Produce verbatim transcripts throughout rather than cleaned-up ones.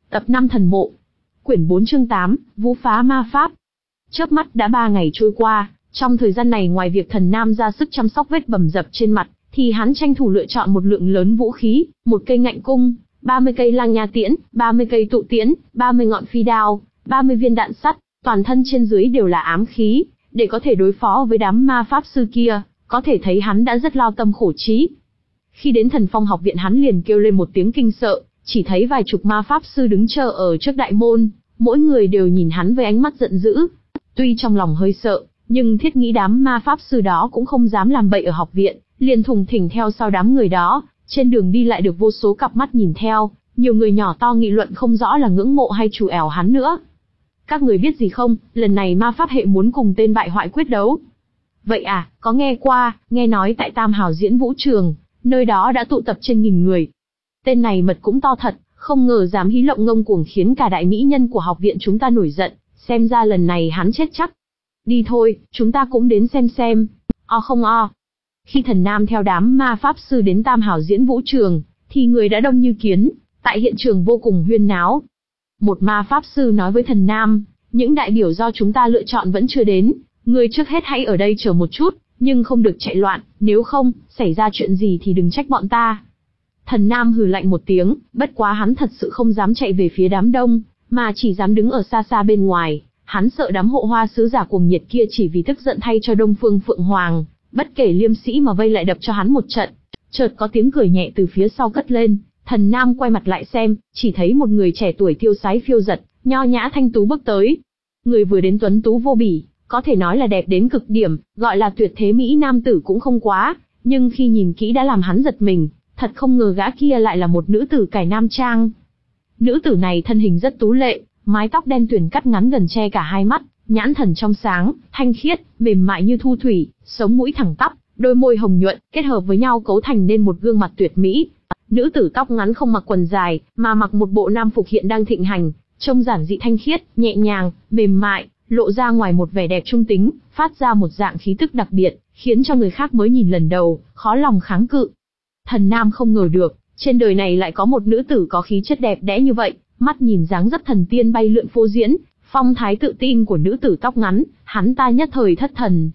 Tập năm Thần Mộ. Quyển bốn chương tám, Vũ phá ma pháp. Chớp mắt đã ba ngày trôi qua, trong thời gian này ngoài việc Thần Nam ra sức chăm sóc vết bầm dập trên mặt, thì hắn tranh thủ lựa chọn một lượng lớn vũ khí, một cây ngạnh cung, ba mươi cây lang nha tiễn, ba mươi cây tụ tiễn, ba mươi ngọn phi đao, ba mươi viên đạn sắt, toàn thân trên dưới đều là ám khí, để có thể đối phó với đám ma pháp sư kia, có thể thấy hắn đã rất lao tâm khổ trí. Khi đến Thần Phong học viện hắn liền kêu lên một tiếng kinh sợ, chỉ thấy vài chục ma pháp sư đứng chờ ở trước đại môn, mỗi người đều nhìn hắn với ánh mắt giận dữ. Tuy trong lòng hơi sợ, nhưng thiết nghĩ đám ma pháp sư đó cũng không dám làm bậy ở học viện, liền thùng thình theo sau đám người đó, trên đường đi lại được vô số cặp mắt nhìn theo, nhiều người nhỏ to nghị luận không rõ là ngưỡng mộ hay trù ẻo hắn nữa. Các người biết gì không, lần này ma pháp hệ muốn cùng tên bại hoại quyết đấu. Vậy à, có nghe qua, nghe nói tại Tam Hào diễn vũ trường, nơi đó đã tụ tập trên nghìn người. Tên này mật cũng to thật, không ngờ dám hí lộng ngông cuồng khiến cả đại mỹ nhân của học viện chúng ta nổi giận, xem ra lần này hắn chết chắc. Đi thôi, chúng ta cũng đến xem xem. O không o. Khi Thần Nam theo đám ma pháp sư đến Tam Hào diễn vũ trường, thì người đã đông như kiến, tại hiện trường vô cùng huyên náo. Một ma pháp sư nói với Thần Nam, những đại biểu do chúng ta lựa chọn vẫn chưa đến, người trước hết hãy ở đây chờ một chút, nhưng không được chạy loạn, nếu không, xảy ra chuyện gì thì đừng trách bọn ta. Thần Nam hừ lạnh một tiếng, bất quá hắn thật sự không dám chạy về phía đám đông, mà chỉ dám đứng ở xa xa bên ngoài, hắn sợ đám hộ hoa sứ giả cuồng nhiệt kia chỉ vì tức giận thay cho Đông Phương Phượng Hoàng, bất kể liêm sĩ mà vây lại đập cho hắn một trận. Chợt có tiếng cười nhẹ từ phía sau cất lên, Thần Nam quay mặt lại xem, chỉ thấy một người trẻ tuổi tiêu sái phiêu giật, nho nhã thanh tú bước tới. Người vừa đến tuấn tú vô bỉ, có thể nói là đẹp đến cực điểm, gọi là tuyệt thế mỹ nam tử cũng không quá, nhưng khi nhìn kỹ đã làm hắn giật mình, thật không ngờ gã kia lại là một nữ tử cải nam trang. Nữ tử này thân hình rất tú lệ, mái tóc đen tuyền cắt ngắn gần che cả hai mắt, nhãn thần trong sáng, thanh khiết, mềm mại như thu thủy, sống mũi thẳng tắp, đôi môi hồng nhuận, kết hợp với nhau cấu thành nên một gương mặt tuyệt mỹ. Nữ tử tóc ngắn không mặc quần dài, mà mặc một bộ nam phục hiện đang thịnh hành, trông giản dị thanh khiết, nhẹ nhàng, mềm mại, lộ ra ngoài một vẻ đẹp trung tính, phát ra một dạng khí tức đặc biệt, khiến cho người khác mới nhìn lần đầu, khó lòng kháng cự. Thần Nam không ngờ được, trên đời này lại có một nữ tử có khí chất đẹp đẽ như vậy, mắt nhìn dáng dấp thần tiên bay lượn phô diễn, phong thái tự tin của nữ tử tóc ngắn, hắn ta nhất thời thất thần.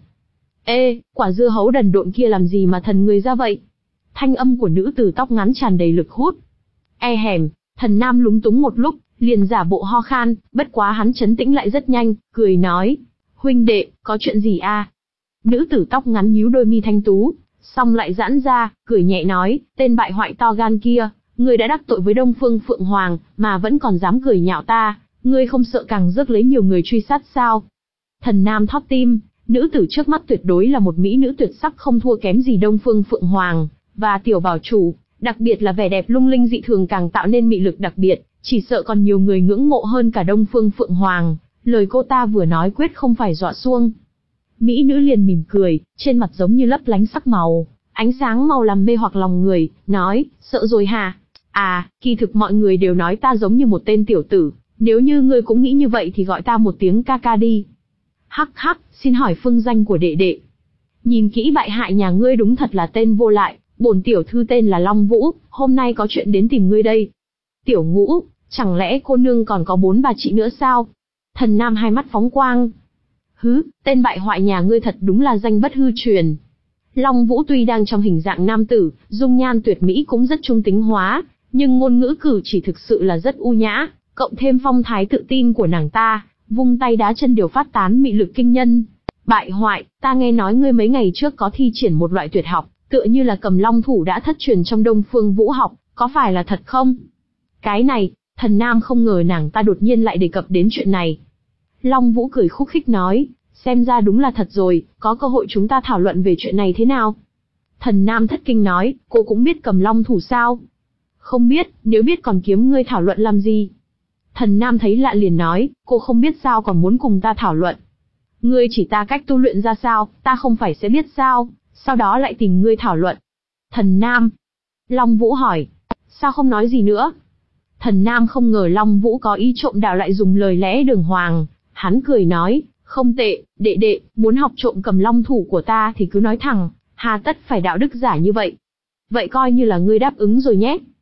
Ê, quả dưa hấu đần độn kia làm gì mà thần người ra vậy? Thanh âm của nữ tử tóc ngắn tràn đầy lực hút. E hèm, Thần Nam lúng túng một lúc, liền giả bộ ho khan, bất quá hắn trấn tĩnh lại rất nhanh, cười nói, huynh đệ, có chuyện gì a? Nữ tử tóc ngắn nhíu đôi mi thanh tú, xong lại giãn ra, cười nhẹ nói, tên bại hoại to gan kia, ngươi đã đắc tội với Đông Phương Phượng Hoàng, mà vẫn còn dám cười nhạo ta, ngươi không sợ càng rước lấy nhiều người truy sát sao? Thần Nam thót tim, nữ tử trước mắt tuyệt đối là một mỹ nữ tuyệt sắc không thua kém gì Đông Phương Phượng Hoàng và tiểu bảo chủ, đặc biệt là vẻ đẹp lung linh dị thường càng tạo nên mị lực đặc biệt, chỉ sợ còn nhiều người ngưỡng mộ hơn cả Đông Phương Phượng Hoàng. Lời cô ta vừa nói quyết không phải dọa xuông. Mỹ nữ liền mỉm cười, trên mặt giống như lấp lánh sắc màu, ánh sáng màu làm mê hoặc lòng người, nói, sợ rồi hả? À, kỳ thực mọi người đều nói ta giống như một tên tiểu tử, nếu như ngươi cũng nghĩ như vậy thì gọi ta một tiếng ca ca đi. Hắc hắc, xin hỏi phương danh của đệ đệ. Nhìn kỹ bại hại nhà ngươi đúng thật là tên vô lại, bổn tiểu thư tên là Long Vũ, hôm nay có chuyện đến tìm ngươi đây. Tiểu Ngũ, chẳng lẽ cô nương còn có bốn bà chị nữa sao? Thần Nam hai mắt phóng quang. Hứ, tên bại hoại nhà ngươi thật đúng là danh bất hư truyền. Long Vũ tuy đang trong hình dạng nam tử, dung nhan tuyệt mỹ cũng rất trung tính hóa, nhưng ngôn ngữ cử chỉ thực sự là rất u nhã, cộng thêm phong thái tự tin của nàng ta, vung tay đá chân đều phát tán mị lực kinh nhân. Bại hoại, ta nghe nói ngươi mấy ngày trước có thi triển một loại tuyệt học, tựa như là cầm long thủ đã thất truyền trong Đông Phương Vũ học, có phải là thật không? Cái này, Thần Nam không ngờ nàng ta đột nhiên lại đề cập đến chuyện này. Long Vũ cười khúc khích nói, xem ra đúng là thật rồi, có cơ hội chúng ta thảo luận về chuyện này thế nào? Thần Nam thất kinh nói, cô cũng biết cầm long thủ sao? Không biết, nếu biết còn kiếm ngươi thảo luận làm gì? Thần Nam thấy lạ liền nói, cô không biết sao còn muốn cùng ta thảo luận? Ngươi chỉ ta cách tu luyện ra sao, ta không phải sẽ biết sao, sau đó lại tìm ngươi thảo luận. Thần Nam. Long Vũ hỏi, sao không nói gì nữa? Thần Nam không ngờ Long Vũ có ý trộm đạo lại dùng lời lẽ đường hoàng, hắn cười nói, không tệ, đệ đệ, muốn học trộm cầm long thủ của ta thì cứ nói thẳng, hà tất phải đạo đức giả như vậy. Vậy coi như là ngươi đáp ứng rồi nhé.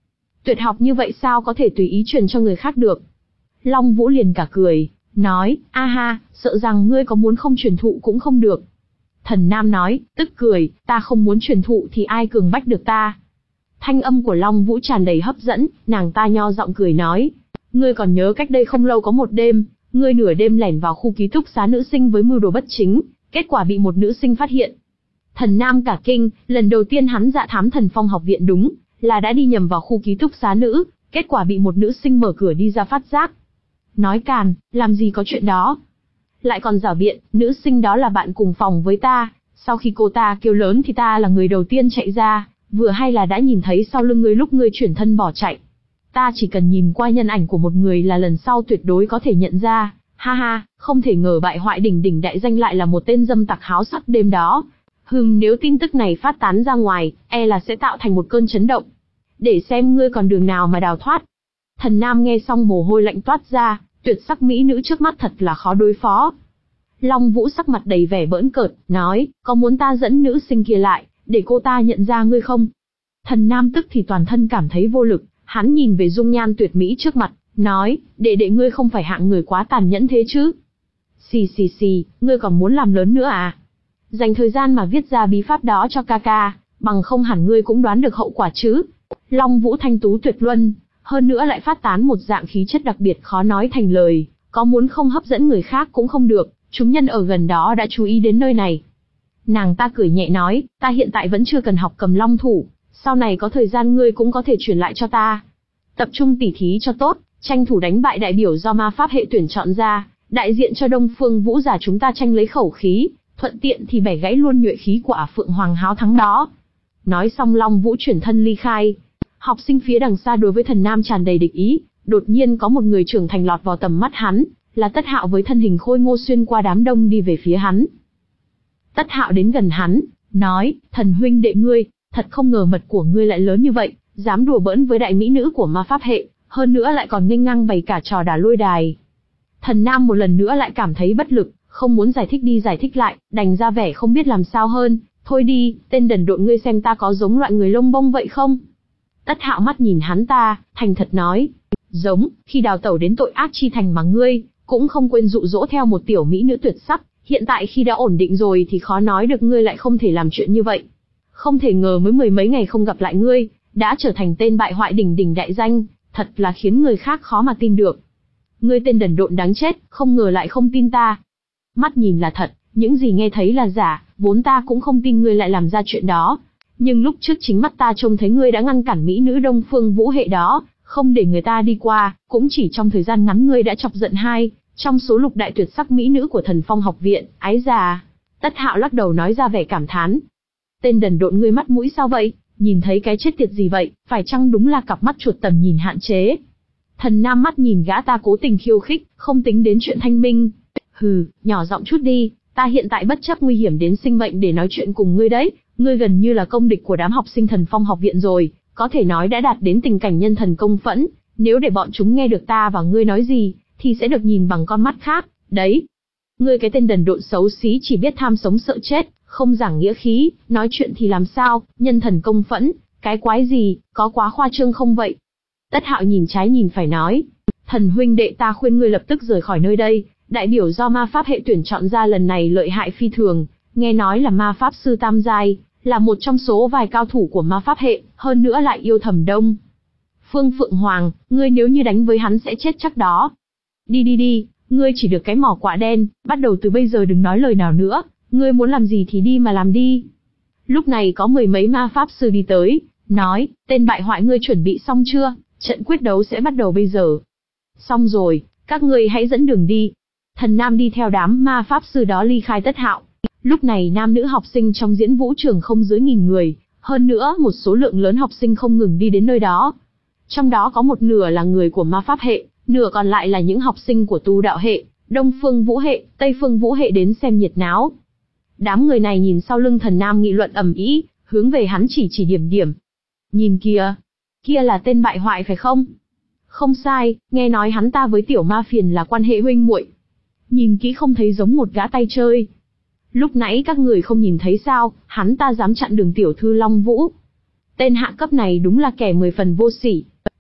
Tuyệt học như vậy sao có thể tùy ý truyền cho người khác được? Long Vũ liền cả cười, nói, a ha, sợ rằng ngươi có muốn không truyền thụ cũng không được. Thần Nam nói, tức cười, ta không muốn truyền thụ thì ai cường bách được ta. Thanh âm của Long Vũ tràn đầy hấp dẫn, nàng ta nho giọng cười nói, ngươi còn nhớ cách đây không lâu có một đêm, ngươi nửa đêm lẻn vào khu ký túc xá nữ sinh với mưu đồ bất chính, kết quả bị một nữ sinh phát hiện. Thần Nam cả kinh, lần đầu tiên hắn dạ thám Thần Phong học viện đúng là đã đi nhầm vào khu ký túc xá nữ, kết quả bị một nữ sinh mở cửa đi ra phát giác. Nói càn, làm gì có chuyện đó. Lại còn giảo biện, nữ sinh đó là bạn cùng phòng với ta, sau khi cô ta kêu lớn thì ta là người đầu tiên chạy ra, vừa hay là đã nhìn thấy sau lưng ngươi lúc ngươi chuyển thân bỏ chạy. Ta chỉ cần nhìn qua nhân ảnh của một người là lần sau tuyệt đối có thể nhận ra, ha ha, không thể ngờ bại hoại đỉnh đỉnh đại danh lại là một tên dâm tặc háo sắc đêm đó. Hừm, nếu tin tức này phát tán ra ngoài, e là sẽ tạo thành một cơn chấn động. Để xem ngươi còn đường nào mà đào thoát. Thần Nam nghe xong mồ hôi lạnh toát ra, tuyệt sắc mỹ nữ trước mắt thật là khó đối phó. Long Vũ sắc mặt đầy vẻ bỡn cợt, nói, có muốn ta dẫn nữ sinh kia lại, để cô ta nhận ra ngươi không? Thần Nam tức thì toàn thân cảm thấy vô lực, hắn nhìn về dung nhan tuyệt mỹ trước mặt, nói, đệ đệ ngươi không phải hạng người quá tàn nhẫn thế chứ? Xì xì xì, ngươi còn muốn làm lớn nữa à? Dành thời gian mà viết ra bí pháp đó cho ca ca, bằng không hẳn ngươi cũng đoán được hậu quả chứ. Long Vũ thanh tú tuyệt luân, hơn nữa lại phát tán một dạng khí chất đặc biệt khó nói thành lời, có muốn không hấp dẫn người khác cũng không được, chúng nhân ở gần đó đã chú ý đến nơi này. Nàng ta cười nhẹ nói, ta hiện tại vẫn chưa cần học cầm long thủ, sau này có thời gian ngươi cũng có thể truyền lại cho ta. Tập trung tỉ thí cho tốt, tranh thủ đánh bại đại biểu do ma pháp hệ tuyển chọn ra, đại diện cho Đông Phương Vũ giả chúng ta tranh lấy khẩu khí, thuận tiện thì bẻ gãy luôn nhuệ khí của ả Phượng Hoàng háo thắng đó. Nói xong Long Vũ chuyển thân ly khai. Học sinh phía đằng xa đối với Thần Nam tràn đầy địch ý, đột nhiên có một người trưởng thành lọt vào tầm mắt hắn, là Tất Hạo với thân hình khôi ngô xuyên qua đám đông đi về phía hắn. Tất Hạo đến gần hắn, nói, thần huynh đệ ngươi, thật không ngờ mật của ngươi lại lớn như vậy, dám đùa bỡn với đại mỹ nữ của ma pháp hệ, hơn nữa lại còn nghênh ngang bày cả trò đả lôi đài. Thần Nam một lần nữa lại cảm thấy bất lực, không muốn giải thích đi giải thích lại, đành ra vẻ không biết làm sao hơn, thôi đi, tên đần độn ngươi xem ta có giống loại người lông bông vậy không? Tất Hạo mắt nhìn hắn ta, thành thật nói, giống, khi đào tẩu đến tội ác chi thành mà ngươi, cũng không quên dụ dỗ theo một tiểu mỹ nữ tuyệt sắc, hiện tại khi đã ổn định rồi thì khó nói được ngươi lại không thể làm chuyện như vậy. Không thể ngờ mới mười mấy ngày không gặp lại ngươi, đã trở thành tên bại hoại đỉnh đỉnh đại danh, thật là khiến người khác khó mà tin được. Ngươi tên đần độn đáng chết, không ngờ lại không tin ta. Mắt nhìn là thật, những gì nghe thấy là giả, vốn ta cũng không tin ngươi lại làm ra chuyện đó. Nhưng lúc trước chính mắt ta trông thấy ngươi đã ngăn cản mỹ nữ Đông Phương Vũ hệ đó, không để người ta đi qua, cũng chỉ trong thời gian ngắn ngươi đã chọc giận hai trong số lục đại tuyệt sắc mỹ nữ của Thần Phong học viện, ái già. Tất Hạo lắc đầu nói ra vẻ cảm thán. Tên đần độn ngươi mắt mũi sao vậy, nhìn thấy cái chết tiệt gì vậy, phải chăng đúng là cặp mắt chuột tầm nhìn hạn chế? Thần Nam mắt nhìn gã ta cố tình khiêu khích, không tính đến chuyện thanh minh. Hừ, nhỏ giọng chút đi, ta hiện tại bất chấp nguy hiểm đến sinh mệnh để nói chuyện cùng ngươi đấy, ngươi gần như là công địch của đám học sinh Thần Phong học viện rồi, có thể nói đã đạt đến tình cảnh nhân thần công phẫn, nếu để bọn chúng nghe được ta và ngươi nói gì, thì sẽ được nhìn bằng con mắt khác, đấy. Ngươi cái tên đần độn xấu xí chỉ biết tham sống sợ chết, không giảng nghĩa khí, nói chuyện thì làm sao, nhân thần công phẫn, cái quái gì, có quá khoa trương không vậy? Tất Hạo nhìn trái nhìn phải nói, thần huynh đệ ta khuyên ngươi lập tức rời khỏi nơi đây, đại biểu do ma pháp hệ tuyển chọn ra lần này lợi hại phi thường, nghe nói là ma pháp sư tam giai, là một trong số vài cao thủ của ma pháp hệ, hơn nữa lại yêu thầm đông. Phương Phượng Hoàng, ngươi nếu như đánh với hắn sẽ chết chắc đó. Đi đi đi, ngươi chỉ được cái mỏ quạ đen, bắt đầu từ bây giờ đừng nói lời nào nữa, ngươi muốn làm gì thì đi mà làm đi. Lúc này có mười mấy ma pháp sư đi tới, nói, tên bại hoại ngươi chuẩn bị xong chưa, trận quyết đấu sẽ bắt đầu bây giờ. Xong rồi, các ngươi hãy dẫn đường đi. Thần Nam đi theo đám ma pháp sư đó ly khai Tất Hạo. Lúc này nam nữ học sinh trong diễn vũ trường không dưới nghìn người, hơn nữa một số lượng lớn học sinh không ngừng đi đến nơi đó. Trong đó có một nửa là người của ma pháp hệ, nửa còn lại là những học sinh của tu đạo hệ, Đông Phương Vũ hệ, Tây Phương Vũ hệ đến xem nhiệt náo. Đám người này nhìn sau lưng Thần Nam nghị luận ầm ĩ, hướng về hắn chỉ chỉ điểm điểm. Nhìn kìa, kia là tên bại hoại phải không? Không sai, nghe nói hắn ta với tiểu ma phiền là quan hệ huynh muội. Nhìn kỹ không thấy giống một gã tay chơi. Lúc nãy các người không nhìn thấy sao, hắn ta dám chặn đường tiểu thư Long Vũ. Tên hạ cấp này đúng là kẻ mười phần vô sỉ.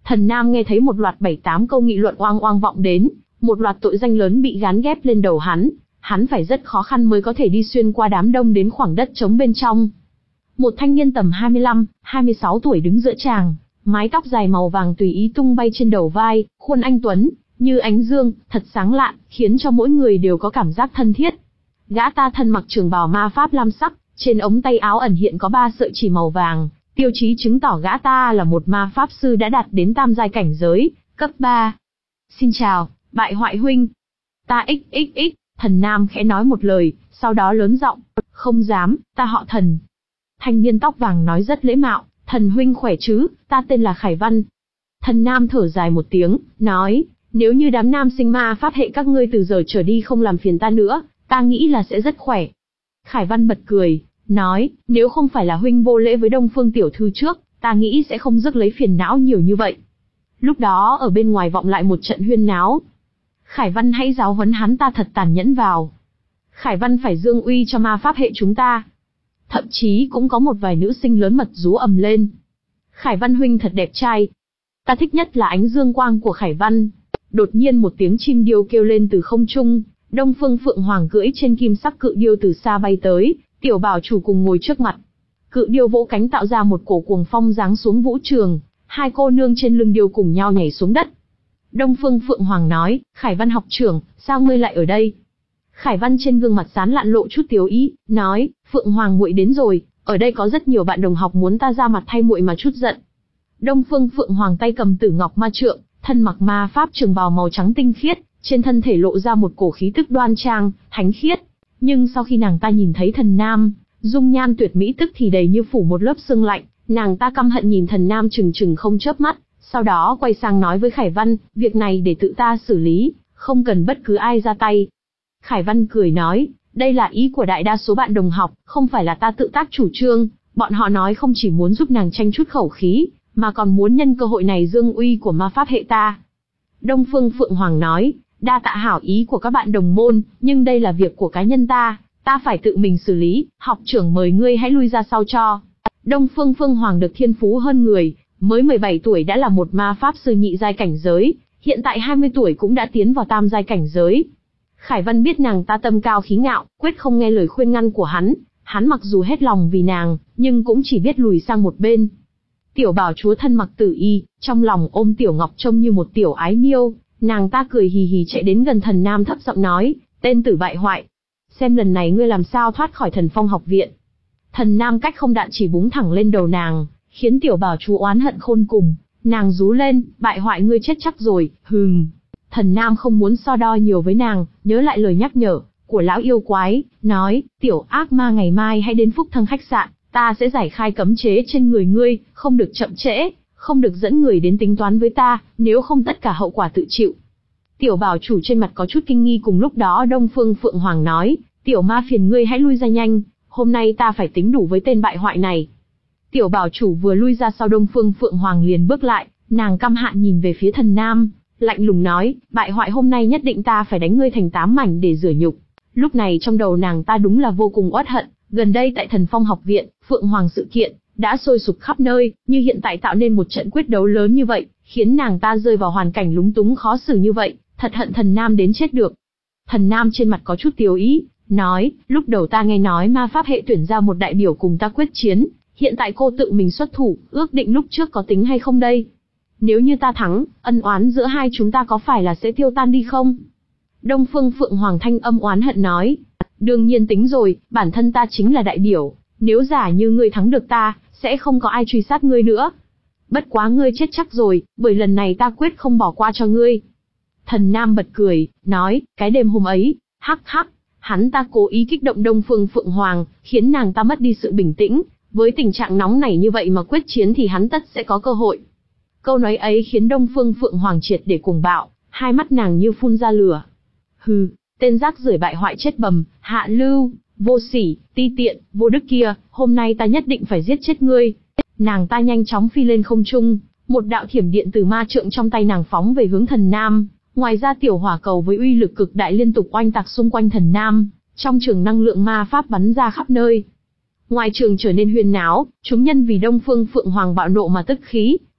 Thần Nam nghe thấy một loạt bảy tám câu nghị luận oang oang vọng đến, một loạt tội danh lớn bị gán ghép lên đầu hắn, hắn phải rất khó khăn mới có thể đi xuyên qua đám đông đến khoảng đất trống bên trong. Một thanh niên tầm hai mươi lăm, hai mươi sáu tuổi đứng giữa tràng, mái tóc dài màu vàng tùy ý tung bay trên đầu vai, khuôn anh tuấn như ánh dương, thật sáng lạn, khiến cho mỗi người đều có cảm giác thân thiết. Gã ta thân mặc trường bào ma pháp lam sắc, trên ống tay áo ẩn hiện có ba sợi chỉ màu vàng, tiêu chí chứng tỏ gã ta là một ma pháp sư đã đạt đến tam giai cảnh giới, cấp ba. Xin chào, bại hoại huynh. Ta xxx, Thần Nam khẽ nói một lời, sau đó lớn giọng, không dám, ta họ Thần. Thanh niên tóc vàng nói rất lễ mạo, Thần huynh khỏe chứ, ta tên là Khải Văn. Thần Nam thở dài một tiếng, nói, nếu như đám nam sinh ma pháp hệ các ngươi từ giờ trở đi không làm phiền ta nữa, ta nghĩ là sẽ rất khỏe. Khải Văn bật cười, nói, nếu không phải là huynh vô lễ với Đông Phương tiểu thư trước, ta nghĩ sẽ không rước lấy phiền não nhiều như vậy. Lúc đó ở bên ngoài vọng lại một trận huyên náo. Khải Văn hãy giáo huấn hắn ta thật tàn nhẫn vào. Khải Văn phải dương uy cho ma pháp hệ chúng ta. Thậm chí cũng có một vài nữ sinh lớn mật rú ầm lên. Khải Văn huynh thật đẹp trai. Ta thích nhất là ánh dương quang của Khải Văn. Đột nhiên một tiếng chim điêu kêu lên từ không trung, Đông Phương Phượng Hoàng cưỡi trên kim sắc cự điêu từ xa bay tới, tiểu bảo chủ cùng ngồi trước mặt. Cự điêu vỗ cánh tạo ra một cổ cuồng phong giáng xuống vũ trường, hai cô nương trên lưng điêu cùng nhau nhảy xuống đất. Đông Phương Phượng Hoàng nói, Khải Văn học trưởng, sao ngươi lại ở đây? Khải Văn trên gương mặt sán lạn lộ chút tiếu ý, nói, Phượng Hoàng muội đến rồi, ở đây có rất nhiều bạn đồng học muốn ta ra mặt thay muội mà chút giận. Đông Phương Phượng Hoàng tay cầm Tử Ngọc Ma Trượng, thân mặc ma pháp trường bào màu trắng tinh khiết, trên thân thể lộ ra một cổ khí tức đoan trang, thánh khiết. Nhưng sau khi nàng ta nhìn thấy Thần Nam, dung nhan tuyệt mỹ tức thì đầy như phủ một lớp sương lạnh, nàng ta căm hận nhìn Thần Nam trừng trừng không chớp mắt, sau đó quay sang nói với Khải Văn, việc này để tự ta xử lý, không cần bất cứ ai ra tay. Khải Văn cười nói, đây là ý của đại đa số bạn đồng học, không phải là ta tự tác chủ trương, bọn họ nói không chỉ muốn giúp nàng tranh chút khẩu khí, mà còn muốn nhân cơ hội này dương uy của ma pháp hệ ta. Đông Phương Phượng Hoàng nói, đa tạ hảo ý của các bạn đồng môn, nhưng đây là việc của cá nhân ta, ta phải tự mình xử lý, học trưởng mời ngươi hãy lui ra sau cho. Đông Phương Phượng Hoàng được thiên phú hơn người, mới mười bảy tuổi đã là một ma pháp sư nhị giai cảnh giới, hiện tại hai mươi tuổi cũng đã tiến vào tam giai cảnh giới. Khải Văn biết nàng ta tâm cao khí ngạo, quyết không nghe lời khuyên ngăn của hắn, hắn mặc dù hết lòng vì nàng, nhưng cũng chỉ biết lùi sang một bên. Tiểu bảo chúa thân mặc tử y, trong lòng ôm Tiểu Ngọc trông như một tiểu ái miêu, nàng ta cười hì hì chạy đến gần Thần Nam thấp giọng nói, tên tử bại hoại, xem lần này ngươi làm sao thoát khỏi Thần Phong học viện. Thần Nam cách không đạn chỉ búng thẳng lên đầu nàng, khiến tiểu bảo chúa oán hận khôn cùng, nàng rú lên, bại hoại ngươi chết chắc rồi, hừm. Thần Nam không muốn so đo nhiều với nàng, nhớ lại lời nhắc nhở của lão yêu quái, nói, tiểu ác ma ngày mai hãy đến Phúc Thăng khách sạn, ta sẽ giải khai cấm chế trên người ngươi, không được chậm trễ, không được dẫn người đến tính toán với ta, nếu không tất cả hậu quả tự chịu. Tiểu bảo chủ trên mặt có chút kinh nghi, cùng lúc đó Đông Phương Phượng Hoàng nói, tiểu ma phiền ngươi hãy lui ra nhanh, hôm nay ta phải tính đủ với tên bại hoại này. Tiểu bảo chủ vừa lui ra sau Đông Phương Phượng Hoàng liền bước lại, nàng căm hạn nhìn về phía Thần Nam, lạnh lùng nói, bại hoại hôm nay nhất định ta phải đánh ngươi thành tám mảnh để rửa nhục. Lúc này trong đầu nàng ta đúng là vô cùng uất hận, gần đây tại Thần Phong học viện, Phượng Hoàng sự kiện đã sôi sục khắp nơi, như hiện tại tạo nên một trận quyết đấu lớn như vậy, khiến nàng ta rơi vào hoàn cảnh lúng túng khó xử như vậy, thật hận Thần Nam đến chết được. Thần Nam trên mặt có chút tiếu ý, nói, lúc đầu ta nghe nói ma pháp hệ tuyển ra một đại biểu cùng ta quyết chiến, hiện tại cô tự mình xuất thủ, ước định lúc trước có tính hay không đây? Nếu như ta thắng, ân oán giữa hai chúng ta có phải là sẽ tiêu tan đi không? Đông Phương Phượng Hoàng thanh âm oán hận nói, đương nhiên tính rồi, bản thân ta chính là đại biểu, nếu giả như ngươi thắng được ta, sẽ không có ai truy sát ngươi nữa. Bất quá ngươi chết chắc rồi, bởi lần này ta quyết không bỏ qua cho ngươi. Thần Nam bật cười, nói, cái đêm hôm ấy, hắc hắc, hắn ta cố ý kích động Đông Phương Phượng Hoàng, khiến nàng ta mất đi sự bình tĩnh, với tình trạng nóng nảy như vậy mà quyết chiến thì hắn tất sẽ có cơ hội. Câu nói ấy khiến Đông Phương Phượng Hoàng triệt để cuồng bạo, hai mắt nàng như phun ra lửa. Hừ, tên rác rưởi bại hoại chết bầm, hạ lưu, vô sỉ, ti tiện, vô đức kia, hôm nay ta nhất định phải giết chết ngươi. Nàng ta nhanh chóng phi lên không trung, một đạo thiểm điện từ ma trượng trong tay nàng phóng về hướng Thần Nam, ngoài ra tiểu hỏa cầu với uy lực cực đại liên tục oanh tạc xung quanh Thần Nam, trong trường năng lượng ma pháp bắn ra khắp nơi. Ngoài trường trở nên huyên náo, chúng nhân vì Đông Phương Phượng Hoàng bạo nộ mà tức khí,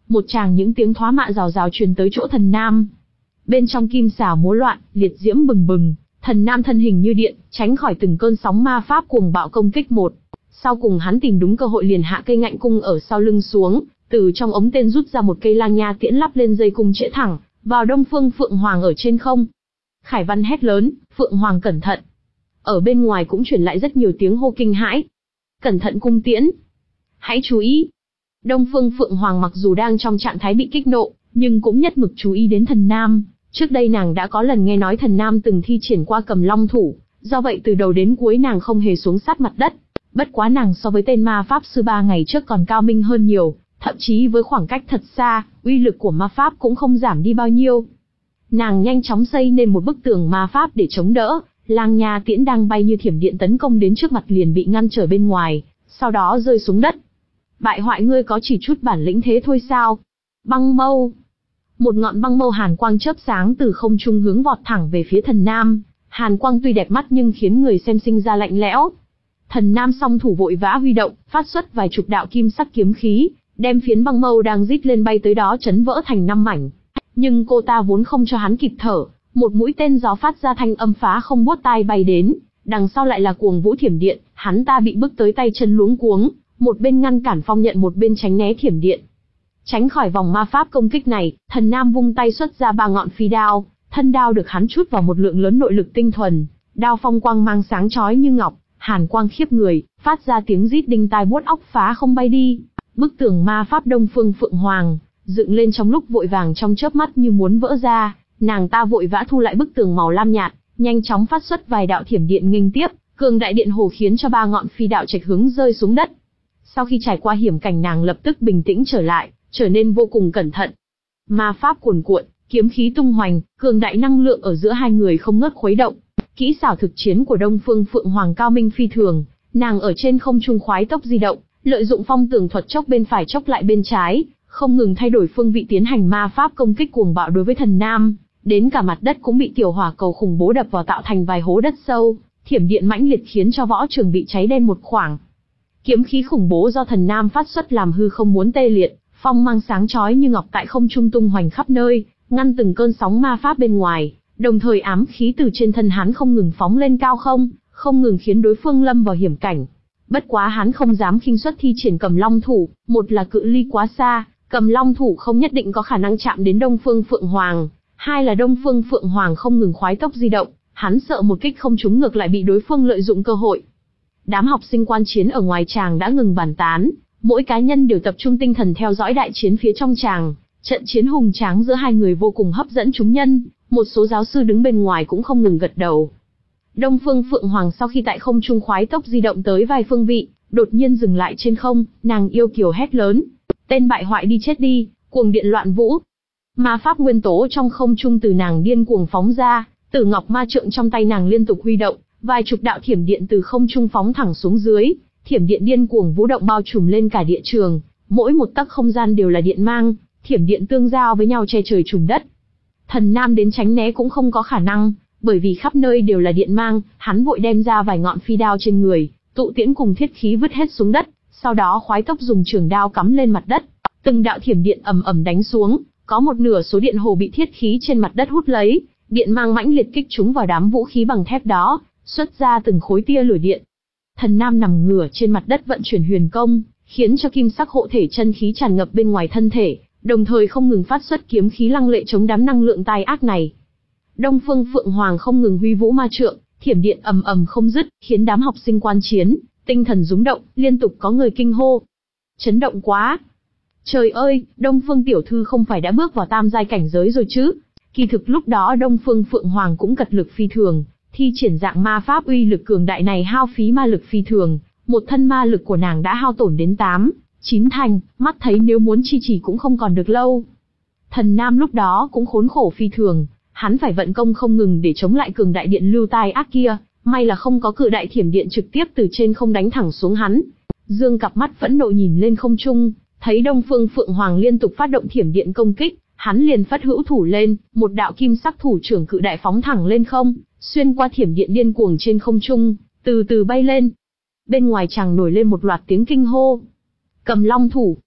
một tràng những tiếng thoá mạ rào rào truyền tới chỗ Thần Nam. Bên trong kim xà múa loạn, liệt diễm bừng bừng, Thần Nam thân hình như điện, tránh khỏi từng cơn sóng ma pháp cuồng bạo công kích một. Sau cùng hắn tìm đúng cơ hội liền hạ cây ngạnh cung ở sau lưng xuống, từ trong ống tên rút ra một cây lang nha tiễn lắp lên dây cung chĩa thẳng vào Đông Phương Phượng Hoàng ở trên không. Khải Văn hét lớn, Phượng Hoàng cẩn thận. Ở bên ngoài cũng truyền lại rất nhiều tiếng hô kinh hãi. Cẩn thận cung tiễn. Hãy chú ý. Đông Phương Phượng Hoàng mặc dù đang trong trạng thái bị kích nộ, nhưng cũng nhất mực chú ý đến Thần Nam. Trước đây nàng đã có lần nghe nói Thần Nam từng thi triển qua cầm long thủ, do vậy từ đầu đến cuối nàng không hề xuống sát mặt đất. Bất quá nàng so với tên ma pháp sư ba ngày trước còn cao minh hơn nhiều, thậm chí với khoảng cách thật xa, uy lực của ma pháp cũng không giảm đi bao nhiêu. Nàng nhanh chóng xây nên một bức tường ma pháp để chống đỡ, lang nha tiễn đang bay như thiểm điện tấn công đến trước mặt liền bị ngăn trở bên ngoài, sau đó rơi xuống đất. Bại hoại, ngươi có chỉ chút bản lĩnh thế thôi sao? Băng mâu. Một ngọn băng mâu hàn quang chớp sáng từ không trung hướng vọt thẳng về phía Thần Nam. Hàn quang tuy đẹp mắt nhưng khiến người xem sinh ra lạnh lẽo. Thần Nam song thủ vội vã huy động, phát xuất vài chục đạo kim sắc kiếm khí, đem phiến băng mâu đang rít lên bay tới đó chấn vỡ thành năm mảnh. Nhưng cô ta vốn không cho hắn kịp thở, một mũi tên gió phát ra thanh âm phá không buốt tai bay đến, đằng sau lại là cuồng vũ thiểm điện, hắn ta bị bức tới tay chân luống cuống, một bên ngăn cản phong nhận một bên tránh né thiểm điện. Tránh khỏi vòng ma pháp công kích này, Thần Nam vung tay xuất ra ba ngọn phi đao, thân đao được hắn trút vào một lượng lớn nội lực tinh thuần, đao phong quang mang sáng chói như ngọc, hàn quang khiếp người, phát ra tiếng rít đinh tai buốt óc phá không bay đi. Bức tường ma pháp Đông Phương Phượng Hoàng dựng lên trong lúc vội vàng trong chớp mắt như muốn vỡ ra, nàng ta vội vã thu lại bức tường màu lam nhạt, nhanh chóng phát xuất vài đạo thiểm điện nghênh tiếp, cường đại điện hồ khiến cho ba ngọn phi đạo trạch hướng rơi xuống đất. Sau khi trải qua hiểm cảnh, nàng lập tức bình tĩnh trở lại, trở nên vô cùng cẩn thận. Ma pháp cuồn cuộn, kiếm khí tung hoành, cường đại năng lượng ở giữa hai người không ngớt khuấy động. Kỹ xảo thực chiến của Đông Phương Phượng Hoàng cao minh phi thường, nàng ở trên không trung khoái tốc di động, lợi dụng phong tường thuật chốc bên phải chốc lại bên trái, không ngừng thay đổi phương vị tiến hành ma pháp công kích cuồng bạo đối với Thần Nam, đến cả mặt đất cũng bị tiểu hỏa cầu khủng bố đập vào tạo thành vài hố đất sâu, thiểm điện mãnh liệt khiến cho võ trường bị cháy đen một khoảng. Kiếm khí khủng bố do Thần Nam phát xuất làm hư không muốn tê liệt, phong mang sáng chói như ngọc tại không trung tung hoành khắp nơi, ngăn từng cơn sóng ma pháp bên ngoài, đồng thời ám khí từ trên thân hắn không ngừng phóng lên cao không, không ngừng khiến đối phương lâm vào hiểm cảnh. Bất quá hắn không dám khinh suất thi triển cầm long thủ, một là cự ly quá xa, cầm long thủ không nhất định có khả năng chạm đến Đông Phương Phượng Hoàng, hai là Đông Phương Phượng Hoàng không ngừng khoái tốc di động, hắn sợ một kích không trúng ngược lại bị đối phương lợi dụng cơ hội. Đám học sinh quan chiến ở ngoài tràng đã ngừng bàn tán, mỗi cá nhân đều tập trung tinh thần theo dõi đại chiến phía trong tràng. Trận chiến hùng tráng giữa hai người vô cùng hấp dẫn chúng nhân, một số giáo sư đứng bên ngoài cũng không ngừng gật đầu. Đông Phương Phượng Hoàng sau khi tại không trung khoái tốc di động tới vài phương vị, đột nhiên dừng lại trên không, nàng yêu kiều hét lớn: "Tên bại hoại, đi chết đi, cuồng điện loạn vũ!" Ma pháp nguyên tố trong không trung từ nàng điên cuồng phóng ra, Tử Ngọc ma trượng trong tay nàng liên tục huy động, vài chục đạo thiểm điện từ không trung phóng thẳng xuống dưới, thiểm điện điên cuồng vũ động bao trùm lên cả địa trường, mỗi một tấc không gian đều là điện mang, thiểm điện tương giao với nhau che trời trùm đất. Thần Nam đến tránh né cũng không có khả năng, bởi vì khắp nơi đều là điện mang, hắn vội đem ra vài ngọn phi đao trên người, tụ tiễn cùng thiết khí vứt hết xuống đất, sau đó khoái tốc dùng trường đao cắm lên mặt đất, từng đạo thiểm điện ầm ầm đánh xuống, có một nửa số điện hồ bị thiết khí trên mặt đất hút lấy, điện mang mãnh liệt kích chúng vào đám vũ khí bằng thép đó, xuất ra từng khối tia lửa điện. Thần Nam nằm ngửa trên mặt đất vận chuyển huyền công, khiến cho kim sắc hộ thể chân khí tràn ngập bên ngoài thân thể, đồng thời không ngừng phát xuất kiếm khí lăng lệ chống đám năng lượng tai ác này. Đông Phương Phượng Hoàng không ngừng huy vũ ma trượng, thiểm điện ầm ầm không dứt, khiến đám học sinh quan chiến tinh thần rúng động, liên tục có người kinh hô: "Chấn động quá! Trời ơi, Đông Phương tiểu thư không phải đã bước vào tam giai cảnh giới rồi chứ?" Kỳ thực lúc đó Đông Phương Phượng Hoàng cũng cật lực phi thường, thi triển dạng ma pháp uy lực cường đại này hao phí ma lực phi thường, một thân ma lực của nàng đã hao tổn đến tám, chín thành, mắt thấy nếu muốn chi trì cũng không còn được lâu. Thần Nam lúc đó cũng khốn khổ phi thường, hắn phải vận công không ngừng để chống lại cường đại điện lưu tai ác kia, may là không có cự đại thiểm điện trực tiếp từ trên không đánh thẳng xuống hắn. Dương cặp mắt phẫn nộ nhìn lên không trung, thấy Đông Phương Phượng Hoàng liên tục phát động thiểm điện công kích, hắn liền phất hữu thủ lên, một đạo kim sắc thủ trưởng cự đại phóng thẳng lên không, xuyên qua thiểm điện điên cuồng trên không trung, từ từ bay lên. Bên ngoài chàng nổi lên một loạt tiếng kinh hô: "Cầm long thủ!"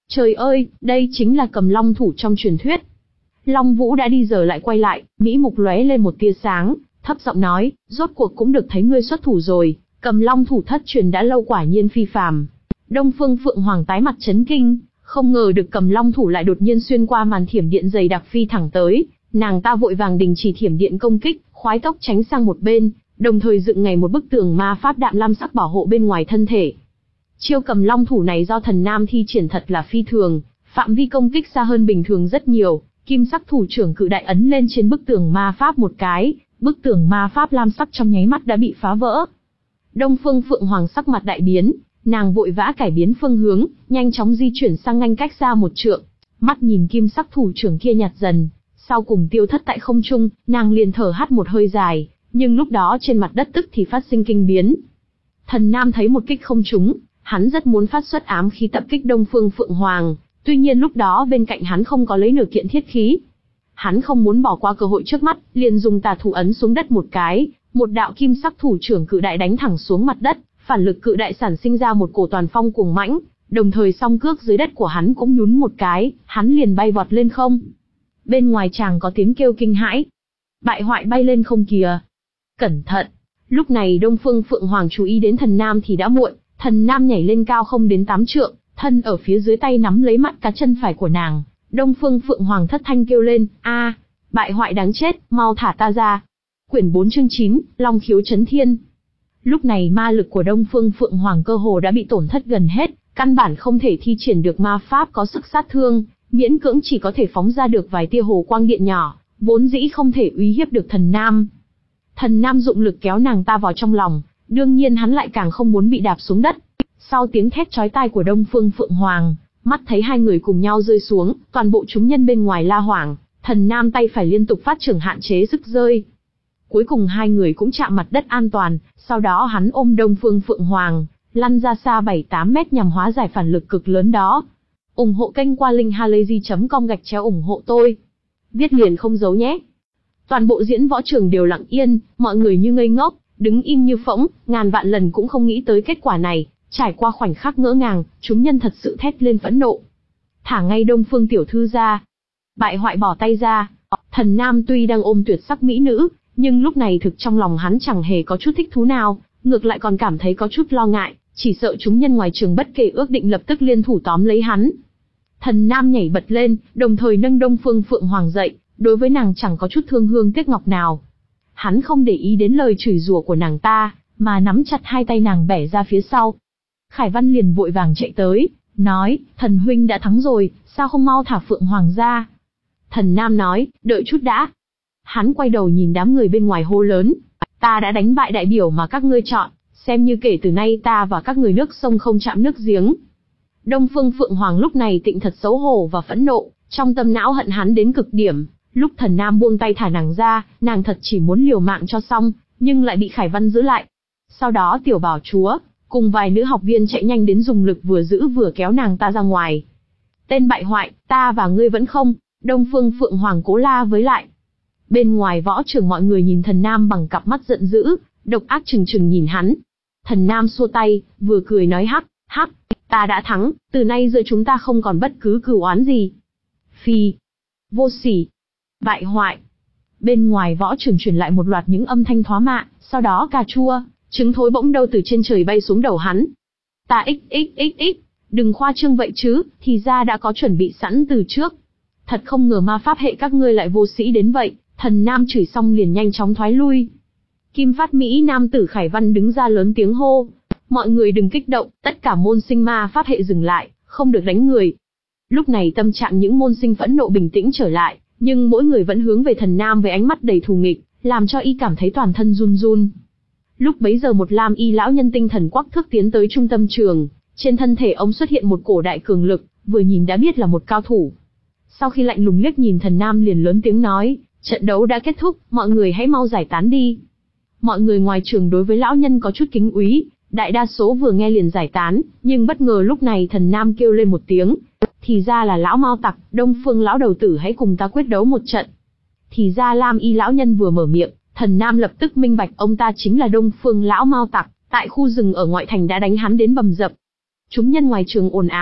Trời ơi, đây chính là Cầm Long thủ trong truyền thuyết. Long Vũ đã đi giờ lại quay lại, mỹ mục lóe lên một tia sáng, thấp giọng nói, rốt cuộc cũng được thấy ngươi xuất thủ rồi, Cầm Long thủ thất truyền đã lâu quả nhiên phi phàm. Đông Phương Phượng Hoàng tái mặt chấn kinh, không ngờ được Cầm Long thủ lại đột nhiên xuyên qua màn thiểm điện dày đặc phi thẳng tới, nàng ta vội vàng đình chỉ thiểm điện công kích, khoái tốc tránh sang một bên, đồng thời dựng ngay một bức tường ma pháp đạm lam sắc bảo hộ bên ngoài thân thể. Chiêu Cầm Long thủ này do Thần Nam thi triển thật là phi thường, phạm vi công kích xa hơn bình thường rất nhiều, kim sắc thủ trưởng cự đại ấn lên trên bức tường ma pháp một cái, bức tường ma pháp lam sắc trong nháy mắt đã bị phá vỡ. Đông Phương Phượng Hoàng sắc mặt đại biến, nàng vội vã cải biến phương hướng, nhanh chóng di chuyển sang ngăn cách ra một trượng, mắt nhìn kim sắc thủ trưởng kia nhạt dần, sau cùng tiêu thất tại không trung, nàng liền thở hắt một hơi dài, nhưng lúc đó trên mặt đất tức thì phát sinh kinh biến. Thần Nam thấy một kích không trúng, hắn rất muốn phát xuất ám khí tập kích Đông Phương Phượng Hoàng, tuy nhiên lúc đó bên cạnh hắn không có lấy nửa kiện thiết khí. Hắn không muốn bỏ qua cơ hội trước mắt, liền dùng tà thủ ấn xuống đất một cái, một đạo kim sắc thủ trưởng cự đại đánh thẳng xuống mặt đất, phản lực cự đại sản sinh ra một cổ toàn phong cuồng mãnh, đồng thời song cước dưới đất của hắn cũng nhún một cái, hắn liền bay vọt lên không. Bên ngoài chàng có tiếng kêu kinh hãi. Bại hoại bay lên không kìa. Cẩn thận. Lúc này Đông Phương Phượng Hoàng chú ý đến Thần Nam thì đã muộn, Thần Nam nhảy lên cao không đến tám trượng, thân ở phía dưới tay nắm lấy mắt cá chân phải của nàng. Đông Phương Phượng Hoàng thất thanh kêu lên, a, bại hoại đáng chết, mau thả ta ra. Quyển bốn chương chín, Long khiếu chấn thiên. Lúc này ma lực của Đông Phương Phượng Hoàng cơ hồ đã bị tổn thất gần hết, căn bản không thể thi triển được ma pháp có sức sát thương, miễn cưỡng chỉ có thể phóng ra được vài tia hồ quang điện nhỏ, vốn dĩ không thể uy hiếp được Thần Nam. Thần Nam dụng lực kéo nàng ta vào trong lòng, đương nhiên hắn lại càng không muốn bị đạp xuống đất. Sau tiếng thét chói tai của Đông Phương Phượng Hoàng, mắt thấy hai người cùng nhau rơi xuống, toàn bộ chúng nhân bên ngoài la hoảng, Thần Nam tay phải liên tục phát trưởng hạn chế sức rơi. Cuối cùng hai người cũng chạm mặt đất an toàn, sau đó hắn ôm Đông Phương Phượng Hoàng, lăn ra xa bảy tám mét nhằm hóa giải phản lực cực lớn đó. Ủng hộ kênh qua link halayzi chấm com gạch chéo ủng hộ tôi. Viết liền không giấu nhé. Toàn bộ diễn võ trường đều lặng yên, mọi người như ngây ngốc, đứng im như phỗng, ngàn vạn lần cũng không nghĩ tới kết quả này. Trải qua khoảnh khắc ngỡ ngàng, chúng nhân thật sự thét lên phẫn nộ. Thả ngay Đông Phương tiểu thư ra. Bại hoại bỏ tay ra. Thần Nam tuy đang ôm tuyệt sắc mỹ nữ, nhưng lúc này thực trong lòng hắn chẳng hề có chút thích thú nào, ngược lại còn cảm thấy có chút lo ngại, chỉ sợ chúng nhân ngoài trường bất kể ước định lập tức liên thủ tóm lấy hắn. Thần Nam nhảy bật lên, đồng thời nâng Đông Phương Phượng Hoàng dậy, đối với nàng chẳng có chút thương hương tiếc ngọc nào. Hắn không để ý đến lời chửi rủa của nàng ta, mà nắm chặt hai tay nàng bẻ ra phía sau. Khải Văn liền vội vàng chạy tới, nói, thần huynh đã thắng rồi, sao không mau thả Phượng Hoàng ra? Thần Nam nói, đợi chút đã. Hắn quay đầu nhìn đám người bên ngoài hô lớn, ta đã đánh bại đại biểu mà các ngươi chọn, xem như kể từ nay ta và các người nước sông không chạm nước giếng. Đông Phương Phượng Hoàng lúc này tịnh thật xấu hổ và phẫn nộ, trong tâm não hận hắn đến cực điểm. Lúc Thần Nam buông tay thả nàng ra, nàng thật chỉ muốn liều mạng cho xong, nhưng lại bị Khải Văn giữ lại. Sau đó tiểu bảo chúa cùng vài nữ học viên chạy nhanh đến dùng lực vừa giữ vừa kéo nàng ta ra ngoài. Tên bại hoại, ta và ngươi vẫn không. Đông Phương Phượng Hoàng cố la với lại. Bên ngoài võ trường mọi người nhìn Thần Nam bằng cặp mắt giận dữ, độc ác trừng trừng nhìn hắn. Thần Nam xua tay, vừa cười nói hắc, hắc, ta đã thắng, từ nay giữa chúng ta không còn bất cứ cừu oán gì. Phi, vô sỉ, bại hoại. Bên ngoài võ trường truyền lại một loạt những âm thanh thoá mạ, sau đó cà chua, trứng thối bỗng đâu từ trên trời bay xuống đầu hắn. Ta xxxx, đừng khoa trương vậy chứ, thì ra đã có chuẩn bị sẵn từ trước. Thật không ngờ ma pháp hệ các ngươi lại vô sĩ đến vậy. Thần Nam chửi xong liền nhanh chóng thoái lui. Kim Phát Mỹ nam tử Khải Văn đứng ra lớn tiếng hô, mọi người đừng kích động, tất cả môn sinh ma pháp hệ dừng lại, không được đánh người. Lúc này tâm trạng những môn sinh phẫn nộ bình tĩnh trở lại, nhưng mỗi người vẫn hướng về Thần Nam với ánh mắt đầy thù nghịch, làm cho y cảm thấy toàn thân run run. Lúc bấy giờ một lam y lão nhân tinh thần quắc thước tiến tới trung tâm trường, trên thân thể ông xuất hiện một cổ đại cường lực, vừa nhìn đã biết là một cao thủ. Sau khi lạnh lùng liếc nhìn Thần Nam liền lớn tiếng nói, trận đấu đã kết thúc, mọi người hãy mau giải tán đi. Mọi người ngoài trường đối với lão nhân có chút kính úy, đại đa số vừa nghe liền giải tán, nhưng bất ngờ lúc này Thần Nam kêu lên một tiếng, thì ra là lão Mao Tặc, Đông Phương lão đầu tử hãy cùng ta quyết đấu một trận. Thì ra lam y lão nhân vừa mở miệng, Thần Nam lập tức minh bạch ông ta chính là Đông Phương lão Mao Tặc, tại khu rừng ở ngoại thành đã đánh hắn đến bầm dập. Chúng nhân ngoài trường ồn ào,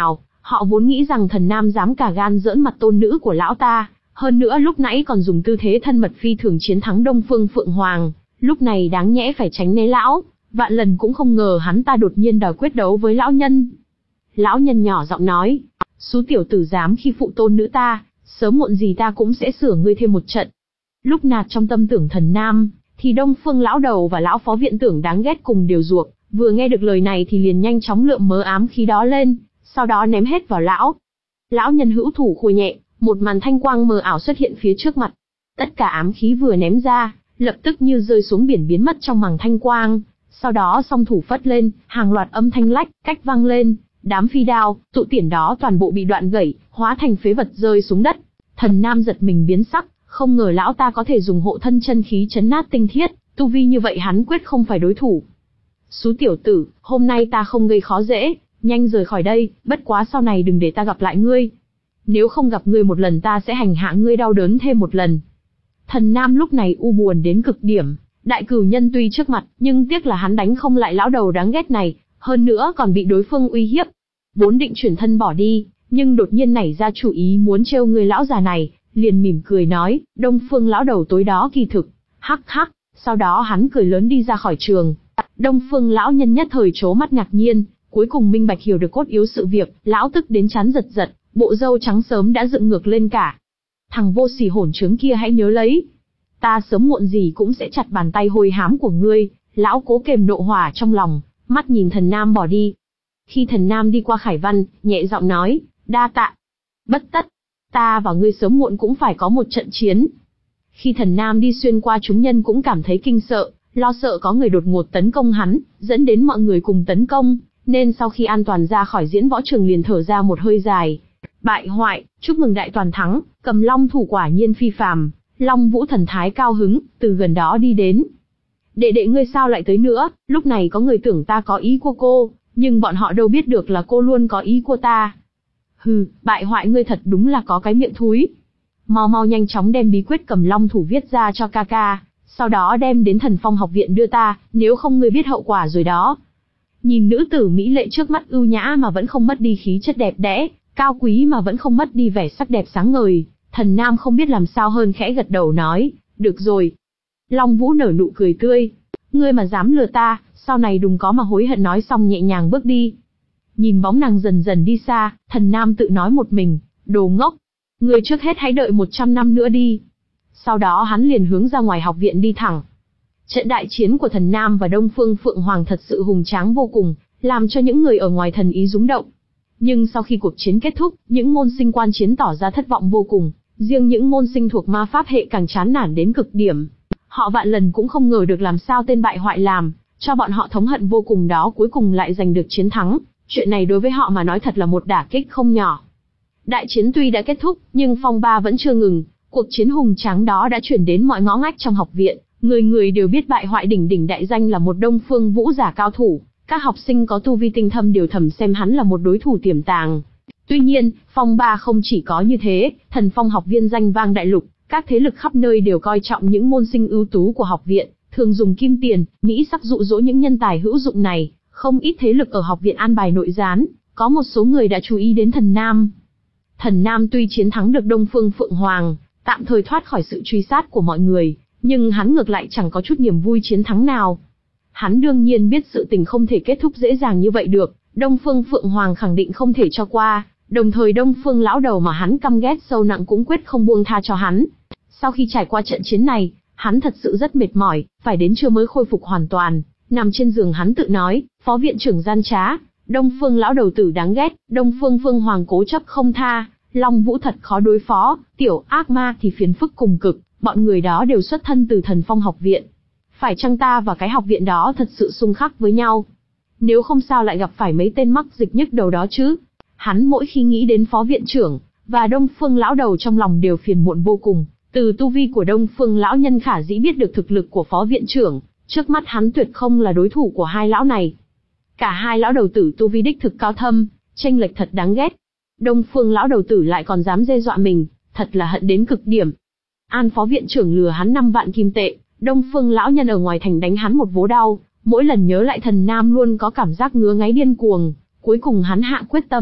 Họ vốn nghĩ rằng thần nam dám cả gan giỡn mặt tôn nữ của lão ta, hơn nữa lúc nãy còn dùng tư thế thân mật phi thường chiến thắng Đông Phương Phượng Hoàng, lúc này đáng nhẽ phải tránh né lão, vạn lần cũng không ngờ hắn ta đột nhiên đòi quyết đấu với lão nhân. Lão nhân nhỏ giọng nói, số tiểu tử dám khi phụ tôn nữ ta, sớm muộn gì ta cũng sẽ sửa ngươi thêm một trận. Lúc nạt trong tâm tưởng thần nam, thì Đông Phương lão đầu và lão phó viện tưởng đáng ghét cùng đều ruột, vừa nghe được lời này thì liền nhanh chóng lượm mớ ám khí đó lên, sau đó ném hết vào lão. Lão nhân hữu thủ khuỷu nhẹ, một màn thanh quang mờ ảo xuất hiện phía trước mặt. Tất cả ám khí vừa ném ra, lập tức như rơi xuống biển biến mất trong màn thanh quang, sau đó song thủ phất lên, hàng loạt âm thanh lách cách vang lên, đám phi đao, tụ tiễn đó toàn bộ bị đoạn gãy, hóa thành phế vật rơi xuống đất. Thần nam giật mình biến sắc, không ngờ lão ta có thể dùng hộ thân chân khí chấn nát tinh thiết, tu vi như vậy hắn quyết không phải đối thủ. Xú tiểu tử, hôm nay ta không gây khó dễ, nhanh rời khỏi đây, bất quá sau này đừng để ta gặp lại ngươi. Nếu không gặp ngươi một lần ta sẽ hành hạ ngươi đau đớn thêm một lần. Thần nam lúc này u buồn đến cực điểm, đại cửu nhân tuy trước mặt, nhưng tiếc là hắn đánh không lại lão đầu đáng ghét này, hơn nữa còn bị đối phương uy hiếp. Vốn định chuyển thân bỏ đi, nhưng đột nhiên nảy ra chủ ý muốn trêu người lão già này, liền mỉm cười nói, Đông Phương lão đầu tối đó kỳ thực, hắc hắc, sau đó hắn cười lớn đi ra khỏi trường. Đông Phương lão nhân nhất thời trố mắt ngạc nhiên, cuối cùng minh bạch hiểu được cốt yếu sự việc, lão tức đến trán giật giật, bộ râu trắng sớm đã dựng ngược lên cả. Thằng vô sỉ hỗn trướng kia hãy nhớ lấy, ta sớm muộn gì cũng sẽ chặt bàn tay hôi hám của ngươi. Lão cố kềm nộ hỏa trong lòng, mắt nhìn thần nam bỏ đi. Khi thần nam đi qua Khải Văn, nhẹ giọng nói, đa tạ. Bất tất, ta và ngươi sớm muộn cũng phải có một trận chiến. Khi thần nam đi xuyên qua chúng nhân cũng cảm thấy kinh sợ, lo sợ có người đột ngột tấn công hắn, dẫn đến mọi người cùng tấn công, nên sau khi an toàn ra khỏi diễn võ trường liền thở ra một hơi dài. Bại hoại, chúc mừng đại toàn thắng, Cầm Long thủ quả nhiên phi phàm. Long Vũ thần thái cao hứng, từ gần đó đi đến. Đệ đệ ngươi sao lại tới nữa, lúc này có người tưởng ta có ý của cô, nhưng bọn họ đâu biết được là cô luôn có ý của ta. Hừ, bại hoại ngươi thật đúng là có cái miệng thúi. Mau mau nhanh chóng đem bí quyết Cầm Long thủ viết ra cho ca ca, sau đó đem đến Thần Phong học viện đưa ta, nếu không ngươi biết hậu quả rồi đó. Nhìn nữ tử mỹ lệ trước mắt ưu nhã mà vẫn không mất đi khí chất đẹp đẽ, cao quý mà vẫn không mất đi vẻ sắc đẹp sáng ngời, thần nam không biết làm sao hơn khẽ gật đầu nói, được rồi. Long Vũ nở nụ cười tươi, ngươi mà dám lừa ta, sau này đừng có mà hối hận, nói xong nhẹ nhàng bước đi. Nhìn bóng nàng dần dần đi xa, thần nam tự nói một mình, đồ ngốc, ngươi trước hết hãy đợi một trăm năm nữa đi. Sau đó hắn liền hướng ra ngoài học viện đi thẳng. Trận đại chiến của thần nam và Đông Phương Phượng Hoàng thật sự hùng tráng vô cùng, làm cho những người ở ngoài thần ý rúng động. Nhưng sau khi cuộc chiến kết thúc, những môn sinh quan chiến tỏ ra thất vọng vô cùng, riêng những môn sinh thuộc ma pháp hệ càng chán nản đến cực điểm. Họ vạn lần cũng không ngờ được làm sao tên bại hoại làm cho bọn họ thống hận vô cùng đó cuối cùng lại giành được chiến thắng. Chuyện này đối với họ mà nói thật là một đả kích không nhỏ. Đại chiến tuy đã kết thúc, nhưng phong ba vẫn chưa ngừng. Cuộc chiến hùng tráng đó đã chuyển đến mọi ngõ ngách trong học viện, người người đều biết bại hoại đỉnh đỉnh đại danh là một Đông Phương Vũ giả cao thủ. Các học sinh có tu vi tinh thâm đều thầm xem hắn là một đối thủ tiềm tàng. Tuy nhiên, phong ba không chỉ có như thế, Thần Phong học viên danh vang đại lục, các thế lực khắp nơi đều coi trọng những môn sinh ưu tú của học viện, thường dùng kim tiền, mỹ sắc dụ dỗ những nhân tài hữu dụng này. Không ít thế lực ở học viện an bài nội gián, có một số người đã chú ý đến thần nam. Thần nam tuy chiến thắng được Đông Phương Phượng Hoàng, tạm thời thoát khỏi sự truy sát của mọi người, nhưng hắn ngược lại chẳng có chút niềm vui chiến thắng nào. Hắn đương nhiên biết sự tình không thể kết thúc dễ dàng như vậy được, Đông Phương Phượng Hoàng khẳng định không thể cho qua, đồng thời Đông Phương lão đầu mà hắn căm ghét sâu nặng cũng quyết không buông tha cho hắn. Sau khi trải qua trận chiến này, hắn thật sự rất mệt mỏi, phải đến trưa mới khôi phục hoàn toàn. Nằm trên giường hắn tự nói, phó viện trưởng gian trá, Đông Phương lão đầu tử đáng ghét, Đông Phương Phương Hoàng cố chấp không tha, Long Vũ thật khó đối phó, tiểu ác ma thì phiền phức cùng cực, bọn người đó đều xuất thân từ Thần Phong học viện. Phải chăng ta và cái học viện đó thật sự xung khắc với nhau? Nếu không sao lại gặp phải mấy tên mắc dịch nhức đầu đó chứ? Hắn mỗi khi nghĩ đến phó viện trưởng và Đông Phương lão đầu trong lòng đều phiền muộn vô cùng. Từ tu vi của Đông Phương lão nhân khả dĩ biết được thực lực của phó viện trưởng, trước mắt hắn tuyệt không là đối thủ của hai lão này. Cả hai lão đầu tử tu vi đích thực cao thâm, chênh lệch thật đáng ghét. Đông Phương lão đầu tử lại còn dám đe dọa mình, thật là hận đến cực điểm. An phó viện trưởng lừa hắn năm vạn kim tệ, Đông Phương lão nhân ở ngoài thành đánh hắn một vố đau, mỗi lần nhớ lại thần nam luôn có cảm giác ngứa ngáy điên cuồng, cuối cùng hắn hạ quyết tâm,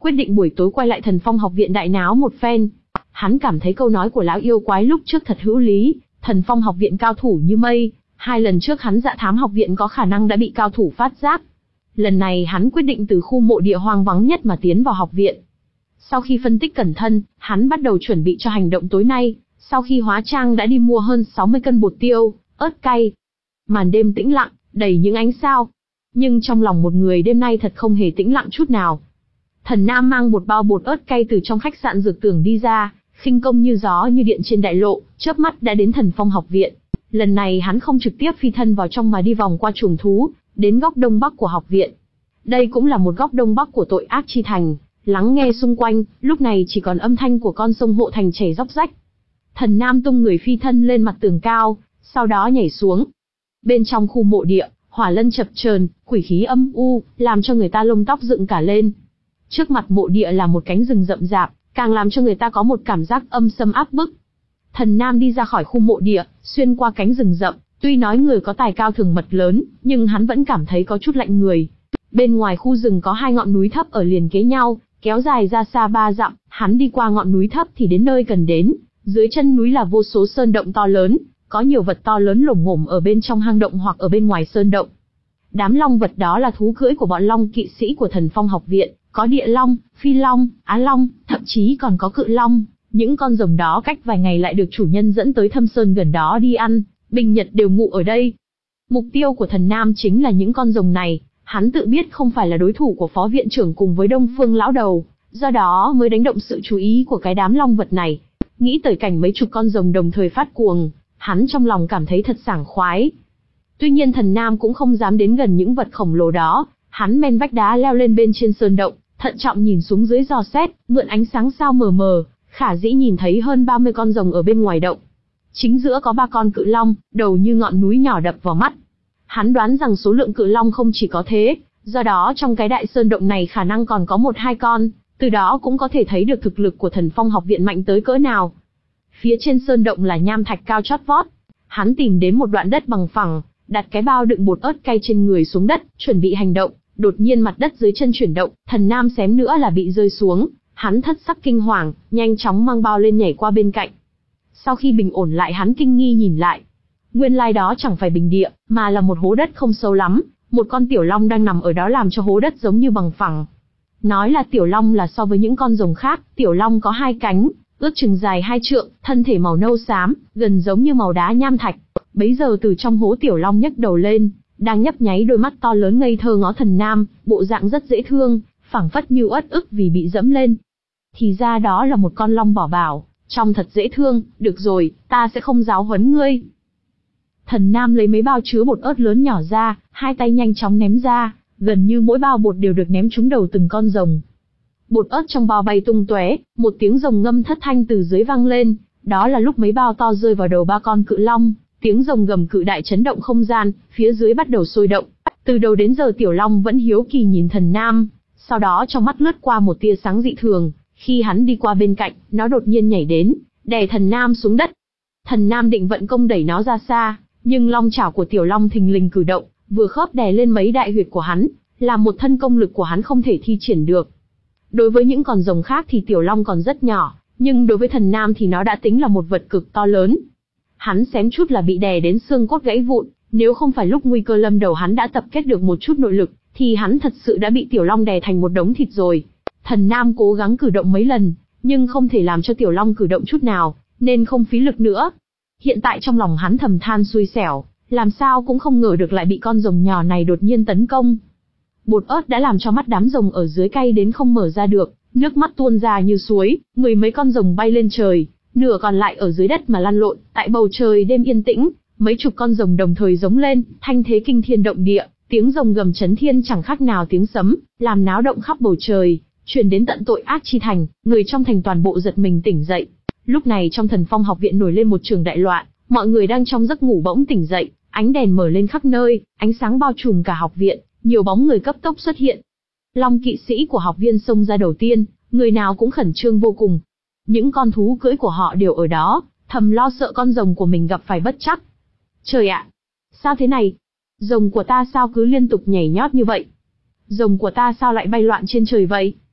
quyết định buổi tối quay lại Thần Phong học viện đại náo một phen. Hắn cảm thấy câu nói của lão yêu quái lúc trước thật hữu lý, Thần Phong học viện cao thủ như mây, hai lần trước hắn Dạ Thám học viện có khả năng đã bị cao thủ phát giác. Lần này hắn quyết định từ khu mộ địa hoang vắng nhất mà tiến vào học viện. Sau khi phân tích cẩn thận, hắn bắt đầu chuẩn bị cho hành động tối nay, sau khi hóa trang đã đi mua hơn sáu mươi cân bột tiêu, ớt cay. Màn đêm tĩnh lặng, đầy những ánh sao. Nhưng trong lòng một người đêm nay thật không hề tĩnh lặng chút nào. Thần Nam mang một bao bột ớt cay từ trong khách sạn Dược Tường đi ra, khinh công như gió như điện trên đại lộ, chớp mắt đã đến Thần Phong học viện. Lần này hắn không trực tiếp phi thân vào trong mà đi vòng qua chuồng thú, đến góc đông bắc của học viện. Đây cũng là một góc đông bắc của tội ác chi thành, lắng nghe xung quanh, lúc này chỉ còn âm thanh của con sông Hộ Thành chảy róc rách. Thần Nam tung người phi thân lên mặt tường cao, sau đó nhảy xuống. Bên trong khu mộ địa, hỏa lân chập chờn, quỷ khí âm u, làm cho người ta lông tóc dựng cả lên. Trước mặt mộ địa là một cánh rừng rậm rạp, càng làm cho người ta có một cảm giác âm sâm áp bức. Thần Nam đi ra khỏi khu mộ địa, xuyên qua cánh rừng rậm, tuy nói người có tài cao thường mật lớn, nhưng hắn vẫn cảm thấy có chút lạnh người. Bên ngoài khu rừng có hai ngọn núi thấp ở liền kế nhau, kéo dài ra xa ba dặm, hắn đi qua ngọn núi thấp thì đến nơi cần đến, dưới chân núi là vô số sơn động to lớn, có nhiều vật to lớn lổm ngổm ở bên trong hang động hoặc ở bên ngoài sơn động. Đám long vật đó là thú cưỡi của bọn long kỵ sĩ của Thần Phong học viện, có địa long, phi long, á long, thậm chí còn có cự long. Những con rồng đó cách vài ngày lại được chủ nhân dẫn tới thâm sơn gần đó đi ăn, bình nhật đều ngụ ở đây. Mục tiêu của Thần Nam chính là những con rồng này, hắn tự biết không phải là đối thủ của phó viện trưởng cùng với Đông Phương lão đầu, do đó mới đánh động sự chú ý của cái đám long vật này. Nghĩ tới cảnh mấy chục con rồng đồng thời phát cuồng, hắn trong lòng cảm thấy thật sảng khoái. Tuy nhiên Thần Nam cũng không dám đến gần những vật khổng lồ đó, hắn men vách đá leo lên bên trên sơn động, thận trọng nhìn xuống dưới dò xét, mượn ánh sáng sao mờ mờ, khả dĩ nhìn thấy hơn ba mươi con rồng ở bên ngoài động. Chính giữa có ba con cự long, đầu như ngọn núi nhỏ đập vào mắt. Hắn đoán rằng số lượng cự long không chỉ có thế, do đó trong cái đại sơn động này khả năng còn có một hai con, từ đó cũng có thể thấy được thực lực của Thần Phong học viện mạnh tới cỡ nào. Phía trên sơn động là nham thạch cao chót vót. Hắn tìm đến một đoạn đất bằng phẳng, đặt cái bao đựng bột ớt cay trên người xuống đất, chuẩn bị hành động. Đột nhiên mặt đất dưới chân chuyển động, Thần Nam xém nữa là bị rơi xuống. Hắn thất sắc kinh hoàng, nhanh chóng mang bao lên nhảy qua bên cạnh. Sau khi bình ổn lại hắn kinh nghi nhìn lại. Nguyên lai đó chẳng phải bình địa, mà là một hố đất không sâu lắm. Một con tiểu long đang nằm ở đó làm cho hố đất giống như bằng phẳng. Nói là tiểu long là so với những con rồng khác, tiểu long có hai cánh, ước chừng dài hai trượng, thân thể màu nâu xám, gần giống như màu đá nham thạch. Bấy giờ từ trong hố tiểu long nhấc đầu lên, đang nhấp nháy đôi mắt to lớn ngây thơ ngó Thần Nam, bộ dạng rất dễ thương, phảng phất như uất ức vì bị dẫm lên. Thì ra đó là một con long bỏ bảo, trông thật dễ thương, được rồi, ta sẽ không giáo huấn ngươi. Thần Nam lấy mấy bao chứa bột ớt lớn nhỏ ra, hai tay nhanh chóng ném ra, gần như mỗi bao bột đều được ném trúng đầu từng con rồng. Bột ớt trong bao bay tung tóe, một tiếng rồng ngâm thất thanh từ dưới vang lên, đó là lúc mấy bao to rơi vào đầu ba con cự long, tiếng rồng gầm cự đại chấn động không gian, phía dưới bắt đầu sôi động. Từ đầu đến giờ tiểu long vẫn hiếu kỳ nhìn Thần Nam, sau đó trong mắt lướt qua một tia sáng dị thường, khi hắn đi qua bên cạnh, nó đột nhiên nhảy đến, đè Thần Nam xuống đất. Thần Nam định vận công đẩy nó ra xa, nhưng long chảo của tiểu long thình lình cử động, vừa khớp đè lên mấy đại huyệt của hắn, làm một thân công lực của hắn không thể thi triển được. Đối với những con rồng khác thì tiểu long còn rất nhỏ, nhưng đối với Thần Nam thì nó đã tính là một vật cực to lớn. Hắn xém chút là bị đè đến xương cốt gãy vụn, nếu không phải lúc nguy cơ lâm đầu hắn đã tập kết được một chút nội lực, thì hắn thật sự đã bị tiểu long đè thành một đống thịt rồi. Thần Nam cố gắng cử động mấy lần, nhưng không thể làm cho tiểu long cử động chút nào, nên không phí lực nữa. Hiện tại trong lòng hắn thầm than xui xẻo, làm sao cũng không ngờ được lại bị con rồng nhỏ này đột nhiên tấn công. Bột ớt đã làm cho mắt đám rồng ở dưới cay đến không mở ra được, nước mắt tuôn ra như suối, mười mấy con rồng bay lên trời, nửa còn lại ở dưới đất mà lăn lộn. Tại bầu trời đêm yên tĩnh, mấy chục con rồng đồng thời giống lên, thanh thế kinh thiên động địa, tiếng rồng gầm chấn thiên chẳng khác nào tiếng sấm, làm náo động khắp bầu trời, truyền đến tận tội ác chi thành, người trong thành toàn bộ giật mình tỉnh dậy. Lúc này trong Thần Phong học viện nổi lên một trường đại loạn, mọi người đang trong giấc ngủ bỗng tỉnh dậy, ánh đèn mở lên khắp nơi, ánh sáng bao trùm cả học viện, nhiều bóng người cấp tốc xuất hiện. Long kỵ sĩ của học viên xông ra đầu tiên, người nào cũng khẩn trương vô cùng. Những con thú cưỡi của họ đều ở đó, thầm lo sợ con rồng của mình gặp phải bất trắc. Trời ạ! Sao thế này? Rồng của ta sao cứ liên tục nhảy nhót như vậy? Rồng của ta sao lại bay loạn trên trời vậy?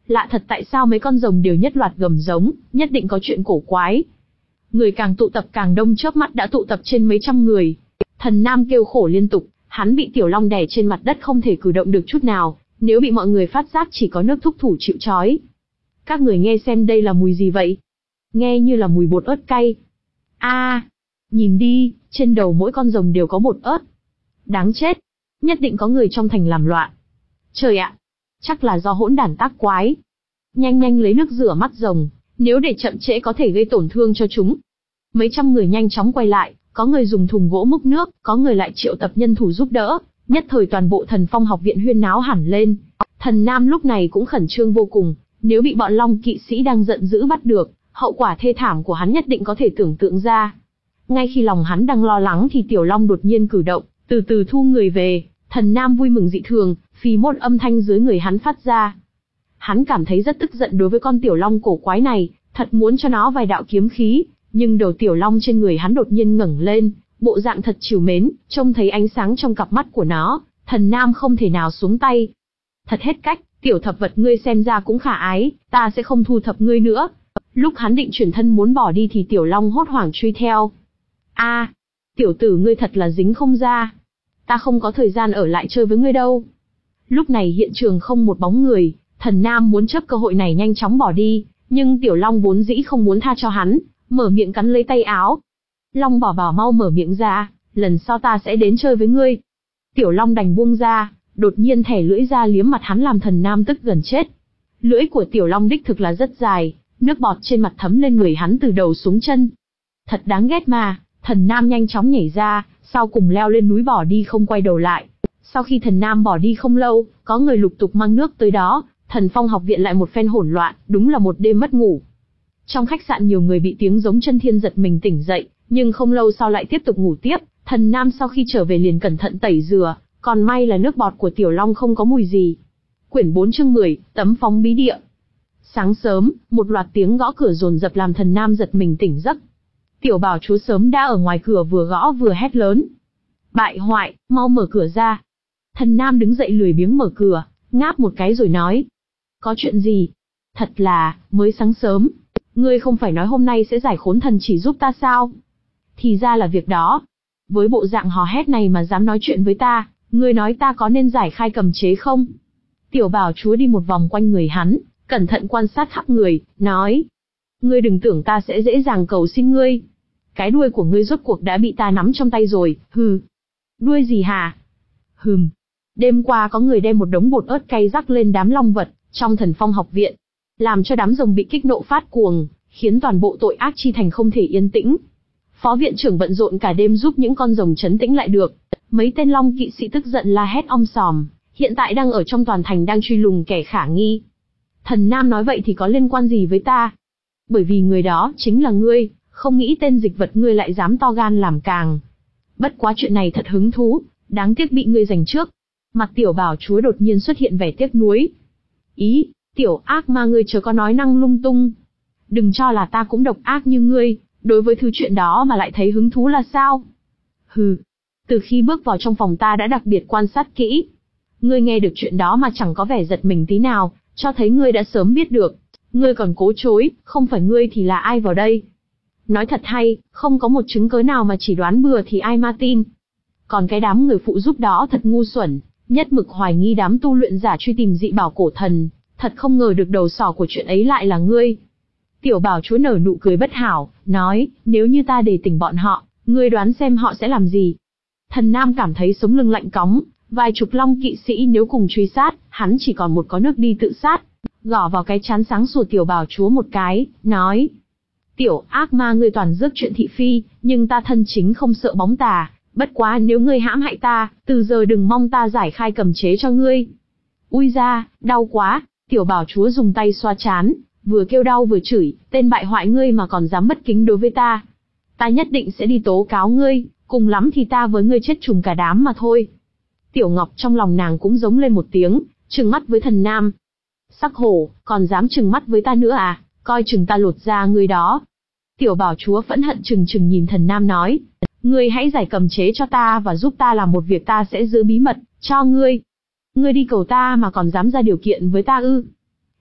Lạ thật, tại sao mấy con rồng đều nhất loạt gầm giống, nhất định có chuyện cổ quái. Người càng tụ tập càng đông, chớp mắt đã tụ tập trên mấy trăm người. Thần Nam kêu khổ liên tục, hắn bị Tiểu Long đè trên mặt đất không thể cử động được chút nào, nếu bị mọi người phát giác chỉ có nước thúc thủ chịu trói. Các người nghe xem đây là mùi gì vậy? Nghe như là mùi bột ớt cay. A, à, nhìn đi, trên đầu mỗi con rồng đều có bột ớt. Đáng chết, nhất định có người trong thành làm loạn. Trời ạ, chắc là do hỗn đản tác quái. Nhanh nhanh lấy nước rửa mắt rồng, nếu để chậm trễ có thể gây tổn thương cho chúng. Mấy trăm người nhanh chóng quay lại, có người dùng thùng gỗ múc nước, có người lại triệu tập nhân thủ giúp đỡ, nhất thời toàn bộ Thần Phong học viện huyên náo hẳn lên. Thần Nam lúc này cũng khẩn trương vô cùng, nếu bị bọn Long kỵ sĩ đang giận dữ bắt được, hậu quả thê thảm của hắn nhất định có thể tưởng tượng ra. Ngay khi lòng hắn đang lo lắng thì Tiểu Long đột nhiên cử động, từ từ thu người về. Thần Nam vui mừng dị thường, phì một âm thanh dưới người hắn phát ra. Hắn cảm thấy rất tức giận đối với con Tiểu Long cổ quái này, thật muốn cho nó vài đạo kiếm khí, nhưng đầu Tiểu Long trên người hắn đột nhiên ngẩng lên, bộ dạng thật trìu mến, trông thấy ánh sáng trong cặp mắt của nó, Thần Nam không thể nào xuống tay. Thật hết cách, tiểu thập vật ngươi xem ra cũng khả ái, ta sẽ không thu thập ngươi nữa. Lúc hắn định chuyển thân muốn bỏ đi thì Tiểu Long hốt hoảng truy theo. A, à, tiểu tử ngươi thật là dính không ra. Ta không có thời gian ở lại chơi với ngươi đâu. Lúc này hiện trường không một bóng người, Thần Nam muốn chấp cơ hội này nhanh chóng bỏ đi, nhưng Tiểu Long vốn dĩ không muốn tha cho hắn, mở miệng cắn lấy tay áo. Long bảo bảo mau mở miệng ra, lần sau ta sẽ đến chơi với ngươi. Tiểu Long đành buông ra, đột nhiên thẻ lưỡi ra liếm mặt hắn làm Thần Nam tức gần chết. Lưỡi của Tiểu Long đích thực là rất dài, nước bọt trên mặt thấm lên người hắn từ đầu xuống chân. Thật đáng ghét mà, Thần Nam nhanh chóng nhảy ra, sau cùng leo lên núi bỏ đi không quay đầu lại. Sau khi Thần Nam bỏ đi không lâu, có người lục tục mang nước tới đó, Thần Phong học viện lại một phen hỗn loạn, đúng là một đêm mất ngủ. Trong khách sạn nhiều người bị tiếng giống chân thiên giật mình tỉnh dậy, nhưng không lâu sau lại tiếp tục ngủ tiếp. Thần Nam sau khi trở về liền cẩn thận tẩy rửa, còn may là nước bọt của Tiểu Long không có mùi gì. Quyển bốn chương mười, tấm phóng bí địa. Sáng sớm, một loạt tiếng gõ cửa dồn dập làm Thần Nam giật mình tỉnh giấc. Tiểu bảo chúa sớm đã ở ngoài cửa vừa gõ vừa hét lớn. Bại hoại, mau mở cửa ra. Thần Nam đứng dậy lười biếng mở cửa, ngáp một cái rồi nói. Có chuyện gì? Thật là, mới sáng sớm. Ngươi không phải nói hôm nay sẽ giải khốn thần chỉ giúp ta sao? Thì ra là việc đó. Với bộ dạng hò hét này mà dám nói chuyện với ta, ngươi nói ta có nên giải khai cầm chế không? Tiểu bảo chúa đi một vòng quanh người hắn, cẩn thận quan sát khắp người, nói. Ngươi đừng tưởng ta sẽ dễ dàng cầu xin ngươi. Cái đuôi của ngươi rốt cuộc đã bị ta nắm trong tay rồi, hừ. Đuôi gì hả? Hừm. Đêm qua có người đem một đống bột ớt cay rắc lên đám long vật trong Thần Phong học viện, làm cho đám rồng bị kích nộ phát cuồng, khiến toàn bộ tội ác chi thành không thể yên tĩnh. Phó viện trưởng bận rộn cả đêm giúp những con rồng trấn tĩnh lại được. Mấy tên long kỵ sĩ tức giận la hét om sòm, hiện tại đang ở trong toàn thành đang truy lùng kẻ khả nghi. Thần Nam nói vậy thì có liên quan gì với ta? Bởi vì người đó chính là ngươi, không nghĩ tên dịch vật ngươi lại dám to gan làm càng. Bất quá chuyện này thật hứng thú, đáng tiếc bị ngươi giành trước. Mặt tiểu bảo chúa đột nhiên xuất hiện vẻ tiếc nuối. Ý, tiểu ác ma ngươi chớ có nói năng lung tung. Đừng cho là ta cũng độc ác như ngươi, đối với thứ chuyện đó mà lại thấy hứng thú là sao? Hừ, từ khi bước vào trong phòng ta đã đặc biệt quan sát kỹ. Ngươi nghe được chuyện đó mà chẳng có vẻ giật mình tí nào, cho thấy ngươi đã sớm biết được. Ngươi còn cố chối, không phải ngươi thì là ai vào đây? Nói thật hay, không có một chứng cớ nào mà chỉ đoán bừa thì ai mà tin. Còn cái đám người phụ giúp đó thật ngu xuẩn, nhất mực hoài nghi đám tu luyện giả truy tìm dị bảo cổ thần, thật không ngờ được đầu sỏ của chuyện ấy lại là ngươi. Tiểu bảo chúa nở nụ cười bất hảo, nói, nếu như ta để tỉnh bọn họ, ngươi đoán xem họ sẽ làm gì? Thần Nam cảm thấy sống lưng lạnh cóng, vài chục long kỵ sĩ nếu cùng truy sát, hắn chỉ còn một có nước đi tự sát. Gõ vào cái chán sáng sủa tiểu bảo chúa một cái, nói. Tiểu ác ma ngươi toàn rước chuyện thị phi, nhưng ta thân chính không sợ bóng tà, bất quá nếu ngươi hãm hại ta, từ giờ đừng mong ta giải khai cầm chế cho ngươi. Ui da, đau quá, tiểu bảo chúa dùng tay xoa chán, vừa kêu đau vừa chửi, tên bại hoại ngươi mà còn dám bất kính đối với ta. Ta nhất định sẽ đi tố cáo ngươi, cùng lắm thì ta với ngươi chết trùng cả đám mà thôi. Tiểu Ngọc trong lòng nàng cũng giống lên một tiếng, trừng mắt với Thần Nam. Sắc hổ, còn dám trừng mắt với ta nữa à, coi chừng ta lột da ngươi đó. Tiểu bảo chúa phẫn hận trừng trừng nhìn Thần Nam nói, ngươi hãy giải cầm chế cho ta và giúp ta làm một việc ta sẽ giữ bí mật cho ngươi. Ngươi đi cầu ta mà còn dám ra điều kiện với ta ư?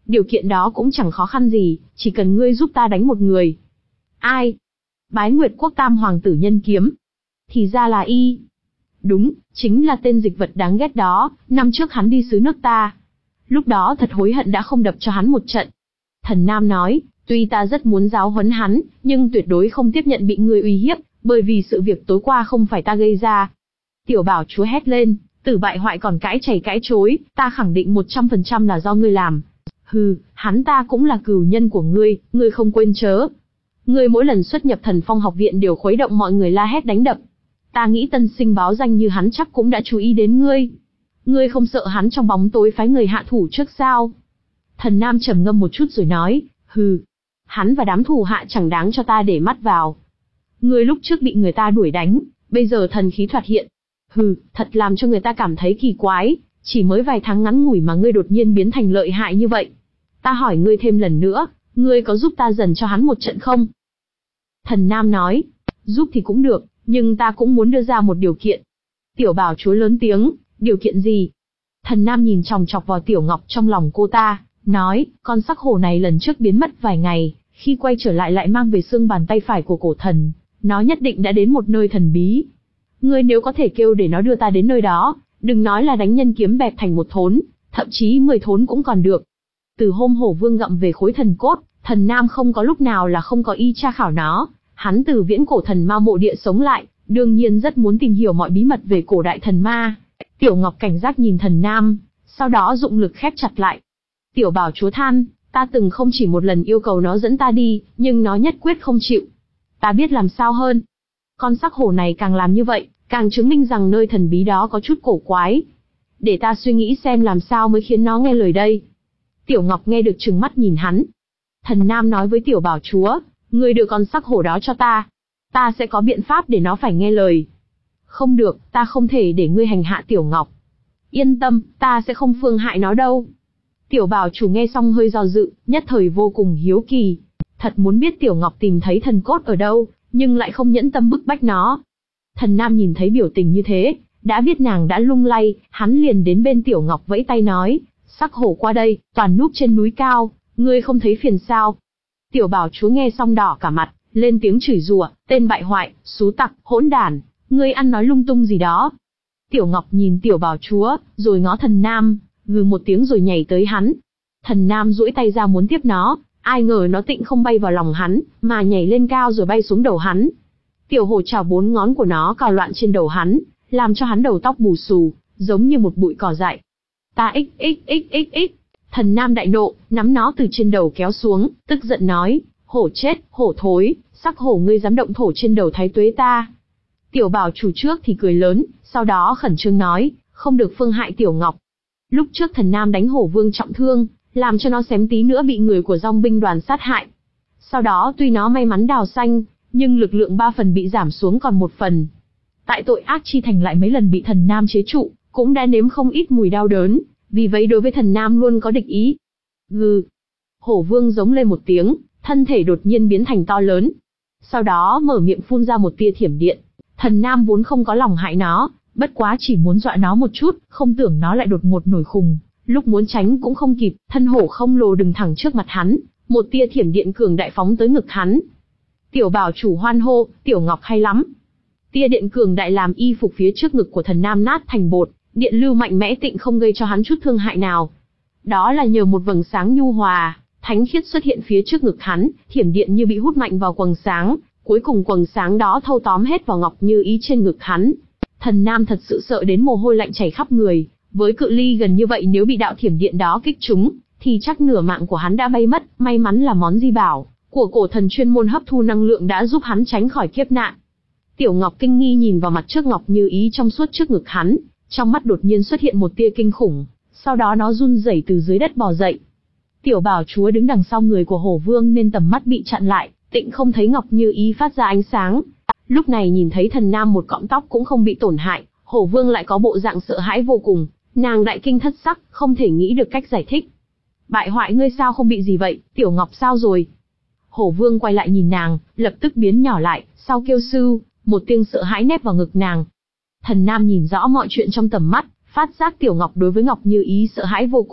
Điều kiện đó cũng chẳng khó khăn gì, chỉ cần ngươi giúp ta đánh một người. Ai? Bái Nguyệt Quốc Tam Hoàng tử Nhân Kiếm. Thì ra là y. Đúng, chính là tên dịch vật đáng ghét đó, năm trước hắn đi xứ nước ta. Lúc đó thật hối hận đã không đập cho hắn một trận. Thần Nam nói, tuy ta rất muốn giáo huấn hắn, nhưng tuyệt đối không tiếp nhận bị ngươi uy hiếp, bởi vì sự việc tối qua không phải ta gây ra. Tiểu Bảo Chúa hét lên, Tử bại hoại còn cãi chày cãi chối, ta khẳng định một trăm phần trăm là do ngươi làm. Hừ, hắn ta cũng là cừu nhân của ngươi, ngươi không quên chớ. Ngươi mỗi lần xuất nhập Thần Phong học viện đều khuấy động mọi người la hét đánh đập. Ta nghĩ tân sinh báo danh như hắn chắc cũng đã chú ý đến ngươi. Ngươi không sợ hắn trong bóng tối phái người hạ thủ trước sao? Thần Nam trầm ngâm một chút rồi nói, hừ, hắn và đám thủ hạ chẳng đáng cho ta để mắt vào. Ngươi lúc trước bị người ta đuổi đánh, bây giờ thần khí thoạt hiện. Hừ, thật làm cho người ta cảm thấy kỳ quái, chỉ mới vài tháng ngắn ngủi mà ngươi đột nhiên biến thành lợi hại như vậy. Ta hỏi ngươi thêm lần nữa, ngươi có giúp ta dần cho hắn một trận không? Thần Nam nói, giúp thì cũng được, nhưng ta cũng muốn đưa ra một điều kiện. Tiểu Bảo Chúa lớn tiếng, điều kiện gì? Thần Nam nhìn chòng chọc vào Tiểu Ngọc trong lòng cô ta, nói, con sắc hổ này lần trước biến mất vài ngày, khi quay trở lại lại mang về xương bàn tay phải của cổ thần, nó nhất định đã đến một nơi thần bí. Ngươi nếu có thể kêu để nó đưa ta đến nơi đó, đừng nói là đánh nhân kiếm bẹp thành một thốn, thậm chí mười thốn cũng còn được. Từ hôm Hổ Vương gặm về khối thần cốt, Thần Nam không có lúc nào là không có ý tra khảo nó. Hắn từ viễn cổ thần ma mộ địa sống lại, đương nhiên rất muốn tìm hiểu mọi bí mật về cổ đại thần ma. Tiểu Ngọc cảnh giác nhìn Thần Nam, sau đó dụng lực khép chặt lại. Tiểu Bảo Chúa than, ta từng không chỉ một lần yêu cầu nó dẫn ta đi, nhưng nó nhất quyết không chịu. Ta biết làm sao hơn. Con sắc hổ này càng làm như vậy, càng chứng minh rằng nơi thần bí đó có chút cổ quái. Để ta suy nghĩ xem làm sao mới khiến nó nghe lời đây. Tiểu Ngọc nghe được trừng mắt nhìn hắn. Thần Nam nói với Tiểu Bảo Chúa, ngươi đưa con sắc hổ đó cho ta. Ta sẽ có biện pháp để nó phải nghe lời. Không được, ta không thể để ngươi hành hạ Tiểu Ngọc. Yên tâm, ta sẽ không phương hại nó đâu. Tiểu Bảo Chủ nghe xong hơi do dự, nhất thời vô cùng hiếu kỳ. Thật muốn biết Tiểu Ngọc tìm thấy thần cốt ở đâu, nhưng lại không nhẫn tâm bức bách nó. Thần Nam nhìn thấy biểu tình như thế, đã biết nàng đã lung lay, hắn liền đến bên Tiểu Ngọc vẫy tay nói, sắc hổ qua đây, toàn núp trên núi cao, ngươi không thấy phiền sao? Tiểu Bảo Chúa nghe xong đỏ cả mặt, lên tiếng chửi rủa, tên bại hoại, xú tặc, hỗn đản, ngươi ăn nói lung tung gì đó. Tiểu Ngọc nhìn Tiểu Bảo Chúa, rồi ngó Thần Nam, gừ một tiếng rồi nhảy tới hắn. Thần Nam duỗi tay ra muốn tiếp nó, ai ngờ nó tịnh không bay vào lòng hắn, mà nhảy lên cao rồi bay xuống đầu hắn. Tiểu hổ chảo bốn ngón của nó cào loạn trên đầu hắn, làm cho hắn đầu tóc bù xù, giống như một bụi cỏ dại. Ta x x x x x. Thần Nam đại nộ, nắm nó từ trên đầu kéo xuống, tức giận nói, hổ chết, hổ thối, sắc hổ ngươi dám động thổ trên đầu Thái Tuế ta. Tiểu Bảo Chủ trước thì cười lớn, sau đó khẩn trương nói, không được phương hại Tiểu Ngọc. Lúc trước Thần Nam đánh Hổ Vương trọng thương, làm cho nó xém tí nữa bị người của dòng binh đoàn sát hại. Sau đó tuy nó may mắn đào xanh, nhưng lực lượng ba phần bị giảm xuống còn một phần. Tại tội ác chi thành lại mấy lần bị Thần Nam chế trụ, cũng đã nếm không ít mùi đau đớn, vì vậy đối với Thần Nam luôn có địch ý. Gừ. Hổ Vương giống lên một tiếng, thân thể đột nhiên biến thành to lớn. Sau đó mở miệng phun ra một tia thiểm điện. Thần Nam vốn không có lòng hại nó, bất quá chỉ muốn dọa nó một chút, không tưởng nó lại đột ngột nổi khùng. Lúc muốn tránh cũng không kịp, thân hổ không lồ đứng thẳng trước mặt hắn, một tia thiểm điện cường đại phóng tới ngực hắn. Tiểu Bảo Chủ hoan hô, Tiểu Ngọc hay lắm. Tia điện cường đại làm y phục phía trước ngực của Thần Nam nát thành bột, điện lưu mạnh mẽ tịnh không gây cho hắn chút thương hại nào. Đó là nhờ một vầng sáng nhu hòa, thánh khiết xuất hiện phía trước ngực hắn, thiểm điện như bị hút mạnh vào quầng sáng, cuối cùng quầng sáng đó thâu tóm hết vào Ngọc Như Ý trên ngực hắn. Thần Nam thật sự sợ đến mồ hôi lạnh chảy khắp người, với cự ly gần như vậy nếu bị đạo thiểm điện đó kích trúng, thì chắc nửa mạng của hắn đã bay mất, may mắn là món di bảo của cổ thần chuyên môn hấp thu năng lượng đã giúp hắn tránh khỏi kiếp nạn. Tiểu Ngọc kinh nghi nhìn vào mặt trước Ngọc Như Ý trong suốt trước ngực hắn, trong mắt đột nhiên xuất hiện một tia kinh khủng, sau đó nó run rẩy từ dưới đất bò dậy. Tiểu Bảo Chúa đứng đằng sau người của Hổ Vương nên tầm mắt bị chặn lại, tịnh không thấy Ngọc Như Ý phát ra ánh sáng. Lúc này nhìn thấy Thần Nam một cọng tóc cũng không bị tổn hại, Hổ Vương lại có bộ dạng sợ hãi vô cùng, nàng đại kinh thất sắc, không thể nghĩ được cách giải thích. Bại hoại ngươi sao không bị gì vậy, Tiểu Ngọc sao rồi? Hổ Vương quay lại nhìn nàng, lập tức biến nhỏ lại, sau kêu sư, một tiếng sợ hãi nép vào ngực nàng. Thần Nam nhìn rõ mọi chuyện trong tầm mắt, phát giác Tiểu Ngọc đối với Ngọc Như Ý sợ hãi vô cùng,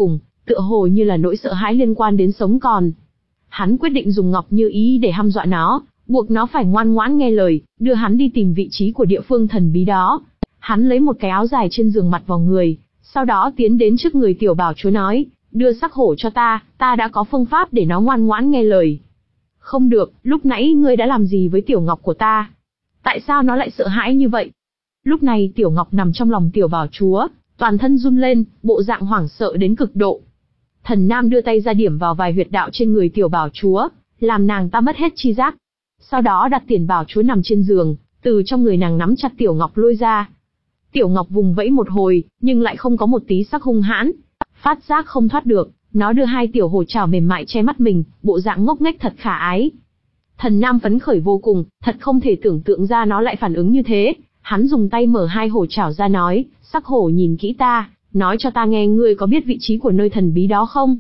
tựa hồ như là nỗi sợ hãi liên quan đến sống còn. Hắn quyết định dùng Ngọc Như Ý để hăm dọa nó, buộc nó phải ngoan ngoãn nghe lời, đưa hắn đi tìm vị trí của địa phương thần bí đó. Hắn lấy một cái áo dài trên giường mặt vào người, sau đó tiến đến trước người tiểu bảo chúa nói, đưa sắc hổ cho ta, ta đã có phương pháp để nó ngoan ngoãn nghe lời. Không được, lúc nãy ngươi đã làm gì với tiểu ngọc của ta? Tại sao nó lại sợ hãi như vậy? Lúc này tiểu ngọc nằm trong lòng tiểu bảo chúa, toàn thân run lên, bộ dạng hoảng sợ đến cực độ. Thần Nam đưa tay ra điểm vào vài huyệt đạo trên người tiểu bảo chúa, làm nàng ta mất hết chi giác. Sau đó đặt tiền bảo chúa nằm trên giường, từ trong người nàng nắm chặt tiểu ngọc lôi ra. Tiểu ngọc vùng vẫy một hồi, nhưng lại không có một tí sắc hung hãn. Phát giác không thoát được, nó đưa hai tiểu hổ trảo mềm mại che mắt mình, bộ dạng ngốc nghếch thật khả ái. Thần Nam phấn khởi vô cùng, thật không thể tưởng tượng ra nó lại phản ứng như thế. Hắn dùng tay mở hai hổ trảo ra nói, sắc hổ nhìn kỹ ta, nói cho ta nghe ngươi có biết vị trí của nơi thần bí đó không?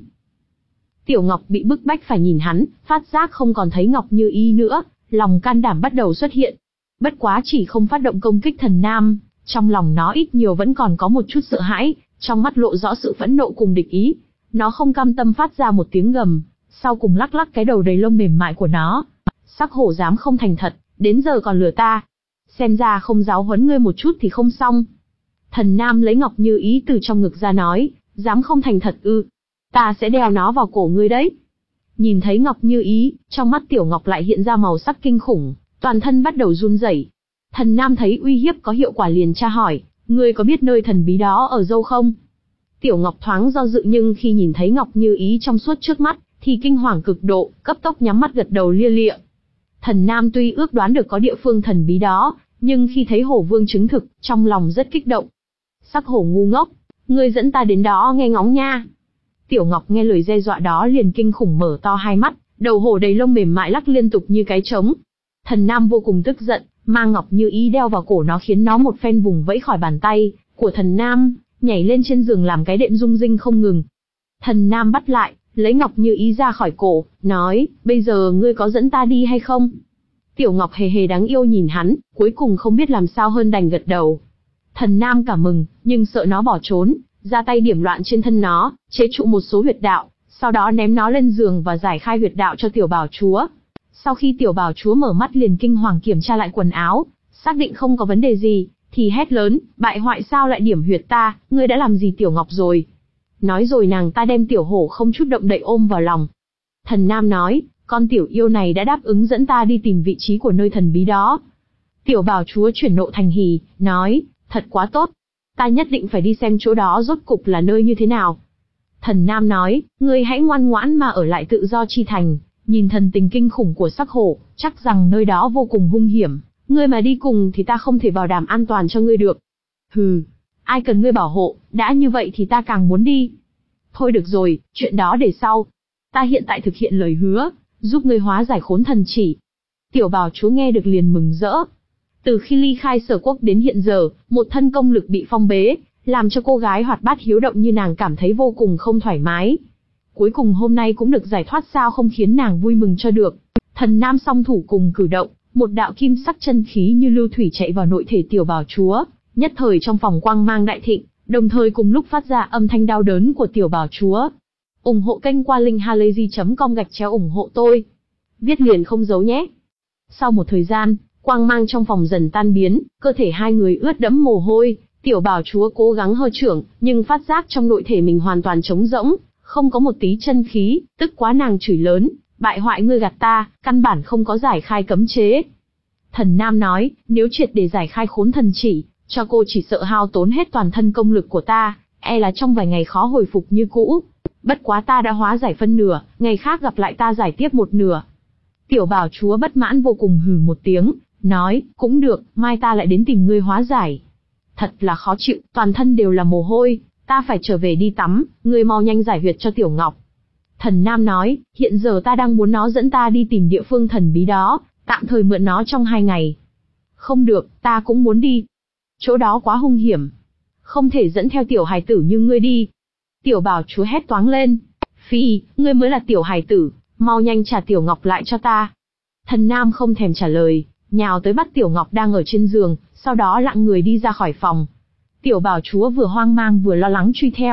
Tiểu Ngọc bị bức bách phải nhìn hắn, phát giác không còn thấy Ngọc Như Ý nữa, lòng can đảm bắt đầu xuất hiện. Bất quá chỉ không phát động công kích Thần Nam, trong lòng nó ít nhiều vẫn còn có một chút sợ hãi, trong mắt lộ rõ sự phẫn nộ cùng địch ý. Nó không cam tâm phát ra một tiếng gầm, sau cùng lắc lắc cái đầu đầy lông mềm mại của nó. Sắc hổ dám không thành thật, đến giờ còn lừa ta. Xem ra không giáo huấn ngươi một chút thì không xong. Thần Nam lấy Ngọc Như Ý từ trong ngực ra nói, dám không thành thật ư? Ta sẽ đeo nó vào cổ ngươi đấy. Nhìn thấy Ngọc Như Ý, trong mắt Tiểu Ngọc lại hiện ra màu sắc kinh khủng, toàn thân bắt đầu run rẩy. Thần Nam thấy uy hiếp có hiệu quả liền tra hỏi, ngươi có biết nơi thần bí đó ở đâu không? Tiểu Ngọc thoáng do dự nhưng khi nhìn thấy Ngọc Như Ý trong suốt trước mắt, thì kinh hoàng cực độ, cấp tốc nhắm mắt gật đầu lia lịa. Thần Nam tuy ước đoán được có địa phương thần bí đó, nhưng khi thấy Hổ Vương chứng thực, trong lòng rất kích động. Sắc hổ ngu ngốc, ngươi dẫn ta đến đó nghe ngóng nha. Tiểu Ngọc nghe lời đe dọa đó liền kinh khủng mở to hai mắt, đầu hổ đầy lông mềm mại lắc liên tục như cái trống. Thần Nam vô cùng tức giận, mang Ngọc Như Ý đeo vào cổ nó khiến nó một phen vùng vẫy khỏi bàn tay của Thần Nam, nhảy lên trên giường làm cái đệm rung rinh không ngừng. Thần Nam bắt lại, lấy Ngọc Như Ý ra khỏi cổ, nói, bây giờ ngươi có dẫn ta đi hay không? Tiểu Ngọc hề hề đáng yêu nhìn hắn, cuối cùng không biết làm sao hơn đành gật đầu. Thần Nam cả mừng, nhưng sợ nó bỏ trốn, ra tay điểm loạn trên thân nó, chế trụ một số huyệt đạo, sau đó ném nó lên giường và giải khai huyệt đạo cho tiểu bảo chúa. Sau khi tiểu bảo chúa mở mắt liền kinh hoàng kiểm tra lại quần áo, xác định không có vấn đề gì, thì hét lớn, bại hoại sao lại điểm huyệt ta, ngươi đã làm gì Tiểu Ngọc rồi? Nói rồi nàng ta đem tiểu hổ không chút động đậy ôm vào lòng. Thần Nam nói, con tiểu yêu này đã đáp ứng dẫn ta đi tìm vị trí của nơi thần bí đó. Tiểu bảo chúa chuyển nộ thành hỉ, nói, thật quá tốt, ta nhất định phải đi xem chỗ đó rốt cục là nơi như thế nào. Thần Nam nói, ngươi hãy ngoan ngoãn mà ở lại Tự Do Chi Thành, nhìn thần tình kinh khủng của sắc hổ, chắc rằng nơi đó vô cùng hung hiểm, ngươi mà đi cùng thì ta không thể bảo đảm an toàn cho ngươi được. Hừ, ai cần ngươi bảo hộ, đã như vậy thì ta càng muốn đi. Thôi được rồi, chuyện đó để sau. Ta hiện tại thực hiện lời hứa, giúp ngươi hóa giải khốn thần chỉ. Tiểu bảo chúa nghe được liền mừng rỡ. Từ khi ly khai Sở Quốc đến hiện giờ, một thân công lực bị phong bế, làm cho cô gái hoạt bát hiếu động như nàng cảm thấy vô cùng không thoải mái. Cuối cùng hôm nay cũng được giải thoát, sao không khiến nàng vui mừng cho được. Thần Nam song thủ cùng cử động, một đạo kim sắc chân khí như lưu thủy chạy vào nội thể tiểu bảo chúa, nhất thời trong phòng quang mang đại thịnh, đồng thời cùng lúc phát ra âm thanh đau đớn của tiểu bảo chúa. Ủng hộ kênh qua linkhalazy chấm com gạch chéo ủng hộ tôi. Viết liền không giấu nhé. Sau một thời gian, quang mang trong phòng dần tan biến, cơ thể hai người ướt đẫm mồ hôi, tiểu bảo chúa cố gắng hơ trưởng, nhưng phát giác trong nội thể mình hoàn toàn trống rỗng, không có một tí chân khí, tức quá nàng chửi lớn, bại hoại ngươi gạt ta, căn bản không có giải khai cấm chế. Thần Nam nói, nếu triệt để giải khai khốn thần chỉ, cho cô chỉ sợ hao tốn hết toàn thân công lực của ta, e là trong vài ngày khó hồi phục như cũ. Bất quá ta đã hóa giải phân nửa, ngày khác gặp lại ta giải tiếp một nửa. Tiểu bảo chúa bất mãn vô cùng hừ một tiếng, nói, cũng được, mai ta lại đến tìm ngươi hóa giải. Thật là khó chịu, toàn thân đều là mồ hôi, ta phải trở về đi tắm, ngươi mau nhanh giải huyệt cho Tiểu Ngọc. Thần Nam nói, hiện giờ ta đang muốn nó dẫn ta đi tìm địa phương thần bí đó, tạm thời mượn nó trong hai ngày. Không được, ta cũng muốn đi. Chỗ đó quá hung hiểm. Không thể dẫn theo tiểu hài tử như ngươi đi. Tiểu bảo chúa hét toáng lên. Phi, ngươi mới là tiểu hài tử, mau nhanh trả Tiểu Ngọc lại cho ta. Thần Nam không thèm trả lời, nhào tới bắt Tiểu Ngọc đang ở trên giường, sau đó lặng người đi ra khỏi phòng. Tiểu bảo chúa vừa hoang mang vừa lo lắng truy theo,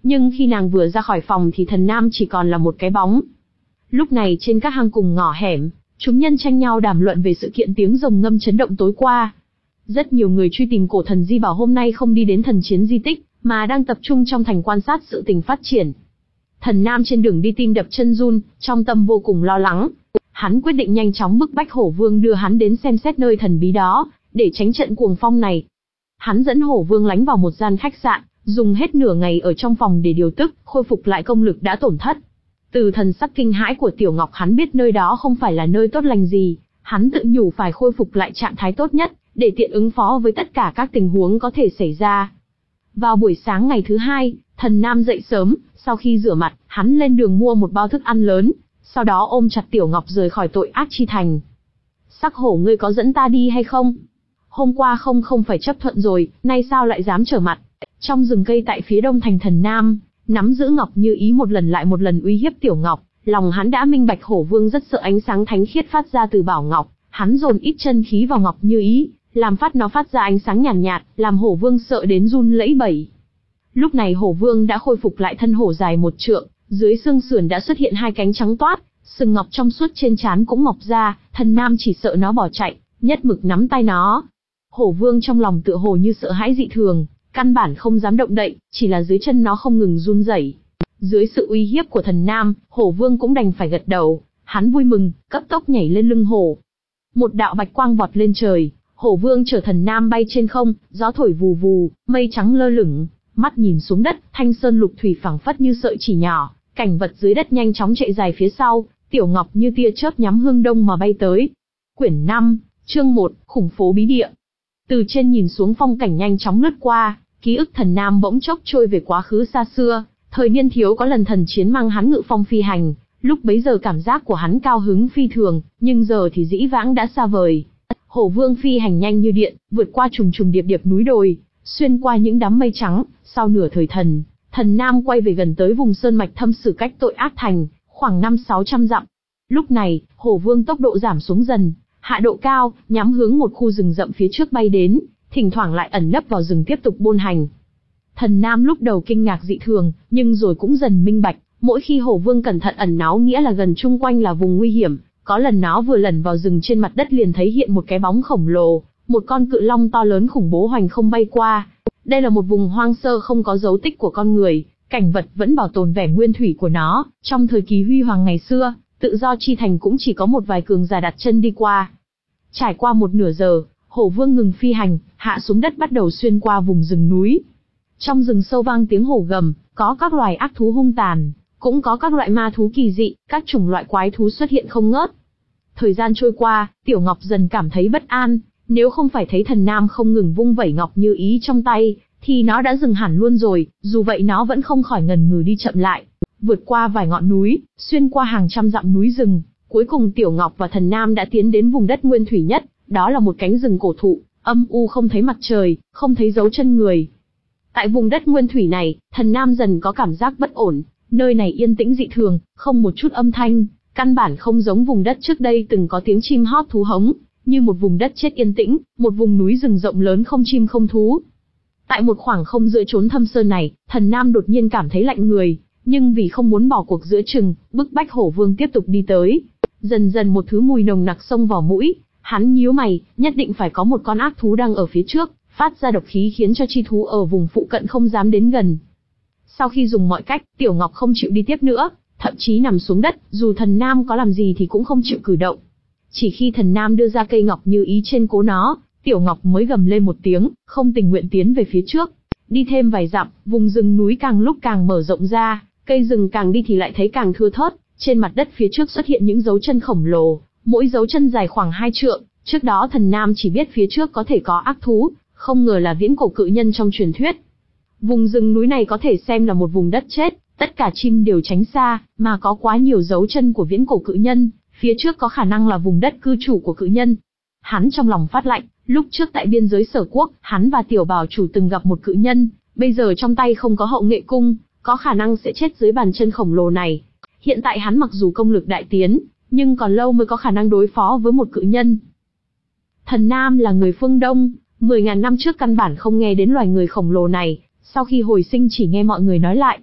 Nhưng khi nàng vừa ra khỏi phòng thì thần nam chỉ còn là một cái bóng. Lúc này trên các hang cùng ngõ hẻm, chúng nhân tranh nhau đàm luận về sự kiện tiếng rồng ngâm chấn động tối qua. Rất nhiều người truy tìm cổ thần Di Bảo hôm nay không đi đến thần chiến di tích, mà đang tập trung trong thành quan sát sự tình phát triển. Thần Nam trên đường đi tim đập chân run, trong tâm vô cùng lo lắng. Hắn quyết định nhanh chóng bức bách Hổ Vương đưa hắn đến xem xét nơi thần bí đó, để tránh trận cuồng phong này. Hắn dẫn Hổ Vương lánh vào một gian khách sạn, dùng hết nửa ngày ở trong phòng để điều tức, khôi phục lại công lực đã tổn thất. Từ thần sắc kinh hãi của Tiểu Ngọc hắn biết nơi đó không phải là nơi tốt lành gì, hắn tự nhủ phải khôi phục lại trạng thái tốt nhất, để tiện ứng phó với tất cả các tình huống có thể xảy ra. Vào buổi sáng ngày thứ hai, thần Nam dậy sớm, sau khi rửa mặt, hắn lên đường mua một bao thức ăn lớn, sau đó ôm chặt Tiểu Ngọc rời khỏi tội ác chi thành. Sắc Hổ, ngươi có dẫn ta đi hay không? Hôm qua không không phải chấp thuận rồi, nay sao lại dám trở mặt? Trong rừng cây tại phía đông thành thần Nam, nắm giữ Ngọc Như Ý một lần lại một lần uy hiếp Tiểu Ngọc, lòng hắn đã minh bạch Hổ Vương rất sợ ánh sáng thánh khiết phát ra từ bảo ngọc, hắn dồn ít chân khí vào Ngọc Như Ý, làm phát nó phát ra ánh sáng nhàn nhạt, nhạt, làm Hổ Vương sợ đến run lẫy bẩy. Lúc này Hổ Vương đã khôi phục lại thân hổ dài một trượng, dưới xương sườn đã xuất hiện hai cánh trắng toát, sừng ngọc trong suốt trên trán cũng mọc ra, thần Nam chỉ sợ nó bỏ chạy, nhất mực nắm tay nó. Hổ Vương trong lòng tựa hồ như sợ hãi dị thường, căn bản không dám động đậy, chỉ là dưới chân nó không ngừng run rẩy. Dưới sự uy hiếp của thần Nam, Hổ Vương cũng đành phải gật đầu, hắn vui mừng, cấp tốc nhảy lên lưng hổ. Một đạo bạch quang vọt lên trời, Hổ Vương chở thần Nam bay trên không, gió thổi vù vù, mây trắng lơ lửng, mắt nhìn xuống đất, thanh sơn lục thủy phẳng phất như sợi chỉ nhỏ, cảnh vật dưới đất nhanh chóng chạy dài phía sau, Tiểu Ngọc như tia chớp nhắm hướng đông mà bay tới. Quyển năm, chương một, khủng phố bí địa. Từ trên nhìn xuống phong cảnh nhanh chóng lướt qua, ký ức thần Nam bỗng chốc trôi về quá khứ xa xưa, thời niên thiếu có lần thần chiến mang hắn ngự phong phi hành, lúc bấy giờ cảm giác của hắn cao hứng phi thường, nhưng giờ thì dĩ vãng đã xa vời. Hổ Vương phi hành nhanh như điện, vượt qua trùng trùng điệp điệp núi đồi, xuyên qua những đám mây trắng, sau nửa thời thần, thần Nam quay về gần tới vùng sơn mạch thâm sử cách tội ác thành, khoảng năm sáu trăm dặm. Lúc này, Hổ Vương tốc độ giảm xuống dần, hạ độ cao, nhắm hướng một khu rừng rậm phía trước bay đến, thỉnh thoảng lại ẩn nấp vào rừng tiếp tục buôn hành. Thần Nam lúc đầu kinh ngạc dị thường, nhưng rồi cũng dần minh bạch, mỗi khi Hổ Vương cẩn thận ẩn náu nghĩa là gần chung quanh là vùng nguy hiểm, có lần nó vừa lẩn vào rừng trên mặt đất liền thấy hiện một cái bóng khổng lồ, một con cự long to lớn khủng bố hoành không bay qua. Đây là một vùng hoang sơ không có dấu tích của con người, cảnh vật vẫn bảo tồn vẻ nguyên thủy của nó, trong thời kỳ huy hoàng ngày xưa, tự do chi thành cũng chỉ có một vài cường giả đặt chân đi qua. Trải qua một nửa giờ, Hổ Vương ngừng phi hành, hạ xuống đất bắt đầu xuyên qua vùng rừng núi. Trong rừng sâu vang tiếng hổ gầm, có các loài ác thú hung tàn, cũng có các loại ma thú kỳ dị, các chủng loại quái thú xuất hiện không ngớt. Thời gian trôi qua, Tiểu Ngọc dần cảm thấy bất an, nếu không phải thấy thần Nam không ngừng vung vẩy Ngọc Như Ý trong tay, thì nó đã dừng hẳn luôn rồi, dù vậy nó vẫn không khỏi ngần ngừ đi chậm lại. Vượt qua vài ngọn núi, xuyên qua hàng trăm dặm núi rừng, cuối cùng Tiểu Ngọc và thần Nam đã tiến đến vùng đất nguyên thủy nhất, đó là một cánh rừng cổ thụ, âm u không thấy mặt trời, không thấy dấu chân người. Tại vùng đất nguyên thủy này, thần Nam dần có cảm giác bất ổn, nơi này yên tĩnh dị thường, không một chút âm thanh, căn bản không giống vùng đất trước đây từng có tiếng chim hót thú hống, như một vùng đất chết yên tĩnh, một vùng núi rừng rộng lớn không chim không thú. Tại một khoảng không giữa chốn thâm sơn này, thần Nam đột nhiên cảm thấy lạnh người, nhưng vì không muốn bỏ cuộc giữa chừng, bức bách Hổ Vương tiếp tục đi tới. Dần dần một thứ mùi nồng nặc xông vào mũi, hắn nhíu mày, nhất định phải có một con ác thú đang ở phía trước, phát ra độc khí khiến cho chi thú ở vùng phụ cận không dám đến gần. Sau khi dùng mọi cách, Tiểu Ngọc không chịu đi tiếp nữa, thậm chí nằm xuống đất, dù thần Nam có làm gì thì cũng không chịu cử động. Chỉ khi thần Nam đưa ra cây Ngọc Như Ý trên cố nó, Tiểu Ngọc mới gầm lên một tiếng, không tình nguyện tiến về phía trước. Đi thêm vài dặm, vùng rừng núi càng lúc càng mở rộng ra, cây rừng càng đi thì lại thấy càng thưa thớt, trên mặt đất phía trước xuất hiện những dấu chân khổng lồ, mỗi dấu chân dài khoảng hai trượng, trước đó thần Nam chỉ biết phía trước có thể có ác thú, không ngờ là viễn cổ cự nhân trong truyền thuyết. Vùng rừng núi này có thể xem là một vùng đất chết, tất cả chim đều tránh xa, mà có quá nhiều dấu chân của viễn cổ cự nhân, phía trước có khả năng là vùng đất cư trú của cự nhân. Hắn trong lòng phát lạnh, lúc trước tại biên giới Sở Quốc, hắn và Tiểu Bảo chủ từng gặp một cự nhân, bây giờ trong tay không có hậu nghệ cung, có khả năng sẽ chết dưới bàn chân khổng lồ này. Hiện tại hắn mặc dù công lực đại tiến, nhưng còn lâu mới có khả năng đối phó với một cự nhân. Thần Nam là người phương Đông, mười ngàn năm trước căn bản không nghe đến loài người khổng lồ này, sau khi hồi sinh chỉ nghe mọi người nói lại,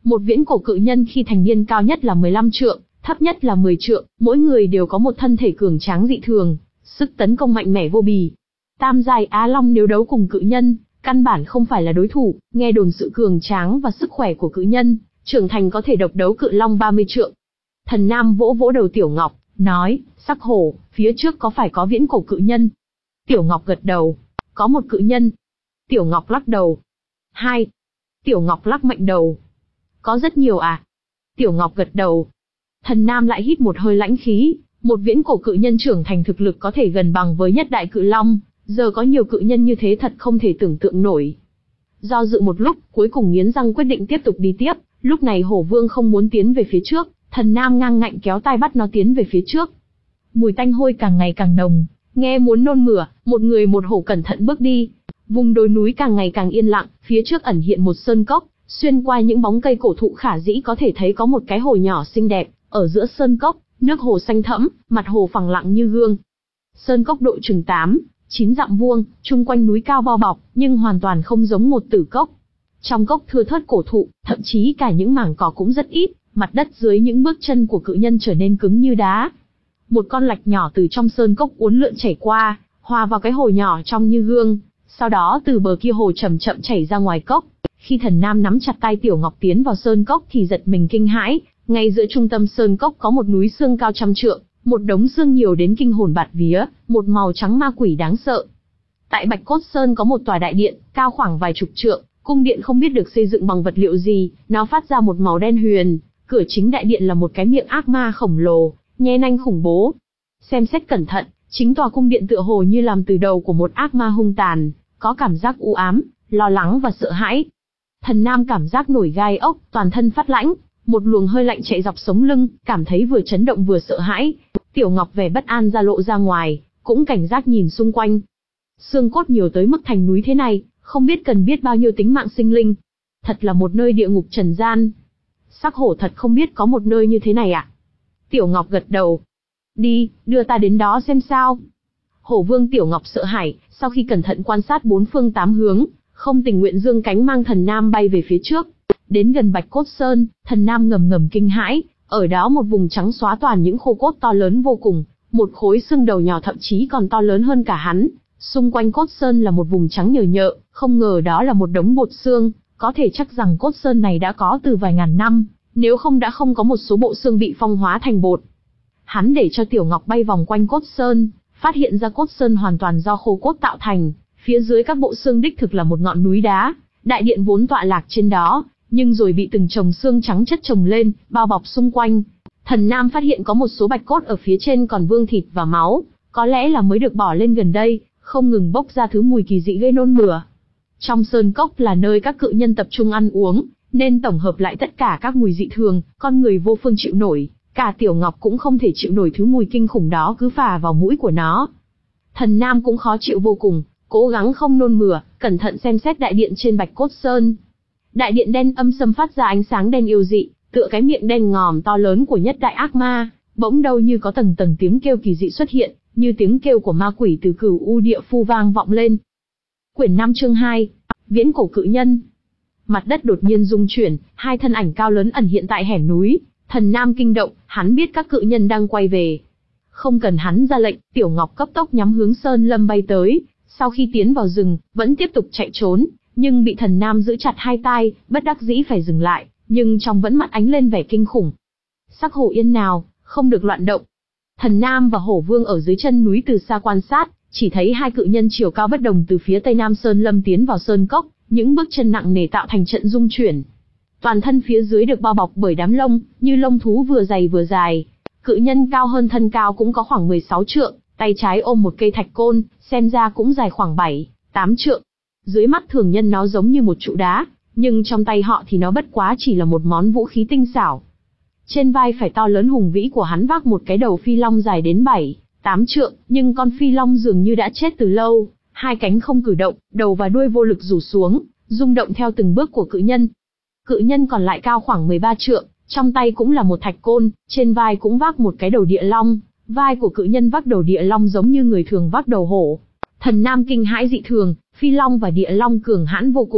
Một viễn cổ cự nhân khi thành niên cao nhất là mười lăm trượng, thấp nhất là mười trượng, mỗi người đều có một thân thể cường tráng dị thường, sức tấn công mạnh mẽ vô bì. Tam giai Á Long nếu đấu cùng cự nhân, căn bản không phải là đối thủ, nghe đồn sự cường tráng và sức khỏe của cự nhân, trưởng thành có thể độc đấu cự long ba mươi trượng. Thần Nam vỗ vỗ đầu Tiểu Ngọc, nói, Sắc Hổ, phía trước có phải có viễn cổ cự nhân? Tiểu Ngọc gật đầu, có một cự nhân. Tiểu Ngọc lắc đầu. Hai. Tiểu Ngọc lắc mạnh đầu. Có rất nhiều à? Tiểu Ngọc gật đầu. Thần Nam lại hít một hơi lãnh khí, một viễn cổ cự nhân trưởng thành thực lực có thể gần bằng với nhất đại cự long, giờ có nhiều cự nhân như thế thật không thể tưởng tượng nổi. Do dự một lúc, cuối cùng nghiến răng quyết định tiếp tục đi tiếp, lúc này Hổ Vương không muốn tiến về phía trước, Thần Nam ngang ngạnh kéo tai bắt nó tiến về phía trước. Mùi tanh hôi càng ngày càng nồng, nghe muốn nôn mửa, một người một hổ cẩn thận bước đi. Vùng đồi núi càng ngày càng yên lặng, phía trước ẩn hiện một sơn cốc, xuyên qua những bóng cây cổ thụ khả dĩ có thể thấy có một cái hồ nhỏ xinh đẹp, ở giữa sơn cốc, nước hồ xanh thẫm, mặt hồ phẳng lặng như gương. Sơn cốc độ chừng tám, chín dặm vuông, chung quanh núi cao bao bọc, nhưng hoàn toàn không giống một tử cốc. Trong cốc thưa thớt cổ thụ, thậm chí cả những mảng cỏ cũng rất ít, mặt đất dưới những bước chân của cự nhân trở nên cứng như đá. Một con lạch nhỏ từ trong sơn cốc uốn lượn chảy qua, hòa vào cái hồ nhỏ trong như gương, sau đó từ bờ kia hồ chậm chậm chảy ra ngoài cốc. Khi Thần Nam nắm chặt tay Tiểu Ngọc tiến vào sơn cốc thì giật mình kinh hãi, ngay giữa trung tâm sơn cốc có một núi xương cao trăm trượng, một đống xương nhiều đến kinh hồn bạt vía, một màu trắng ma quỷ đáng sợ. Tại Bạch Cốt Sơn có một tòa đại điện, cao khoảng vài chục trượng, cung điện không biết được xây dựng bằng vật liệu gì, nó phát ra một màu đen huyền, cửa chính đại điện là một cái miệng ác ma khổng lồ, nhe nanh khủng bố. Xem xét cẩn thận, chính tòa cung điện tựa hồ như làm từ đầu của một ác ma hung tàn, có cảm giác u ám, lo lắng và sợ hãi. Thần Nam cảm giác nổi gai ốc, toàn thân phát lãnh, một luồng hơi lạnh chạy dọc sống lưng, cảm thấy vừa chấn động vừa sợ hãi. Tiểu Ngọc vẻ bất an ra lộ ra ngoài, cũng cảnh giác nhìn xung quanh. Xương cốt nhiều tới mức thành núi thế này, không biết cần biết bao nhiêu tính mạng sinh linh. Thật là một nơi địa ngục trần gian. Sắc Hổ thật không biết có một nơi như thế này ạ. À? Tiểu Ngọc gật đầu. Đi, đưa ta đến đó xem sao. Hổ Vương Tiểu Ngọc sợ hãi, sau khi cẩn thận quan sát bốn phương tám hướng, không tình nguyện dương cánh mang Thần Nam bay về phía trước. Đến gần Bạch Cốt Sơn, Thần Nam ngầm ngầm kinh hãi, ở đó một vùng trắng xóa toàn những khô cốt to lớn vô cùng, một khối xương đầu nhỏ thậm chí còn to lớn hơn cả hắn. Xung quanh Cốt Sơn là một vùng trắng nhờ nhợ, không ngờ đó là một đống bột xương, có thể chắc rằng Cốt Sơn này đã có từ vài ngàn năm, nếu không đã không có một số bộ xương bị phong hóa thành bột. Hắn để cho Tiểu Ngọc bay vòng quanh Cốt Sơn, phát hiện ra Cốt Sơn hoàn toàn do khô cốt tạo thành, phía dưới các bộ xương đích thực là một ngọn núi đá, đại điện vốn tọa lạc trên đó, nhưng rồi bị từng chồng xương trắng chất chồng lên, bao bọc xung quanh. Thần Nam phát hiện có một số bạch cốt ở phía trên còn vương thịt và máu, có lẽ là mới được bỏ lên gần đây, không ngừng bốc ra thứ mùi kỳ dị gây nôn mửa. Trong sơn cốc là nơi các cự nhân tập trung ăn uống, nên tổng hợp lại tất cả các mùi dị thường, con người vô phương chịu nổi, cả Tiểu Ngọc cũng không thể chịu nổi thứ mùi kinh khủng đó cứ phả vào mũi của nó. Thần Nam cũng khó chịu vô cùng, cố gắng không nôn mửa, cẩn thận xem xét đại điện trên Bạch Cốt Sơn. Đại điện đen âm sâm phát ra ánh sáng đen yêu dị, tựa cái miệng đen ngòm to lớn của nhất đại ác ma, bỗng đâu như có tầng tầng tiếng kêu kỳ dị xuất hiện, như tiếng kêu của ma quỷ từ cửu u địa phu vang vọng lên. Quyển năm chương hai, Viễn cổ cự nhân. Mặt đất đột nhiên rung chuyển, hai thân ảnh cao lớn ẩn hiện tại hẻm núi. Thần Nam kinh động, hắn biết các cự nhân đang quay về. Không cần hắn ra lệnh, Tiểu Ngọc cấp tốc nhắm hướng sơn lâm bay tới. Sau khi tiến vào rừng, vẫn tiếp tục chạy trốn, nhưng bị Thần Nam giữ chặt hai tay, bất đắc dĩ phải dừng lại, nhưng trong vẫn mắt ánh lên vẻ kinh khủng. Sắc Hổ yên nào, không được loạn động. Thần Nam và Hổ Vương ở dưới chân núi từ xa quan sát, chỉ thấy hai cự nhân chiều cao bất đồng từ phía tây nam sơn lâm tiến vào sơn cốc, những bước chân nặng nề tạo thành trận rung chuyển. Toàn thân phía dưới được bao bọc bởi đám lông, như lông thú vừa dày vừa dài. Cự nhân cao hơn thân cao cũng có khoảng mười sáu trượng, tay trái ôm một cây thạch côn, xem ra cũng dài khoảng bảy, tám trượng. Dưới mắt thường nhân nó giống như một trụ đá, nhưng trong tay họ thì nó bất quá chỉ là một món vũ khí tinh xảo. Trên vai phải to lớn hùng vĩ của hắn vác một cái đầu phi long dài đến bảy, tám trượng, nhưng con phi long dường như đã chết từ lâu, hai cánh không cử động, đầu và đuôi vô lực rủ xuống, rung động theo từng bước của cự nhân. Cự nhân còn lại cao khoảng mười ba trượng, trong tay cũng là một thạch côn, trên vai cũng vác một cái đầu địa long, vai của cự nhân vác đầu địa long giống như người thường vác đầu hổ. Thần Nam kinh hãi dị thường, phi long và địa long cường hãn vô cùng,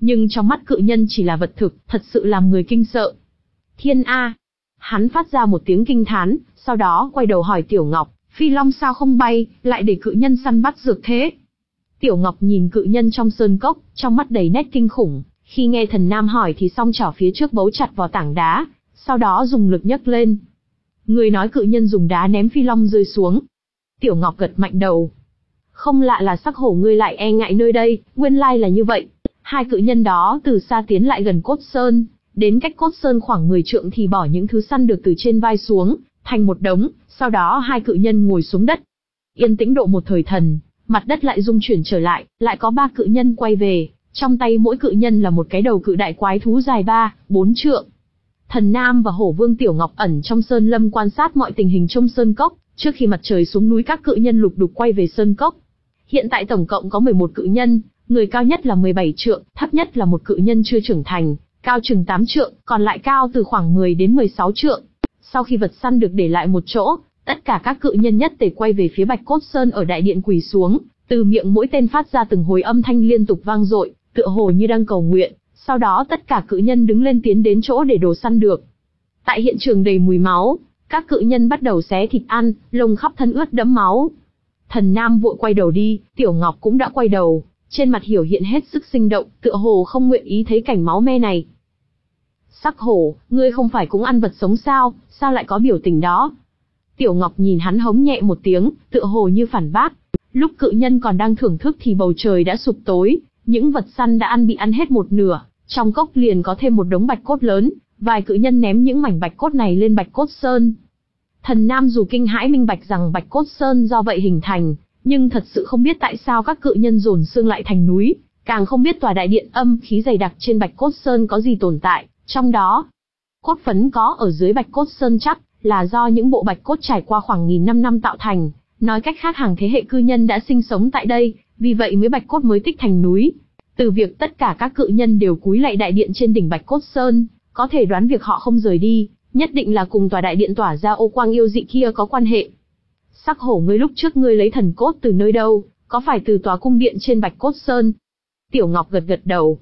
nhưng trong mắt cự nhân chỉ là vật thực, thật sự làm người kinh sợ. Thiên A! Hắn phát ra một tiếng kinh thán, sau đó quay đầu hỏi Tiểu Ngọc, phi long sao không bay, lại để cự nhân săn bắt dược thế? Tiểu Ngọc nhìn cự nhân trong sơn cốc, trong mắt đầy nét kinh khủng, khi nghe Thần Nam hỏi thì song chảo phía trước bấu chặt vào tảng đá, sau đó dùng lực nhấc lên. Người nói cự nhân dùng đá ném phi long rơi xuống. Tiểu Ngọc gật mạnh đầu. Không lạ là Sắc Hổ ngươi lại e ngại nơi đây, nguyên lai là như vậy. Hai cự nhân đó từ xa tiến lại gần Cốt Sơn, đến cách Cốt Sơn khoảng mười trượng thì bỏ những thứ săn được từ trên vai xuống, thành một đống, sau đó hai cự nhân ngồi xuống đất. Yên tĩnh độ một thời thần, mặt đất lại rung chuyển trở lại, lại có ba cự nhân quay về, trong tay mỗi cự nhân là một cái đầu cự đại quái thú dài ba, bốn trượng. Thần Nam và Hổ Vương Tiểu Ngọc ẩn trong sơn lâm quan sát mọi tình hình trong sơn cốc, trước khi mặt trời xuống núi các cự nhân lục đục quay về sơn cốc. Hiện tại tổng cộng có mười một cự nhân, người cao nhất là mười bảy trượng, thấp nhất là một cự nhân chưa trưởng thành, cao chừng tám trượng, còn lại cao từ khoảng mười đến mười sáu trượng. Sau khi vật săn được để lại một chỗ, tất cả các cự nhân nhất tề quay về phía Bạch Cốt Sơn ở đại điện quỳ xuống, từ miệng mỗi tên phát ra từng hồi âm thanh liên tục vang dội, tựa hồ như đang cầu nguyện. Sau đó tất cả cự nhân đứng lên tiến đến chỗ để đồ săn được. Tại hiện trường đầy mùi máu, các cự nhân bắt đầu xé thịt ăn, lông khắp thân ướt đẫm máu. Thần Nam vội quay đầu đi, Tiểu Ngọc cũng đã quay đầu, trên mặt hiểu hiện hết sức sinh động, tựa hồ không nguyện ý thấy cảnh máu me này. Sắc Hổ, ngươi không phải cũng ăn vật sống sao, sao lại có biểu tình đó? Tiểu Ngọc nhìn hắn hống nhẹ một tiếng, tựa hồ như phản bác. Lúc cự nhân còn đang thưởng thức thì bầu trời đã sụp tối, những vật săn đã ăn bị ăn hết một nửa, trong cốc liền có thêm một đống bạch cốt lớn, vài cự nhân ném những mảnh bạch cốt này lên Bạch Cốt Sơn. Thần Nam dù kinh hãi minh bạch rằng Bạch Cốt Sơn do vậy hình thành, nhưng thật sự không biết tại sao các cự nhân dồn xương lại thành núi, càng không biết tòa đại điện âm khí dày đặc trên Bạch Cốt Sơn có gì tồn tại, trong đó. Cốt phấn có ở dưới Bạch Cốt Sơn chắc là do những bộ bạch cốt trải qua khoảng nghìn năm năm tạo thành, nói cách khác hàng thế hệ cư nhân đã sinh sống tại đây, vì vậy mới bạch cốt mới tích thành núi. Từ việc tất cả các cự nhân đều cúi lạy đại điện trên đỉnh Bạch Cốt Sơn, có thể đoán việc họ không rời đi, nhất định là cùng tòa đại điện tỏa ra ô quang yêu dị kia có quan hệ. Sắc Hổ ngươi lúc trước ngươi lấy thần cốt từ nơi đâu, có phải từ tòa cung điện trên Bạch Cốt Sơn? Tiểu Ngọc gật gật đầu.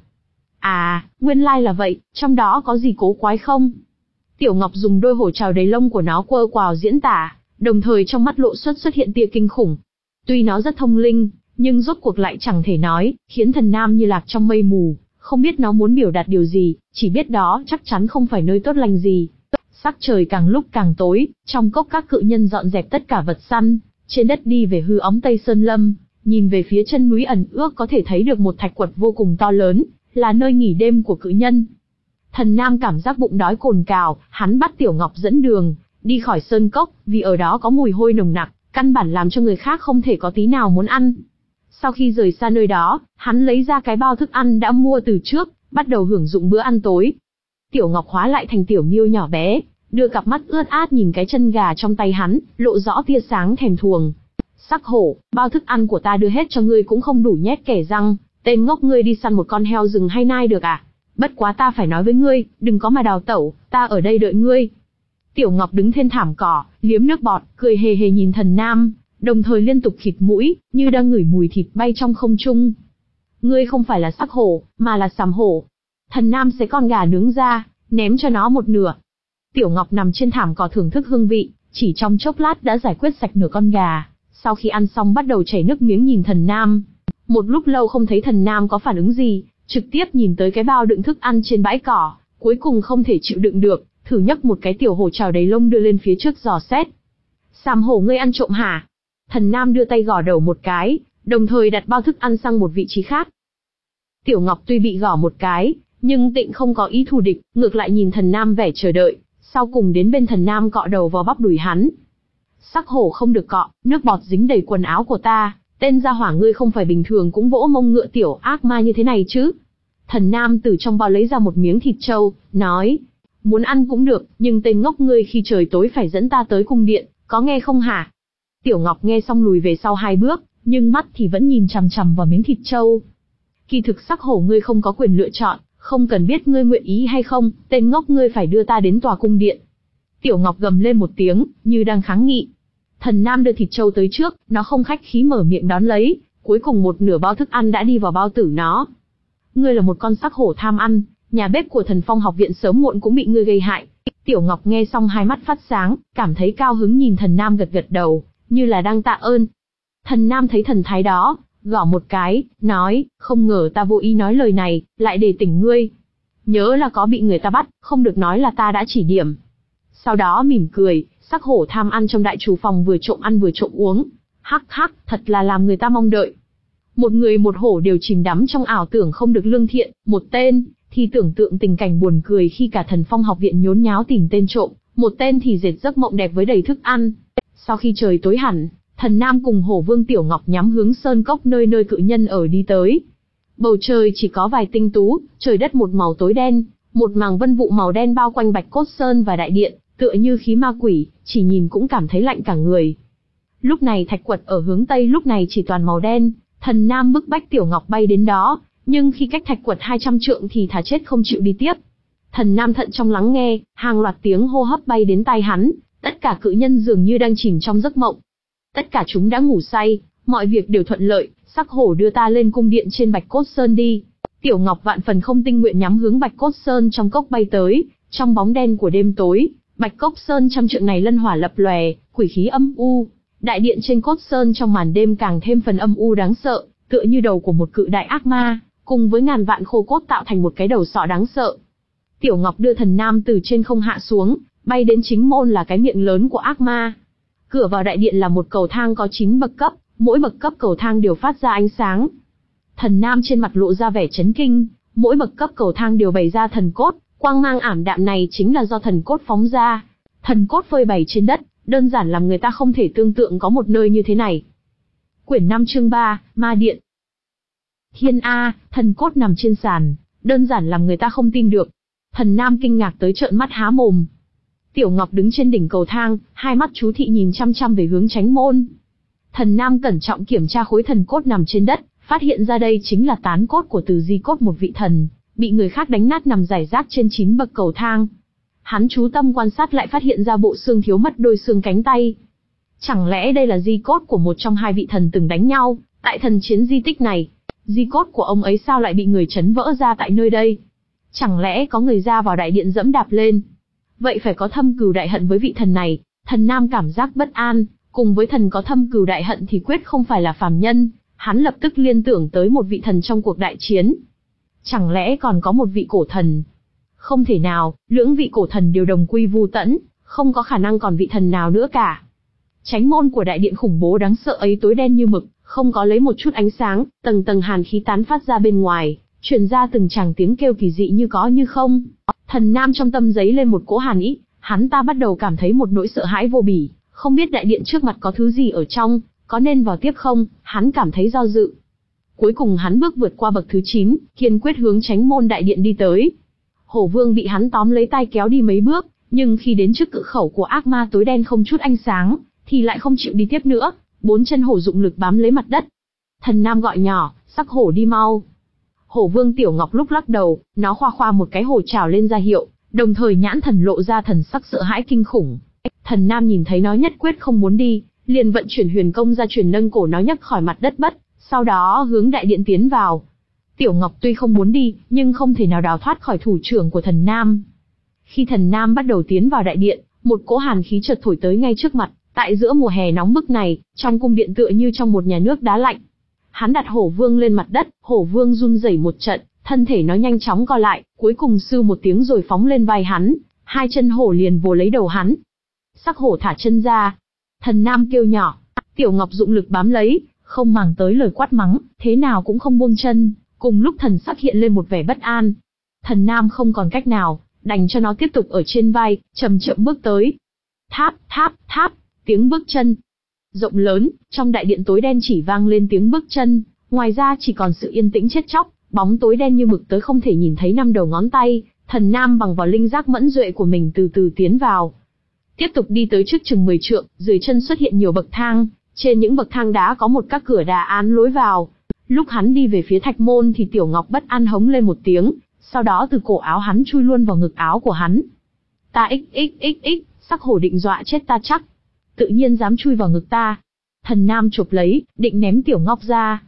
À, nguyên lai là vậy, trong đó có gì cố quái không? Tiểu Ngọc dùng đôi hổ trào đầy lông của nó quơ quào diễn tả, đồng thời trong mắt lộ xuất xuất hiện tia kinh khủng. Tuy nó rất thông linh, nhưng rốt cuộc lại chẳng thể nói, khiến Thần Nam như lạc trong mây mù, không biết nó muốn biểu đạt điều gì, chỉ biết đó chắc chắn không phải nơi tốt lành gì. Sắc trời càng lúc càng tối, trong cốc các cự nhân dọn dẹp tất cả vật săn, trên đất đi về hư óng Tây Sơn Lâm, nhìn về phía chân núi ẩn ước có thể thấy được một thạch quật vô cùng to lớn, là nơi nghỉ đêm của cự nhân. Thần Nam cảm giác bụng đói cồn cào, hắn bắt Tiểu Ngọc dẫn đường, đi khỏi sơn cốc, vì ở đó có mùi hôi nồng nặc, căn bản làm cho người khác không thể có tí nào muốn ăn. Sau khi rời xa nơi đó, hắn lấy ra cái bao thức ăn đã mua từ trước, bắt đầu hưởng dụng bữa ăn tối. Tiểu Ngọc hóa lại thành tiểu miêu nhỏ bé, đưa cặp mắt ướt át nhìn cái chân gà trong tay hắn, lộ rõ tia sáng thèm thuồng. Sắc Hổ, bao thức ăn của ta đưa hết cho ngươi cũng không đủ nhét kẻ răng, tên ngốc ngươi đi săn một con heo rừng hay nai được à? Bất quá ta phải nói với ngươi, đừng có mà đào tẩu, ta ở đây đợi ngươi. Tiểu Ngọc đứng trên thảm cỏ, liếm nước bọt, cười hề hề nhìn Thần Nam, đồng thời liên tục khịt mũi, như đang ngửi mùi thịt bay trong không trung. Ngươi không phải là Sắc Hổ, mà là Sàm Hổ. Thần Nam xé con gà nướng ra, ném cho nó một nửa. Tiểu Ngọc nằm trên thảm cỏ thưởng thức hương vị, chỉ trong chốc lát đã giải quyết sạch nửa con gà. Sau khi ăn xong bắt đầu chảy nước miếng nhìn Thần Nam. Một lúc lâu không thấy Thần Nam có phản ứng gì, trực tiếp nhìn tới cái bao đựng thức ăn trên bãi cỏ, cuối cùng không thể chịu đựng được, thử nhấc một cái tiểu hổ trào đầy lông đưa lên phía trước dò xét. Sàm Hổ ngươi ăn trộm hả? Thần Nam đưa tay gõ đầu một cái, đồng thời đặt bao thức ăn sang một vị trí khác. Tiểu Ngọc tuy bị gõ một cái, nhưng tịnh không có ý thù địch, ngược lại nhìn Thần Nam vẻ chờ đợi, sau cùng đến bên Thần Nam cọ đầu vào bắp đùi hắn. Sắc Hổ không được cọ, nước bọt dính đầy quần áo của ta, tên gia hỏa ngươi không phải bình thường cũng vỗ mông ngựa tiểu ác ma như thế này chứ? Thần Nam từ trong bao lấy ra một miếng thịt trâu, nói, muốn ăn cũng được, nhưng tên ngốc ngươi khi trời tối phải dẫn ta tới cung điện, có nghe không hả? Tiểu Ngọc nghe xong lùi về sau hai bước, nhưng mắt thì vẫn nhìn chằm chằm vào miếng thịt trâu. Kỳ thực Sắc Hổ ngươi không có quyền lựa chọn, không cần biết ngươi nguyện ý hay không, tên ngốc ngươi phải đưa ta đến tòa cung điện. Tiểu Ngọc gầm lên một tiếng, như đang kháng nghị. Thần Nam đưa thịt trâu tới trước, nó không khách khí mở miệng đón lấy, cuối cùng một nửa bao thức ăn đã đi vào bao tử nó. ngươi là một con sắc hổ tham ăn, nhà bếp của Thần Phong học viện sớm muộn cũng bị ngươi gây hại. Tiểu Ngọc nghe xong hai mắt phát sáng, cảm thấy cao hứng nhìn Thần Nam gật gật đầu, như là đang tạ ơn. Thần Nam thấy thần thái đó, gõ một cái, nói, không ngờ ta vô ý nói lời này, lại để tỉnh ngươi. Nhớ là có bị người ta bắt, không được nói là ta đã chỉ điểm. Sau đó mỉm cười, sắc hổ tham ăn trong đại厨phòng vừa trộm ăn vừa trộm uống. Hắc hắc, thật là làm người ta mong đợi. Một người một hổ đều chìm đắm trong ảo tưởng không được lương thiện, một tên thì tưởng tượng tình cảnh buồn cười khi cả Thần Phong học viện nhốn nháo tìm tên trộm, một tên thì dệt giấc mộng đẹp với đầy thức ăn. Sau khi trời tối hẳn, Thần Nam cùng Hổ Vương Tiểu Ngọc nhắm hướng sơn cốc nơi nơi cự nhân ở đi tới. Bầu trời chỉ có vài tinh tú, trời đất một màu tối đen, một màng vân vụ màu đen bao quanh Bạch Cốt Sơn và đại điện, tựa như khí ma quỷ, chỉ nhìn cũng cảm thấy lạnh cả người. Lúc này thạch quật ở hướng tây lúc này chỉ toàn màu đen, Thần Nam bức bách Tiểu Ngọc bay đến đó, nhưng khi cách thạch quật hai trăm trượng thì thà chết không chịu đi tiếp. Thần Nam thận trọng lắng nghe, hàng loạt tiếng hô hấp bay đến tai hắn, tất cả cự nhân dường như đang chìm trong giấc mộng. Tất cả chúng đã ngủ say, mọi việc đều thuận lợi, sắc hổ đưa ta lên cung điện trên Bạch Cốt Sơn đi. Tiểu Ngọc vạn phần không tinh nguyện nhắm hướng Bạch Cốt Sơn trong cốc bay tới, trong bóng đen của đêm tối, Bạch Cốt Sơn trăm trượng này lân hỏa lập lòe, quỷ khí âm u. Đại điện trên Cốt Sơn trong màn đêm càng thêm phần âm u đáng sợ, tựa như đầu của một cự đại ác ma, cùng với ngàn vạn khô cốt tạo thành một cái đầu sọ đáng sợ. Tiểu Ngọc đưa Thần Nam từ trên không hạ xuống, bay đến chính môn là cái miệng lớn của ác ma. Cửa vào đại điện là một cầu thang có chín bậc cấp, mỗi bậc cấp cầu thang đều phát ra ánh sáng. Thần Nam trên mặt lộ ra vẻ chấn kinh, mỗi bậc cấp cầu thang đều bày ra thần cốt, quang mang ảm đạm này chính là do thần cốt phóng ra. Thần cốt phơi bày trên đất, đơn giản làm người ta không thể tưởng tượng có một nơi như thế này. Quyển năm chương ba, Ma Điện. Thiên A, thần cốt nằm trên sàn, đơn giản làm người ta không tin được. Thần Nam kinh ngạc tới trợn mắt há mồm. Tiểu Ngọc đứng trên đỉnh cầu thang, hai mắt chú thị nhìn chăm chăm về hướng tránh môn. Thần Nam cẩn trọng kiểm tra khối thần cốt nằm trên đất, phát hiện ra đây chính là tán cốt của Từ Di cốt một vị thần, bị người khác đánh nát nằm rải rác trên chín bậc cầu thang. Hắn chú tâm quan sát lại phát hiện ra bộ xương thiếu mất đôi xương cánh tay. Chẳng lẽ đây là di cốt của một trong hai vị thần từng đánh nhau, tại thần chiến di tích này? Di cốt của ông ấy sao lại bị người chấn vỡ ra tại nơi đây? Chẳng lẽ có người ra vào đại điện dẫm đạp lên? Vậy phải có thâm cừu đại hận với vị thần này. Thần Nam cảm giác bất an, cùng với thần có thâm cừu đại hận thì quyết không phải là phàm nhân. Hắn lập tức liên tưởng tới một vị thần trong cuộc đại chiến. Chẳng lẽ còn có một vị cổ thần? Không thể nào, lưỡng vị cổ thần đều đồng quy vu tẫn, không có khả năng còn vị thần nào nữa cả. Chánh môn của đại điện khủng bố đáng sợ ấy tối đen như mực, không có lấy một chút ánh sáng, tầng tầng hàn khí tán phát ra bên ngoài, truyền ra từng tràng tiếng kêu kỳ dị như có như không. Thần Nam trong tâm giấy lên một cỗ hàn ý, hắn ta bắt đầu cảm thấy một nỗi sợ hãi vô bỉ, không biết đại điện trước mặt có thứ gì ở trong, có nên vào tiếp không, hắn cảm thấy do dự. Cuối cùng hắn bước vượt qua bậc thứ chín, kiên quyết hướng chánh môn đại điện đi tới. Hổ Vương bị hắn tóm lấy tay kéo đi mấy bước, nhưng khi đến trước cự khẩu của ác ma tối đen không chút ánh sáng, thì lại không chịu đi tiếp nữa, bốn chân hổ dụng lực bám lấy mặt đất. Thần Nam gọi nhỏ, sắc hổ đi mau. Hổ Vương Tiểu Ngọc lúc lắc đầu, nó khoa khoa một cái hổ trào lên ra hiệu, đồng thời nhãn thần lộ ra thần sắc sợ hãi kinh khủng. Thần Nam nhìn thấy nó nhất quyết không muốn đi, liền vận chuyển huyền công ra truyền nâng cổ nó nhấc khỏi mặt đất bất, sau đó hướng đại điện tiến vào. Tiểu Ngọc tuy không muốn đi, nhưng không thể nào đào thoát khỏi thủ trưởng của Thần Nam. Khi Thần Nam bắt đầu tiến vào đại điện, một cỗ hàn khí chợt thổi tới ngay trước mặt, tại giữa mùa hè nóng bức này, trong cung điện tựa như trong một nhà nước đá lạnh. Hắn đặt Hổ Vương lên mặt đất, Hổ Vương run rẩy một trận, thân thể nó nhanh chóng co lại, cuối cùng sư một tiếng rồi phóng lên vai hắn, hai chân hổ liền vồ lấy đầu hắn. Sắc hổ thả chân ra. Thần Nam kêu nhỏ, Tiểu Ngọc dụng lực bám lấy, không màng tới lời quát mắng, thế nào cũng không buông chân, cùng lúc thần sắc hiện lên một vẻ bất an. Thần Nam không còn cách nào, đành cho nó tiếp tục ở trên vai, chậm chậm bước tới. Tháp, tháp, tháp, tiếng bước chân rộng lớn, trong đại điện tối đen chỉ vang lên tiếng bước chân, ngoài ra chỉ còn sự yên tĩnh chết chóc, bóng tối đen như mực tới không thể nhìn thấy năm đầu ngón tay. Thần Nam bằng vào linh giác mẫn duệ của mình từ từ tiến vào. Tiếp tục đi tới trước chừng mười trượng, dưới chân xuất hiện nhiều bậc thang, trên những bậc thang đá có một các cửa đá án lối vào. Lúc hắn đi về phía thạch môn thì Tiểu Ngọc bất an hống lên một tiếng, sau đó từ cổ áo hắn chui luôn vào ngực áo của hắn. Ta xxxx, sắc hổ định dọa chết ta chắc. Tự nhiên dám chui vào ngực ta. Thần Nam chộp lấy, định ném Tiểu Ngọc ra.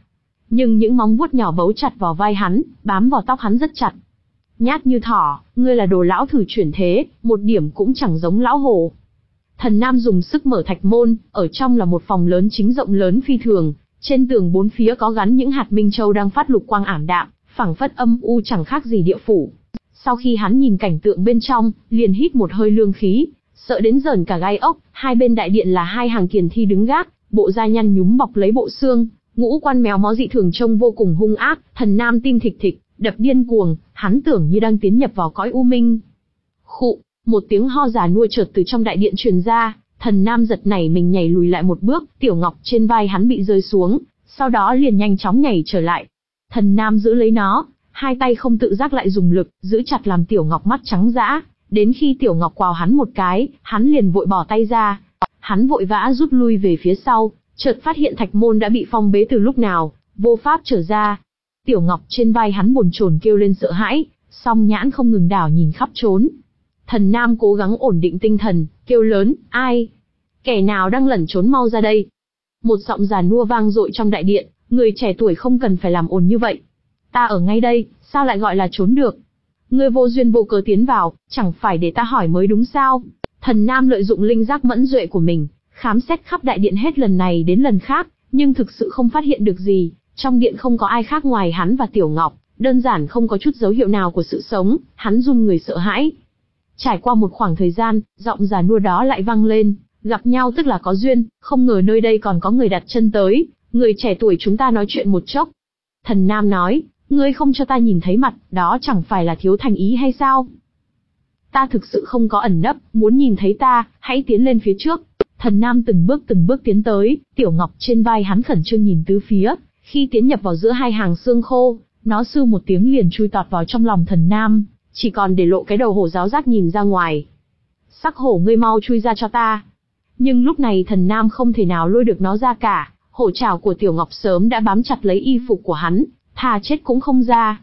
nhưng những móng vuốt nhỏ bấu chặt vào vai hắn, bám vào tóc hắn rất chặt. Nhát như thỏ, ngươi là đồ lão thử chuyển thế, một điểm cũng chẳng giống lão hổ. Thần Nam dùng sức mở thạch môn, ở trong là một phòng lớn chính rộng lớn phi thường, trên tường bốn phía có gắn những hạt minh châu đang phát lục quang ảm đạm, phảng phất âm u chẳng khác gì địa phủ. Sau khi hắn nhìn cảnh tượng bên trong, liền hít một hơi lương khí, sợ đến rờn cả gai ốc. Hai bên đại điện là hai hàng kiền thi đứng gác, bộ da nhăn nhúm bọc lấy bộ xương, ngũ quan méo mó dị thường trông vô cùng hung ác. Thần Nam tim thịch thịch, đập điên cuồng, hắn tưởng như đang tiến nhập vào cõi u minh. Khụ, một tiếng ho già nua chợt từ trong đại điện truyền ra, Thần Nam giật nảy mình nhảy lùi lại một bước, tiểu ngọc trên vai hắn bị rơi xuống, sau đó liền nhanh chóng nhảy trở lại. Thần Nam giữ lấy nó, hai tay không tự giác lại dùng lực, giữ chặt làm tiểu ngọc mắt trắng dã, đến khi tiểu ngọc quào hắn một cái, hắn liền vội bỏ tay ra. Hắn vội vã rút lui về phía sau, chợt phát hiện thạch môn đã bị phong bế từ lúc nào, vô pháp trở ra. Tiểu ngọc trên vai hắn bồn chồn kêu lên sợ hãi, song nhãn không ngừng đảo nhìn khắp trốn. Thần Nam cố gắng ổn định tinh thần, kêu lớn, ai? Kẻ nào đang lẩn trốn mau ra đây? Một giọng già nua vang dội trong đại điện, người trẻ tuổi không cần phải làm ồn như vậy. Ta ở ngay đây, sao lại gọi là trốn được? Ngươi vô duyên vô cớ tiến vào, chẳng phải để ta hỏi mới đúng sao? Thần Nam lợi dụng linh giác mẫn duệ của mình, khám xét khắp đại điện hết lần này đến lần khác, nhưng thực sự không phát hiện được gì. Trong điện không có ai khác ngoài hắn và Tiểu Ngọc, đơn giản không có chút dấu hiệu nào của sự sống, hắn run người sợ hãi. Trải qua một khoảng thời gian, giọng già nua đó lại vang lên, gặp nhau tức là có duyên, không ngờ nơi đây còn có người đặt chân tới, người trẻ tuổi chúng ta nói chuyện một chốc. Thần Nam nói, ngươi không cho ta nhìn thấy mặt, đó chẳng phải là thiếu thành ý hay sao? Ta thực sự không có ẩn nấp, muốn nhìn thấy ta, hãy tiến lên phía trước. Thần Nam từng bước từng bước tiến tới, Tiểu Ngọc trên vai hắn khẩn trương nhìn tứ phía, khi tiến nhập vào giữa hai hàng xương khô, nó sư một tiếng liền chui tọt vào trong lòng Thần Nam, chỉ còn để lộ cái đầu hổ giáo giác nhìn ra ngoài. Sắc hổ ngươi mau chui ra cho ta. Nhưng lúc này Thần Nam không thể nào lôi được nó ra cả, hổ trảo của Tiểu Ngọc sớm đã bám chặt lấy y phục của hắn, thà chết cũng không ra.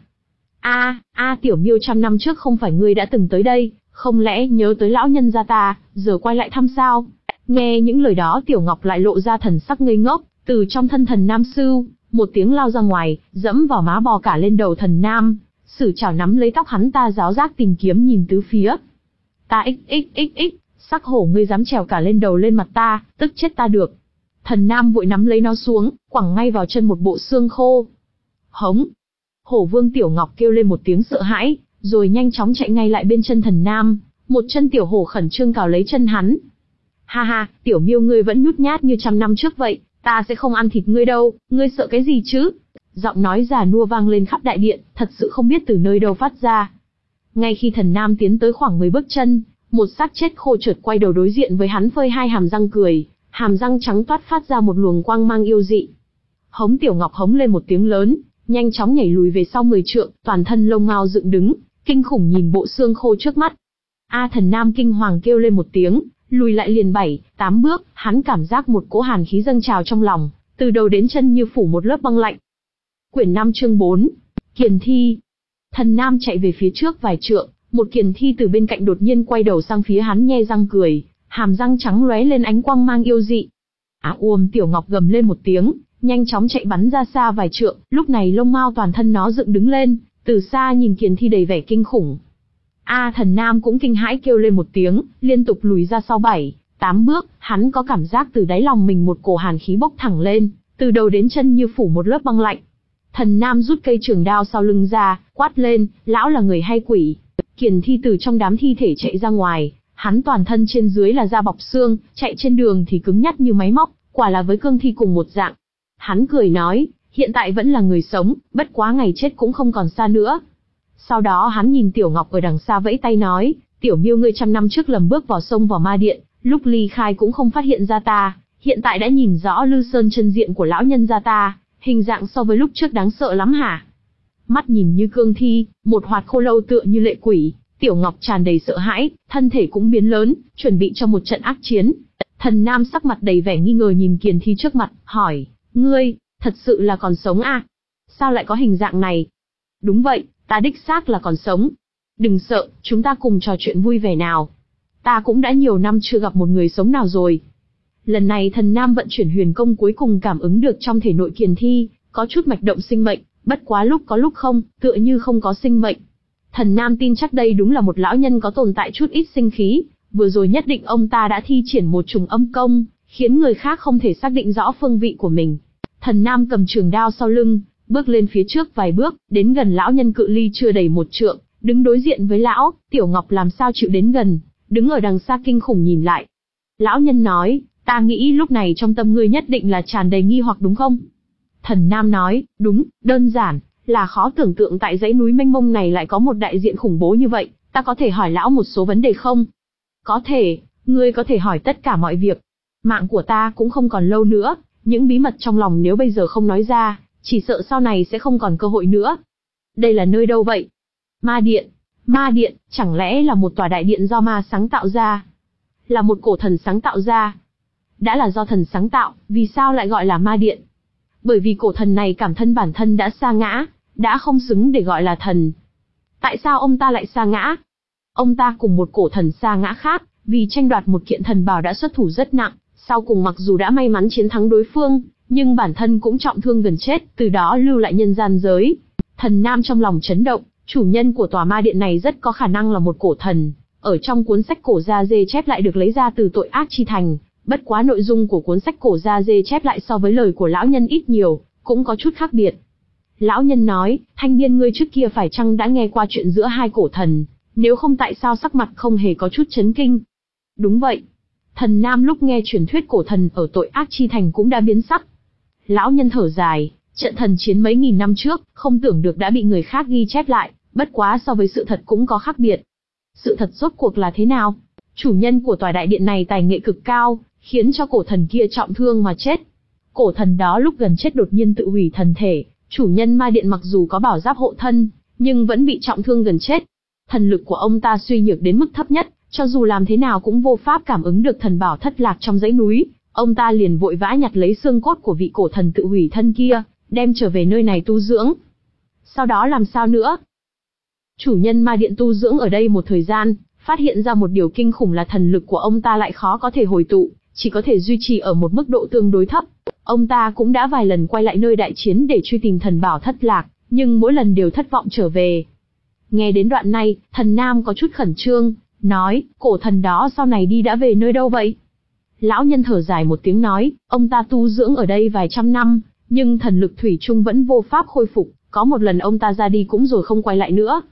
A, a Tiểu Miêu, trăm năm trước không phải ngươi đã từng tới đây, không lẽ nhớ tới lão nhân gia ta, giờ quay lại thăm sao? Nghe những lời đó Tiểu Ngọc lại lộ ra thần sắc ngây ngốc, từ trong thân Thần Nam sưu, một tiếng lao ra ngoài, dẫm vào má bò cả lên đầu Thần Nam, sử chảo nắm lấy tóc hắn ta giáo giác tìm kiếm nhìn tứ phía. Ta xxxx, sắc hổ ngươi dám trèo cả lên đầu lên mặt ta, tức chết ta được. Thần Nam vội nắm lấy nó xuống, quẳng ngay vào chân một bộ xương khô. Hống! Hổ vương Tiểu Ngọc kêu lên một tiếng sợ hãi, rồi nhanh chóng chạy ngay lại bên chân Thần Nam, một chân tiểu hổ khẩn trương cào lấy chân hắn. Ha ha, Tiểu Miêu ngươi vẫn nhút nhát như trăm năm trước vậy, ta sẽ không ăn thịt ngươi đâu, ngươi sợ cái gì chứ? Giọng nói già nua vang lên khắp đại điện, thật sự không biết từ nơi đâu phát ra. Ngay khi Thần Nam tiến tới khoảng mười bước chân, một xác chết khô chợt quay đầu đối diện với hắn phơi hai hàm răng cười, hàm răng trắng toát phát ra một luồng quang mang yêu dị. Hống! Tiểu Ngọc hống lên một tiếng lớn, nhanh chóng nhảy lùi về sau mười trượng, toàn thân lông ngao dựng đứng, kinh khủng nhìn bộ xương khô trước mắt. A! Thần Nam kinh hoàng kêu lên một tiếng, lùi lại liền bảy, tám bước, hắn cảm giác một cỗ hàn khí dâng trào trong lòng, từ đầu đến chân như phủ một lớp băng lạnh. Quyển năm chương bốn, Kiền Thi. Thần Nam chạy về phía trước vài trượng, một kiền thi từ bên cạnh đột nhiên quay đầu sang phía hắn nhe răng cười, hàm răng trắng lóe lên ánh quang mang yêu dị. Á uồm! Tiểu Ngọc gầm lên một tiếng, nhanh chóng chạy bắn ra xa vài trượng, lúc này lông mao toàn thân nó dựng đứng lên, từ xa nhìn kiền thi đầy vẻ kinh khủng. A! Thần Nam cũng kinh hãi kêu lên một tiếng, liên tục lùi ra sau bảy, tám bước, hắn có cảm giác từ đáy lòng mình một cổ hàn khí bốc thẳng lên, từ đầu đến chân như phủ một lớp băng lạnh. Thần Nam rút cây trường đao sau lưng ra, quát lên, lão là người hay quỷ? Kiền thi từ trong đám thi thể chạy ra ngoài, hắn toàn thân trên dưới là da bọc xương, chạy trên đường thì cứng nhắc như máy móc, quả là với cương thi cùng một dạng. Hắn cười nói, hiện tại vẫn là người sống, bất quá ngày chết cũng không còn xa nữa. Sau đó hắn nhìn Tiểu Ngọc ở đằng xa vẫy tay nói, Tiểu Miêu ngươi trăm năm trước lầm bước vào sông vào ma điện, lúc ly khai cũng không phát hiện ra ta, hiện tại đã nhìn rõ Lư Sơn chân diện của lão nhân gia ta, hình dạng so với lúc trước đáng sợ lắm hả? Mắt nhìn như cương thi, một hoạt khô lâu tựa như lệ quỷ, Tiểu Ngọc tràn đầy sợ hãi, thân thể cũng biến lớn, chuẩn bị cho một trận ác chiến. Thần Nam sắc mặt đầy vẻ nghi ngờ nhìn kiền thi trước mặt, hỏi, ngươi, thật sự là còn sống à? Sao lại có hình dạng này? Đúng vậy, ta đích xác là còn sống. Đừng sợ, chúng ta cùng trò chuyện vui vẻ nào. Ta cũng đã nhiều năm chưa gặp một người sống nào rồi. Lần này Thần Nam vận chuyển huyền công cuối cùng cảm ứng được trong thể nội kiền thi, có chút mạch động sinh mệnh, bất quá lúc có lúc không, tựa như không có sinh mệnh. Thần Nam tin chắc đây đúng là một lão nhân có tồn tại chút ít sinh khí, vừa rồi nhất định ông ta đã thi triển một trùng âm công, khiến người khác không thể xác định rõ phương vị của mình. Thần Nam cầm trường đao sau lưng, bước lên phía trước vài bước, đến gần lão nhân cự ly chưa đầy một trượng, đứng đối diện với lão. Tiểu Ngọc làm sao chịu đến gần, đứng ở đằng xa kinh khủng nhìn lại. Lão nhân nói, ta nghĩ lúc này trong tâm ngươi nhất định là tràn đầy nghi hoặc đúng không? Thần Nam nói, đúng, đơn giản, là khó tưởng tượng tại dãy núi mênh mông này lại có một đại diện khủng bố như vậy, ta có thể hỏi lão một số vấn đề không? Có thể, ngươi có thể hỏi tất cả mọi việc. Mạng của ta cũng không còn lâu nữa, những bí mật trong lòng nếu bây giờ không nói ra, chỉ sợ sau này sẽ không còn cơ hội nữa. Đây là nơi đâu vậy? Ma điện. Ma điện, chẳng lẽ là một tòa đại điện do ma sáng tạo ra? Là một cổ thần sáng tạo ra? Đã là do thần sáng tạo, vì sao lại gọi là ma điện? Bởi vì cổ thần này cảm thân bản thân đã sa ngã, đã không xứng để gọi là thần. Tại sao ông ta lại sa ngã? Ông ta cùng một cổ thần sa ngã khác, vì tranh đoạt một kiện thần bảo đã xuất thủ rất nặng, sau cùng mặc dù đã may mắn chiến thắng đối phương, nhưng bản thân cũng trọng thương gần chết, từ đó lưu lại nhân gian giới. Thần Nam trong lòng chấn động, chủ nhân của tòa ma điện này rất có khả năng là một cổ thần. Ở trong cuốn sách cổ gia dê chép lại được lấy ra từ Tội Ác Chi Thành, bất quá nội dung của cuốn sách cổ gia dê chép lại so với lời của lão nhân ít nhiều, cũng có chút khác biệt. Lão nhân nói, thanh niên ngươi trước kia phải chăng đã nghe qua chuyện giữa hai cổ thần, nếu không tại sao sắc mặt không hề có chút chấn kinh? Đúng vậy. Thần Nam lúc nghe truyền thuyết cổ thần ở Tội Ác Chi Thành cũng đã biến sắc. Lão nhân thở dài, trận thần chiến mấy nghìn năm trước, không tưởng được đã bị người khác ghi chép lại, bất quá so với sự thật cũng có khác biệt. Sự thật rốt cuộc là thế nào? Chủ nhân của tòa đại điện này tài nghệ cực cao, khiến cho cổ thần kia trọng thương mà chết. Cổ thần đó lúc gần chết đột nhiên tự hủy thần thể, chủ nhân ma điện mặc dù có bảo giáp hộ thân, nhưng vẫn bị trọng thương gần chết. Thần lực của ông ta suy nhược đến mức thấp nhất, cho dù làm thế nào cũng vô pháp cảm ứng được thần bảo thất lạc trong dãy núi. Ông ta liền vội vã nhặt lấy xương cốt của vị cổ thần tự hủy thân kia, đem trở về nơi này tu dưỡng. Sau đó làm sao nữa? Chủ nhân ma điện tu dưỡng ở đây một thời gian, phát hiện ra một điều kinh khủng là thần lực của ông ta lại khó có thể hồi tụ, chỉ có thể duy trì ở một mức độ tương đối thấp. Ông ta cũng đã vài lần quay lại nơi đại chiến để truy tìm thần bảo thất lạc, nhưng mỗi lần đều thất vọng trở về. Nghe đến đoạn này, thần Nam có chút khẩn trương, nói, cổ thần đó sau này đi đã về nơi đâu vậy? Lão nhân thở dài một tiếng nói, ông ta tu dưỡng ở đây vài trăm năm, nhưng thần lực thủy chung vẫn vô pháp khôi phục, có một lần ông ta ra đi cũng rồi không quay lại nữa.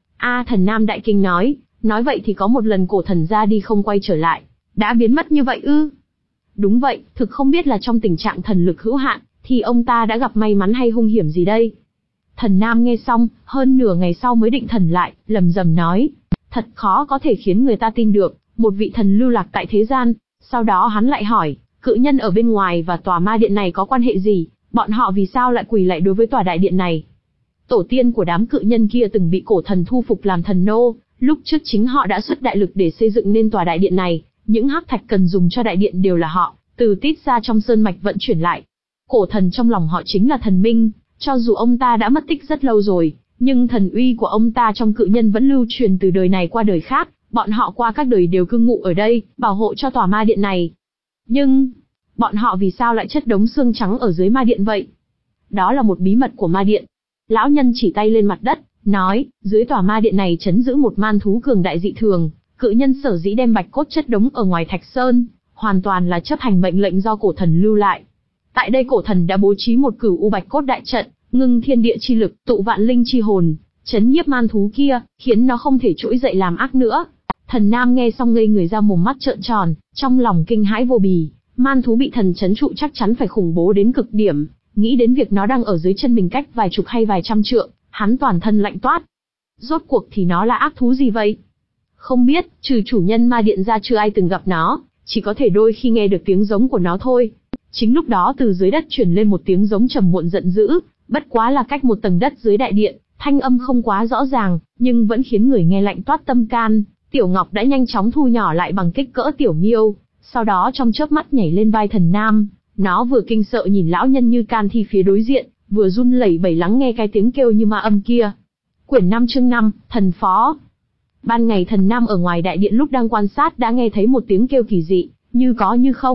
A thần Nam đại kinh nói, nói vậy thì có một lần cổ thần ra đi không quay trở lại, đã biến mất như vậy ư? Đúng vậy, thực không biết là trong tình trạng thần lực hữu hạn, thì ông ta đã gặp may mắn hay hung hiểm gì đây? Thần Nam nghe xong, hơn nửa ngày sau mới định thần lại, lầm rầm nói, thật khó có thể khiến người ta tin được, một vị thần lưu lạc tại thế gian. Sau đó hắn lại hỏi, cự nhân ở bên ngoài và tòa ma điện này có quan hệ gì, bọn họ vì sao lại quỳ lạy đối với tòa đại điện này? Tổ tiên của đám cự nhân kia từng bị cổ thần thu phục làm thần nô, lúc trước chính họ đã xuất đại lực để xây dựng nên tòa đại điện này, những hắc thạch cần dùng cho đại điện đều là họ, từ tít ra trong sơn mạch vận chuyển lại. Cổ thần trong lòng họ chính là thần minh, cho dù ông ta đã mất tích rất lâu rồi, nhưng thần uy của ông ta trong cự nhân vẫn lưu truyền từ đời này qua đời khác. Bọn họ qua các đời đều cư ngụ ở đây, bảo hộ cho tòa ma điện này. Nhưng, bọn họ vì sao lại chất đống xương trắng ở dưới ma điện vậy? Đó là một bí mật của ma điện. Lão nhân chỉ tay lên mặt đất, nói, dưới tòa ma điện này trấn giữ một man thú cường đại dị thường, cự nhân sở dĩ đem bạch cốt chất đống ở ngoài thạch sơn, hoàn toàn là chấp hành mệnh lệnh do cổ thần lưu lại. Tại đây cổ thần đã bố trí một cửu u bạch cốt đại trận, ngưng thiên địa chi lực, tụ vạn linh chi hồn, chấn nhiếp man thú kia, khiến nó không thể trỗi dậy làm ác nữa. Thần Nam nghe xong ngây người ra mồm mắt trợn tròn, trong lòng kinh hãi vô bì, man thú bị thần trấn trụ chắc chắn phải khủng bố đến cực điểm, nghĩ đến việc nó đang ở dưới chân mình cách vài chục hay vài trăm trượng, hắn toàn thân lạnh toát. Rốt cuộc thì nó là ác thú gì vậy? Không biết, trừ chủ nhân ma điện ra chưa ai từng gặp nó, chỉ có thể đôi khi nghe được tiếng giống của nó thôi. Chính lúc đó từ dưới đất truyền lên một tiếng giống trầm muộn giận dữ, bất quá là cách một tầng đất dưới đại điện, thanh âm không quá rõ ràng, nhưng vẫn khiến người nghe lạnh toát tâm can. Tiểu Ngọc đã nhanh chóng thu nhỏ lại bằng kích cỡ tiểu miêu, sau đó trong chớp mắt nhảy lên vai thần Nam, nó vừa kinh sợ nhìn lão nhân như can thi phía đối diện, vừa run lẩy bẩy lắng nghe cái tiếng kêu như ma âm kia. Quyển năm chương năm, thần phó. Ban ngày thần Nam ở ngoài đại điện lúc đang quan sát đã nghe thấy một tiếng kêu kỳ dị, như có như không,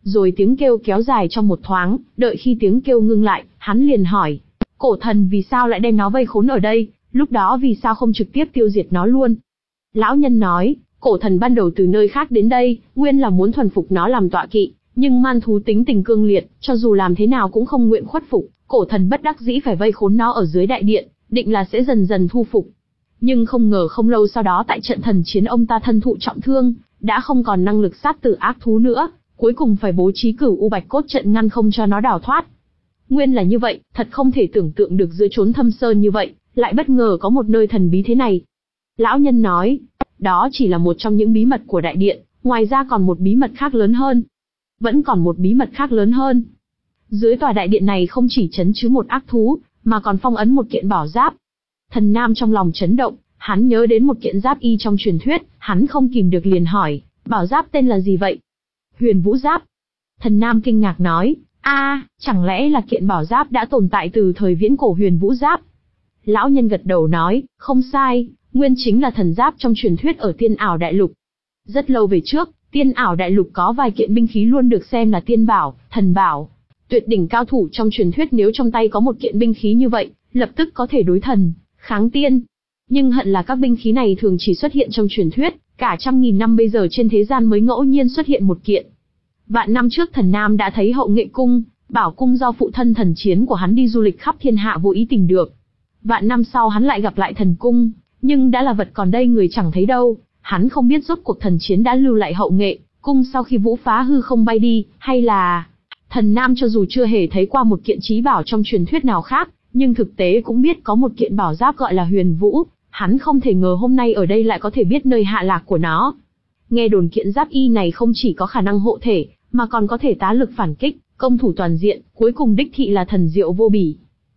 rồi tiếng kêu kéo dài trong một thoáng, đợi khi tiếng kêu ngưng lại, hắn liền hỏi, cổ thần vì sao lại đem nó vây khốn ở đây, lúc đó vì sao không trực tiếp tiêu diệt nó luôn? Lão nhân nói, cổ thần ban đầu từ nơi khác đến đây, nguyên là muốn thuần phục nó làm tọa kỵ, nhưng man thú tính tình cương liệt, cho dù làm thế nào cũng không nguyện khuất phục, cổ thần bất đắc dĩ phải vây khốn nó ở dưới đại điện, định là sẽ dần dần thu phục. Nhưng không ngờ không lâu sau đó tại trận thần chiến ông ta thân thụ trọng thương, đã không còn năng lực sát tử ác thú nữa, cuối cùng phải bố trí cửu u bạch cốt trận ngăn không cho nó đào thoát. Nguyên là như vậy, thật không thể tưởng tượng được giữa chốn thâm sơn như vậy, lại bất ngờ có một nơi thần bí thế này. Lão nhân nói, đó chỉ là một trong những bí mật của đại điện, ngoài ra còn một bí mật khác lớn hơn. Vẫn còn một bí mật khác lớn hơn. Dưới tòa đại điện này không chỉ trấn trú một ác thú, mà còn phong ấn một kiện bảo giáp. Thần Nam trong lòng chấn động, hắn nhớ đến một kiện giáp y trong truyền thuyết, hắn không kìm được liền hỏi, bảo giáp tên là gì vậy? Huyền Vũ Giáp. Thần Nam kinh ngạc nói, a, chẳng lẽ là kiện bảo giáp đã tồn tại từ thời viễn cổ Huyền Vũ Giáp? Lão nhân gật đầu nói, không sai, nguyên chính là thần giáp trong truyền thuyết ở Tiên Ảo Đại Lục. Rất lâu về trước, Tiên Ảo Đại Lục có vài kiện binh khí luôn được xem là tiên bảo, thần bảo. Tuyệt đỉnh cao thủ trong truyền thuyết nếu trong tay có một kiện binh khí như vậy, lập tức có thể đối thần, kháng tiên. Nhưng hận là các binh khí này thường chỉ xuất hiện trong truyền thuyết, cả trăm nghìn năm bây giờ trên thế gian mới ngẫu nhiên xuất hiện một kiện. Vạn năm trước Thần Nam đã thấy Hậu Nghệ Cung, bảo cung do phụ thân thần chiến của hắn đi du lịch khắp thiên hạ vô ý tìm được. Vạn năm sau hắn lại gặp lại thần cung, nhưng đã là vật còn đây người chẳng thấy đâu, hắn không biết rốt cuộc thần chiến đã lưu lại Hậu Nghệ Cung sau khi Vũ phá hư không bay đi, hay là... Thần Nam cho dù chưa hề thấy qua một kiện chí bảo trong truyền thuyết nào khác, nhưng thực tế cũng biết có một kiện bảo giáp gọi là Huyền Vũ, hắn không thể ngờ hôm nay ở đây lại có thể biết nơi hạ lạc của nó. Nghe đồn kiện giáp y này không chỉ có khả năng hộ thể, mà còn có thể tá lực phản kích, công thủ toàn diện, cuối cùng đích thị là thần diệu vô bỉ.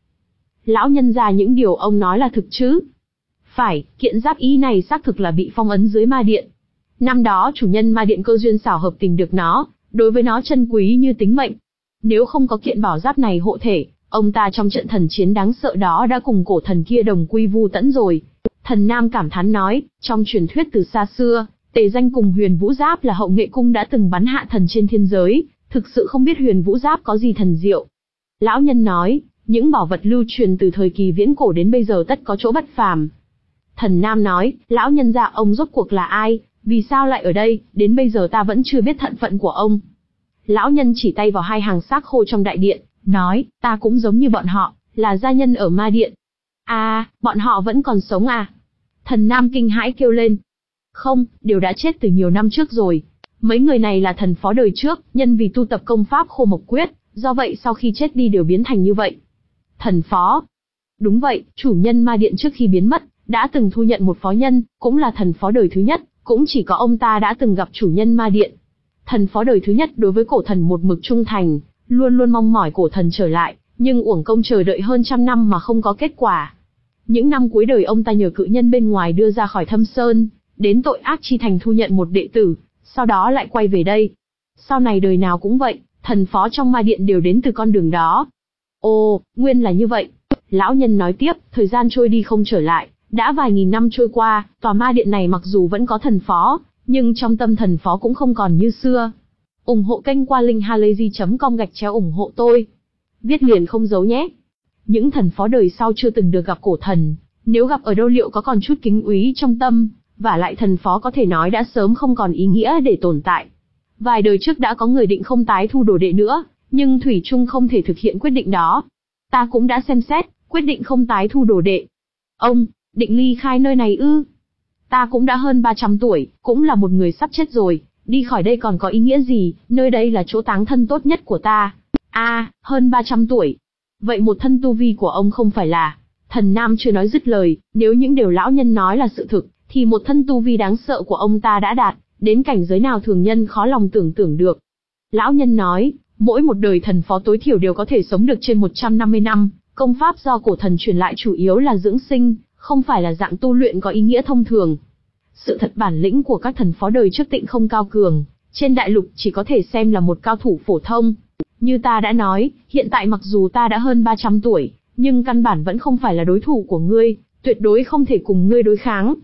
Lão nhân già những điều ông nói là thực chứ? Phải, kiện giáp y này xác thực là bị phong ấn dưới ma điện. Năm đó chủ nhân ma điện cơ duyên xảo hợp tìm được nó, đối với nó chân quý như tính mệnh. Nếu không có kiện bảo giáp này hộ thể, ông ta trong trận thần chiến đáng sợ đó đã cùng cổ thần kia đồng quy vu tẫn rồi. Thần Nam cảm thán nói, trong truyền thuyết từ xa xưa, Tề Danh cùng Huyền Vũ Giáp là Hậu Nghệ Cung đã từng bắn hạ thần trên thiên giới, thực sự không biết Huyền Vũ Giáp có gì thần diệu. Lão nhân nói, những bảo vật lưu truyền từ thời kỳ viễn cổ đến bây giờ tất có chỗ bất phàm. Thần Nam nói, lão nhân dạ ông rốt cuộc là ai, vì sao lại ở đây, đến bây giờ ta vẫn chưa biết thân phận của ông. Lão nhân chỉ tay vào hai hàng xác khô trong đại điện, nói, ta cũng giống như bọn họ, là gia nhân ở ma điện. À, bọn họ vẫn còn sống à? Thần Nam kinh hãi kêu lên. Không, đều đã chết từ nhiều năm trước rồi. Mấy người này là thần phó đời trước, nhân vì tu tập công pháp Khô Mộc Quyết, do vậy sau khi chết đi đều biến thành như vậy. Thần phó. Đúng vậy, chủ nhân ma điện trước khi biến mất, đã từng thu nhận một phó nhân, cũng là thần phó đời thứ nhất, cũng chỉ có ông ta đã từng gặp chủ nhân ma điện. Thần phó đời thứ nhất đối với cổ thần một mực trung thành, luôn luôn mong mỏi cổ thần trở lại, nhưng uổng công chờ đợi hơn trăm năm mà không có kết quả. Những năm cuối đời ông ta nhờ cự nhân bên ngoài đưa ra khỏi thâm sơn, đến tội ác chi thành thu nhận một đệ tử, sau đó lại quay về đây. Sau này đời nào cũng vậy, thần phó trong ma điện đều đến từ con đường đó. Ồ, nguyên là như vậy. Lão nhân nói tiếp, thời gian trôi đi không trở lại, đã vài nghìn năm trôi qua, tòa ma điện này mặc dù vẫn có thần phó, nhưng trong tâm thần phó cũng không còn như xưa. Ủng hộ kênh qua linkhalazy chấm com gạch chéo ủng hộ tôi. Viết liền không giấu nhé. Những thần phó đời sau chưa từng được gặp cổ thần, nếu gặp ở đâu liệu có còn chút kính úy trong tâm, và lại thần phó có thể nói đã sớm không còn ý nghĩa để tồn tại. Vài đời trước đã có người định không tái thu đồ đệ nữa, nhưng thủy chung không thể thực hiện quyết định đó. Ta cũng đã xem xét, quyết định không tái thu đồ đệ. Ông, định ly khai nơi này ư? Ta cũng đã hơn ba trăm tuổi, cũng là một người sắp chết rồi, đi khỏi đây còn có ý nghĩa gì, nơi đây là chỗ táng thân tốt nhất của ta. A, à, hơn ba trăm tuổi. Vậy một thân tu vi của ông không phải là... Thần Nam chưa nói dứt lời, nếu những điều lão nhân nói là sự thực, thì một thân tu vi đáng sợ của ông ta đã đạt, đến cảnh giới nào thường nhân khó lòng tưởng tượng được. Lão nhân nói, mỗi một đời thần phó tối thiểu đều có thể sống được trên một trăm năm mươi năm, công pháp do cổ thần truyền lại chủ yếu là dưỡng sinh, không phải là dạng tu luyện có ý nghĩa thông thường. Sự thật bản lĩnh của các thần phó đời trước tịnh không cao cường, trên đại lục chỉ có thể xem là một cao thủ phổ thông. Như ta đã nói, hiện tại mặc dù ta đã hơn ba trăm tuổi, nhưng căn bản vẫn không phải là đối thủ của ngươi, tuyệt đối không thể cùng ngươi đối kháng.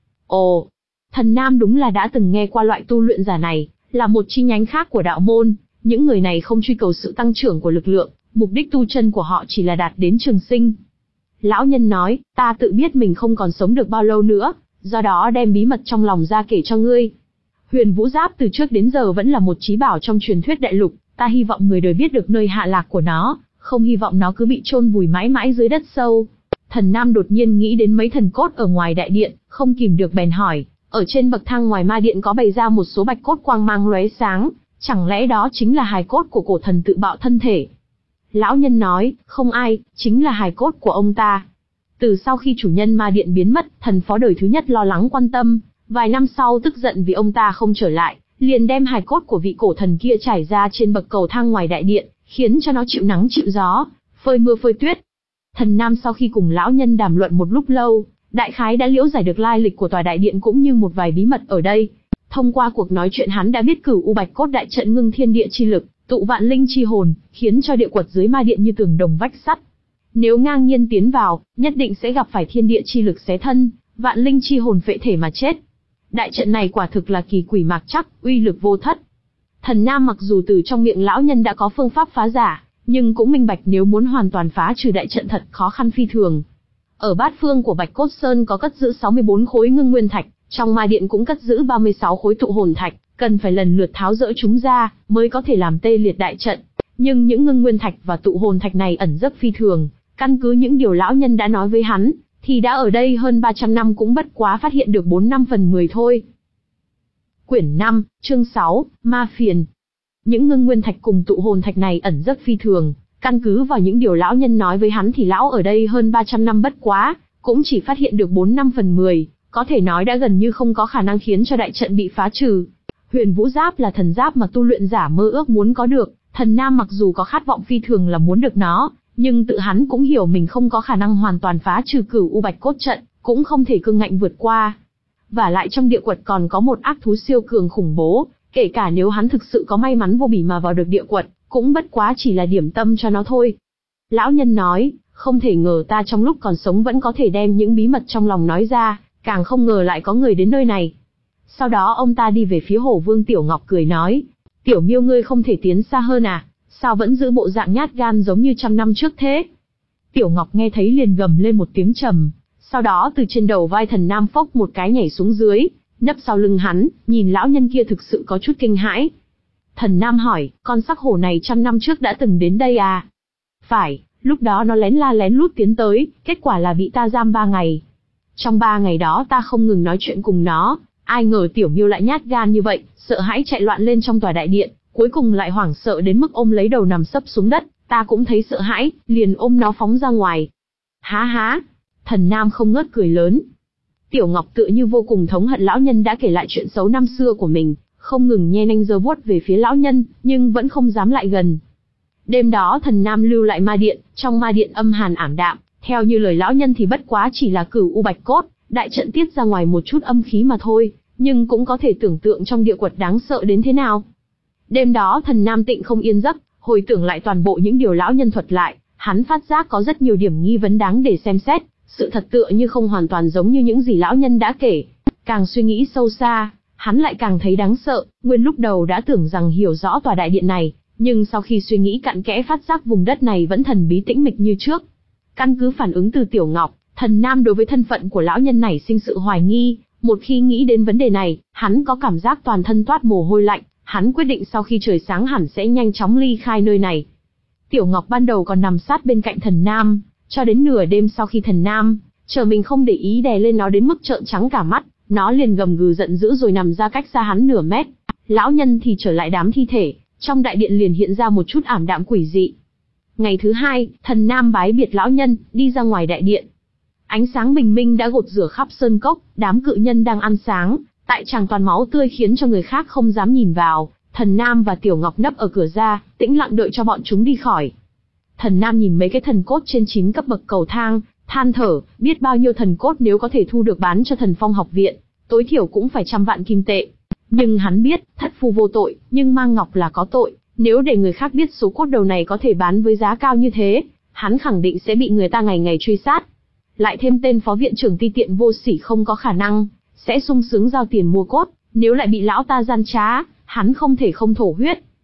Ồ, thần Nam đúng là đã từng nghe qua loại tu luyện giả này, là một chi nhánh khác của đạo môn, Những người này không truy cầu sự tăng trưởng của lực lượng, mục đích tu chân của họ chỉ là đạt đến trường sinh. Lão nhân nói, ta tự biết mình không còn sống được bao lâu nữa, do đó đem bí mật trong lòng ra kể cho ngươi. Huyền Vũ Giáp từ trước đến giờ vẫn là một chí bảo trong truyền thuyết đại lục, ta hy vọng người đời biết được nơi hạ lạc của nó, không hy vọng nó cứ bị chôn vùi mãi mãi dưới đất sâu. Thần Nam đột nhiên nghĩ đến mấy thần cốt ở ngoài đại điện, không kìm được bèn hỏi, ở trên bậc thang ngoài ma điện có bày ra một số bạch cốt quang mang lóe sáng, chẳng lẽ đó chính là hài cốt của cổ thần tự bạo thân thể? Lão nhân nói, không ai, chính là hài cốt của ông ta. Từ sau khi chủ nhân ma điện biến mất, thần phó đời thứ nhất lo lắng quan tâm, vài năm sau tức giận vì ông ta không trở lại, liền đem hài cốt của vị cổ thần kia trải ra trên bậc cầu thang ngoài đại điện, khiến cho nó chịu nắng chịu gió, phơi mưa phơi tuyết. Thần Nam sau khi cùng lão nhân đàm luận một lúc lâu, đại khái đã liễu giải được lai lịch của tòa đại điện cũng như một vài bí mật ở đây. Thông qua cuộc nói chuyện hắn đã biết Cửu U Bạch Cốt đại trận ngưng thiên địa chi lực, tụ vạn linh chi hồn, khiến cho địa quật dưới ma điện như tường đồng vách sắt. Nếu ngang nhiên tiến vào, nhất định sẽ gặp phải thiên địa chi lực xé thân, vạn linh chi hồn phệ thể mà chết. Đại trận này quả thực là kỳ quỷ mạc chắc, uy lực vô thất. Thần Nam mặc dù từ trong miệng lão nhân đã có phương pháp phá giả, nhưng cũng minh bạch nếu muốn hoàn toàn phá trừ đại trận thật khó khăn phi thường. Ở bát phương của Bạch Cốt Sơn có cất giữ sáu mươi bốn khối ngưng nguyên thạch, trong ma điện cũng cất giữ ba mươi sáu khối tụ hồn thạch, cần phải lần lượt tháo dỡ chúng ra, mới có thể làm tê liệt đại trận. Nhưng những ngưng nguyên thạch và tụ hồn thạch này ẩn giấc phi thường, căn cứ những điều lão nhân đã nói với hắn, thì đã ở đây hơn ba trăm năm cũng bất quá phát hiện được bốn năm phần mười thôi. Quyển năm, chương sáu, Ma Phiền. Những ngưng nguyên thạch cùng tụ hồn thạch này ẩn giấc phi thường, căn cứ vào những điều lão nhân nói với hắn thì lão ở đây hơn ba trăm năm bất quá, cũng chỉ phát hiện được bốn năm phần mười, có thể nói đã gần như không có khả năng khiến cho đại trận bị phá trừ. Huyền Vũ Giáp là thần giáp mà tu luyện giả mơ ước muốn có được, Thần Nam mặc dù có khát vọng phi thường là muốn được nó, nhưng tự hắn cũng hiểu mình không có khả năng hoàn toàn phá trừ Cửu U Bạch Cốt trận, cũng không thể cương ngạnh vượt qua. Và lại trong địa quật còn có một ác thú siêu cường khủng bố, kể cả nếu hắn thực sự có may mắn vô bỉ mà vào được địa quật, cũng bất quá chỉ là điểm tâm cho nó thôi. Lão nhân nói, không thể ngờ ta trong lúc còn sống vẫn có thể đem những bí mật trong lòng nói ra, càng không ngờ lại có người đến nơi này. Sau đó ông ta đi về phía Hổ Vương Tiểu Ngọc cười nói, Tiểu Miêu ngươi không thể tiến xa hơn à, sao vẫn giữ bộ dạng nhát gan giống như trăm năm trước thế? Tiểu Ngọc nghe thấy liền gầm lên một tiếng trầm, sau đó từ trên đầu vai Thần Nam phốc một cái nhảy xuống dưới, nấp sau lưng hắn, nhìn lão nhân kia thực sự có chút kinh hãi. Thần Nam hỏi, con sắc hổ này trăm năm trước đã từng đến đây à? Phải, lúc đó nó lén la lén lút tiến tới, kết quả là bị ta giam ba ngày. Trong ba ngày đó ta không ngừng nói chuyện cùng nó, ai ngờ Tiểu Miêu lại nhát gan như vậy, sợ hãi chạy loạn lên trong tòa đại điện, cuối cùng lại hoảng sợ đến mức ôm lấy đầu nằm sấp xuống đất, ta cũng thấy sợ hãi, liền ôm nó phóng ra ngoài. Há há, Thần Nam không ngớt cười lớn. Tiểu Ngọc tựa như vô cùng thống hận lão nhân đã kể lại chuyện xấu năm xưa của mình, không ngừng nhe nanh giơ vuốt về phía lão nhân, nhưng vẫn không dám lại gần. Đêm đó Thần Nam lưu lại ma điện, trong ma điện âm hàn ảm đạm, theo như lời lão nhân thì bất quá chỉ là Cửu U Bạch Cốt, đại trận tiết ra ngoài một chút âm khí mà thôi, nhưng cũng có thể tưởng tượng trong địa quật đáng sợ đến thế nào. Đêm đó Thần Nam tịnh không yên giấc, hồi tưởng lại toàn bộ những điều lão nhân thuật lại, hắn phát giác có rất nhiều điểm nghi vấn đáng để xem xét, sự thật tựa như không hoàn toàn giống như những gì lão nhân đã kể. Càng suy nghĩ sâu xa, hắn lại càng thấy đáng sợ, nguyên lúc đầu đã tưởng rằng hiểu rõ tòa đại điện này, nhưng sau khi suy nghĩ cặn kẽ phát giác vùng đất này vẫn thần bí tĩnh mịch như trước. Căn cứ phản ứng từ Tiểu Ngọc, Thần Nam đối với thân phận của lão nhân này sinh sự hoài nghi, một khi nghĩ đến vấn đề này, hắn có cảm giác toàn thân toát mồ hôi lạnh, hắn quyết định sau khi trời sáng hẳn sẽ nhanh chóng ly khai nơi này. Tiểu Ngọc ban đầu còn nằm sát bên cạnh Thần Nam, cho đến nửa đêm sau khi Thần Nam chờ mình không để ý đè lên nó đến mức trợn trắng cả mắt, nó liền gầm gừ giận dữ rồi nằm ra cách xa hắn nửa mét. Lão nhân thì trở lại đám thi thể, trong đại điện liền hiện ra một chút ảm đạm quỷ dị. Ngày thứ hai, Thần Nam bái biệt lão nhân, đi ra ngoài đại điện. Ánh sáng bình minh đã gột rửa khắp sơn cốc, đám cự nhân đang ăn sáng, tại tràng toàn máu tươi khiến cho người khác không dám nhìn vào. Thần Nam và Tiểu Ngọc nấp ở cửa ra, tĩnh lặng đợi cho bọn chúng đi khỏi. Thần Nam nhìn mấy cái thần cốt trên chín cấp bậc cầu thang, than thở, biết bao nhiêu thần cốt nếu có thể thu được bán cho Thần Phong học viện, tối thiểu cũng phải trăm vạn kim tệ. Nhưng hắn biết, thất phu vô tội, nhưng mang ngọc là có tội, nếu để người khác biết số cốt đầu này có thể bán với giá cao như thế, hắn khẳng định sẽ bị người ta ngày ngày truy sát. Lại thêm tên phó viện trưởng ti tiện vô sỉ không có khả năng sẽ sung sướng giao tiền mua cốt, nếu lại bị lão ta gian trá, hắn không thể không thổ huyết.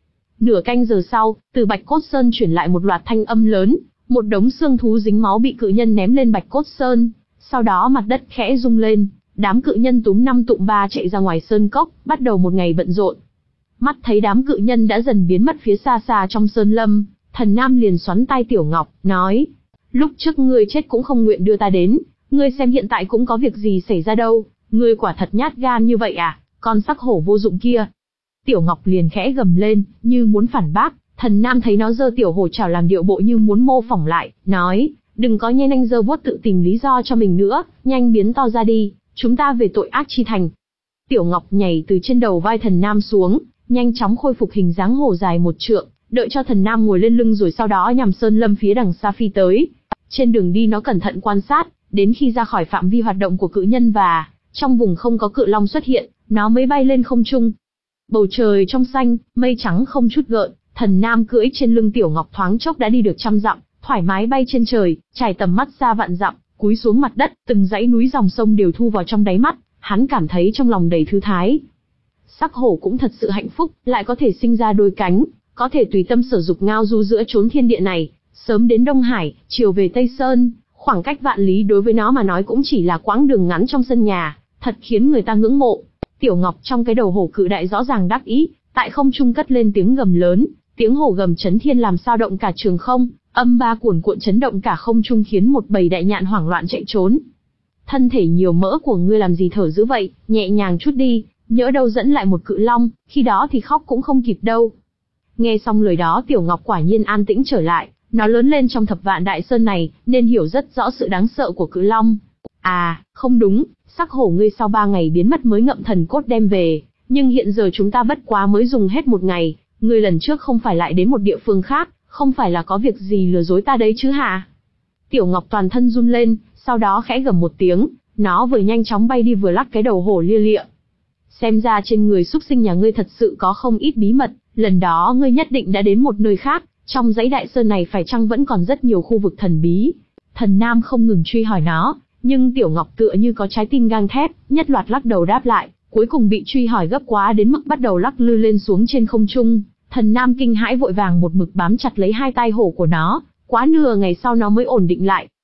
Nửa canh giờ sau, từ Bạch Cốt Sơn chuyển lại một loạt thanh âm lớn, một đống xương thú dính máu bị cự nhân ném lên Bạch Cốt Sơn. Sau đó mặt đất khẽ rung lên, đám cự nhân túm năm tụm ba chạy ra ngoài sơn cốc, bắt đầu một ngày bận rộn. Mắt thấy đám cự nhân đã dần biến mất phía xa xa trong sơn lâm, Thần Nam liền xoắn tay Tiểu Ngọc, nói: lúc trước ngươi chết cũng không nguyện đưa ta đến, ngươi xem hiện tại cũng có việc gì xảy ra đâu, ngươi quả thật nhát gan như vậy à, con sắc hổ vô dụng kia. Tiểu Ngọc liền khẽ gầm lên, như muốn phản bác. Thần Nam thấy nó giơ tiểu hổ chảo làm điệu bộ như muốn mô phỏng lại, nói: đừng có nhe nanh giơ vuốt tự tìm lý do cho mình nữa, nhanh biến to ra đi, chúng ta về tội ác chi thành. Tiểu Ngọc nhảy từ trên đầu vai Thần Nam xuống, nhanh chóng khôi phục hình dáng hổ dài một trượng, đợi cho Thần Nam ngồi lên lưng rồi sau đó nhằm sơn lâm phía đằng xa phi tới. Trên đường đi nó cẩn thận quan sát, đến khi ra khỏi phạm vi hoạt động của cự nhân và trong vùng không có cự long xuất hiện, nó mới bay lên không trung. Bầu trời trong xanh, mây trắng không chút gợn, Thần Nam cưỡi trên lưng Tiểu Ngọc thoáng chốc đã đi được trăm dặm, thoải mái bay trên trời, trải tầm mắt ra vạn dặm, cúi xuống mặt đất, từng dãy núi dòng sông đều thu vào trong đáy mắt, hắn cảm thấy trong lòng đầy thư thái. Sắc hổ cũng thật sự hạnh phúc, lại có thể sinh ra đôi cánh, có thể tùy tâm sở dục ngao du giữa chốn thiên địa này, sớm đến Đông Hải, chiều về Tây Sơn, khoảng cách vạn lý đối với nó mà nói cũng chỉ là quãng đường ngắn trong sân nhà, thật khiến người ta ngưỡng mộ. Tiểu Ngọc trong cái đầu hổ cự đại rõ ràng đắc ý, tại không trung cất lên tiếng gầm lớn, tiếng hổ gầm chấn thiên làm sao động cả trường không, âm ba cuồn cuộn chấn động cả không trung khiến một bầy đại nhạn hoảng loạn chạy trốn. Thân thể nhiều mỡ của ngươi làm gì thở dữ vậy, nhẹ nhàng chút đi, nhỡ đâu dẫn lại một cự long, khi đó thì khóc cũng không kịp đâu. Nghe xong lời đó Tiểu Ngọc quả nhiên an tĩnh trở lại, nó lớn lên trong thập vạn đại sơn này, nên hiểu rất rõ sự đáng sợ của cự long. À, không đúng, sắc hổ ngươi sau ba ngày biến mất mới ngậm thần cốt đem về, nhưng hiện giờ chúng ta bất quá mới dùng hết một ngày, ngươi lần trước không phải lại đến một địa phương khác, không phải là có việc gì lừa dối ta đấy chứ hả? Tiểu Ngọc toàn thân run lên, sau đó khẽ gầm một tiếng, nó vừa nhanh chóng bay đi vừa lắc cái đầu hổ lia lịa. Xem ra trên người súc sinh nhà ngươi thật sự có không ít bí mật, lần đó ngươi nhất định đã đến một nơi khác, trong dãy đại sơn này phải chăng vẫn còn rất nhiều khu vực thần bí? Thần Nam không ngừng truy hỏi nó, nhưng Tiểu Ngọc tựa như có trái tim gang thép, nhất loạt lắc đầu đáp lại, cuối cùng bị truy hỏi gấp quá đến mức bắt đầu lắc lư lên xuống trên không trung. Thần Nam kinh hãi vội vàng một mực bám chặt lấy hai tai hổ của nó, quá nửa ngày sau nó mới ổn định lại.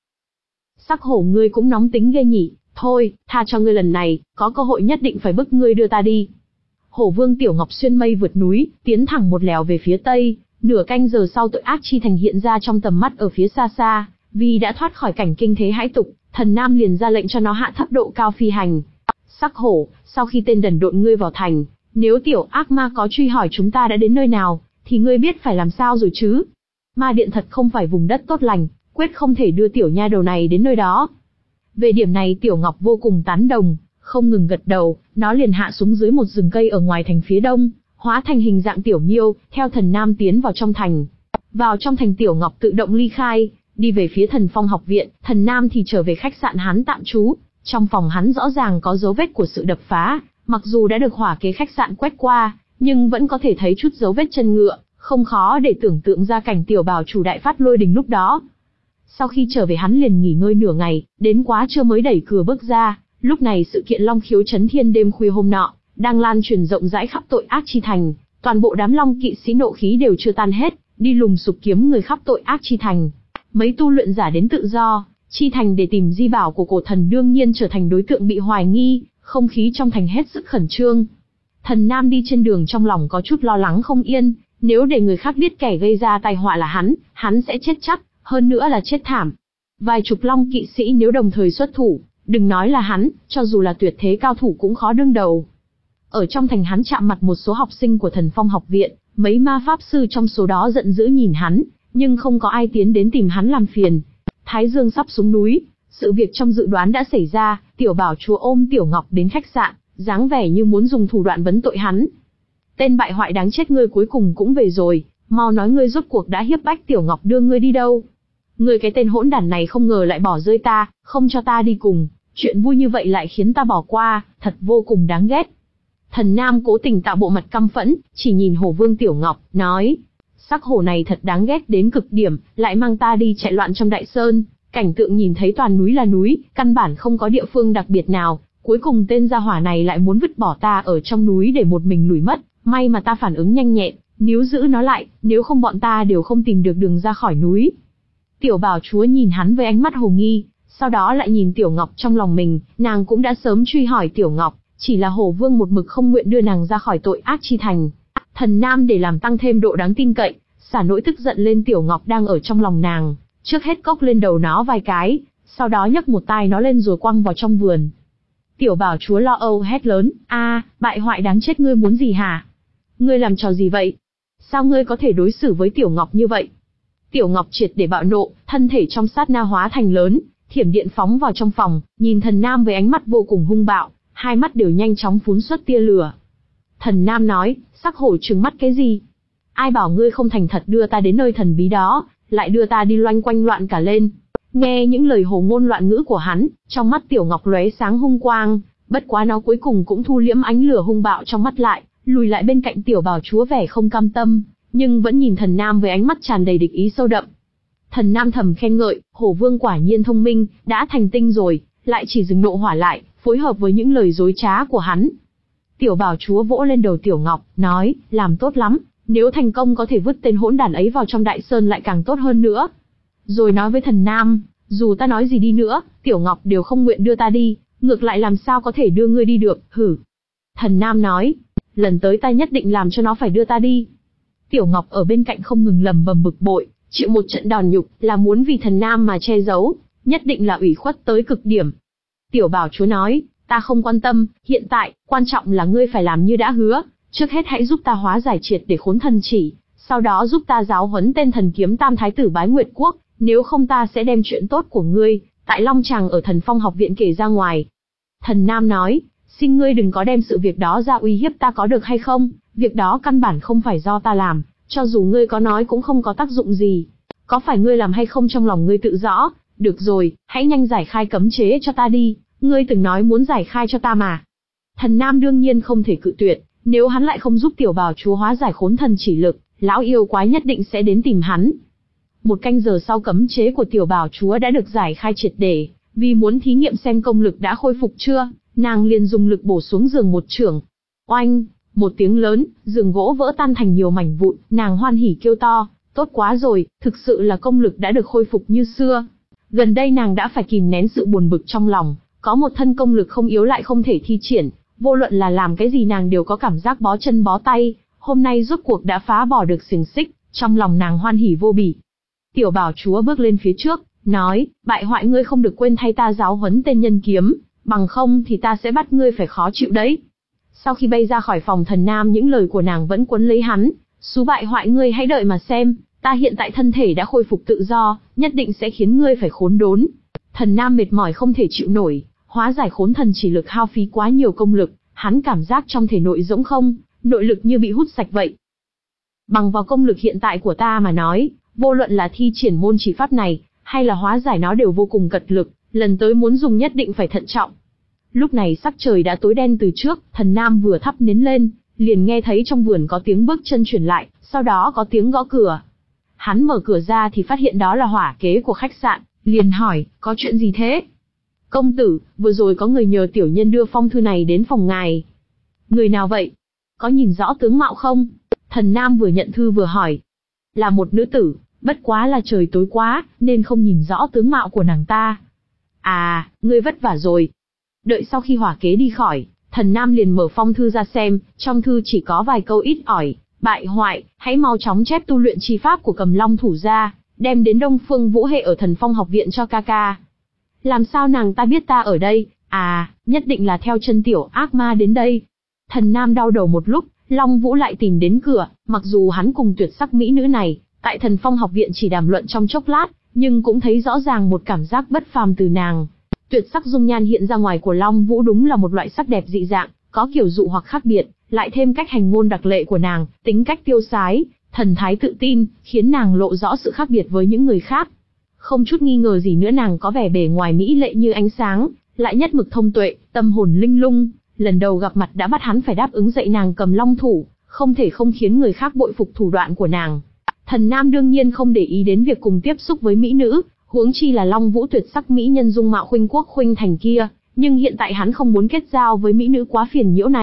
Sắc hổ ngươi cũng nóng tính ghê nhỉ, thôi, tha cho ngươi lần này, có cơ hội nhất định phải bức ngươi đưa ta đi. Hổ vương Tiểu Ngọc xuyên mây vượt núi, tiến thẳng một lèo về phía tây, nửa canh giờ sau tội ác chi thành hiện ra trong tầm mắt ở phía xa xa, vì đã thoát khỏi cảnh kinh thế hãi tục, Thần Nam liền ra lệnh cho nó hạ thấp độ cao phi hành. Sắc hổ, sau khi tên đần độn ngươi vào thành, nếu tiểu ác ma có truy hỏi chúng ta đã đến nơi nào, thì ngươi biết phải làm sao rồi chứ? Ma điện thật không phải vùng đất tốt lành, quyết không thể đưa tiểu nha đầu này đến nơi đó. Về điểm này Tiểu Ngọc vô cùng tán đồng, không ngừng gật đầu, nó liền hạ xuống dưới một rừng cây ở ngoài thành phía đông, hóa thành hình dạng tiểu miêu, theo Thần Nam tiến vào trong thành. Vào trong thành Tiểu Ngọc tự động ly khai, đi về phía Thần Phong học viện, Thần Nam thì trở về khách sạn hắn tạm trú. Trong phòng hắn rõ ràng có dấu vết của sự đập phá, mặc dù đã được hỏa kế khách sạn quét qua, nhưng vẫn có thể thấy chút dấu vết chân ngựa, không khó để tưởng tượng ra cảnh tiểu bảo chủ đại phát lôi đình lúc đó. Sau khi trở về hắn liền nghỉ ngơi nửa ngày, đến quá trưa mới đẩy cửa bước ra. Lúc này sự kiện long khiếu chấn thiên đêm khuya hôm nọ đang lan truyền rộng rãi khắp tội ác chi thành, toàn bộ đám long kỵ sĩ nộ khí đều chưa tan hết, đi lùng sục kiếm người khắp tội ác chi thành. Mấy tu luyện giả đến tự do chi thành để tìm di bảo của cổ thần đương nhiên trở thành đối tượng bị hoài nghi, không khí trong thành hết sức khẩn trương. Thần Nam đi trên đường trong lòng có chút lo lắng không yên, nếu để người khác biết kẻ gây ra tai họa là hắn, hắn sẽ chết chắc, hơn nữa là chết thảm. Vài chục long kỵ sĩ nếu đồng thời xuất thủ, đừng nói là hắn, cho dù là tuyệt thế cao thủ cũng khó đương đầu. Ở trong thành hắn chạm mặt một số học sinh của Thần Phong học viện, mấy ma pháp sư trong số đó giận dữ nhìn hắn, nhưng không có ai tiến đến tìm hắn làm phiền. Thái Dương sắp xuống núi, sự việc trong dự đoán đã xảy ra, tiểu bảo chúa ôm Tiểu Ngọc đến khách sạn, dáng vẻ như muốn dùng thủ đoạn vấn tội hắn. Tên bại hoại đáng chết ngươi cuối cùng cũng về rồi, mau nói ngươi rốt cuộc đã hiếp bách Tiểu Ngọc đưa ngươi đi đâu. Ngươi cái tên hỗn đản này không ngờ lại bỏ rơi ta, không cho ta đi cùng, chuyện vui như vậy lại khiến ta bỏ qua, thật vô cùng đáng ghét. Thần Nam cố tình tạo bộ mặt căm phẫn, chỉ nhìn hổ vương Tiểu Ngọc, nói. Sắc hổ này thật đáng ghét đến cực điểm, lại mang ta đi chạy loạn trong đại sơn, cảnh tượng nhìn thấy toàn núi là núi, căn bản không có địa phương đặc biệt nào, cuối cùng tên gia hỏa này lại muốn vứt bỏ ta ở trong núi để một mình lủi mất, may mà ta phản ứng nhanh nhẹn, níu giữ nó lại, nếu không bọn ta đều không tìm được đường ra khỏi núi. Tiểu bảo chúa nhìn hắn với ánh mắt hồ nghi, sau đó lại nhìn Tiểu Ngọc trong lòng mình, nàng cũng đã sớm truy hỏi Tiểu Ngọc, chỉ là Hổ Vương một mực không nguyện đưa nàng ra khỏi tội ác chi thành. Thần Nam để làm tăng thêm độ đáng tin cậy, xả nỗi tức giận lên Tiểu Ngọc đang ở trong lòng nàng, trước hết cốc lên đầu nó vài cái, sau đó nhấc một tai nó lên rồi quăng vào trong vườn. Tiểu bảo chúa lo âu hét lớn, a, bại hoại đáng chết, ngươi muốn gì hả? Ngươi làm trò gì vậy? Sao ngươi có thể đối xử với Tiểu Ngọc như vậy? Tiểu Ngọc triệt để bạo nộ, thân thể trong sát na hóa thành lớn, thiểm điện phóng vào trong phòng, nhìn Thần Nam với ánh mắt vô cùng hung bạo, hai mắt đều nhanh chóng phún xuất tia lửa. Thần Nam nói, sắc hổ trừng mắt cái gì? Ai bảo ngươi không thành thật đưa ta đến nơi thần bí đó, lại đưa ta đi loanh quanh loạn cả lên. Nghe những lời hồ ngôn loạn ngữ của hắn, trong mắt Tiểu Ngọc lóe sáng hung quang, bất quá nó cuối cùng cũng thu liễm ánh lửa hung bạo trong mắt lại, lùi lại bên cạnh Tiểu bảo chúa vẻ không cam tâm, nhưng vẫn nhìn Thần Nam với ánh mắt tràn đầy địch ý sâu đậm. Thần Nam thầm khen ngợi, Hổ Vương quả nhiên thông minh, đã thành tinh rồi, lại chỉ dừng nộ hỏa lại, phối hợp với những lời dối trá của hắn. Tiểu bảo chúa vỗ lên đầu Tiểu Ngọc, nói, làm tốt lắm, nếu thành công có thể vứt tên hỗn đản ấy vào trong đại sơn lại càng tốt hơn nữa. Rồi nói với Thần Nam, dù ta nói gì đi nữa, Tiểu Ngọc đều không nguyện đưa ta đi, ngược lại làm sao có thể đưa ngươi đi được, hử. Thần Nam nói, lần tới ta nhất định làm cho nó phải đưa ta đi. Tiểu Ngọc ở bên cạnh không ngừng lầm bầm bực bội, chịu một trận đòn nhục, là muốn vì Thần Nam mà che giấu, nhất định là ủy khuất tới cực điểm. Tiểu bảo chúa nói, ta không quan tâm, hiện tại, quan trọng là ngươi phải làm như đã hứa, trước hết hãy giúp ta hóa giải triệt để khốn thần chỉ, sau đó giúp ta giáo huấn tên thần kiếm tam thái tử Bái Nguyệt Quốc, nếu không ta sẽ đem chuyện tốt của ngươi, tại Long Tràng ở Thần Phong học viện kể ra ngoài. Thần Nam nói, xin ngươi đừng có đem sự việc đó ra uy hiếp ta có được hay không, việc đó căn bản không phải do ta làm, cho dù ngươi có nói cũng không có tác dụng gì. Có phải ngươi làm hay không trong lòng ngươi tự rõ, được rồi, hãy nhanh giải khai cấm chế cho ta đi, ngươi từng nói muốn giải khai cho ta mà. Thần Nam đương nhiên không thể cự tuyệt, nếu hắn lại không giúp tiểu bảo chúa hóa giải khốn thần chỉ lực, lão yêu quái nhất định sẽ đến tìm hắn. Một canh giờ sau cấm chế của tiểu bảo chúa đã được giải khai triệt để, vì muốn thí nghiệm xem công lực đã khôi phục chưa, nàng liền dùng lực bổ xuống giường một chưởng. Oanh, một tiếng lớn, giường gỗ vỡ tan thành nhiều mảnh vụn, nàng hoan hỉ kêu to, tốt quá rồi, thực sự là công lực đã được khôi phục như xưa. Gần đây nàng đã phải kìm nén sự buồn bực trong lòng, có một thân công lực không yếu lại không thể thi triển, vô luận là làm cái gì nàng đều có cảm giác bó chân bó tay, hôm nay rốt cuộc đã phá bỏ được xiềng xích, trong lòng nàng hoan hỉ vô bỉ. Tiểu bảo chúa bước lên phía trước, nói, bại hoại ngươi không được quên thay ta giáo huấn tên nhân kiếm, bằng không thì ta sẽ bắt ngươi phải khó chịu đấy. Sau khi bay ra khỏi phòng Thần Nam những lời của nàng vẫn quấn lấy hắn, xú bại hoại ngươi hãy đợi mà xem, ta hiện tại thân thể đã khôi phục tự do, nhất định sẽ khiến ngươi phải khốn đốn. Thần Nam mệt mỏi không thể chịu nổi, hóa giải khốn thần chỉ lực hao phí quá nhiều công lực, hắn cảm giác trong thể nội rỗng không, nội lực như bị hút sạch vậy. Bằng vào công lực hiện tại của ta mà nói, vô luận là thi triển môn chỉ pháp này, hay là hóa giải nó đều vô cùng cật lực, lần tới muốn dùng nhất định phải thận trọng. Lúc này sắc trời đã tối đen từ trước, Thần Nam vừa thắp nến lên, liền nghe thấy trong vườn có tiếng bước chân truyền lại, sau đó có tiếng gõ cửa. Hắn mở cửa ra thì phát hiện đó là hỏa kế của khách sạn, liền hỏi, có chuyện gì thế? Công tử, vừa rồi có người nhờ tiểu nhân đưa phong thư này đến phòng ngài. Người nào vậy? Có nhìn rõ tướng mạo không? Thần Nam vừa nhận thư vừa hỏi. Là một nữ tử, bất quá là trời tối quá, nên không nhìn rõ tướng mạo của nàng ta. À, ngươi vất vả rồi. Đợi sau khi hỏa kế đi khỏi, Thần Nam liền mở phong thư ra xem, trong thư chỉ có vài câu ít ỏi. Bại hoại, hãy mau chóng chép tu luyện chi pháp của Cầm Long thủ ra, đem đến Đông Phương Vũ Hệ ở Thần Phong học viện cho ca ca. Làm sao nàng ta biết ta ở đây? À, nhất định là theo chân tiểu ác ma đến đây. Thần Nam đau đầu một lúc, Long Vũ lại tìm đến cửa, mặc dù hắn cùng tuyệt sắc mỹ nữ này, tại Thần Phong học viện chỉ đàm luận trong chốc lát, nhưng cũng thấy rõ ràng một cảm giác bất phàm từ nàng. Tuyệt sắc dung nhan hiện ra ngoài của Long Vũ đúng là một loại sắc đẹp dị dạng, có kiểu dụ hoặc khác biệt, lại thêm cách hành ngôn đặc lệ của nàng, tính cách tiêu sái, thần thái tự tin, khiến nàng lộ rõ sự khác biệt với những người khác. Không chút nghi ngờ gì nữa nàng có vẻ bề ngoài mỹ lệ như ánh sáng, lại nhất mực thông tuệ, tâm hồn linh lung, lần đầu gặp mặt đã bắt hắn phải đáp ứng dạy nàng cầm long thủ, không thể không khiến người khác bội phục thủ đoạn của nàng. Thần Nam đương nhiên không để ý đến việc cùng tiếp xúc với mỹ nữ, huống chi là Long Vũ tuyệt sắc mỹ nhân dung mạo khuynh quốc khuynh thành kia, nhưng hiện tại hắn không muốn kết giao với mỹ nữ quá phiền nhiễu này,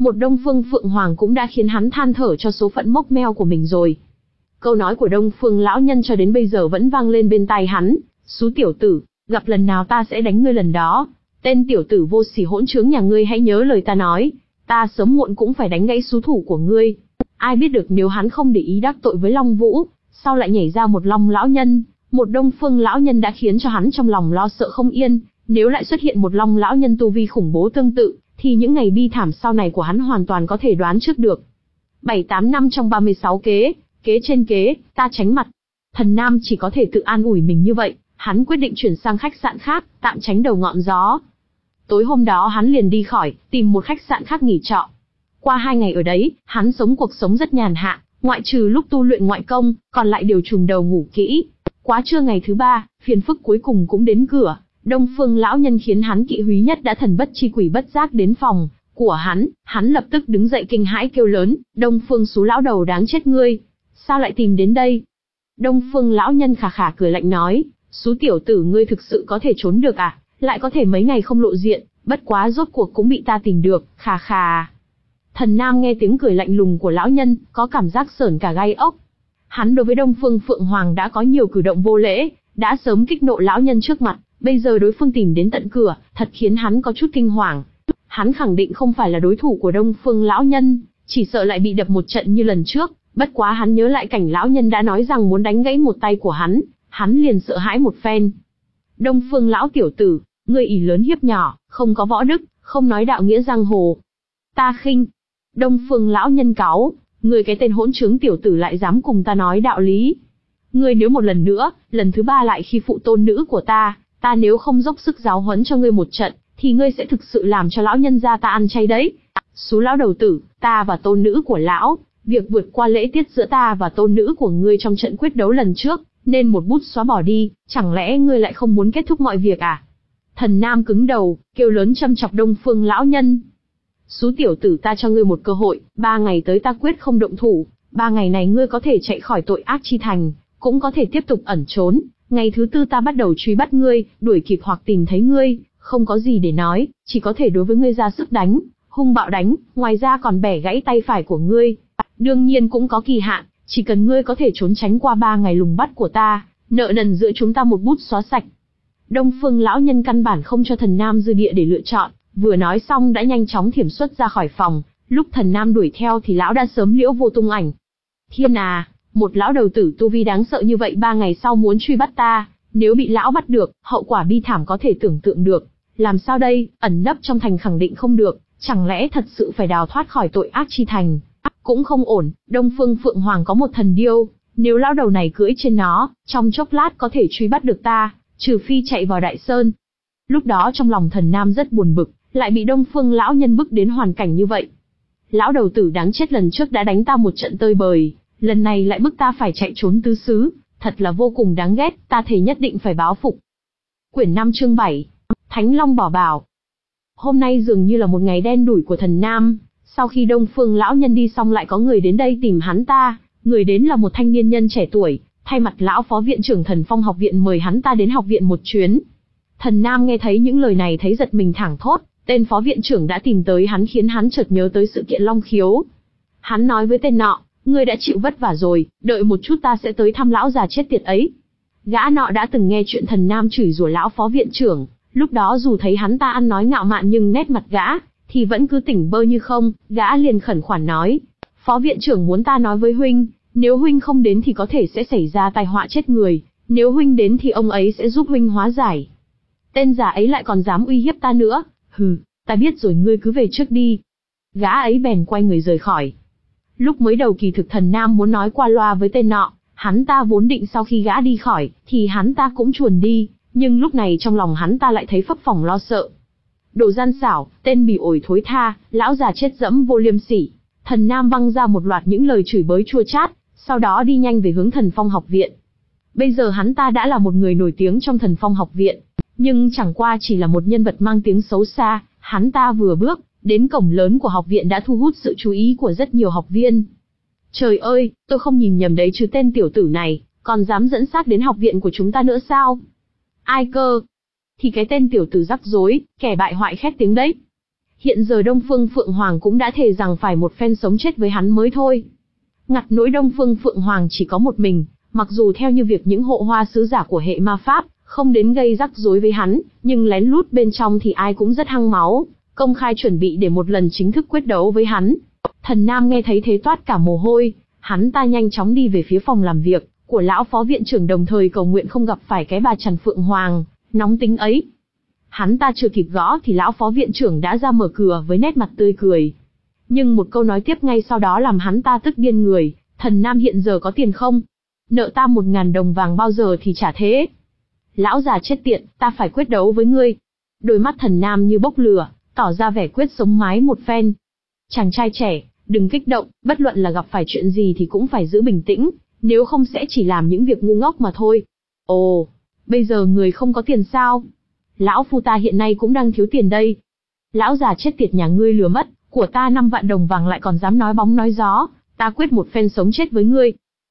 một Đông Phương Phượng Hoàng cũng đã khiến hắn than thở cho số phận mốc meo của mình rồi. Câu nói của Đông Phương lão nhân cho đến bây giờ vẫn vang lên bên tai hắn, "Xú tiểu tử, gặp lần nào ta sẽ đánh ngươi lần đó. Tên tiểu tử vô sỉ hỗn trướng nhà ngươi, hãy nhớ lời ta nói, ta sớm muộn cũng phải đánh gãy xú thủ của ngươi." Ai biết được nếu hắn không để ý đắc tội với Long Vũ, sau lại nhảy ra một Long lão nhân, một Đông Phương lão nhân đã khiến cho hắn trong lòng lo sợ không yên, nếu lại xuất hiện một Long lão nhân tu vi khủng bố tương tự, thì những ngày bi thảm sau này của hắn hoàn toàn có thể đoán trước được. Bảy tám năm trong ba mươi sáu kế, kế trên kế, ta tránh mặt. Thần Nam chỉ có thể tự an ủi mình như vậy, hắn quyết định chuyển sang khách sạn khác, tạm tránh đầu ngọn gió. Tối hôm đó hắn liền đi khỏi, tìm một khách sạn khác nghỉ trọ. Qua hai ngày ở đấy, hắn sống cuộc sống rất nhàn hạ, ngoại trừ lúc tu luyện ngoại công, còn lại đều trùm đầu ngủ kỹ. Quá trưa ngày thứ ba, phiền phức cuối cùng cũng đến cửa. Đông Phương lão nhân khiến hắn kỵ húy nhất đã thần bất chi quỷ bất giác đến phòng của hắn, hắn lập tức đứng dậy kinh hãi kêu lớn, "Đông Phương xú lão đầu đáng chết ngươi, sao lại tìm đến đây?" Đông Phương lão nhân khà khà cười lạnh nói, "Xú tiểu tử, ngươi thực sự có thể trốn được à, lại có thể mấy ngày không lộ diện, bất quá rốt cuộc cũng bị ta tìm được, khà khà." Thần Nam nghe tiếng cười lạnh lùng của lão nhân, có cảm giác sởn cả gai ốc. Hắn đối với Đông Phương Phượng Hoàng đã có nhiều cử động vô lễ, đã sớm kích nộ lão nhân trước mặt, bây giờ đối phương tìm đến tận cửa, thật khiến hắn có chút kinh hoàng. Hắn khẳng định không phải là đối thủ của Đông Phương lão nhân, chỉ sợ lại bị đập một trận như lần trước, bất quá hắn nhớ lại cảnh lão nhân đã nói rằng muốn đánh gãy một tay của hắn, hắn liền sợ hãi một phen. "Đông Phương lão tiểu tử, ngươi ỷ lớn hiếp nhỏ, không có võ đức, không nói đạo nghĩa giang hồ. Ta khinh." Đông Phương lão nhân cáu, "Ngươi cái tên hỗn trướng tiểu tử lại dám cùng ta nói đạo lý. Ngươi nếu một lần nữa, lần thứ ba lại khi phụ tôn nữ của ta, ta nếu không dốc sức giáo huấn cho ngươi một trận, thì ngươi sẽ thực sự làm cho lão nhân gia ta ăn chay đấy. Xú lão đầu tử, ta và tôn nữ của lão, việc vượt qua lễ tiết giữa ta và tôn nữ của ngươi trong trận quyết đấu lần trước, nên một bút xóa bỏ đi, chẳng lẽ ngươi lại không muốn kết thúc mọi việc à?" Thần Nam cứng đầu, kêu lớn châm chọc Đông Phương lão nhân. "Xú tiểu tử, ta cho ngươi một cơ hội, ba ngày tới ta quyết không động thủ, ba ngày này ngươi có thể chạy khỏi tội ác chi thành, cũng có thể tiếp tục ẩn trốn, ngày thứ tư ta bắt đầu truy bắt ngươi, đuổi kịp hoặc tìm thấy ngươi, không có gì để nói, chỉ có thể đối với ngươi ra sức đánh, hung bạo đánh, ngoài ra còn bẻ gãy tay phải của ngươi. Đương nhiên cũng có kỳ hạn, chỉ cần ngươi có thể trốn tránh qua ba ngày lùng bắt của ta, nợ nần giữa chúng ta một bút xóa sạch." Đông Phương lão nhân căn bản không cho Thần Nam dư địa để lựa chọn, vừa nói xong đã nhanh chóng thiểm xuất ra khỏi phòng, lúc Thần Nam đuổi theo thì lão đã sớm liễu vô tung ảnh. Thiên à, một lão đầu tử tu vi đáng sợ như vậy ba ngày sau muốn truy bắt ta, nếu bị lão bắt được, hậu quả bi thảm có thể tưởng tượng được. Làm sao đây, ẩn nấp trong thành khẳng định không được, chẳng lẽ thật sự phải đào thoát khỏi tội ác chi thành? Cũng không ổn, Đông Phương Phượng Hoàng có một thần điêu, nếu lão đầu này cưỡi trên nó, trong chốc lát có thể truy bắt được ta, trừ phi chạy vào Đại Sơn. Lúc đó trong lòng Thần Nam rất buồn bực, lại bị Đông Phương lão nhân bức đến hoàn cảnh như vậy. Lão đầu tử đáng chết, lần trước đã đánh ta một trận tơi bời, lần này lại bức ta phải chạy trốn tứ xứ, thật là vô cùng đáng ghét, ta thề nhất định phải báo phục. Quyển năm chương bảy, Thánh Long bỏ bảo. Hôm nay dường như là một ngày đen đủi của Thần Nam, sau khi Đông Phương lão nhân đi xong lại có người đến đây tìm hắn ta, người đến là một thanh niên nhân trẻ tuổi, thay mặt lão phó viện trưởng Thần Phong học viện mời hắn ta đến học viện một chuyến. Thần Nam nghe thấy những lời này thấy giật mình thảng thốt, tên phó viện trưởng đã tìm tới hắn khiến hắn chợt nhớ tới sự kiện Long Khiếu. Hắn nói với tên nọ, ngươi đã chịu vất vả rồi, đợi một chút ta sẽ tới thăm lão già chết tiệt ấy. Gã nọ đã từng nghe chuyện Thần Nam chửi rủa lão phó viện trưởng, lúc đó dù thấy hắn ta ăn nói ngạo mạn nhưng nét mặt gã thì vẫn cứ tỉnh bơ như không, gã liền khẩn khoản nói, phó viện trưởng muốn ta nói với huynh, nếu huynh không đến thì có thể sẽ xảy ra tai họa chết người, nếu huynh đến thì ông ấy sẽ giúp huynh hóa giải. Tên già ấy lại còn dám uy hiếp ta nữa, hừ, ta biết rồi, ngươi cứ về trước đi. Gã ấy bèn quay người rời khỏi. Lúc mới đầu kỳ thực Thần Nam muốn nói qua loa với tên nọ, hắn ta vốn định sau khi gã đi khỏi, thì hắn ta cũng chuồn đi, nhưng lúc này trong lòng hắn ta lại thấy phấp phỏng lo sợ. Đồ gian xảo, tên bỉ ổi thối tha, lão già chết dẫm vô liêm sỉ. Thần Nam văng ra một loạt những lời chửi bới chua chát, sau đó đi nhanh về hướng Thần Phong học viện. Bây giờ hắn ta đã là một người nổi tiếng trong Thần Phong học viện, nhưng chẳng qua chỉ là một nhân vật mang tiếng xấu xa, hắn ta vừa bước đến cổng lớn của học viện đã thu hút sự chú ý của rất nhiều học viên. Trời ơi, tôi không nhìn nhầm đấy chứ, tên tiểu tử này còn dám dẫn xác đến học viện của chúng ta nữa sao? Ai cơ? Thì cái tên tiểu tử rắc rối, kẻ bại hoại khét tiếng đấy. Hiện giờ Đông Phương Phượng Hoàng cũng đã thề rằng phải một phen sống chết với hắn mới thôi. Ngặt nỗi Đông Phương Phượng Hoàng chỉ có một mình, mặc dù theo như việc những hộ hoa sứ giả của hệ ma pháp không đến gây rắc rối với hắn, nhưng lén lút bên trong thì ai cũng rất hăng máu, công khai chuẩn bị để một lần chính thức quyết đấu với hắn. Thần Nam nghe thấy thế toát cả mồ hôi, hắn ta nhanh chóng đi về phía phòng làm việc của lão phó viện trưởng, đồng thời cầu nguyện không gặp phải cái bà Trần Phượng Hoàng nóng tính ấy. Hắn ta chưa kịp gõ thì lão phó viện trưởng đã ra mở cửa với nét mặt tươi cười. Nhưng một câu nói tiếp ngay sau đó làm hắn ta tức điên người. Thần Nam hiện giờ có tiền không? Nợ ta một ngàn đồng vàng bao giờ thì trả thế? Lão già chết tiện, ta phải quyết đấu với ngươi. Đôi mắt Thần Nam như bốc lửa, tỏ ra vẻ quyết sống mái một phen. Chàng trai trẻ, đừng kích động, bất luận là gặp phải chuyện gì thì cũng phải giữ bình tĩnh, nếu không sẽ chỉ làm những việc ngu ngốc mà thôi. Ồ, bây giờ người không có tiền sao? Lão phu ta hiện nay cũng đang thiếu tiền đây. Lão già chết tiệt nhà ngươi lừa mất, của ta năm vạn đồng vàng lại còn dám nói bóng nói gió, ta quyết một phen sống chết với ngươi.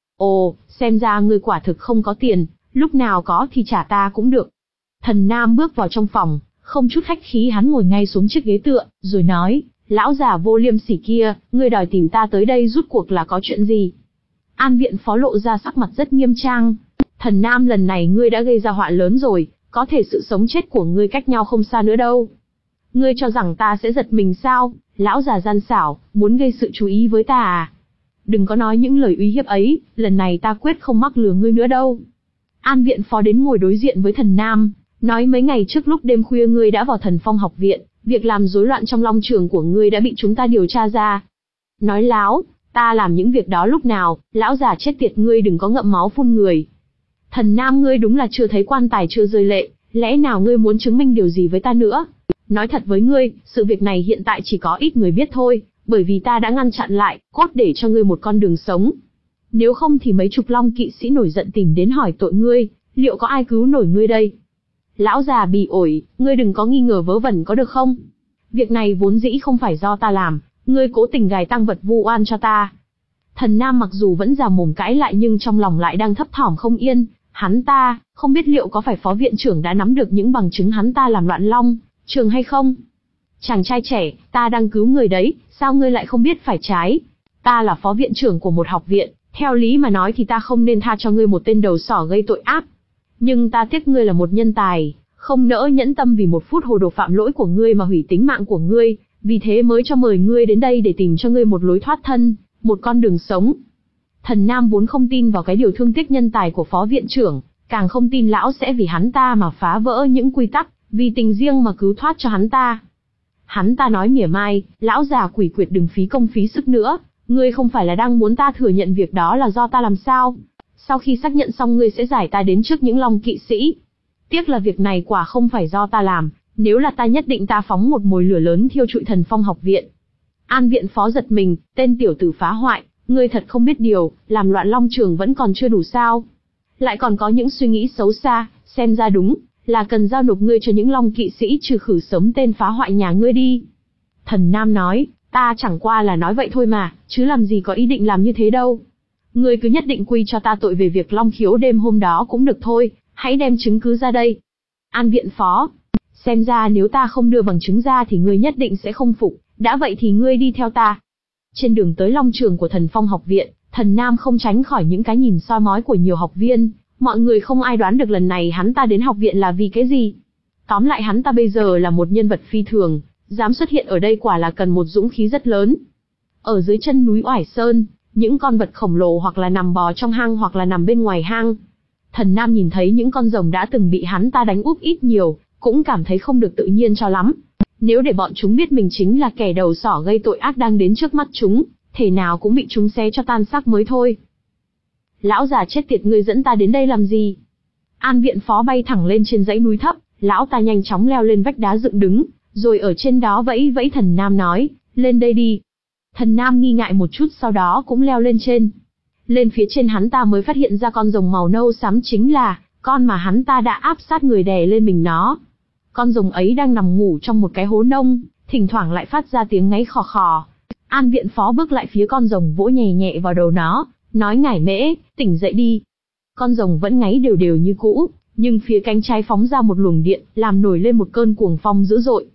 Ồ, xem ra ngươi quả thực không có tiền, lúc nào có thì trả ta cũng được. Thần Nam bước vào trong phòng, không chút khách khí hắn ngồi ngay xuống chiếc ghế tựa, rồi nói, lão già vô liêm sỉ kia, ngươi đòi tìm ta tới đây rút cuộc là có chuyện gì? An viện phó lộ ra sắc mặt rất nghiêm trang. Thần Nam, lần này ngươi đã gây ra họa lớn rồi, có thể sự sống chết của ngươi cách nhau không xa nữa đâu. Ngươi cho rằng ta sẽ giật mình sao? Lão già gian xảo, muốn gây sự chú ý với ta à? Đừng có nói những lời uy hiếp ấy, lần này ta quyết không mắc lừa ngươi nữa đâu. An viện phó đến ngồi đối diện với Thần Nam, nói mấy ngày trước lúc đêm khuya ngươi đã vào Thần Phong học viện, việc làm rối loạn trong long trường của ngươi đã bị chúng ta điều tra ra. Nói láo, ta làm những việc đó lúc nào? Lão già chết tiệt, ngươi đừng có ngậm máu phun người. Thần Nam, ngươi đúng là chưa thấy quan tài chưa rơi lệ, lẽ nào ngươi muốn chứng minh điều gì với ta nữa? Nói thật với ngươi, sự việc này hiện tại chỉ có ít người biết thôi, bởi vì ta đã ngăn chặn lại, cốt để cho ngươi một con đường sống. Nếu không thì mấy chục long kỵ sĩ nổi giận tìm đến hỏi tội ngươi, liệu có ai cứu nổi ngươi đây? Lão già bỉ ổi, ngươi đừng có nghi ngờ vớ vẩn có được không? Việc này vốn dĩ không phải do ta làm, ngươi cố tình gài tang vật vu oan cho ta. Thần Nam mặc dù vẫn già mồm cãi lại nhưng trong lòng lại đang thấp thỏm không yên, hắn ta, không biết liệu có phải phó viện trưởng đã nắm được những bằng chứng hắn ta làm loạn long trường hay không? Chàng trai trẻ, ta đang cứu người đấy, sao ngươi lại không biết phải trái? Ta là phó viện trưởng của một học viện, theo lý mà nói thì ta không nên tha cho ngươi một tên đầu sỏ gây tội ác. Nhưng ta tiếc ngươi là một nhân tài, không nỡ nhẫn tâm vì một phút hồ đồ phạm lỗi của ngươi mà hủy tính mạng của ngươi, vì thế mới cho mời ngươi đến đây để tìm cho ngươi một lối thoát thân, một con đường sống. Thần Nam vốn không tin vào cái điều thương tiếc nhân tài của phó viện trưởng, càng không tin lão sẽ vì hắn ta mà phá vỡ những quy tắc, vì tình riêng mà cứu thoát cho hắn ta. Hắn ta nói mỉa mai, lão già quỷ quyệt đừng phí công phí sức nữa, ngươi không phải là đang muốn ta thừa nhận việc đó là do ta làm sao? Sau khi xác nhận xong ngươi sẽ giải ta đến trước những long kỵ sĩ. Tiếc là việc này quả không phải do ta làm, nếu là ta nhất định ta phóng một mồi lửa lớn thiêu trụi Thần Phong học viện. An viện phó giật mình, tên tiểu tử phá hoại, ngươi thật không biết điều, làm loạn long trường vẫn còn chưa đủ sao? Lại còn có những suy nghĩ xấu xa, xem ra đúng là cần giao nộp ngươi cho những long kỵ sĩ trừ khử sớm tên phá hoại nhà ngươi đi. Thần Nam nói, ta chẳng qua là nói vậy thôi mà, chứ làm gì có ý định làm như thế đâu. Ngươi cứ nhất định quy cho ta tội về việc long khiếu đêm hôm đó cũng được thôi, hãy đem chứng cứ ra đây. An viện phó, xem ra nếu ta không đưa bằng chứng ra thì ngươi nhất định sẽ không phục, đã vậy thì ngươi đi theo ta. Trên đường tới long trường của Thần Phong học viện, Thần Nam không tránh khỏi những cái nhìn soi mói của nhiều học viên, mọi người không ai đoán được lần này hắn ta đến học viện là vì cái gì. Tóm lại hắn ta bây giờ là một nhân vật phi thường, dám xuất hiện ở đây quả là cần một dũng khí rất lớn. Ở dưới chân núi Oải Sơn, những con vật khổng lồ hoặc là nằm bò trong hang hoặc là nằm bên ngoài hang. Thần Nam nhìn thấy những con rồng đã từng bị hắn ta đánh úp ít nhiều, cũng cảm thấy không được tự nhiên cho lắm. Nếu để bọn chúng biết mình chính là kẻ đầu sỏ gây tội ác đang đến trước mắt chúng, thể nào cũng bị chúng xé cho tan xác mới thôi. Lão già chết tiệt, ngươi dẫn ta đến đây làm gì? An viện phó bay thẳng lên trên dãy núi thấp, lão ta nhanh chóng leo lên vách đá dựng đứng, rồi ở trên đó vẫy vẫy Thần Nam nói, lên đây đi. Thần Nam nghi ngại một chút sau đó cũng leo lên trên. Lên phía trên hắn ta mới phát hiện ra con rồng màu nâu xám chính là con mà hắn ta đã áp sát người đè lên mình nó. Con rồng ấy đang nằm ngủ trong một cái hố nông, thỉnh thoảng lại phát ra tiếng ngáy khò khò. An viện phó bước lại phía con rồng vỗ nhẹ nhẹ vào đầu nó, nói ngải mễ, tỉnh dậy đi. Con rồng vẫn ngáy đều đều như cũ, nhưng phía cánh trái phóng ra một luồng điện, làm nổi lên một cơn cuồng phong dữ dội.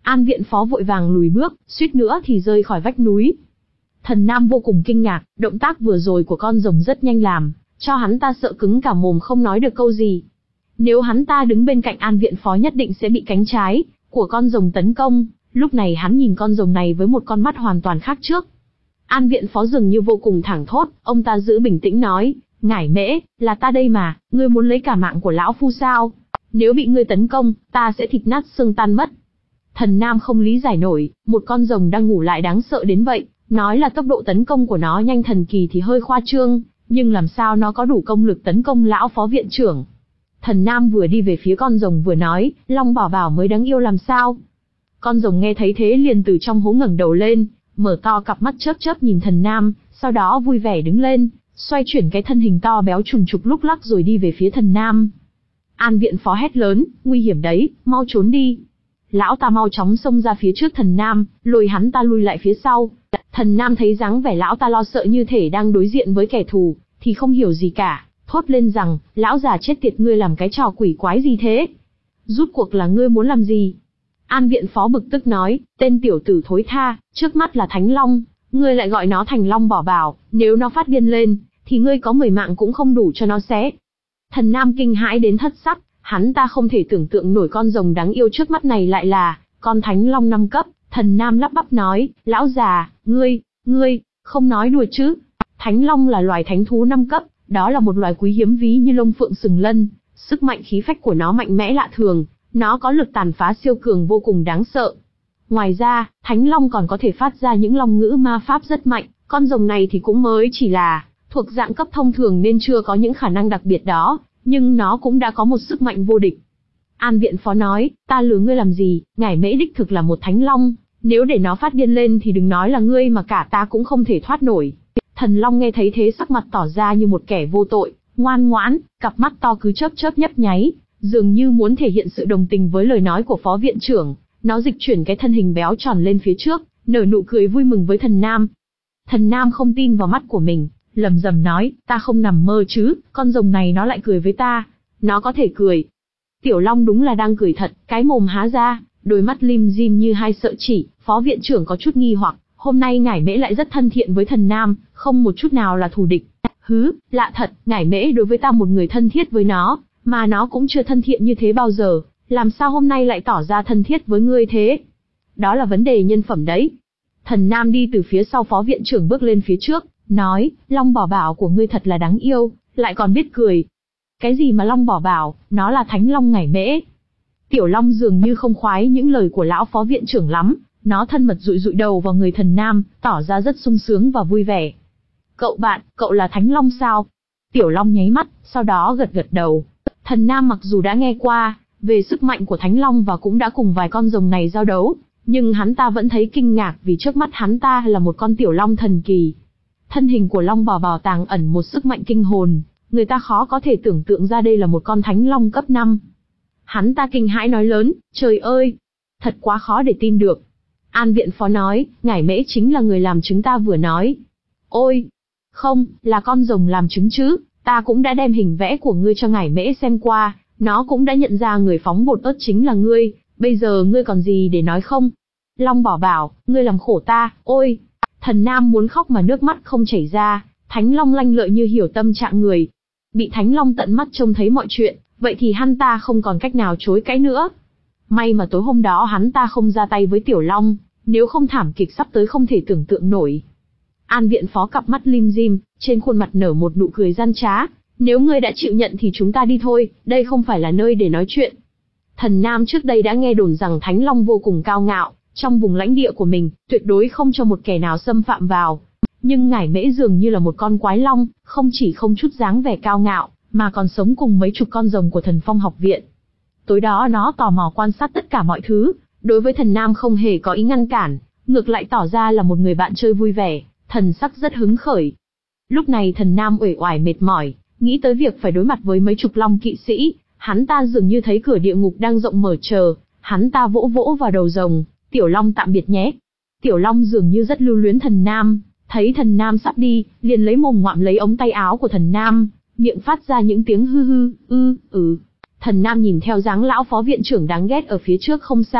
An viện phó vội vàng lùi bước, suýt nữa thì rơi khỏi vách núi. Thần Nam vô cùng kinh ngạc, động tác vừa rồi của con rồng rất nhanh làm, cho hắn ta sợ cứng cả mồm không nói được câu gì. Nếu hắn ta đứng bên cạnh An viện phó nhất định sẽ bị cánh trái của con rồng tấn công, lúc này hắn nhìn con rồng này với một con mắt hoàn toàn khác trước. An viện phó dường như vô cùng thẳng thốt, ông ta giữ bình tĩnh nói, Ngải Mễ, là ta đây mà, ngươi muốn lấy cả mạng của lão phu sao? Nếu bị ngươi tấn công, ta sẽ thịt nát xương tan mất. Thần Nam không lý giải nổi, một con rồng đang ngủ lại đáng sợ đến vậy, nói là tốc độ tấn công của nó nhanh thần kỳ thì hơi khoa trương, nhưng làm sao nó có đủ công lực tấn công lão phó viện trưởng? Thần Nam vừa đi về phía con rồng vừa nói, Long Bảo Bảo mới đáng yêu làm sao? Con rồng nghe thấy thế liền từ trong hố ngẩng đầu lên, mở to cặp mắt chớp chớp nhìn Thần Nam, sau đó vui vẻ đứng lên, xoay chuyển cái thân hình to béo trùng trục lúc lắc rồi đi về phía Thần Nam. An viện phó hét lớn, nguy hiểm đấy, mau trốn đi. Lão ta mau chóng xông ra phía trước Thần Nam, lùi hắn ta lui lại phía sau. Thần Nam thấy dáng vẻ lão ta lo sợ như thể đang đối diện với kẻ thù, thì không hiểu gì cả, thốt lên rằng, lão già chết tiệt, ngươi làm cái trò quỷ quái gì thế? Rút cuộc là ngươi muốn làm gì? An viện phó bực tức nói, tên tiểu tử thối tha, trước mắt là Thánh Long, ngươi lại gọi nó thành Long Bảo Bảo, nếu nó phát điên lên, thì ngươi có mười mạng cũng không đủ cho nó xé. Thần Nam kinh hãi đến thất sắc, hắn ta không thể tưởng tượng nổi con rồng đáng yêu trước mắt này lại là con Thánh Long năm cấp. Thần Nam lắp bắp nói, lão già, ngươi, ngươi, không nói đùa chứ? Thánh Long là loài thánh thú năm cấp, đó là một loài quý hiếm ví như lông phượng sừng lân, sức mạnh khí phách của nó mạnh mẽ lạ thường, nó có lực tàn phá siêu cường vô cùng đáng sợ. Ngoài ra, Thánh Long còn có thể phát ra những long ngữ ma pháp rất mạnh, con rồng này thì cũng mới chỉ là thuộc dạng cấp thông thường nên chưa có những khả năng đặc biệt đó, nhưng nó cũng đã có một sức mạnh vô địch. An viện phó nói, ta lừa ngươi làm gì, Ngải Mễ đích thực là một Thánh Long, nếu để nó phát điên lên thì đừng nói là ngươi mà cả ta cũng không thể thoát nổi. Thần Long nghe thấy thế sắc mặt tỏ ra như một kẻ vô tội, ngoan ngoãn, cặp mắt to cứ chớp chớp nhấp nháy, dường như muốn thể hiện sự đồng tình với lời nói của phó viện trưởng. Nó dịch chuyển cái thân hình béo tròn lên phía trước, nở nụ cười vui mừng với Thần Nam. Thần Nam không tin vào mắt của mình, lẩm rẩm nói, ta không nằm mơ chứ, con rồng này nó lại cười với ta, nó có thể cười. Tiểu Long đúng là đang cười thật, cái mồm há ra, đôi mắt lim dim như hai sợi chỉ. Phó viện trưởng có chút nghi hoặc, hôm nay Ngải Mễ lại rất thân thiện với Thần Nam, không một chút nào là thù địch. Hứ, lạ thật, Ngải Mễ đối với ta một người thân thiết với nó, mà nó cũng chưa thân thiện như thế bao giờ, làm sao hôm nay lại tỏ ra thân thiết với ngươi thế? Đó là vấn đề nhân phẩm đấy. Thần Nam đi từ phía sau phó viện trưởng bước lên phía trước, nói, Long Bảo Bảo của ngươi thật là đáng yêu, lại còn biết cười. Cái gì mà Long Bảo Bảo, nó là Thánh Long Ngải Mễ. Tiểu Long dường như không khoái những lời của lão phó viện trưởng lắm, nó thân mật dụi dụi đầu vào người Thần Nam, tỏ ra rất sung sướng và vui vẻ. Cậu bạn, cậu là Thánh Long sao? Tiểu Long nháy mắt, sau đó gật gật đầu. Thần Nam mặc dù đã nghe qua về sức mạnh của Thánh Long và cũng đã cùng vài con rồng này giao đấu, nhưng hắn ta vẫn thấy kinh ngạc vì trước mắt hắn ta là một con tiểu long thần kỳ. Thân hình của Long Bảo Bảo tàng ẩn một sức mạnh kinh hồn, người ta khó có thể tưởng tượng ra đây là một con Thánh Long cấp năm. Hắn ta kinh hãi nói lớn, trời ơi, thật quá khó để tin được. An viện phó nói, Ngải Mễ chính là người làm chứng ta vừa nói. Ôi, không, là con rồng làm chứng chứ, ta cũng đã đem hình vẽ của ngươi cho Ngải Mễ xem qua, nó cũng đã nhận ra người phóng bột ớt chính là ngươi, bây giờ ngươi còn gì để nói không? Long Bảo Bảo, ngươi làm khổ ta, ôi. Thần Nam muốn khóc mà nước mắt không chảy ra, Thánh Long lanh lợi như hiểu tâm trạng người. Bị Thánh Long tận mắt trông thấy mọi chuyện, vậy thì hắn ta không còn cách nào chối cãi nữa. May mà tối hôm đó hắn ta không ra tay với Tiểu Long, nếu không thảm kịch sắp tới không thể tưởng tượng nổi. An viện phó cặp mắt lim dim, trên khuôn mặt nở một nụ cười gian trá. Nếu ngươi đã chịu nhận thì chúng ta đi thôi, đây không phải là nơi để nói chuyện. Thần Nam trước đây đã nghe đồn rằng Thánh Long vô cùng cao ngạo, trong vùng lãnh địa của mình, tuyệt đối không cho một kẻ nào xâm phạm vào. Nhưng Ngải Mễ dường như là một con quái long, không chỉ không chút dáng vẻ cao ngạo, mà còn sống cùng mấy chục con rồng của Thần Phong học viện. Tối đó nó tò mò quan sát tất cả mọi thứ, đối với Thần Nam không hề có ý ngăn cản, ngược lại tỏ ra là một người bạn chơi vui vẻ, thần sắc rất hứng khởi. Lúc này Thần Nam uể oải mệt mỏi, nghĩ tới việc phải đối mặt với mấy chục long kỵ sĩ, hắn ta dường như thấy cửa địa ngục đang rộng mở chờ, hắn ta vỗ vỗ vào đầu rồng, Tiểu Long tạm biệt nhé. Tiểu Long dường như rất lưu luyến Thần Nam, thấy Thần Nam sắp đi, liền lấy mồm ngoạm lấy ống tay áo của Thần Nam, miệng phát ra những tiếng hư hư, ư, ừ. Thần Nam nhìn theo dáng lão phó viện trưởng đáng ghét ở phía trước không xa,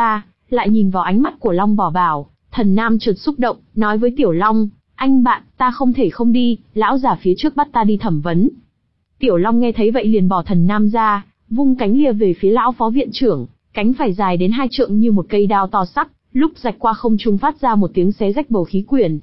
lại nhìn vào ánh mắt của Long Bảo Bảo, Thần Nam chợt xúc động, nói với Tiểu Long, anh bạn, ta không thể không đi, lão già phía trước bắt ta đi thẩm vấn. Tiểu Long nghe thấy vậy liền bỏ Thần Nam ra, vung cánh lìa về phía lão phó viện trưởng, cánh phải dài đến hai trượng như một cây đao to sắc, lúc rạch qua không trung phát ra một tiếng xé rách bầu khí quyển.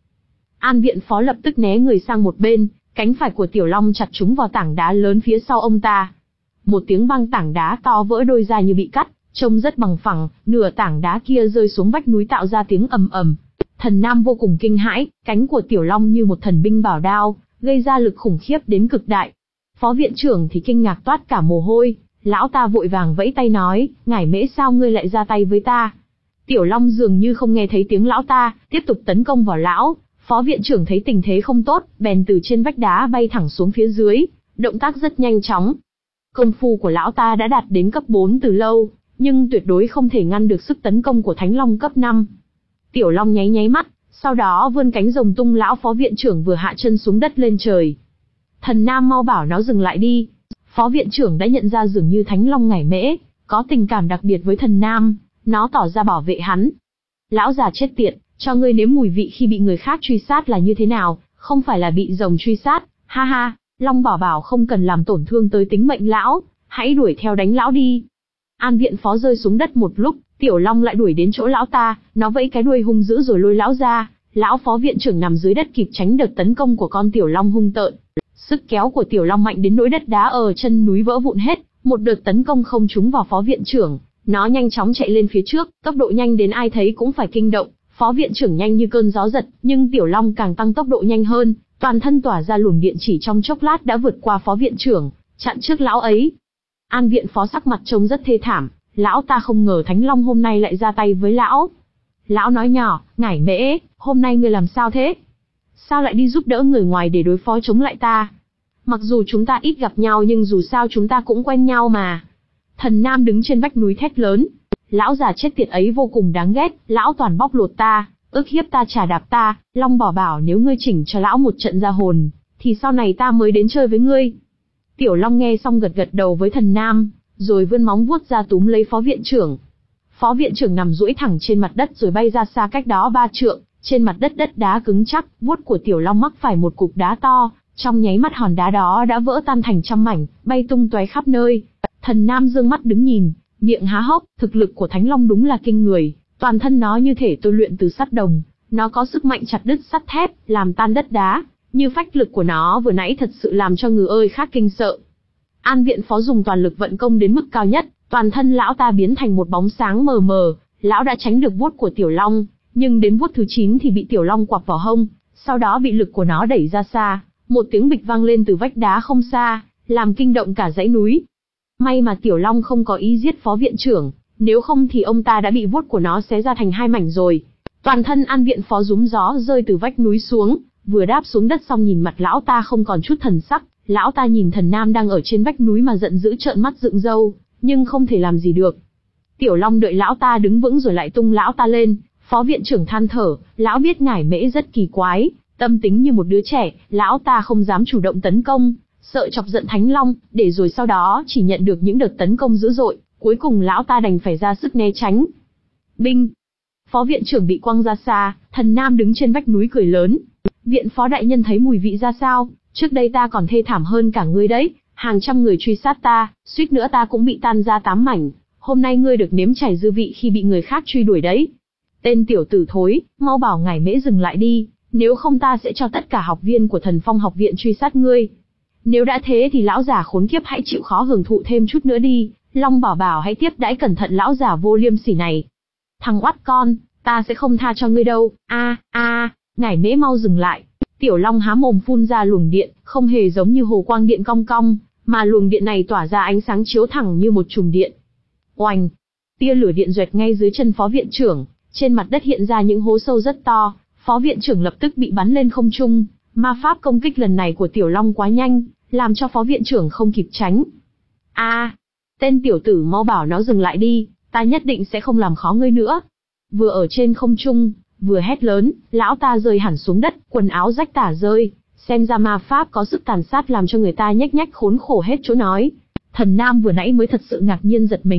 An viện phó lập tức né người sang một bên, cánh phải của Tiểu Long chặt trúng vào tảng đá lớn phía sau ông ta. Một tiếng băng tảng đá to vỡ đôi ra như bị cắt, trông rất bằng phẳng, nửa tảng đá kia rơi xuống vách núi tạo ra tiếng ầm ầm. Thần Nam vô cùng kinh hãi, cánh của Tiểu Long như một thần binh bảo đao, gây ra lực khủng khiếp đến cực đại. Phó viện trưởng thì kinh ngạc toát cả mồ hôi, lão ta vội vàng vẫy tay nói, ngải mễ sao ngươi lại ra tay với ta? Tiểu Long dường như không nghe thấy tiếng lão ta, tiếp tục tấn công vào lão. Phó viện trưởng thấy tình thế không tốt, bèn từ trên vách đá bay thẳng xuống phía dưới, động tác rất nhanh chóng. Công phu của lão ta đã đạt đến cấp bốn từ lâu, nhưng tuyệt đối không thể ngăn được sức tấn công của Thánh Long cấp năm. Tiểu Long nháy nháy mắt, sau đó vươn cánh rồng tung lão phó viện trưởng vừa hạ chân xuống đất lên trời. Thần Nam mau bảo nó dừng lại đi. Phó viện trưởng đã nhận ra dường như Thánh Long ngải mễ có tình cảm đặc biệt với Thần Nam, nó tỏ ra bảo vệ hắn. Lão già chết tiệt, cho ngươi nếm mùi vị khi bị người khác truy sát là như thế nào, không phải là bị rồng truy sát, ha ha. Long Bảo Bảo không cần làm tổn thương tới tính mệnh lão, hãy đuổi theo đánh lão đi. An viện phó rơi xuống đất một lúc, Tiểu Long lại đuổi đến chỗ lão ta, nó vẫy cái đuôi hung dữ rồi lôi lão ra. Lão phó viện trưởng nằm dưới đất kịp tránh đợt tấn công của con Tiểu Long hung tợn. Sức kéo của Tiểu Long mạnh đến nỗi đất đá ở chân núi vỡ vụn hết, một đợt tấn công không trúng vào phó viện trưởng. Nó nhanh chóng chạy lên phía trước, tốc độ nhanh đến ai thấy cũng phải kinh động. Phó viện trưởng nhanh như cơn gió giật, nhưng Tiểu Long càng tăng tốc độ nhanh hơn, toàn thân tỏa ra luồng điện chỉ trong chốc lát đã vượt qua phó viện trưởng, chặn trước lão ấy. An viện phó sắc mặt trông rất thê thảm, lão ta không ngờ Thánh Long hôm nay lại ra tay với lão. Lão nói nhỏ, ngải mễ, hôm nay ngươi làm sao thế? Sao lại đi giúp đỡ người ngoài để đối phó chống lại ta? Mặc dù chúng ta ít gặp nhau nhưng dù sao chúng ta cũng quen nhau mà. Thần Nam đứng trên vách núi thét lớn. Lão già chết tiệt ấy vô cùng đáng ghét, lão toàn bóc lột ta, ức hiếp ta chà đạp ta, Long Bảo Bảo nếu ngươi chỉnh cho lão một trận ra hồn, thì sau này ta mới đến chơi với ngươi. Tiểu Long nghe xong gật gật đầu với Thần Nam, rồi vươn móng vuốt ra túm lấy phó viện trưởng. Phó viện trưởng nằm duỗi thẳng trên mặt đất rồi bay ra xa cách đó ba trượng, trên mặt đất đất đá cứng chắc, vuốt của Tiểu Long mắc phải một cục đá to, trong nháy mắt hòn đá đó đã vỡ tan thành trăm mảnh, bay tung tóe khắp nơi. Thần Nam dương mắt đứng nhìn, miệng há hốc, thực lực của Thánh Long đúng là kinh người, toàn thân nó như thể tôi luyện từ sắt đồng, nó có sức mạnh chặt đứt sắt thép, làm tan đất đá, như phách lực của nó vừa nãy thật sự làm cho người ơi khác kinh sợ. An viện phó dùng toàn lực vận công đến mức cao nhất, toàn thân lão ta biến thành một bóng sáng mờ mờ, lão đã tránh được vuốt của Tiểu Long, nhưng đến vuốt thứ chín thì bị Tiểu Long quặp vào hông, sau đó bị lực của nó đẩy ra xa, một tiếng bịch vang lên từ vách đá không xa, làm kinh động cả dãy núi. May mà Tiểu Long không có ý giết phó viện trưởng, nếu không thì ông ta đã bị vuốt của nó xé ra thành hai mảnh rồi. Toàn thân An viện phó rúm gió rơi từ vách núi xuống, vừa đáp xuống đất xong nhìn mặt lão ta không còn chút thần sắc, lão ta nhìn Thần Nam đang ở trên vách núi mà giận dữ trợn mắt dựng râu, nhưng không thể làm gì được. Tiểu Long đợi lão ta đứng vững rồi lại tung lão ta lên, phó viện trưởng than thở, lão biết ngải mễ rất kỳ quái, tâm tính như một đứa trẻ, lão ta không dám chủ động tấn công, sợ chọc giận Thánh Long, để rồi sau đó chỉ nhận được những đợt tấn công dữ dội, cuối cùng lão ta đành phải ra sức né tránh. Binh! Phó viện trưởng bị quăng ra xa, Thần Nam đứng trên vách núi cười lớn. Viện phó đại nhân thấy mùi vị ra sao, trước đây ta còn thê thảm hơn cả ngươi đấy, hàng trăm người truy sát ta, suýt nữa ta cũng bị tan ra tám mảnh, hôm nay ngươi được nếm trải dư vị khi bị người khác truy đuổi đấy. Tên tiểu tử thối, mau bảo ngải mễ dừng lại đi, nếu không ta sẽ cho tất cả học viên của Thần Phong học viện truy sát ngươi. Nếu đã thế thì lão già khốn kiếp hãy chịu khó hưởng thụ thêm chút nữa đi, Long Bảo Bảo hãy tiếp đãi cẩn thận lão già vô liêm sỉ này. Thằng oắt con, ta sẽ không tha cho ngươi đâu, a a, ngải mễ mau dừng lại. Tiểu Long há mồm phun ra luồng điện, không hề giống như hồ quang điện cong cong, mà luồng điện này tỏa ra ánh sáng chiếu thẳng như một chùm điện. Oanh! Tia lửa điện duệt ngay dưới chân phó viện trưởng, trên mặt đất hiện ra những hố sâu rất to, phó viện trưởng lập tức bị bắn lên không trung. Ma pháp công kích lần này của Tiểu Long quá nhanh, làm cho phó viện trưởng không kịp tránh. A, à, tên tiểu tử mau bảo nó dừng lại đi, ta nhất định sẽ không làm khó ngươi nữa. Vừa ở trên không trung, vừa hét lớn, lão ta rơi hẳn xuống đất, quần áo rách tả rơi, xem ra ma pháp có sức tàn sát làm cho người ta nhếch nhách khốn khổ hết chỗ nói. Thần Nam vừa nãy mới thật sự ngạc nhiên giật mình,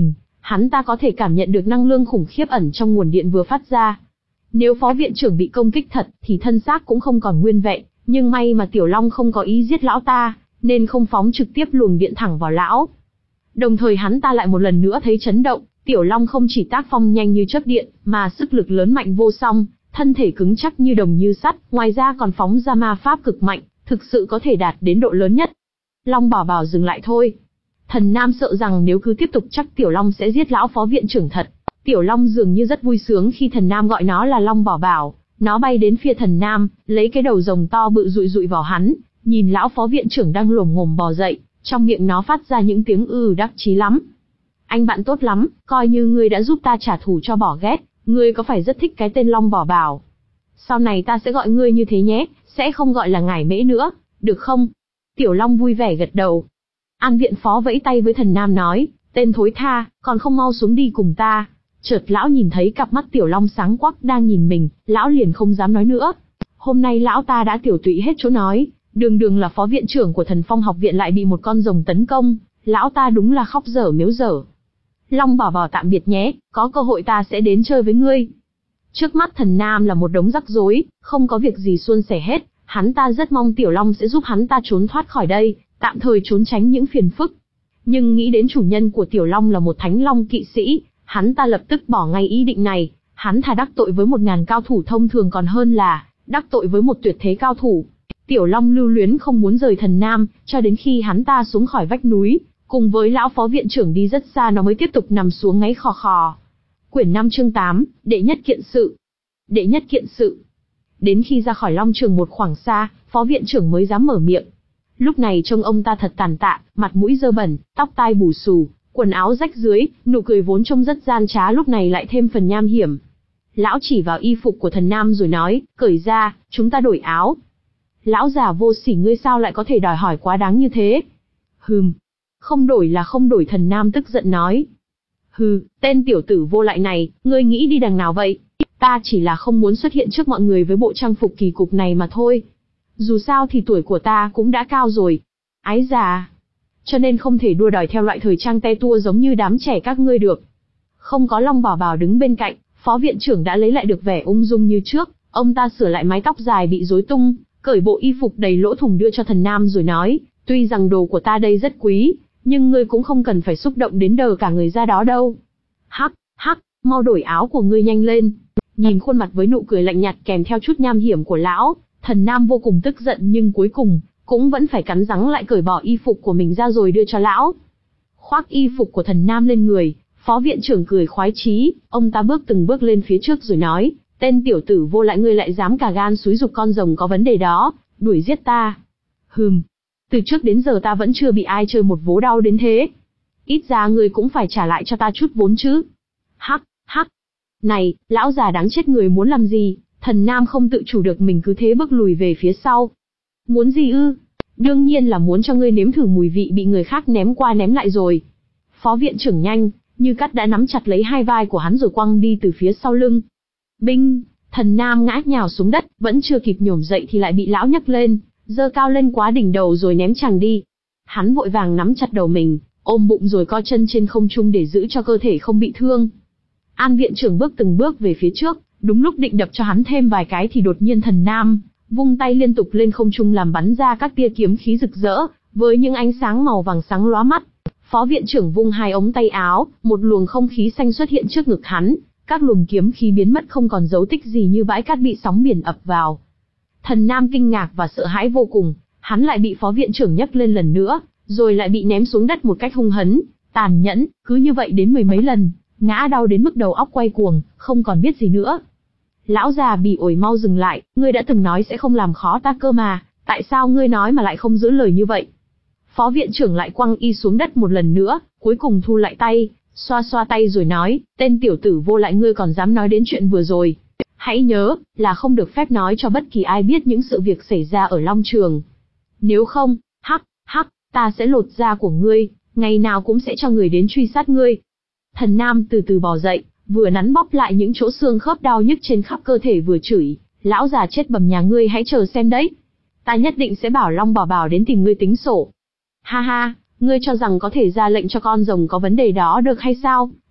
hắn ta có thể cảm nhận được năng lượng khủng khiếp ẩn trong nguồn điện vừa phát ra. Nếu phó viện trưởng bị công kích thật, thì thân xác cũng không còn nguyên vẹn, nhưng may mà Tiểu Long không có ý giết lão ta, nên không phóng trực tiếp luồng điện thẳng vào lão. Đồng thời hắn ta lại một lần nữa thấy chấn động, Tiểu Long không chỉ tác phong nhanh như chớp điện, mà sức lực lớn mạnh vô song, thân thể cứng chắc như đồng như sắt, ngoài ra còn phóng ra ma pháp cực mạnh, thực sự có thể đạt đến độ lớn nhất. Long bảo bảo dừng lại thôi. Thần Nam sợ rằng nếu cứ tiếp tục chắc Tiểu Long sẽ giết lão phó viện trưởng thật. Tiểu Long dường như rất vui sướng khi Thần Nam gọi nó là Long bảo bảo, nó bay đến phía Thần Nam, lấy cái đầu rồng to bự dụi dụi vào hắn, nhìn lão phó viện trưởng đang lồm ngồm bò dậy, trong miệng nó phát ra những tiếng ư đắc chí lắm. Anh bạn tốt lắm, coi như ngươi đã giúp ta trả thù cho bỏ ghét, ngươi có phải rất thích cái tên Long bảo bảo? Sau này ta sẽ gọi ngươi như thế nhé, sẽ không gọi là ngải mễ nữa, được không? Tiểu Long vui vẻ gật đầu. An viện phó vẫy tay với Thần Nam nói, tên thối tha, còn không mau xuống đi cùng ta. Chợt lão nhìn thấy cặp mắt Tiểu Long sáng quắc đang nhìn mình, lão liền không dám nói nữa. Hôm nay lão ta đã tiểu tụy hết chỗ nói, đường đường là phó viện trưởng của Thần Phong học viện lại bị một con rồng tấn công, lão ta đúng là khóc dở miếu dở. Long bảo bảo tạm biệt nhé, có cơ hội ta sẽ đến chơi với ngươi. Trước mắt Thần Nam là một đống rắc rối, không có việc gì suôn sẻ hết, hắn ta rất mong Tiểu Long sẽ giúp hắn ta trốn thoát khỏi đây, tạm thời trốn tránh những phiền phức. Nhưng nghĩ đến chủ nhân của Tiểu Long là một thánh long kỵ sĩ, hắn ta lập tức bỏ ngay ý định này, hắn thà đắc tội với một ngàn cao thủ thông thường còn hơn là đắc tội với một tuyệt thế cao thủ. Tiểu Long lưu luyến không muốn rời Thần Nam, cho đến khi hắn ta xuống khỏi vách núi, cùng với lão phó viện trưởng đi rất xa nó mới tiếp tục nằm xuống ngáy khò khò. Quyển năm chương tám, đệ nhất kiện sự. Đệ nhất kiện sự. Đến khi ra khỏi Long Trường một khoảng xa, phó viện trưởng mới dám mở miệng. Lúc này trông ông ta thật tàn tạ, mặt mũi dơ bẩn, tóc tai bù xù, quần áo rách dưới, nụ cười vốn trông rất gian trá lúc này lại thêm phần nham hiểm. Lão chỉ vào y phục của Thần Nam rồi nói, cởi ra, chúng ta đổi áo. Lão già vô sỉ ngươi sao lại có thể đòi hỏi quá đáng như thế? Hừm, không đổi là không đổi. Thần Nam tức giận nói. Hừ, tên tiểu tử vô lại này, ngươi nghĩ đi đằng nào vậy? Ta chỉ là không muốn xuất hiện trước mọi người với bộ trang phục kỳ cục này mà thôi. Dù sao thì tuổi của ta cũng đã cao rồi. Ái già. Cho nên không thể đua đòi theo loại thời trang te tua giống như đám trẻ các ngươi được. Không có Long bảo bảo đứng bên cạnh, phó viện trưởng đã lấy lại được vẻ ung dung như trước. Ông ta sửa lại mái tóc dài bị rối tung, cởi bộ y phục đầy lỗ thủng đưa cho Thần Nam rồi nói, tuy rằng đồ của ta đây rất quý, nhưng ngươi cũng không cần phải xúc động đến đờ cả người ra đó đâu. Hắc, hắc, mau đổi áo của ngươi nhanh lên. Nhìn khuôn mặt với nụ cười lạnh nhạt kèm theo chút nham hiểm của lão, Thần Nam vô cùng tức giận nhưng cuối cùng cũng vẫn phải cắn răng lại cởi bỏ y phục của mình ra rồi đưa cho lão. Khoác y phục của Thần Nam lên người, phó viện trưởng cười khoái chí, ông ta bước từng bước lên phía trước rồi nói, tên tiểu tử vô lại ngươi lại dám cả gan xúi giục con rồng có vấn đề đó, đuổi giết ta. Hừm, từ trước đến giờ ta vẫn chưa bị ai chơi một vố đau đến thế. Ít ra ngươi cũng phải trả lại cho ta chút vốn chứ. Hắc, hắc. Này, lão già đáng chết người muốn làm gì? Thần Nam không tự chủ được mình cứ thế bước lùi về phía sau. Muốn gì ư? Đương nhiên là muốn cho ngươi nếm thử mùi vị bị người khác ném qua ném lại rồi. Phó viện trưởng nhanh, như cắt đã nắm chặt lấy hai vai của hắn rồi quăng đi từ phía sau lưng. Binh, Thần Nam ngã nhào xuống đất, vẫn chưa kịp nhổm dậy thì lại bị lão nhấc lên, giơ cao lên quá đỉnh đầu rồi ném chàng đi. Hắn vội vàng nắm chặt đầu mình, ôm bụng rồi co chân trên không trung để giữ cho cơ thể không bị thương. An viện trưởng bước từng bước về phía trước, đúng lúc định đập cho hắn thêm vài cái thì đột nhiên Thần Nam vung tay liên tục lên không trung làm bắn ra các tia kiếm khí rực rỡ, với những ánh sáng màu vàng sáng lóa mắt. Phó viện trưởng vung hai ống tay áo, một luồng không khí xanh xuất hiện trước ngực hắn, các luồng kiếm khí biến mất không còn dấu tích gì như bãi cát bị sóng biển ập vào. Thần Nam kinh ngạc và sợ hãi vô cùng, hắn lại bị phó viện trưởng nhấc lên lần nữa, rồi lại bị ném xuống đất một cách hung hấn, tàn nhẫn, cứ như vậy đến mười mấy lần, ngã đau đến mức đầu óc quay cuồng, không còn biết gì nữa. Lão già bỉ ổi mau dừng lại, ngươi đã từng nói sẽ không làm khó ta cơ mà, tại sao ngươi nói mà lại không giữ lời như vậy? Phó viện trưởng lại quăng y xuống đất một lần nữa, cuối cùng thu lại tay, xoa xoa tay rồi nói, tên tiểu tử vô lại ngươi còn dám nói đến chuyện vừa rồi. Hãy nhớ, là không được phép nói cho bất kỳ ai biết những sự việc xảy ra ở Long Trường. Nếu không, hắc, hắc, ta sẽ lột da của ngươi, ngày nào cũng sẽ cho người đến truy sát ngươi. Thần Nam từ từ bò dậy, vừa nắn bóp lại những chỗ xương khớp đau nhức trên khắp cơ thể vừa chửi, lão già chết bầm nhà ngươi hãy chờ xem đấy. Ta nhất định sẽ bảo Long bảo bảo đến tìm ngươi tính sổ. Ha ha, ngươi cho rằng có thể ra lệnh cho con rồng có vấn đề đó được hay sao?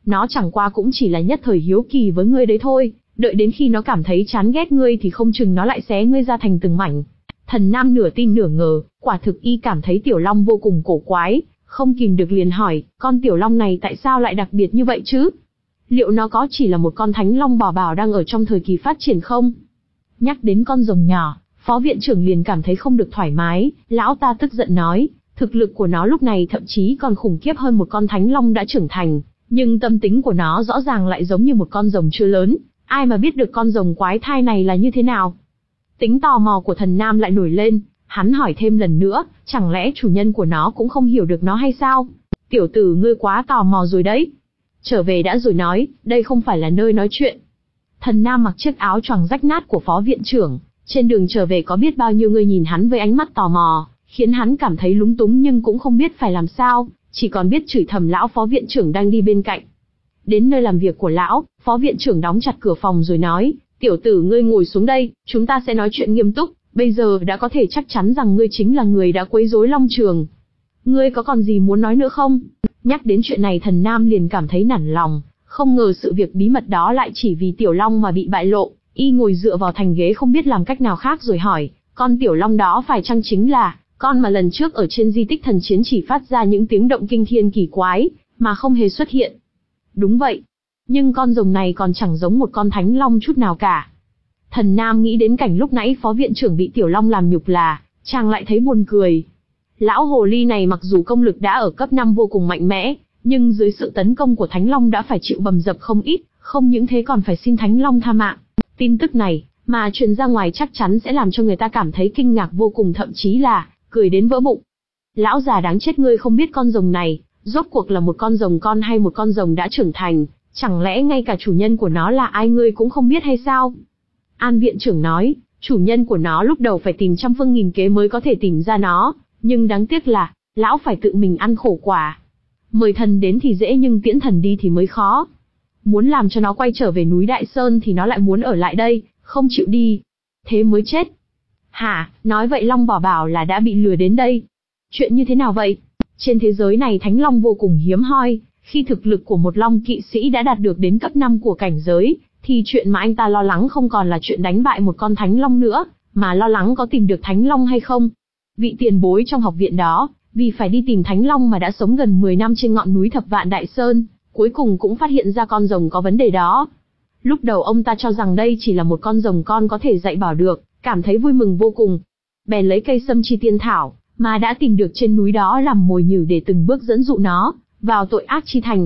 nó chẳng qua cũng chỉ là nhất thời hiếu kỳ với ngươi đấy thôi, đợi đến khi nó cảm thấy chán ghét ngươi thì không chừng nó lại xé ngươi ra thành từng mảnh. Thần Nam nửa tin nửa ngờ, quả thực y cảm thấy Tiểu Long vô cùng cổ quái, không kìm được liền hỏi, con Tiểu Long này tại sao lại đặc biệt như vậy chứ? Liệu nó có chỉ là một con Thánh Long bò bảo đang ở trong thời kỳ phát triển không? Nhắc đến con rồng nhỏ, Phó viện trưởng liền cảm thấy không được thoải mái, lão ta tức giận nói, thực lực của nó lúc này thậm chí còn khủng khiếp hơn một con Thánh Long đã trưởng thành, nhưng tâm tính của nó rõ ràng lại giống như một con rồng chưa lớn, ai mà biết được con rồng quái thai này là như thế nào. Tính tò mò của Thần Nam lại nổi lên, hắn hỏi thêm lần nữa, chẳng lẽ chủ nhân của nó cũng không hiểu được nó hay sao? Tiểu tử ngươi quá tò mò rồi đấy. Trở về đã rồi nói, đây không phải là nơi nói chuyện. Thần Nam mặc chiếc áo choàng rách nát của Phó viện trưởng, trên đường trở về có biết bao nhiêu người nhìn hắn với ánh mắt tò mò, khiến hắn cảm thấy lúng túng nhưng cũng không biết phải làm sao, chỉ còn biết chửi thầm lão Phó viện trưởng đang đi bên cạnh. Đến nơi làm việc của lão, Phó viện trưởng đóng chặt cửa phòng rồi nói, tiểu tử ngươi ngồi xuống đây, chúng ta sẽ nói chuyện nghiêm túc, bây giờ đã có thể chắc chắn rằng ngươi chính là người đã quấy rối Long Trường. Ngươi có còn gì muốn nói nữa không? Nhắc đến chuyện này Thần Nam liền cảm thấy nản lòng, không ngờ sự việc bí mật đó lại chỉ vì Tiểu Long mà bị bại lộ, y ngồi dựa vào thành ghế không biết làm cách nào khác rồi hỏi, con Tiểu Long đó phải chăng chính là con mà lần trước ở trên di tích thần chiến chỉ phát ra những tiếng động kinh thiên kỳ quái, mà không hề xuất hiện? Đúng vậy. Nhưng con rồng này còn chẳng giống một con Thánh Long chút nào cả. Thần Nam nghĩ đến cảnh lúc nãy Phó viện trưởng bị Tiểu Long làm nhục là, chàng lại thấy buồn cười. Lão hồ ly này mặc dù công lực đã ở cấp năm vô cùng mạnh mẽ, nhưng dưới sự tấn công của Thánh Long đã phải chịu bầm dập không ít, không những thế còn phải xin Thánh Long tha mạng. Tin tức này, mà truyền ra ngoài chắc chắn sẽ làm cho người ta cảm thấy kinh ngạc vô cùng, thậm chí là cười đến vỡ bụng. Lão già đáng chết, ngươi không biết con rồng này, rốt cuộc là một con rồng con hay một con rồng đã trưởng thành, chẳng lẽ ngay cả chủ nhân của nó là ai ngươi cũng không biết hay sao? An viện trưởng nói, chủ nhân của nó lúc đầu phải tìm trăm phương nghìn kế mới có thể tìm ra nó, nhưng đáng tiếc là, lão phải tự mình ăn khổ quả. Mời thần đến thì dễ nhưng tiễn thần đi thì mới khó. Muốn làm cho nó quay trở về núi Đại Sơn thì nó lại muốn ở lại đây, không chịu đi. Thế mới chết. Hả, nói vậy Long Bảo Bảo là đã bị lừa đến đây. Chuyện như thế nào vậy? Trên thế giới này Thánh Long vô cùng hiếm hoi, khi thực lực của một Long kỵ sĩ đã đạt được đến cấp năm của cảnh giới, thì chuyện mà anh ta lo lắng không còn là chuyện đánh bại một con Thánh Long nữa, mà lo lắng có tìm được Thánh Long hay không. Vị tiền bối trong học viện đó, vì phải đi tìm Thánh Long mà đã sống gần mười năm trên ngọn núi Thập Vạn Đại Sơn, cuối cùng cũng phát hiện ra con rồng có vấn đề đó. Lúc đầu ông ta cho rằng đây chỉ là một con rồng con có thể dạy bảo được, cảm thấy vui mừng vô cùng. Bèn lấy cây sâm chi tiên thảo, mà đã tìm được trên núi đó làm mồi nhử để từng bước dẫn dụ nó vào tội ác chi thành.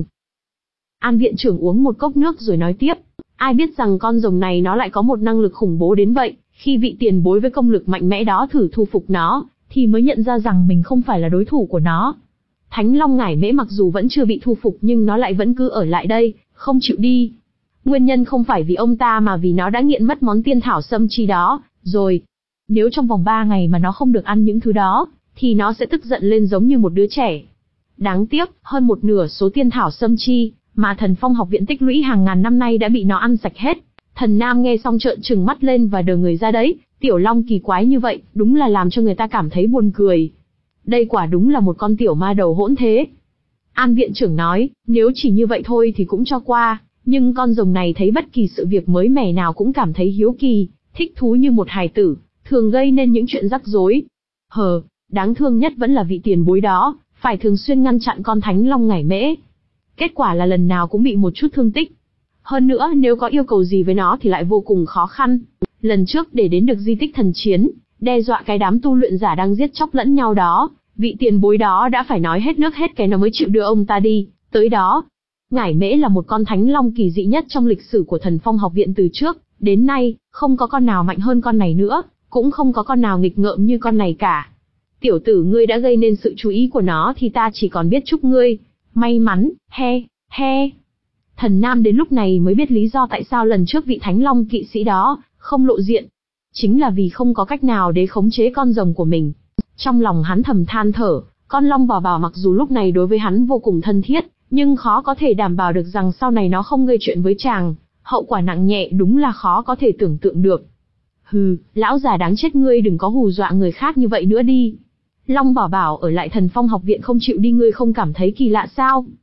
An viện trưởng uống một cốc nước rồi nói tiếp, ai biết rằng con rồng này nó lại có một năng lực khủng bố đến vậy, khi vị tiền bối với công lực mạnh mẽ đó thử thu phục nó, thì mới nhận ra rằng mình không phải là đối thủ của nó. Thánh Long Ngải Mễ mặc dù vẫn chưa bị thu phục nhưng nó lại vẫn cứ ở lại đây, không chịu đi. Nguyên nhân không phải vì ông ta mà vì nó đã nghiện mất món tiên thảo sâm chi đó, rồi. Nếu trong vòng ba ngày mà nó không được ăn những thứ đó, thì nó sẽ tức giận lên giống như một đứa trẻ. Đáng tiếc, hơn một nửa số tiên thảo sâm chi mà Thần Phong học viện tích lũy hàng ngàn năm nay đã bị nó ăn sạch hết. Thần Nam nghe xong trợn trừng mắt lên và đờ người ra đấy, Tiểu Long kỳ quái như vậy, đúng là làm cho người ta cảm thấy buồn cười. Đây quả đúng là một con tiểu ma đầu hỗn thế. An viện trưởng nói, nếu chỉ như vậy thôi thì cũng cho qua, nhưng con rồng này thấy bất kỳ sự việc mới mẻ nào cũng cảm thấy hiếu kỳ, thích thú như một hài tử, thường gây nên những chuyện rắc rối. Hờ, đáng thương nhất vẫn là vị tiền bối đó, phải thường xuyên ngăn chặn con Thánh Long Ngải Mễ. Kết quả là lần nào cũng bị một chút thương tích. Hơn nữa nếu có yêu cầu gì với nó thì lại vô cùng khó khăn. Lần trước để đến được di tích thần chiến, đe dọa cái đám tu luyện giả đang giết chóc lẫn nhau đó, vị tiền bối đó đã phải nói hết nước hết cái nó mới chịu đưa ông ta đi, tới đó. Ngải Mễ là một con Thánh Long kỳ dị nhất trong lịch sử của Thần Phong học viện từ trước đến nay, không có con nào mạnh hơn con này nữa, cũng không có con nào nghịch ngợm như con này cả. Tiểu tử ngươi đã gây nên sự chú ý của nó thì ta chỉ còn biết chúc ngươi may mắn, he, he. Thần Nam đến lúc này mới biết lý do tại sao lần trước vị Thánh Long kỵ sĩ đó không lộ diện. Chính là vì không có cách nào để khống chế con rồng của mình. Trong lòng hắn thầm than thở, con Long Bảo Bảo mặc dù lúc này đối với hắn vô cùng thân thiết, nhưng khó có thể đảm bảo được rằng sau này nó không gây chuyện với chàng, hậu quả nặng nhẹ đúng là khó có thể tưởng tượng được. Hừ, lão già đáng chết, ngươi đừng có hù dọa người khác như vậy nữa đi. Long Bảo Bảo ở lại Thần Phong học viện không chịu đi, ngươi không cảm thấy kỳ lạ sao?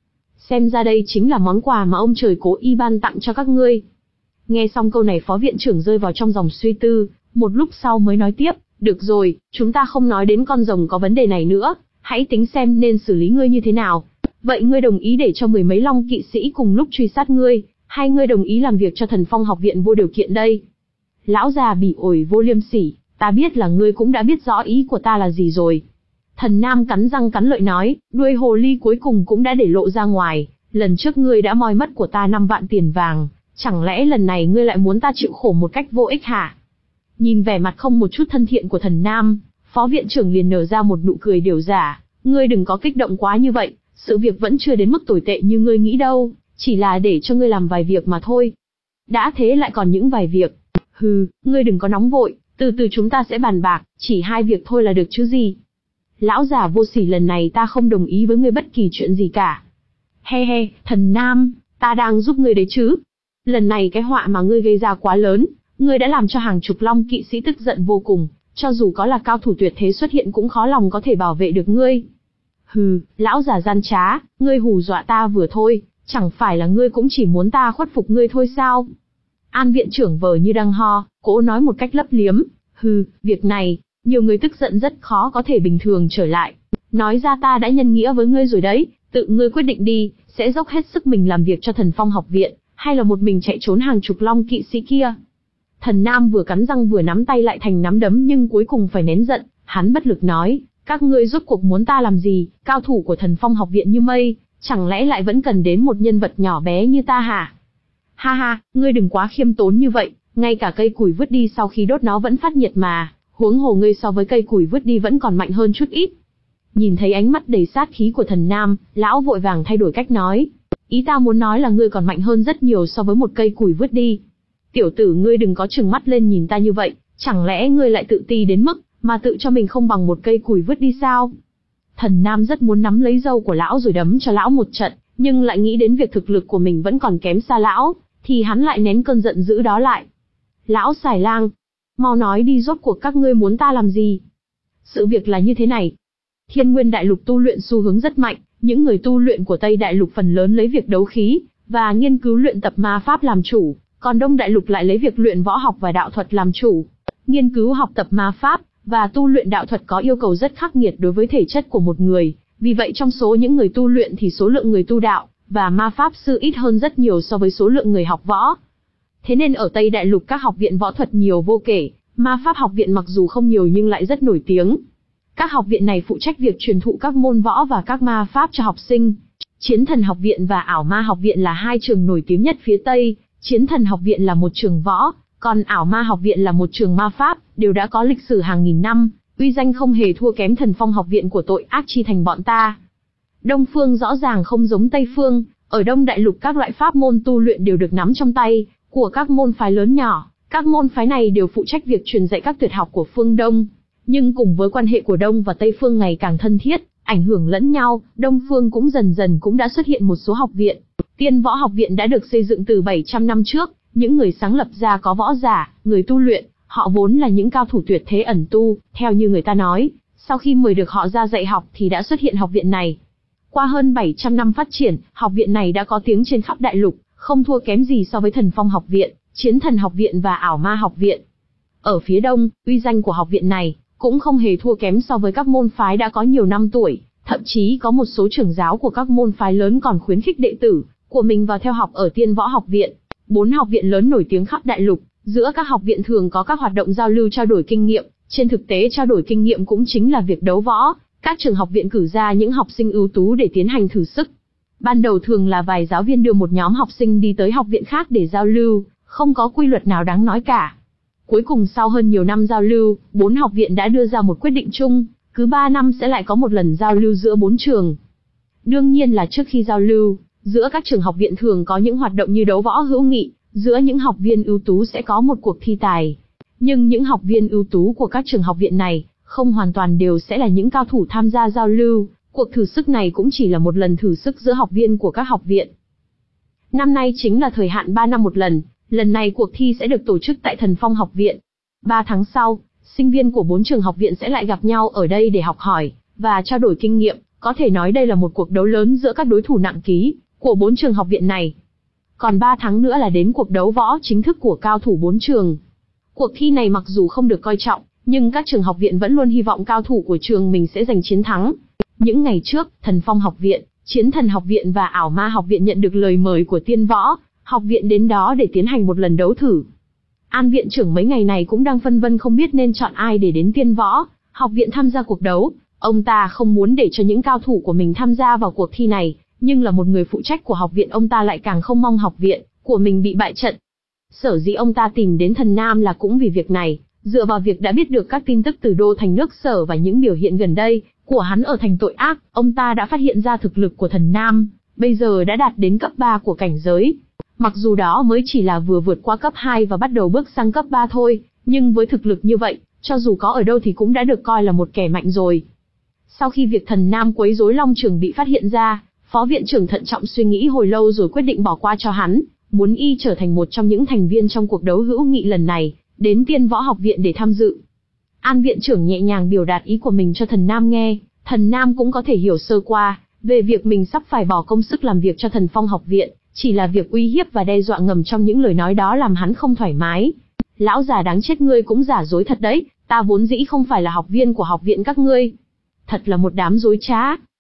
xem ra đây chính là món quà mà ông trời cố ý ban tặng cho các ngươi. Nghe xong câu này phó viện trưởng rơi vào trong dòng suy tư, một lúc sau mới nói tiếp, được rồi, chúng ta không nói đến con rồng có vấn đề này nữa, hãy tính xem nên xử lý ngươi như thế nào. Vậy ngươi đồng ý để cho mười mấy long kỵ sĩ cùng lúc truy sát ngươi, hay ngươi đồng ý làm việc cho Thần Phong học viện vô điều kiện đây? Lão già bỉ ổi vô liêm sỉ, ta biết là ngươi cũng đã biết rõ ý của ta là gì rồi. Thần Nam cắn răng cắn lợi nói, đuôi hồ ly cuối cùng cũng đã để lộ ra ngoài, lần trước ngươi đã moi mất của ta năm vạn tiền vàng, chẳng lẽ lần này ngươi lại muốn ta chịu khổ một cách vô ích hả? Nhìn vẻ mặt không một chút thân thiện của Thần Nam, phó viện trưởng liền nở ra một nụ cười điểu giả, ngươi đừng có kích động quá như vậy, sự việc vẫn chưa đến mức tồi tệ như ngươi nghĩ đâu, chỉ là để cho ngươi làm vài việc mà thôi. Đã thế lại còn những vài việc. Hừ, ngươi đừng có nóng vội, từ từ chúng ta sẽ bàn bạc, chỉ hai việc thôi là được chứ gì. Lão già vô sỉ, lần này ta không đồng ý với ngươi bất kỳ chuyện gì cả. He he, Thần Nam, ta đang giúp ngươi đấy chứ. Lần này cái họa mà ngươi gây ra quá lớn, ngươi đã làm cho hàng chục long kỵ sĩ tức giận vô cùng, cho dù có là cao thủ tuyệt thế xuất hiện cũng khó lòng có thể bảo vệ được ngươi. Hừ, lão già gian trá, ngươi hù dọa ta vừa thôi, chẳng phải là ngươi cũng chỉ muốn ta khuất phục ngươi thôi sao? An viện trưởng vờ như đang ho, cố nói một cách lấp liếm, hừ, việc này, nhiều người tức giận rất khó có thể bình thường trở lại. Nói ra ta đã nhân nghĩa với ngươi rồi đấy, tự ngươi quyết định đi, sẽ dốc hết sức mình làm việc cho Thần Phong học viện, hay là một mình chạy trốn hàng chục long kỵ sĩ kia. Thần Nam vừa cắn răng vừa nắm tay lại thành nắm đấm nhưng cuối cùng phải nén giận, hắn bất lực nói, các ngươi rốt cuộc muốn ta làm gì, cao thủ của Thần Phong học viện như mây, chẳng lẽ lại vẫn cần đến một nhân vật nhỏ bé như ta hả? Ha ha, ngươi đừng quá khiêm tốn như vậy, ngay cả cây củi vứt đi sau khi đốt nó vẫn phát nhiệt mà, huống hồ ngươi so với cây củi vứt đi vẫn còn mạnh hơn chút ít. Nhìn thấy ánh mắt đầy sát khí của Thần Nam, lão vội vàng thay đổi cách nói, ý ta muốn nói là ngươi còn mạnh hơn rất nhiều so với một cây củi vứt đi. Tiểu tử, ngươi đừng có trừng mắt lên nhìn ta như vậy, chẳng lẽ ngươi lại tự ti đến mức mà tự cho mình không bằng một cây củi vứt đi sao? Thần Nam rất muốn nắm lấy râu của lão rồi đấm cho lão một trận, nhưng lại nghĩ đến việc thực lực của mình vẫn còn kém xa lão, thì hắn lại nén cơn giận dữ đó lại. Lão xài lang, mau nói đi, rốt cuộc các ngươi muốn ta làm gì? Sự việc là như thế này. Thiên Nguyên Đại Lục tu luyện xu hướng rất mạnh, những người tu luyện của Tây Đại Lục phần lớn lấy việc đấu khí và nghiên cứu luyện tập ma pháp làm chủ, còn Đông Đại Lục lại lấy việc luyện võ học và đạo thuật làm chủ. Nghiên cứu học tập ma pháp và tu luyện đạo thuật có yêu cầu rất khắc nghiệt đối với thể chất của một người, vì vậy trong số những người tu luyện thì số lượng người tu đạo và ma pháp sư ít hơn rất nhiều so với số lượng người học võ. Thế nên ở Tây Đại Lục các học viện võ thuật nhiều vô kể, ma pháp học viện mặc dù không nhiều nhưng lại rất nổi tiếng. Các học viện này phụ trách việc truyền thụ các môn võ và các ma pháp cho học sinh. Chiến Thần học viện và Ảo Ma học viện là hai trường nổi tiếng nhất phía Tây, Chiến Thần học viện là một trường võ, còn Ảo Ma học viện là một trường ma pháp, đều đã có lịch sử hàng nghìn năm, uy danh không hề thua kém Thần Phong học viện của tội ác chi thành bọn ta. Đông phương rõ ràng không giống Tây phương, ở Đông Đại Lục các loại pháp môn tu luyện đều được nắm trong tay của các môn phái lớn nhỏ, các môn phái này đều phụ trách việc truyền dạy các tuyệt học của phương Đông. Nhưng cùng với quan hệ của Đông và Tây phương ngày càng thân thiết, ảnh hưởng lẫn nhau, Đông phương cũng dần dần cũng đã xuất hiện một số học viện. Tiên Võ học viện đã được xây dựng từ bảy trăm năm trước, những người sáng lập ra có võ giả, người tu luyện, họ vốn là những cao thủ tuyệt thế ẩn tu, theo như người ta nói, sau khi mời được họ ra dạy học thì đã xuất hiện học viện này. Qua hơn bảy trăm năm phát triển, học viện này đã có tiếng trên khắp đại lục, không thua kém gì so với Thần Phong học viện, Chiến Thần học viện và Ảo Ma học viện. Ở phía Đông, uy danh của học viện này cũng không hề thua kém so với các môn phái đã có nhiều năm tuổi, thậm chí có một số trưởng giáo của các môn phái lớn còn khuyến khích đệ tử của mình vào theo học ở Tiên Võ học viện. Bốn học viện lớn nổi tiếng khắp đại lục, giữa các học viện thường có các hoạt động giao lưu trao đổi kinh nghiệm, trên thực tế trao đổi kinh nghiệm cũng chính là việc đấu võ. Các trường học viện cử ra những học sinh ưu tú để tiến hành thử sức. Ban đầu thường là vài giáo viên đưa một nhóm học sinh đi tới học viện khác để giao lưu, không có quy luật nào đáng nói cả. Cuối cùng sau hơn nhiều năm giao lưu, bốn học viện đã đưa ra một quyết định chung, cứ ba năm sẽ lại có một lần giao lưu giữa bốn trường. Đương nhiên là trước khi giao lưu, giữa các trường học viện thường có những hoạt động như đấu võ hữu nghị, giữa những học viên ưu tú sẽ có một cuộc thi tài. Nhưng những học viên ưu tú của các trường học viện này không hoàn toàn đều sẽ là những cao thủ tham gia giao lưu, cuộc thử sức này cũng chỉ là một lần thử sức giữa học viên của các học viện. Năm nay chính là thời hạn ba năm một lần, lần này cuộc thi sẽ được tổ chức tại Thần Phong học viện. Ba tháng sau, sinh viên của bốn trường học viện sẽ lại gặp nhau ở đây để học hỏi và trao đổi kinh nghiệm, có thể nói đây là một cuộc đấu lớn giữa các đối thủ nặng ký của bốn trường học viện này. Còn ba tháng nữa là đến cuộc đấu võ chính thức của cao thủ bốn trường. Cuộc thi này mặc dù không được coi trọng, nhưng các trường học viện vẫn luôn hy vọng cao thủ của trường mình sẽ giành chiến thắng. Những ngày trước, Thần Phong học viện, Chiến Thần học viện và Ảo Ma học viện nhận được lời mời của Tiên Võ học viện đến đó để tiến hành một lần đấu thử. An viện trưởng mấy ngày này cũng đang phân vân không biết nên chọn ai để đến Tiên Võ học viện tham gia cuộc đấu. Ông ta không muốn để cho những cao thủ của mình tham gia vào cuộc thi này, nhưng là một người phụ trách của học viện, ông ta lại càng không mong học viện của mình bị bại trận. Sở dĩ ông ta tìm đến Thần Nam là cũng vì việc này, dựa vào việc đã biết được các tin tức từ đô thành nước Sở và những biểu hiện gần đây của hắn ở thành tội ác, ông ta đã phát hiện ra thực lực của Thần Nam bây giờ đã đạt đến cấp ba của cảnh giới. Mặc dù đó mới chỉ là vừa vượt qua cấp hai và bắt đầu bước sang cấp ba thôi, nhưng với thực lực như vậy, cho dù có ở đâu thì cũng đã được coi là một kẻ mạnh rồi. Sau khi việc Thần Nam quấy rối Long Trường bị phát hiện ra, Phó viện trưởng thận trọng suy nghĩ hồi lâu rồi quyết định bỏ qua cho hắn, muốn y trở thành một trong những thành viên trong cuộc đấu hữu nghị lần này, đến Tiên Võ học viện để tham dự. An viện trưởng nhẹ nhàng biểu đạt ý của mình cho Thần Nam nghe, Thần Nam cũng có thể hiểu sơ qua về việc mình sắp phải bỏ công sức làm việc cho Thần Phong học viện, chỉ là việc uy hiếp và đe dọa ngầm trong những lời nói đó làm hắn không thoải mái. Lão già đáng chết, ngươi cũng giả dối thật đấy, ta vốn dĩ không phải là học viên của học viện các ngươi. Thật là một đám dối trá.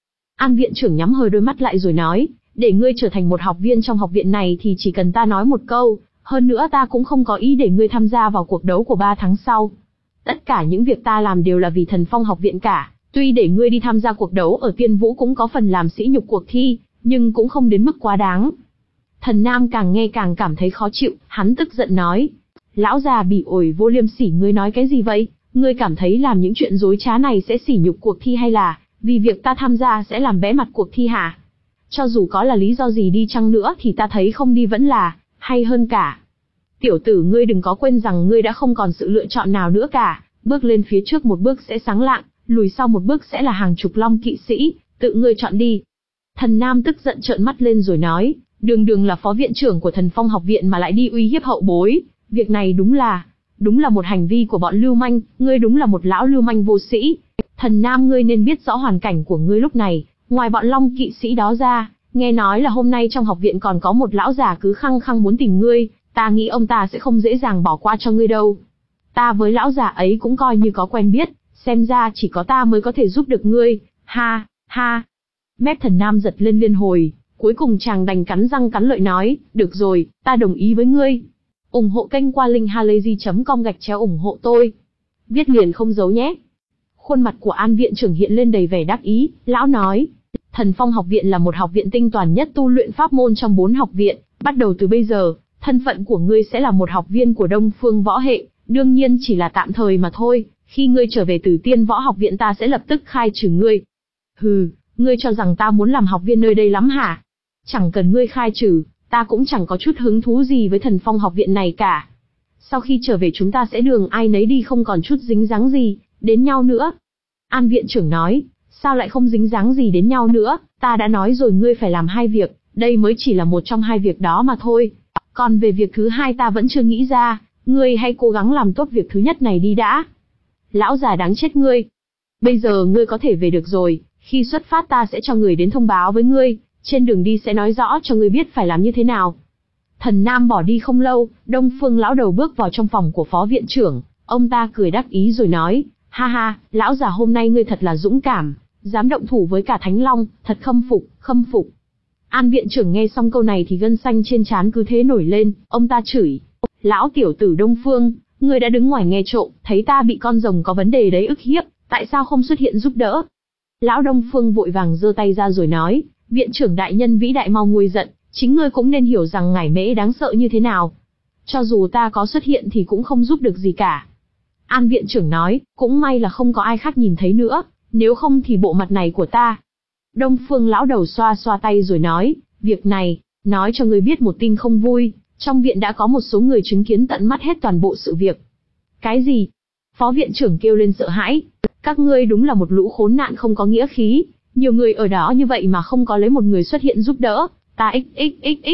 An viện trưởng nhắm hờ đôi mắt lại rồi nói, để ngươi trở thành một học viên trong học viện này thì chỉ cần ta nói một câu, hơn nữa ta cũng không có ý để ngươi tham gia vào cuộc đấu của ba tháng sau. Tất cả những việc ta làm đều là vì Thần Phong học viện cả, tuy để ngươi đi tham gia cuộc đấu ở Tiên Vũ cũng có phần làm sỉ nhục cuộc thi, nhưng cũng không đến mức quá đáng. Thần Nam càng nghe càng cảm thấy khó chịu, hắn tức giận nói, lão già bỉ ổi vô liêm sỉ, ngươi nói cái gì vậy? Ngươi cảm thấy làm những chuyện dối trá này sẽ sỉ nhục cuộc thi, hay là vì việc ta tham gia sẽ làm bé mặt cuộc thi hả? Cho dù có là lý do gì đi chăng nữa thì ta thấy không đi vẫn là hay hơn cả. Tiểu tử, ngươi đừng có quên rằng ngươi đã không còn sự lựa chọn nào nữa cả, bước lên phía trước một bước sẽ sáng lạng, lùi sau một bước sẽ là hàng chục long kỵ sĩ, tự ngươi chọn đi. Thần Nam tức giận trợn mắt lên rồi nói, đường đường là phó viện trưởng của Thần Phong học viện mà lại đi uy hiếp hậu bối, việc này đúng là, đúng là một hành vi của bọn lưu manh, ngươi đúng là một lão lưu manh vô sĩ. Thần Nam, ngươi nên biết rõ hoàn cảnh của ngươi lúc này, ngoài bọn long kỵ sĩ đó ra, nghe nói là hôm nay trong học viện còn có một lão già cứ khăng khăng muốn tìm ngươi, ta nghĩ ông ta sẽ không dễ dàng bỏ qua cho ngươi đâu. Ta với lão già ấy cũng coi như có quen biết, xem ra chỉ có ta mới có thể giúp được ngươi, ha, ha. Mép Thần Nam giật lên liên hồi, cuối cùng chàng đành cắn răng cắn lợi nói, được rồi, ta đồng ý với ngươi. Ủng hộ kênh qua linkhalazy chấm com gạch chéo ủng hộ tôi. Viết liền không giấu nhé. Khuôn mặt của An viện trưởng hiện lên đầy vẻ đắc ý, lão nói, Thần Phong học viện là một học viện tinh toàn nhất tu luyện pháp môn trong bốn học viện, bắt đầu từ bây giờ, thân phận của ngươi sẽ là một học viên của Đông Phương võ hệ, đương nhiên chỉ là tạm thời mà thôi, khi ngươi trở về từ Tiên Võ học viện ta sẽ lập tức khai trừ ngươi. Hừ, ngươi cho rằng ta muốn làm học viên nơi đây lắm hả? Chẳng cần ngươi khai trừ, ta cũng chẳng có chút hứng thú gì với Thần Phong học viện này cả. Sau khi trở về chúng ta sẽ đường ai nấy đi, không còn chút dính dáng gì đến nhau nữa. An viện trưởng nói, sao lại không dính dáng gì đến nhau nữa, ta đã nói rồi ngươi phải làm hai việc, đây mới chỉ là một trong hai việc đó mà thôi. Còn về việc thứ hai ta vẫn chưa nghĩ ra, ngươi hãy cố gắng làm tốt việc thứ nhất này đi đã. Lão già đáng chết ngươi. Bây giờ ngươi có thể về được rồi, khi xuất phát ta sẽ cho người đến thông báo với ngươi, trên đường đi sẽ nói rõ cho ngươi biết phải làm như thế nào. Thần Nam bỏ đi không lâu, Đông Phương lão đầu bước vào trong phòng của phó viện trưởng, ông ta cười đắc ý rồi nói, ha ha, lão già hôm nay ngươi thật là dũng cảm, dám động thủ với cả Thánh Long, thật khâm phục, khâm phục. An viện trưởng nghe xong câu này thì gân xanh trên trán cứ thế nổi lên, ông ta chửi, lão tiểu tử Đông Phương, ngươi đã đứng ngoài nghe trộm, thấy ta bị con rồng có vấn đề đấy ức hiếp, tại sao không xuất hiện giúp đỡ? Lão Đông Phương vội vàng giơ tay ra rồi nói, viện trưởng đại nhân vĩ đại mau nguôi giận, chính ngươi cũng nên hiểu rằng ngải mễ đáng sợ như thế nào. Cho dù ta có xuất hiện thì cũng không giúp được gì cả. An viện trưởng nói, cũng may là không có ai khác nhìn thấy nữa, nếu không thì bộ mặt này của ta. Đông Phương lão đầu xoa xoa tay rồi nói, việc này, nói cho ngươi biết một tin không vui, trong viện đã có một số người chứng kiến tận mắt hết toàn bộ sự việc. Cái gì? Phó viện trưởng kêu lên sợ hãi, các ngươi đúng là một lũ khốn nạn không có nghĩa khí, nhiều người ở đó như vậy mà không có lấy một người xuất hiện giúp đỡ, ta xxxx.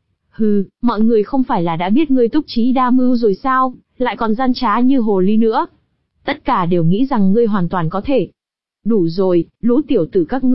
Hừ, mọi người không phải là đã biết ngươi túc trí đa mưu rồi sao, lại còn gian trá như hồ ly nữa. Tất cả đều nghĩ rằng ngươi hoàn toàn có thể. Đủ rồi, lũ tiểu tử các ngươi,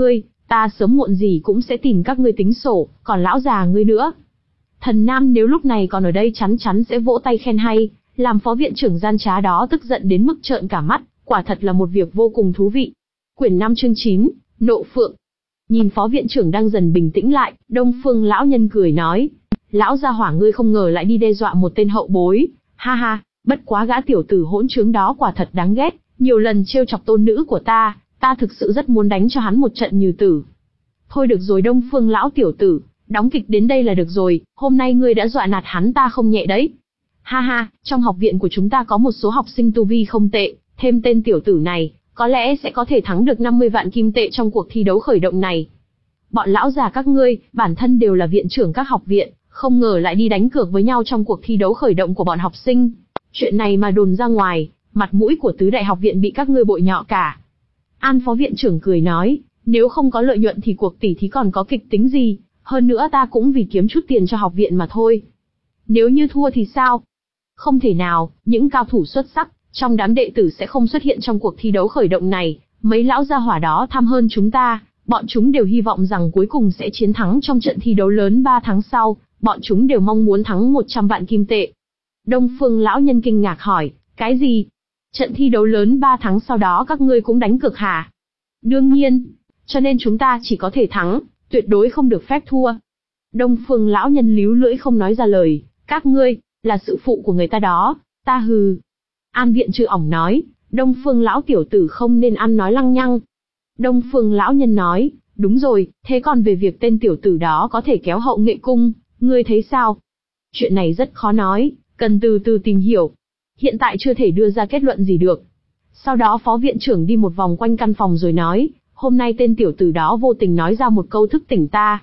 Ta sớm muộn gì cũng sẽ tìm các ngươi tính sổ, còn lão già ngươi nữa. Thần Nam nếu lúc này còn ở đây chắn chắn sẽ vỗ tay khen hay, làm phó viện trưởng gian trá đó tức giận đến mức trợn cả mắt, quả thật là một việc vô cùng thú vị. Quyển năm chương chín, Nộ Phượng. Nhìn phó viện trưởng đang dần bình tĩnh lại, Đông Phương lão nhân cười nói, lão gia hỏa ngươi không ngờ lại đi đe dọa một tên hậu bối, ha ha, bất quá gã tiểu tử hỗn trướng đó quả thật đáng ghét, nhiều lần trêu chọc tôn nữ của ta, ta thực sự rất muốn đánh cho hắn một trận như tử. Thôi được rồi Đông Phương lão tiểu tử, đóng kịch đến đây là được rồi, hôm nay ngươi đã dọa nạt hắn ta không nhẹ đấy. Ha ha, trong học viện của chúng ta có một số học sinh tu vi không tệ, thêm tên tiểu tử này, có lẽ sẽ có thể thắng được năm mươi vạn kim tệ trong cuộc thi đấu khởi động này. Bọn lão già các ngươi, bản thân đều là viện trưởng các học viện, không ngờ lại đi đánh cược với nhau trong cuộc thi đấu khởi động của bọn học sinh. Chuyện này mà đồn ra ngoài, mặt mũi của tứ đại học viện bị các ngươi bội nhọ cả. An phó viện trưởng cười nói, nếu không có lợi nhuận thì cuộc tỉ thí còn có kịch tính gì, hơn nữa ta cũng vì kiếm chút tiền cho học viện mà thôi. Nếu như thua thì sao? Không thể nào, những cao thủ xuất sắc trong đám đệ tử sẽ không xuất hiện trong cuộc thi đấu khởi động này, mấy lão gia hỏa đó tham hơn chúng ta, bọn chúng đều hy vọng rằng cuối cùng sẽ chiến thắng trong trận thi đấu lớn ba tháng sau, bọn chúng đều mong muốn thắng một trăm vạn kim tệ. Đông Phương lão nhân kinh ngạc hỏi, cái gì? Trận thi đấu lớn ba tháng sau đó các ngươi cũng đánh cược hả? Đương nhiên, cho nên chúng ta chỉ có thể thắng, tuyệt đối không được phép thua. Đông Phương lão nhân líu lưỡi không nói ra lời, các ngươi, là sự phụ của người ta đó, ta hừ. An viện trừ ỏng nói, Đông Phương lão tiểu tử không nên ăn nói lăng nhăng. Đông Phương lão nhân nói, đúng rồi, thế còn về việc tên tiểu tử đó có thể kéo hậu nghệ cung, ngươi thấy sao? Chuyện này rất khó nói, cần từ từ tìm hiểu. Hiện tại chưa thể đưa ra kết luận gì được. Sau đó phó viện trưởng đi một vòng quanh căn phòng rồi nói, hôm nay tên tiểu tử đó vô tình nói ra một câu thức tỉnh ta.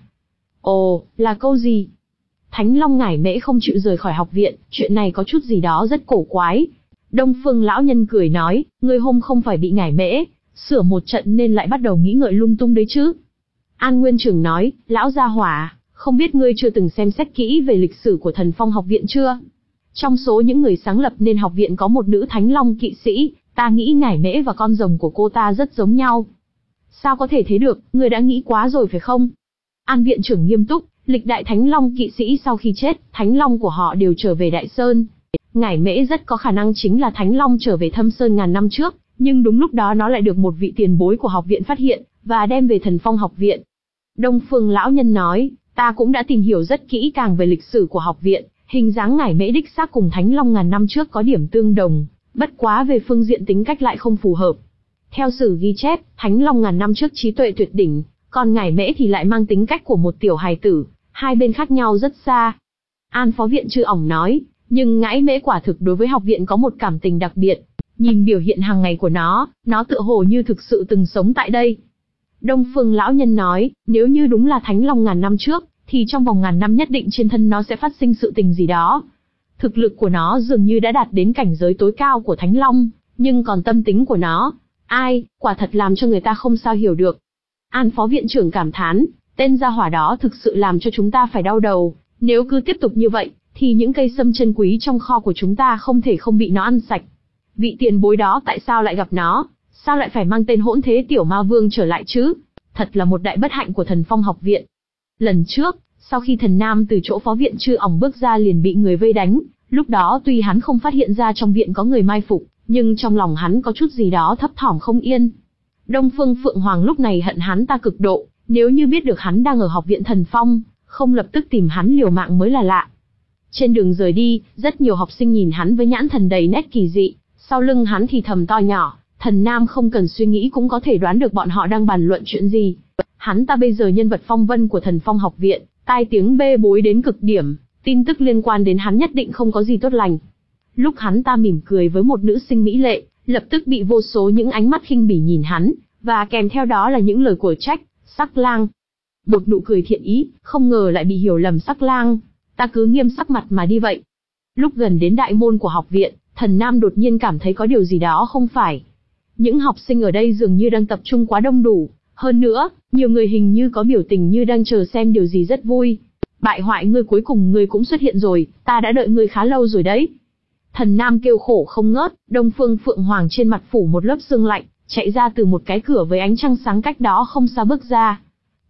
Ồ, là câu gì? Thánh Long Ngải Mễ không chịu rời khỏi học viện, chuyện này có chút gì đó rất cổ quái. Đông Phương lão nhân cười nói, ngươi hôm không phải bị Ngải Mễ sửa một trận nên lại bắt đầu nghĩ ngợi lung tung đấy chứ. An Nguyên Trưởng nói, lão gia hỏa, không biết ngươi chưa từng xem xét kỹ về lịch sử của Thần Phong học viện chưa? Trong số những người sáng lập nên học viện có một nữ Thánh Long kỵ sĩ, ta nghĩ Ngải Mễ và con rồng của cô ta rất giống nhau. Sao có thể thế được, ngươi đã nghĩ quá rồi phải không? An viện trưởng nghiêm túc, lịch đại Thánh Long kỵ sĩ sau khi chết, Thánh Long của họ đều trở về Đại Sơn. Ngải Mễ rất có khả năng chính là Thánh Long trở về Thâm Sơn ngàn năm trước, nhưng đúng lúc đó nó lại được một vị tiền bối của học viện phát hiện, và đem về Thần Phong học viện. Đông Phương lão nhân nói, ta cũng đã tìm hiểu rất kỹ càng về lịch sử của học viện, hình dáng Ngải Mễ đích xác cùng Thánh Long ngàn năm trước có điểm tương đồng, bất quá về phương diện tính cách lại không phù hợp. Theo sử ghi chép, Thánh Long ngàn năm trước trí tuệ tuyệt đỉnh, còn Ngải Mễ thì lại mang tính cách của một tiểu hài tử, hai bên khác nhau rất xa. An phó viện chư ỏng nói, nhưng Ngải Mễ quả thực đối với học viện có một cảm tình đặc biệt, nhìn biểu hiện hàng ngày của nó, nó tựa hồ như thực sự từng sống tại đây. Đông Phương lão nhân nói, nếu như đúng là Thánh Long ngàn năm trước, thì trong vòng ngàn năm nhất định trên thân nó sẽ phát sinh sự tình gì đó. Thực lực của nó dường như đã đạt đến cảnh giới tối cao của Thánh Long, nhưng còn tâm tính của nó, ai, quả thật làm cho người ta không sao hiểu được. An phó viện trưởng cảm thán, tên gia hỏa đó thực sự làm cho chúng ta phải đau đầu, nếu cứ tiếp tục như vậy, thì những cây sâm chân quý trong kho của chúng ta không thể không bị nó ăn sạch. Vị tiền bối đó tại sao lại gặp nó, sao lại phải mang tên hỗn thế tiểu ma vương trở lại chứ? Thật là một đại bất hạnh của Thần Phong học viện. Lần trước, sau khi Thần Nam từ chỗ phó viện chư ỏng bước ra liền bị người vây đánh, lúc đó tuy hắn không phát hiện ra trong viện có người mai phục, nhưng trong lòng hắn có chút gì đó thấp thỏm không yên. Đông Phương Phượng Hoàng lúc này hận hắn ta cực độ, nếu như biết được hắn đang ở học viện Thần Phong, không lập tức tìm hắn liều mạng mới là lạ. Trên đường rời đi, rất nhiều học sinh nhìn hắn với nhãn thần đầy nét kỳ dị, sau lưng hắn thì thầm to nhỏ, Thần Nam không cần suy nghĩ cũng có thể đoán được bọn họ đang bàn luận chuyện gì. Hắn ta bây giờ nhân vật phong vân của Thần Phong học viện, tai tiếng bê bối đến cực điểm, tin tức liên quan đến hắn nhất định không có gì tốt lành. Lúc hắn ta mỉm cười với một nữ sinh mỹ lệ, lập tức bị vô số những ánh mắt khinh bỉ nhìn hắn, và kèm theo đó là những lời của trách, Sắc Lang. Một nụ cười thiện ý, không ngờ lại bị hiểu lầm Sắc Lang, ta cứ nghiêm sắc mặt mà đi vậy. Lúc gần đến đại môn của học viện, Thần Nam đột nhiên cảm thấy có điều gì đó không phải. Những học sinh ở đây dường như đang tập trung quá đông đủ, hơn nữa, nhiều người hình như có biểu tình như đang chờ xem điều gì rất vui. Bại hoại ngươi, cuối cùng ngươi cũng xuất hiện rồi, ta đã đợi ngươi khá lâu rồi đấy. Thần Nam kêu khổ không ngớt, Đông Phương Phượng Hoàng trên mặt phủ một lớp sương lạnh, chạy ra từ một cái cửa với ánh trăng sáng cách đó không xa bước ra.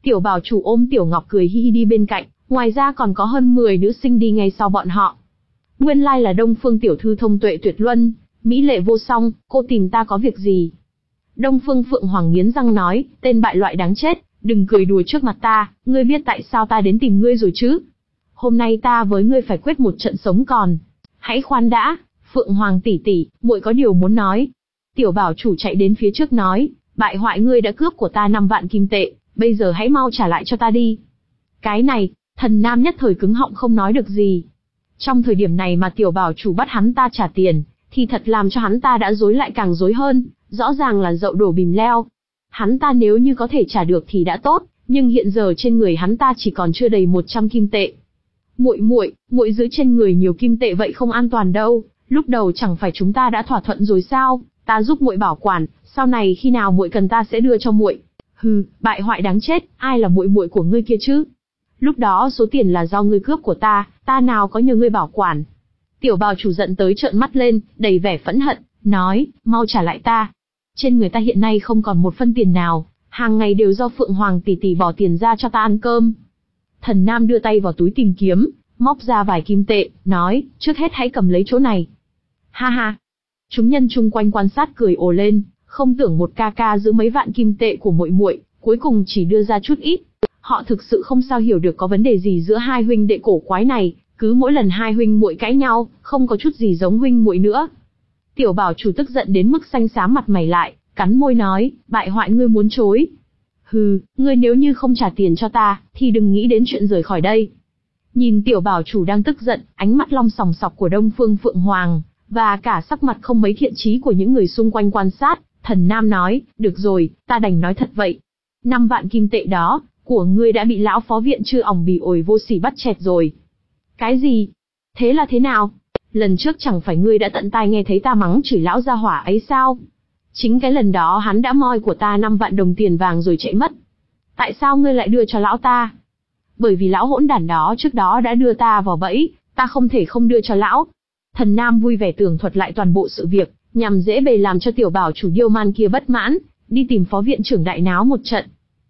Tiểu bảo chủ ôm Tiểu Ngọc cười hi hi đi bên cạnh, ngoài ra còn có hơn mười nữ sinh đi ngay sau bọn họ. Nguyên lai là Đông Phương tiểu thư thông tuệ tuyệt luân, mỹ lệ vô song, cô tìm ta có việc gì? Đông Phương Phượng Hoàng nghiến răng nói, tên bại loại đáng chết, đừng cười đùa trước mặt ta, ngươi biết tại sao ta đến tìm ngươi rồi chứ? Hôm nay ta với ngươi phải quyết một trận sống còn. Hãy khoan đã, Phượng Hoàng tỷ tỷ, muội có điều muốn nói. Tiểu bảo chủ chạy đến phía trước nói, bại hoại ngươi đã cướp của ta năm vạn kim tệ, bây giờ hãy mau trả lại cho ta đi. Cái này, Thần Nam nhất thời cứng họng không nói được gì. Trong thời điểm này mà tiểu bảo chủ bắt hắn ta trả tiền, thì thật làm cho hắn ta đã rối lại càng rối hơn, rõ ràng là dậu đổ bìm leo. Hắn ta nếu như có thể trả được thì đã tốt, nhưng hiện giờ trên người hắn ta chỉ còn chưa đầy một trăm kim tệ. Muội muội, muội giữ trên người nhiều kim tệ vậy không an toàn đâu, lúc đầu chẳng phải chúng ta đã thỏa thuận rồi sao, ta giúp muội bảo quản, sau này khi nào muội cần ta sẽ đưa cho muội. Hừ, bại hoại đáng chết, ai là muội muội của ngươi kia chứ? Lúc đó số tiền là do ngươi cướp của ta, ta nào có nhờ ngươi bảo quản. Tiểu bào chủ giận tới trợn mắt lên, đầy vẻ phẫn hận, nói, mau trả lại ta. Trên người ta hiện nay không còn một phân tiền nào, hàng ngày đều do Phượng Hoàng tỷ tỷ bỏ tiền ra cho ta ăn cơm. Thần Nam đưa tay vào túi tìm kiếm, móc ra vài kim tệ, nói, trước hết hãy cầm lấy chỗ này. Ha ha. Chúng nhân chung quanh quan sát cười ồ lên, không tưởng một ca ca giữ mấy vạn kim tệ của muội muội, cuối cùng chỉ đưa ra chút ít. Họ thực sự không sao hiểu được có vấn đề gì giữa hai huynh đệ cổ quái này, cứ mỗi lần hai huynh muội cãi nhau, không có chút gì giống huynh muội nữa. Tiểu bảo chủ tức giận đến mức xanh xám mặt mày lại, cắn môi nói, bại hoại ngươi muốn chối. Hừ, ngươi nếu như không trả tiền cho ta, thì đừng nghĩ đến chuyện rời khỏi đây. Nhìn tiểu bảo chủ đang tức giận, ánh mắt long sòng sọc của Đông Phương Phượng Hoàng, và cả sắc mặt không mấy thiện chí của những người xung quanh quan sát, Thần Nam nói, được rồi, ta đành nói thật vậy. Năm vạn kim tệ đó, của ngươi đã bị lão phó viện chư ỏng bỉ ổi vô sỉ bắt chẹt rồi. Cái gì? Thế là thế nào? Lần trước chẳng phải ngươi đã tận tai nghe thấy ta mắng chửi lão gia hỏa ấy sao? Chính cái lần đó hắn đã moi của ta năm vạn đồng tiền vàng rồi chạy mất. Tại sao ngươi lại đưa cho lão ta? Bởi vì lão hỗn đản đó trước đó đã đưa ta vào bẫy, ta không thể không đưa cho lão. Thần Nam vui vẻ tường thuật lại toàn bộ sự việc, nhằm dễ bề làm cho tiểu bảo chủ điêu man kia bất mãn, đi tìm phó viện trưởng đại náo một trận.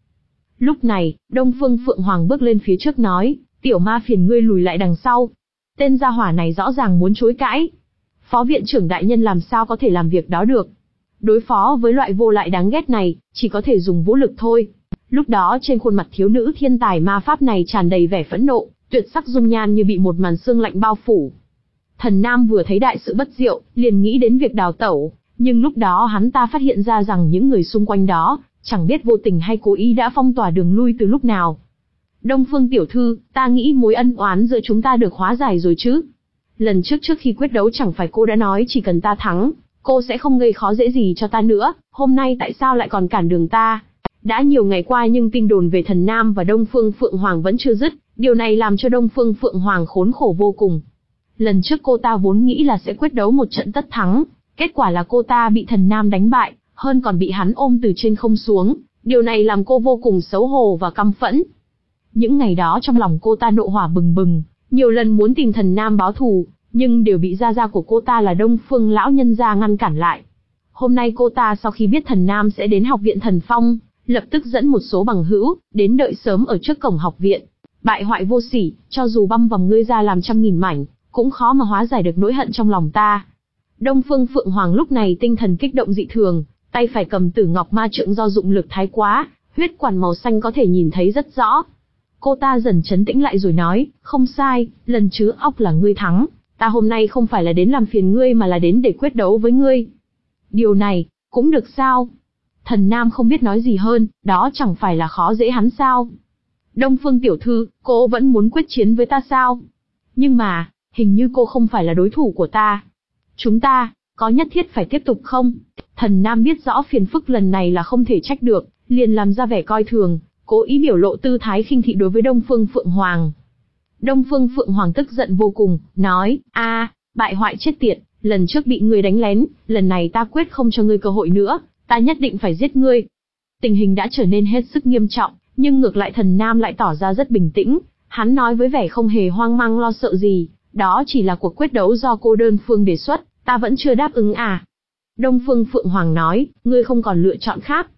Lúc này, Đông Phương Phượng Hoàng bước lên phía trước nói, tiểu ma phiền ngươi lùi lại đằng sau. Tên gia hỏa này rõ ràng muốn chối cãi. Phó viện trưởng đại nhân làm sao có thể làm việc đó được. Đối phó với loại vô lại đáng ghét này, chỉ có thể dùng vũ lực thôi. Lúc đó trên khuôn mặt thiếu nữ thiên tài ma pháp này tràn đầy vẻ phẫn nộ, tuyệt sắc dung nhan như bị một màn sương lạnh bao phủ. Thần Nam vừa thấy đại sự bất diệu, liền nghĩ đến việc đào tẩu, nhưng lúc đó hắn ta phát hiện ra rằng những người xung quanh đó, chẳng biết vô tình hay cố ý đã phong tỏa đường lui từ lúc nào. Đông Phương tiểu thư, ta nghĩ mối ân oán giữa chúng ta được hóa giải rồi chứ. Lần trước trước khi quyết đấu chẳng phải cô đã nói chỉ cần ta thắng, cô sẽ không gây khó dễ gì cho ta nữa, hôm nay tại sao lại còn cản đường ta? Đã nhiều ngày qua nhưng tin đồn về Thần Nam và Đông Phương Phượng Hoàng vẫn chưa dứt, điều này làm cho Đông Phương Phượng Hoàng khốn khổ vô cùng. Lần trước cô ta vốn nghĩ là sẽ quyết đấu một trận tất thắng, kết quả là cô ta bị Thần Nam đánh bại, hơn còn bị hắn ôm từ trên không xuống, điều này làm cô vô cùng xấu hổ và căm phẫn. Những ngày đó trong lòng cô ta nộ hỏa bừng bừng, nhiều lần muốn tìm Thần Nam báo thù, nhưng đều bị gia gia của cô ta là Đông Phương lão nhân gia ngăn cản lại. Hôm nay cô ta sau khi biết Thần Nam sẽ đến học viện Thần Phong, lập tức dẫn một số bằng hữu, đến đợi sớm ở trước cổng học viện. Bại hoại vô sỉ, cho dù băm vằm ngươi ra làm trăm nghìn mảnh, cũng khó mà hóa giải được nỗi hận trong lòng ta. Đông Phương Phượng Hoàng lúc này tinh thần kích động dị thường, tay phải cầm Tử Ngọc Ma Trượng do dụng lực thái quá, huyết quản màu xanh có thể nhìn thấy rất rõ. Cô ta dần trấn tĩnh lại rồi nói, không sai, lần chứ óc là ngươi thắng, ta hôm nay không phải là đến làm phiền ngươi mà là đến để quyết đấu với ngươi. Điều này, cũng được sao? Thần Nam không biết nói gì hơn, đó chẳng phải là khó dễ hắn sao? Đông Phương tiểu thư, cô vẫn muốn quyết chiến với ta sao? Nhưng mà, hình như cô không phải là đối thủ của ta. Chúng ta, có nhất thiết phải tiếp tục không? Thần Nam biết rõ phiền phức lần này là không thể trách được, liền làm ra vẻ coi thường, cố ý biểu lộ tư thái khinh thị đối với Đông Phương Phượng Hoàng. Đông Phương Phượng Hoàng tức giận vô cùng, nói, a, bại hoại chết tiệt, lần trước bị ngươi đánh lén, lần này ta quyết không cho ngươi cơ hội nữa, ta nhất định phải giết ngươi. Tình hình đã trở nên hết sức nghiêm trọng, nhưng ngược lại Thần Nam lại tỏ ra rất bình tĩnh, hắn nói với vẻ không hề hoang mang lo sợ gì, đó chỉ là cuộc quyết đấu do cô đơn phương đề xuất, ta vẫn chưa đáp ứng à. Đông Phương Phượng Hoàng nói, ngươi không còn lựa chọn khác.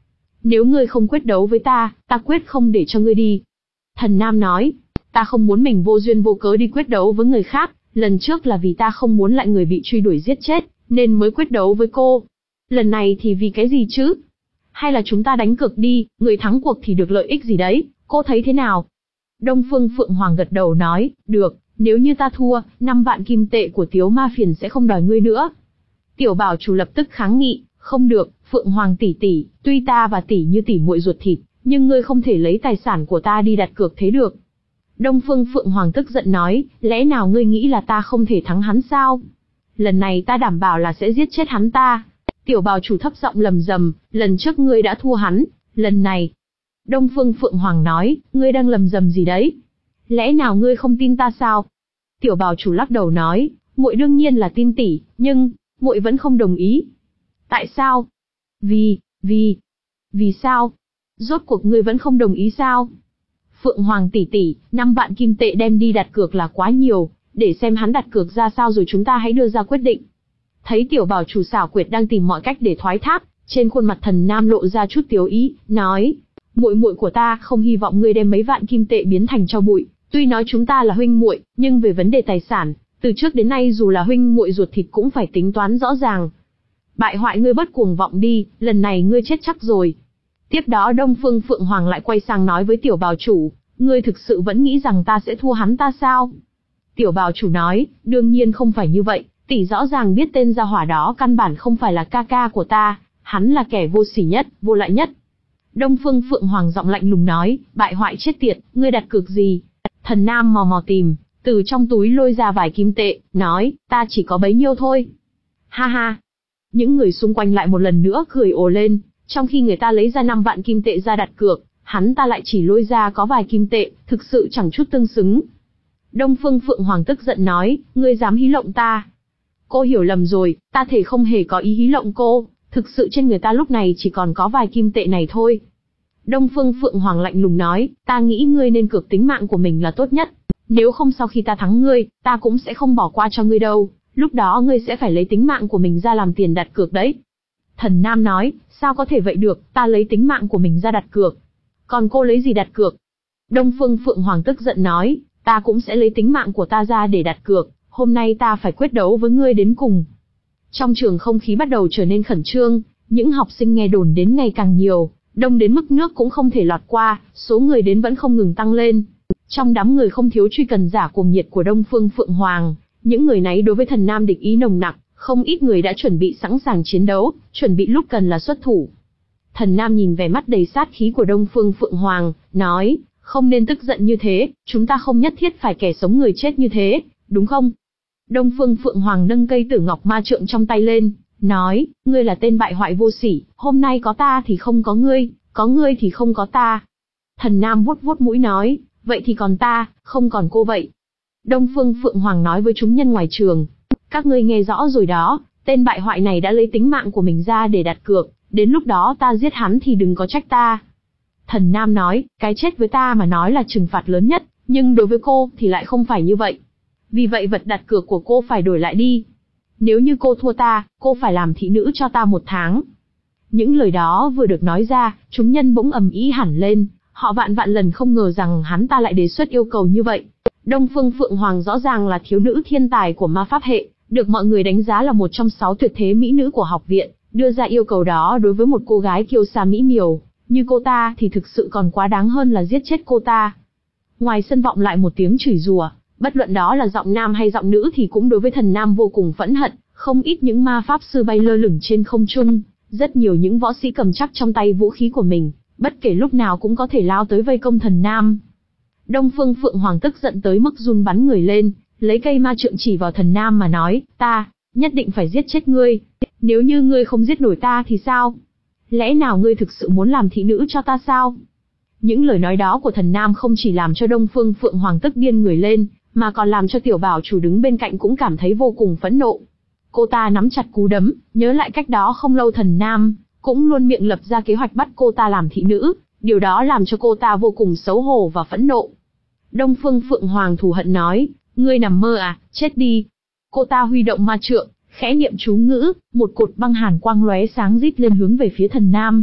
Nếu ngươi không quyết đấu với ta, ta quyết không để cho ngươi đi. Thần Nam nói, ta không muốn mình vô duyên vô cớ đi quyết đấu với người khác, lần trước là vì ta không muốn lại người bị truy đuổi giết chết, nên mới quyết đấu với cô. Lần này thì vì cái gì chứ? Hay là chúng ta đánh cược đi, người thắng cuộc thì được lợi ích gì đấy, cô thấy thế nào? Đông Phương Phượng Hoàng gật đầu nói, được, nếu như ta thua, năm vạn kim tệ của Tiếu Ma Phiền sẽ không đòi ngươi nữa. Tiểu bảo chủ lập tức kháng nghị, không được, Phượng Hoàng tỷ tỷ, tuy ta và tỷ như tỷ muội ruột thịt, nhưng ngươi không thể lấy tài sản của ta đi đặt cược thế được. Đông Phương Phượng Hoàng tức giận nói, lẽ nào ngươi nghĩ là ta không thể thắng hắn sao? Lần này ta đảm bảo là sẽ giết chết hắn ta. Tiểu bào chủ thấp giọng lầm rầm, lần trước ngươi đã thua hắn, lần này. Đông Phương Phượng Hoàng nói, ngươi đang lầm rầm gì đấy? Lẽ nào ngươi không tin ta sao? Tiểu bào chủ lắc đầu nói, muội đương nhiên là tin tỷ, nhưng muội vẫn không đồng ý. Tại sao? Vì, vì, vì sao? Rốt cuộc ngươi vẫn không đồng ý sao? Phượng Hoàng tỷ tỷ, năm vạn kim tệ đem đi đặt cược là quá nhiều, để xem hắn đặt cược ra sao rồi chúng ta hãy đưa ra quyết định. Thấy tiểu bảo chủ xảo quyệt đang tìm mọi cách để thoái thác, trên khuôn mặt Thần Nam lộ ra chút tiếu ý, nói, muội muội của ta không hy vọng ngươi đem mấy vạn kim tệ biến thành tro bụi, tuy nói chúng ta là huynh muội, nhưng về vấn đề tài sản, từ trước đến nay dù là huynh muội ruột thịt cũng phải tính toán rõ ràng. Bại hoại ngươi bất cuồng vọng đi, lần này ngươi chết chắc rồi. Tiếp đó Đông Phương Phượng Hoàng lại quay sang nói với tiểu bào chủ, ngươi thực sự vẫn nghĩ rằng ta sẽ thua hắn ta sao? Tiểu bào chủ nói, đương nhiên không phải như vậy, tỷ rõ ràng biết tên gia hỏa đó căn bản không phải là ca ca của ta, hắn là kẻ vô sỉ nhất, vô lại nhất. Đông Phương Phượng Hoàng giọng lạnh lùng nói, bại hoại chết tiệt, ngươi đặt cược gì? Thần Nam mò mò tìm, từ trong túi lôi ra vài kim tệ, nói, ta chỉ có bấy nhiêu thôi. Ha ha. Những người xung quanh lại một lần nữa cười ồ lên, trong khi người ta lấy ra năm vạn kim tệ ra đặt cược, hắn ta lại chỉ lôi ra có vài kim tệ, thực sự chẳng chút tương xứng. Đông Phương Phượng Hoàng tức giận nói, ngươi dám hí lộng ta. Cô hiểu lầm rồi, ta thể không hề có ý hí lộng cô, thực sự trên người ta lúc này chỉ còn có vài kim tệ này thôi. Đông Phương Phượng Hoàng lạnh lùng nói, ta nghĩ ngươi nên cược tính mạng của mình là tốt nhất. Nếu không sau khi ta thắng ngươi, ta cũng sẽ không bỏ qua cho ngươi đâu, lúc đó ngươi sẽ phải lấy tính mạng của mình ra làm tiền đặt cược đấy. Thần Nam nói, sao có thể vậy được, ta lấy tính mạng của mình ra đặt cược. Còn cô lấy gì đặt cược? Đông Phương Phượng Hoàng tức giận nói, ta cũng sẽ lấy tính mạng của ta ra để đặt cược, hôm nay ta phải quyết đấu với ngươi đến cùng. Trong trường không khí bắt đầu trở nên khẩn trương, những học sinh nghe đồn đến ngày càng nhiều, đông đến mức nước cũng không thể lọt qua, số người đến vẫn không ngừng tăng lên. Trong đám người không thiếu truy cần giả cuồng nhiệt của Đông Phương Phượng Hoàng, những người nấy đối với Thần Nam địch ý nồng nặc, không ít người đã chuẩn bị sẵn sàng chiến đấu, chuẩn bị lúc cần là xuất thủ. Thần Nam nhìn vẻ mắt đầy sát khí của Đông Phương Phượng Hoàng, nói, không nên tức giận như thế, chúng ta không nhất thiết phải kẻ sống người chết như thế, đúng không? Đông Phương Phượng Hoàng nâng cây Tử Ngọc Ma Trượng trong tay lên, nói, ngươi là tên bại hoại vô sỉ, hôm nay có ta thì không có ngươi, có ngươi thì không có ta. Thần Nam vuốt vuốt mũi nói, vậy thì còn ta, không còn cô vậy. Đông Phương Phượng Hoàng nói với chúng nhân ngoài trường, các ngươi nghe rõ rồi đó, tên bại hoại này đã lấy tính mạng của mình ra để đặt cược, đến lúc đó ta giết hắn thì đừng có trách ta. Thần Nam nói, cái chết với ta mà nói là trừng phạt lớn nhất, nhưng đối với cô thì lại không phải như vậy. Vì vậy vật đặt cược của cô phải đổi lại đi. Nếu như cô thua ta, cô phải làm thị nữ cho ta một tháng. Những lời đó vừa được nói ra, chúng nhân bỗng ầm ĩ hẳn lên, họ vạn vạn lần không ngờ rằng hắn ta lại đề xuất yêu cầu như vậy. Đông Phương Phượng Hoàng rõ ràng là thiếu nữ thiên tài của ma pháp hệ, được mọi người đánh giá là một trong sáu tuyệt thế mỹ nữ của học viện, đưa ra yêu cầu đó đối với một cô gái kiêu sa mỹ miều như cô ta thì thực sự còn quá đáng hơn là giết chết cô ta. Ngoài sân vọng lại một tiếng chửi rủa, bất luận đó là giọng nam hay giọng nữ thì cũng đối với Thần Nam vô cùng phẫn hận, không ít những ma pháp sư bay lơ lửng trên không trung, rất nhiều những võ sĩ cầm chắc trong tay vũ khí của mình, bất kể lúc nào cũng có thể lao tới vây công Thần Nam. Đông Phương Phượng Hoàng tức giận tới mức run bắn người lên, lấy cây ma trượng chỉ vào Thần Nam mà nói, ta nhất định phải giết chết ngươi, nếu như ngươi không giết nổi ta thì sao? Lẽ nào ngươi thực sự muốn làm thị nữ cho ta sao? Những lời nói đó của Thần Nam không chỉ làm cho Đông Phương Phượng Hoàng tức điên người lên, mà còn làm cho tiểu bảo chủ đứng bên cạnh cũng cảm thấy vô cùng phẫn nộ. Cô ta nắm chặt cú đấm, nhớ lại cách đó không lâu Thần Nam cũng luôn miệng lập ra kế hoạch bắt cô ta làm thị nữ, điều đó làm cho cô ta vô cùng xấu hổ và phẫn nộ. Đông Phương Phượng Hoàng thù hận nói, ngươi nằm mơ à, chết đi. Cô ta huy động ma trượng, khẽ niệm chú ngữ, một cột băng hàn quang lóe sáng rít lên hướng về phía Thần Nam.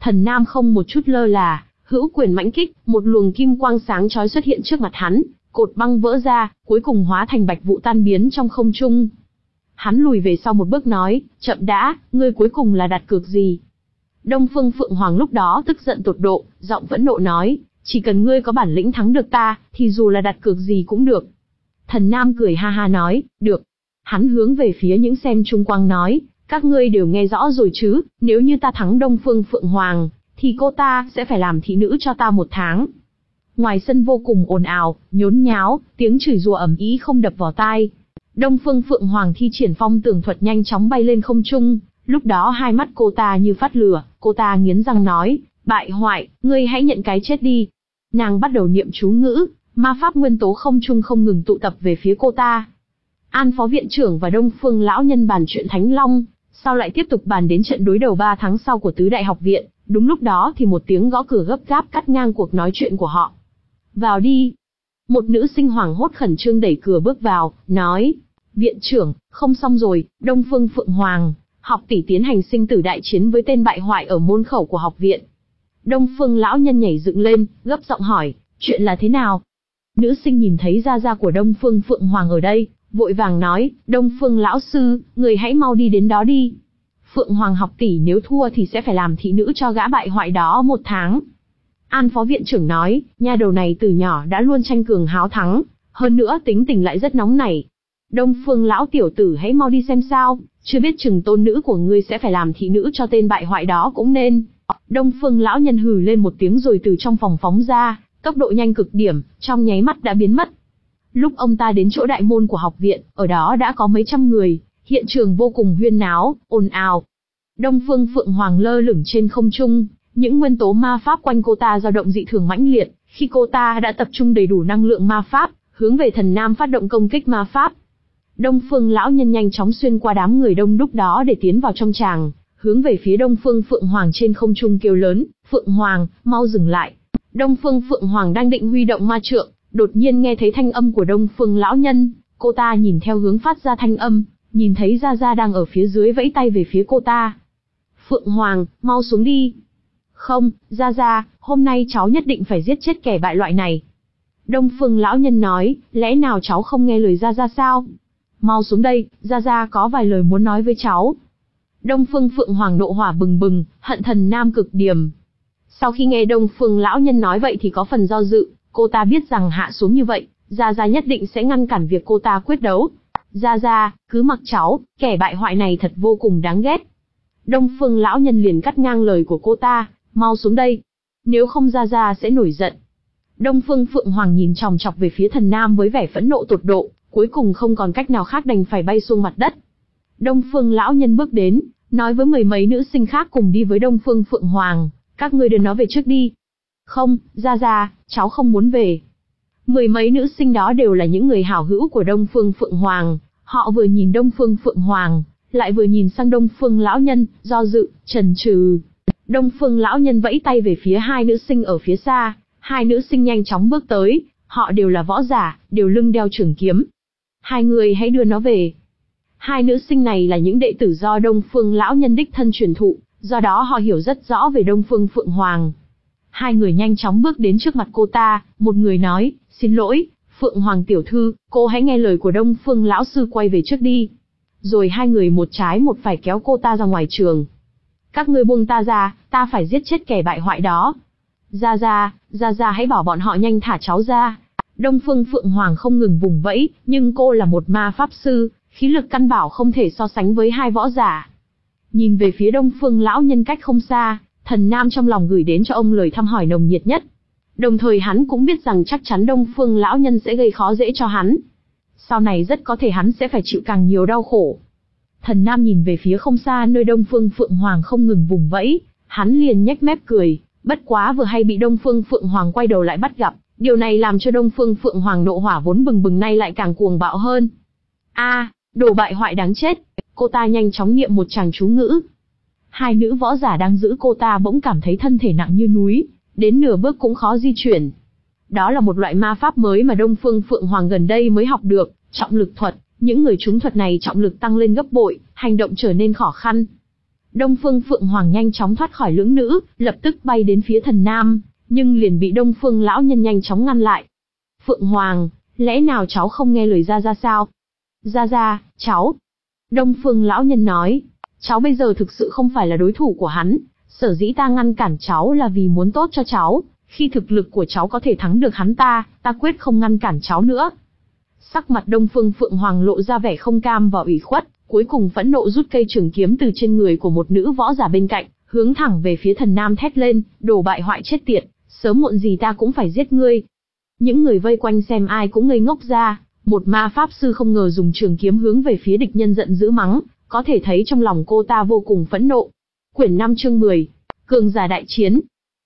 Thần Nam không một chút lơ là, hữu quyền mãnh kích, một luồng kim quang sáng chói xuất hiện trước mặt hắn, cột băng vỡ ra, cuối cùng hóa thành bạch vụ tan biến trong không trung. Hắn lùi về sau một bước nói, chậm đã, ngươi cuối cùng là đặt cược gì? Đông Phương Phượng Hoàng lúc đó tức giận tột độ, giọng phẫn nộ nói, chỉ cần ngươi có bản lĩnh thắng được ta, thì dù là đặt cược gì cũng được. Thần Nam cười ha ha nói, được. Hắn hướng về phía những xem trung quang nói, các ngươi đều nghe rõ rồi chứ, nếu như ta thắng Đông Phương Phượng Hoàng, thì cô ta sẽ phải làm thị nữ cho ta một tháng. Ngoài sân vô cùng ồn ào, nhốn nháo, tiếng chửi rủa ầm ĩ không đập vào tai. Đông Phương Phượng Hoàng thi triển phong tường thuật nhanh chóng bay lên không trung, lúc đó hai mắt cô ta như phát lửa, cô ta nghiến răng nói, bại hoại, ngươi hãy nhận cái chết đi. Nàng bắt đầu niệm chú ngữ, ma pháp nguyên tố không trung không ngừng tụ tập về phía cô ta. An Phó Viện trưởng và Đông Phương lão nhân bàn chuyện Thánh Long, sau lại tiếp tục bàn đến trận đối đầu ba tháng sau của Tứ Đại Học Viện, đúng lúc đó thì một tiếng gõ cửa gấp gáp cắt ngang cuộc nói chuyện của họ. Vào đi. Một nữ sinh hoảng hốt khẩn trương đẩy cửa bước vào, nói, Viện trưởng, không xong rồi, Đông Phương Phượng Hoàng, học tỷ tiến hành sinh tử đại chiến với tên bại hoại ở môn khẩu của học viện. Đông Phương lão nhân nhảy dựng lên, gấp giọng hỏi, chuyện là thế nào? Nữ sinh nhìn thấy gia gia của Đông Phương Phượng Hoàng ở đây, vội vàng nói, Đông Phương lão sư, người hãy mau đi đến đó đi. Phượng Hoàng học tỷ nếu thua thì sẽ phải làm thị nữ cho gã bại hoại đó một tháng. An Phó Viện trưởng nói, nha đầu này từ nhỏ đã luôn tranh cường háo thắng, hơn nữa tính tình lại rất nóng nảy. Đông Phương lão tiểu tử hãy mau đi xem sao, chưa biết chừng tôn nữ của ngươi sẽ phải làm thị nữ cho tên bại hoại đó cũng nên. Đông Phương lão nhân hừ lên một tiếng rồi từ trong phòng phóng ra, tốc độ nhanh cực điểm, trong nháy mắt đã biến mất. Lúc ông ta đến chỗ đại môn của học viện, ở đó đã có mấy trăm người, hiện trường vô cùng huyên náo, ồn ào. Đông Phương Phượng Hoàng lơ lửng trên không trung, những nguyên tố ma pháp quanh cô ta dao động dị thường mãnh liệt, khi cô ta đã tập trung đầy đủ năng lượng ma pháp, hướng về Thần Nam phát động công kích ma pháp. Đông Phương lão nhân nhanh chóng xuyên qua đám người đông đúc đó để tiến vào trong tràng, hướng về phía Đông Phương Phượng Hoàng trên không trung kêu lớn, Phượng Hoàng, mau dừng lại. Đông Phương Phượng Hoàng đang định huy động ma trượng, đột nhiên nghe thấy thanh âm của Đông Phương lão nhân, cô ta nhìn theo hướng phát ra thanh âm, nhìn thấy Gia Gia đang ở phía dưới vẫy tay về phía cô ta. Phượng Hoàng, mau xuống đi. Không, Gia Gia, hôm nay cháu nhất định phải giết chết kẻ bại loại này. Đông Phương lão nhân nói, lẽ nào cháu không nghe lời Gia Gia sao? Mau xuống đây, Gia Gia có vài lời muốn nói với cháu. Đông Phương Phượng Hoàng nộ hỏa bừng bừng, hận Thần Nam cực điểm. Sau khi nghe Đông Phương lão nhân nói vậy thì có phần do dự, cô ta biết rằng hạ xuống như vậy, Gia Gia nhất định sẽ ngăn cản việc cô ta quyết đấu. Gia Gia, cứ mặc cháu, kẻ bại hoại này thật vô cùng đáng ghét. Đông Phương lão nhân liền cắt ngang lời của cô ta, mau xuống đây. Nếu không Gia Gia sẽ nổi giận. Đông Phương Phượng Hoàng nhìn chòng chọc về phía Thần Nam với vẻ phẫn nộ tột độ, cuối cùng không còn cách nào khác đành phải bay xuống mặt đất. Đông Phương lão nhân bước đến, nói với mười mấy nữ sinh khác cùng đi với Đông Phương Phượng Hoàng, các ngươi đưa nó về trước đi. Không, Gia Gia, cháu không muốn về. Mười mấy nữ sinh đó đều là những người hảo hữu của Đông Phương Phượng Hoàng, họ vừa nhìn Đông Phương Phượng Hoàng, lại vừa nhìn sang Đông Phương lão nhân, do dự, chần chừ. Đông Phương lão nhân vẫy tay về phía hai nữ sinh ở phía xa, hai nữ sinh nhanh chóng bước tới, họ đều là võ giả, đều lưng đeo trường kiếm. Hai người hãy đưa nó về. Hai nữ sinh này là những đệ tử do Đông Phương lão nhân đích thân truyền thụ, do đó họ hiểu rất rõ về Đông Phương Phượng Hoàng. Hai người nhanh chóng bước đến trước mặt cô ta, một người nói, xin lỗi, Phượng Hoàng tiểu thư, cô hãy nghe lời của Đông Phương lão sư quay về trước đi. Rồi hai người một trái một phải kéo cô ta ra ngoài trường. Các ngươi buông ta ra, ta phải giết chết kẻ bại hoại đó. Gia Gia, Gia Gia hãy bảo bọn họ nhanh thả cháu ra. Đông Phương Phượng Hoàng không ngừng vùng vẫy, nhưng cô là một ma pháp sư, khí lực căn bảo không thể so sánh với hai võ giả. Nhìn về phía Đông Phương lão nhân cách không xa, Thần Nam trong lòng gửi đến cho ông lời thăm hỏi nồng nhiệt nhất. Đồng thời hắn cũng biết rằng chắc chắn Đông Phương lão nhân sẽ gây khó dễ cho hắn. Sau này rất có thể hắn sẽ phải chịu càng nhiều đau khổ. Thần Nam nhìn về phía không xa nơi Đông Phương Phượng Hoàng không ngừng vùng vẫy, hắn liền nhếch mép cười, bất quá vừa hay bị Đông Phương Phượng Hoàng quay đầu lại bắt gặp, điều này làm cho Đông Phương Phượng Hoàng nộ hỏa vốn bừng bừng nay lại càng cuồng bạo hơn. A, đồ bại hoại đáng chết, cô ta nhanh chóng niệm một tràng chú ngữ. Hai nữ võ giả đang giữ cô ta bỗng cảm thấy thân thể nặng như núi, đến nửa bước cũng khó di chuyển. Đó là một loại ma pháp mới mà Đông Phương Phượng Hoàng gần đây mới học được, trọng lực thuật, những người trúng thuật này trọng lực tăng lên gấp bội, hành động trở nên khó khăn. Đông Phương Phượng Hoàng nhanh chóng thoát khỏi lưỡng nữ, lập tức bay đến phía Thần Nam, nhưng liền bị Đông Phương lão nhân nhanh chóng ngăn lại. Phượng Hoàng, lẽ nào cháu không nghe lời gia gia sao? Gia gia, cháu. Đông Phương lão nhân nói, cháu bây giờ thực sự không phải là đối thủ của hắn, sở dĩ ta ngăn cản cháu là vì muốn tốt cho cháu, khi thực lực của cháu có thể thắng được hắn ta, ta quyết không ngăn cản cháu nữa. Sắc mặt Đông Phương Phượng Hoàng lộ ra vẻ không cam và ủy khuất, cuối cùng phẫn nộ rút cây trường kiếm từ trên người của một nữ võ giả bên cạnh, hướng thẳng về phía Thần Nam thét lên, đồ bại hoại chết tiệt, sớm muộn gì ta cũng phải giết ngươi. Những người vây quanh xem ai cũng ngây ngốc ra, một ma pháp sư không ngờ dùng trường kiếm hướng về phía địch nhân giận dữ mắng, có thể thấy trong lòng cô ta vô cùng phẫn nộ. Quyển năm chương mười, Cường giả đại chiến.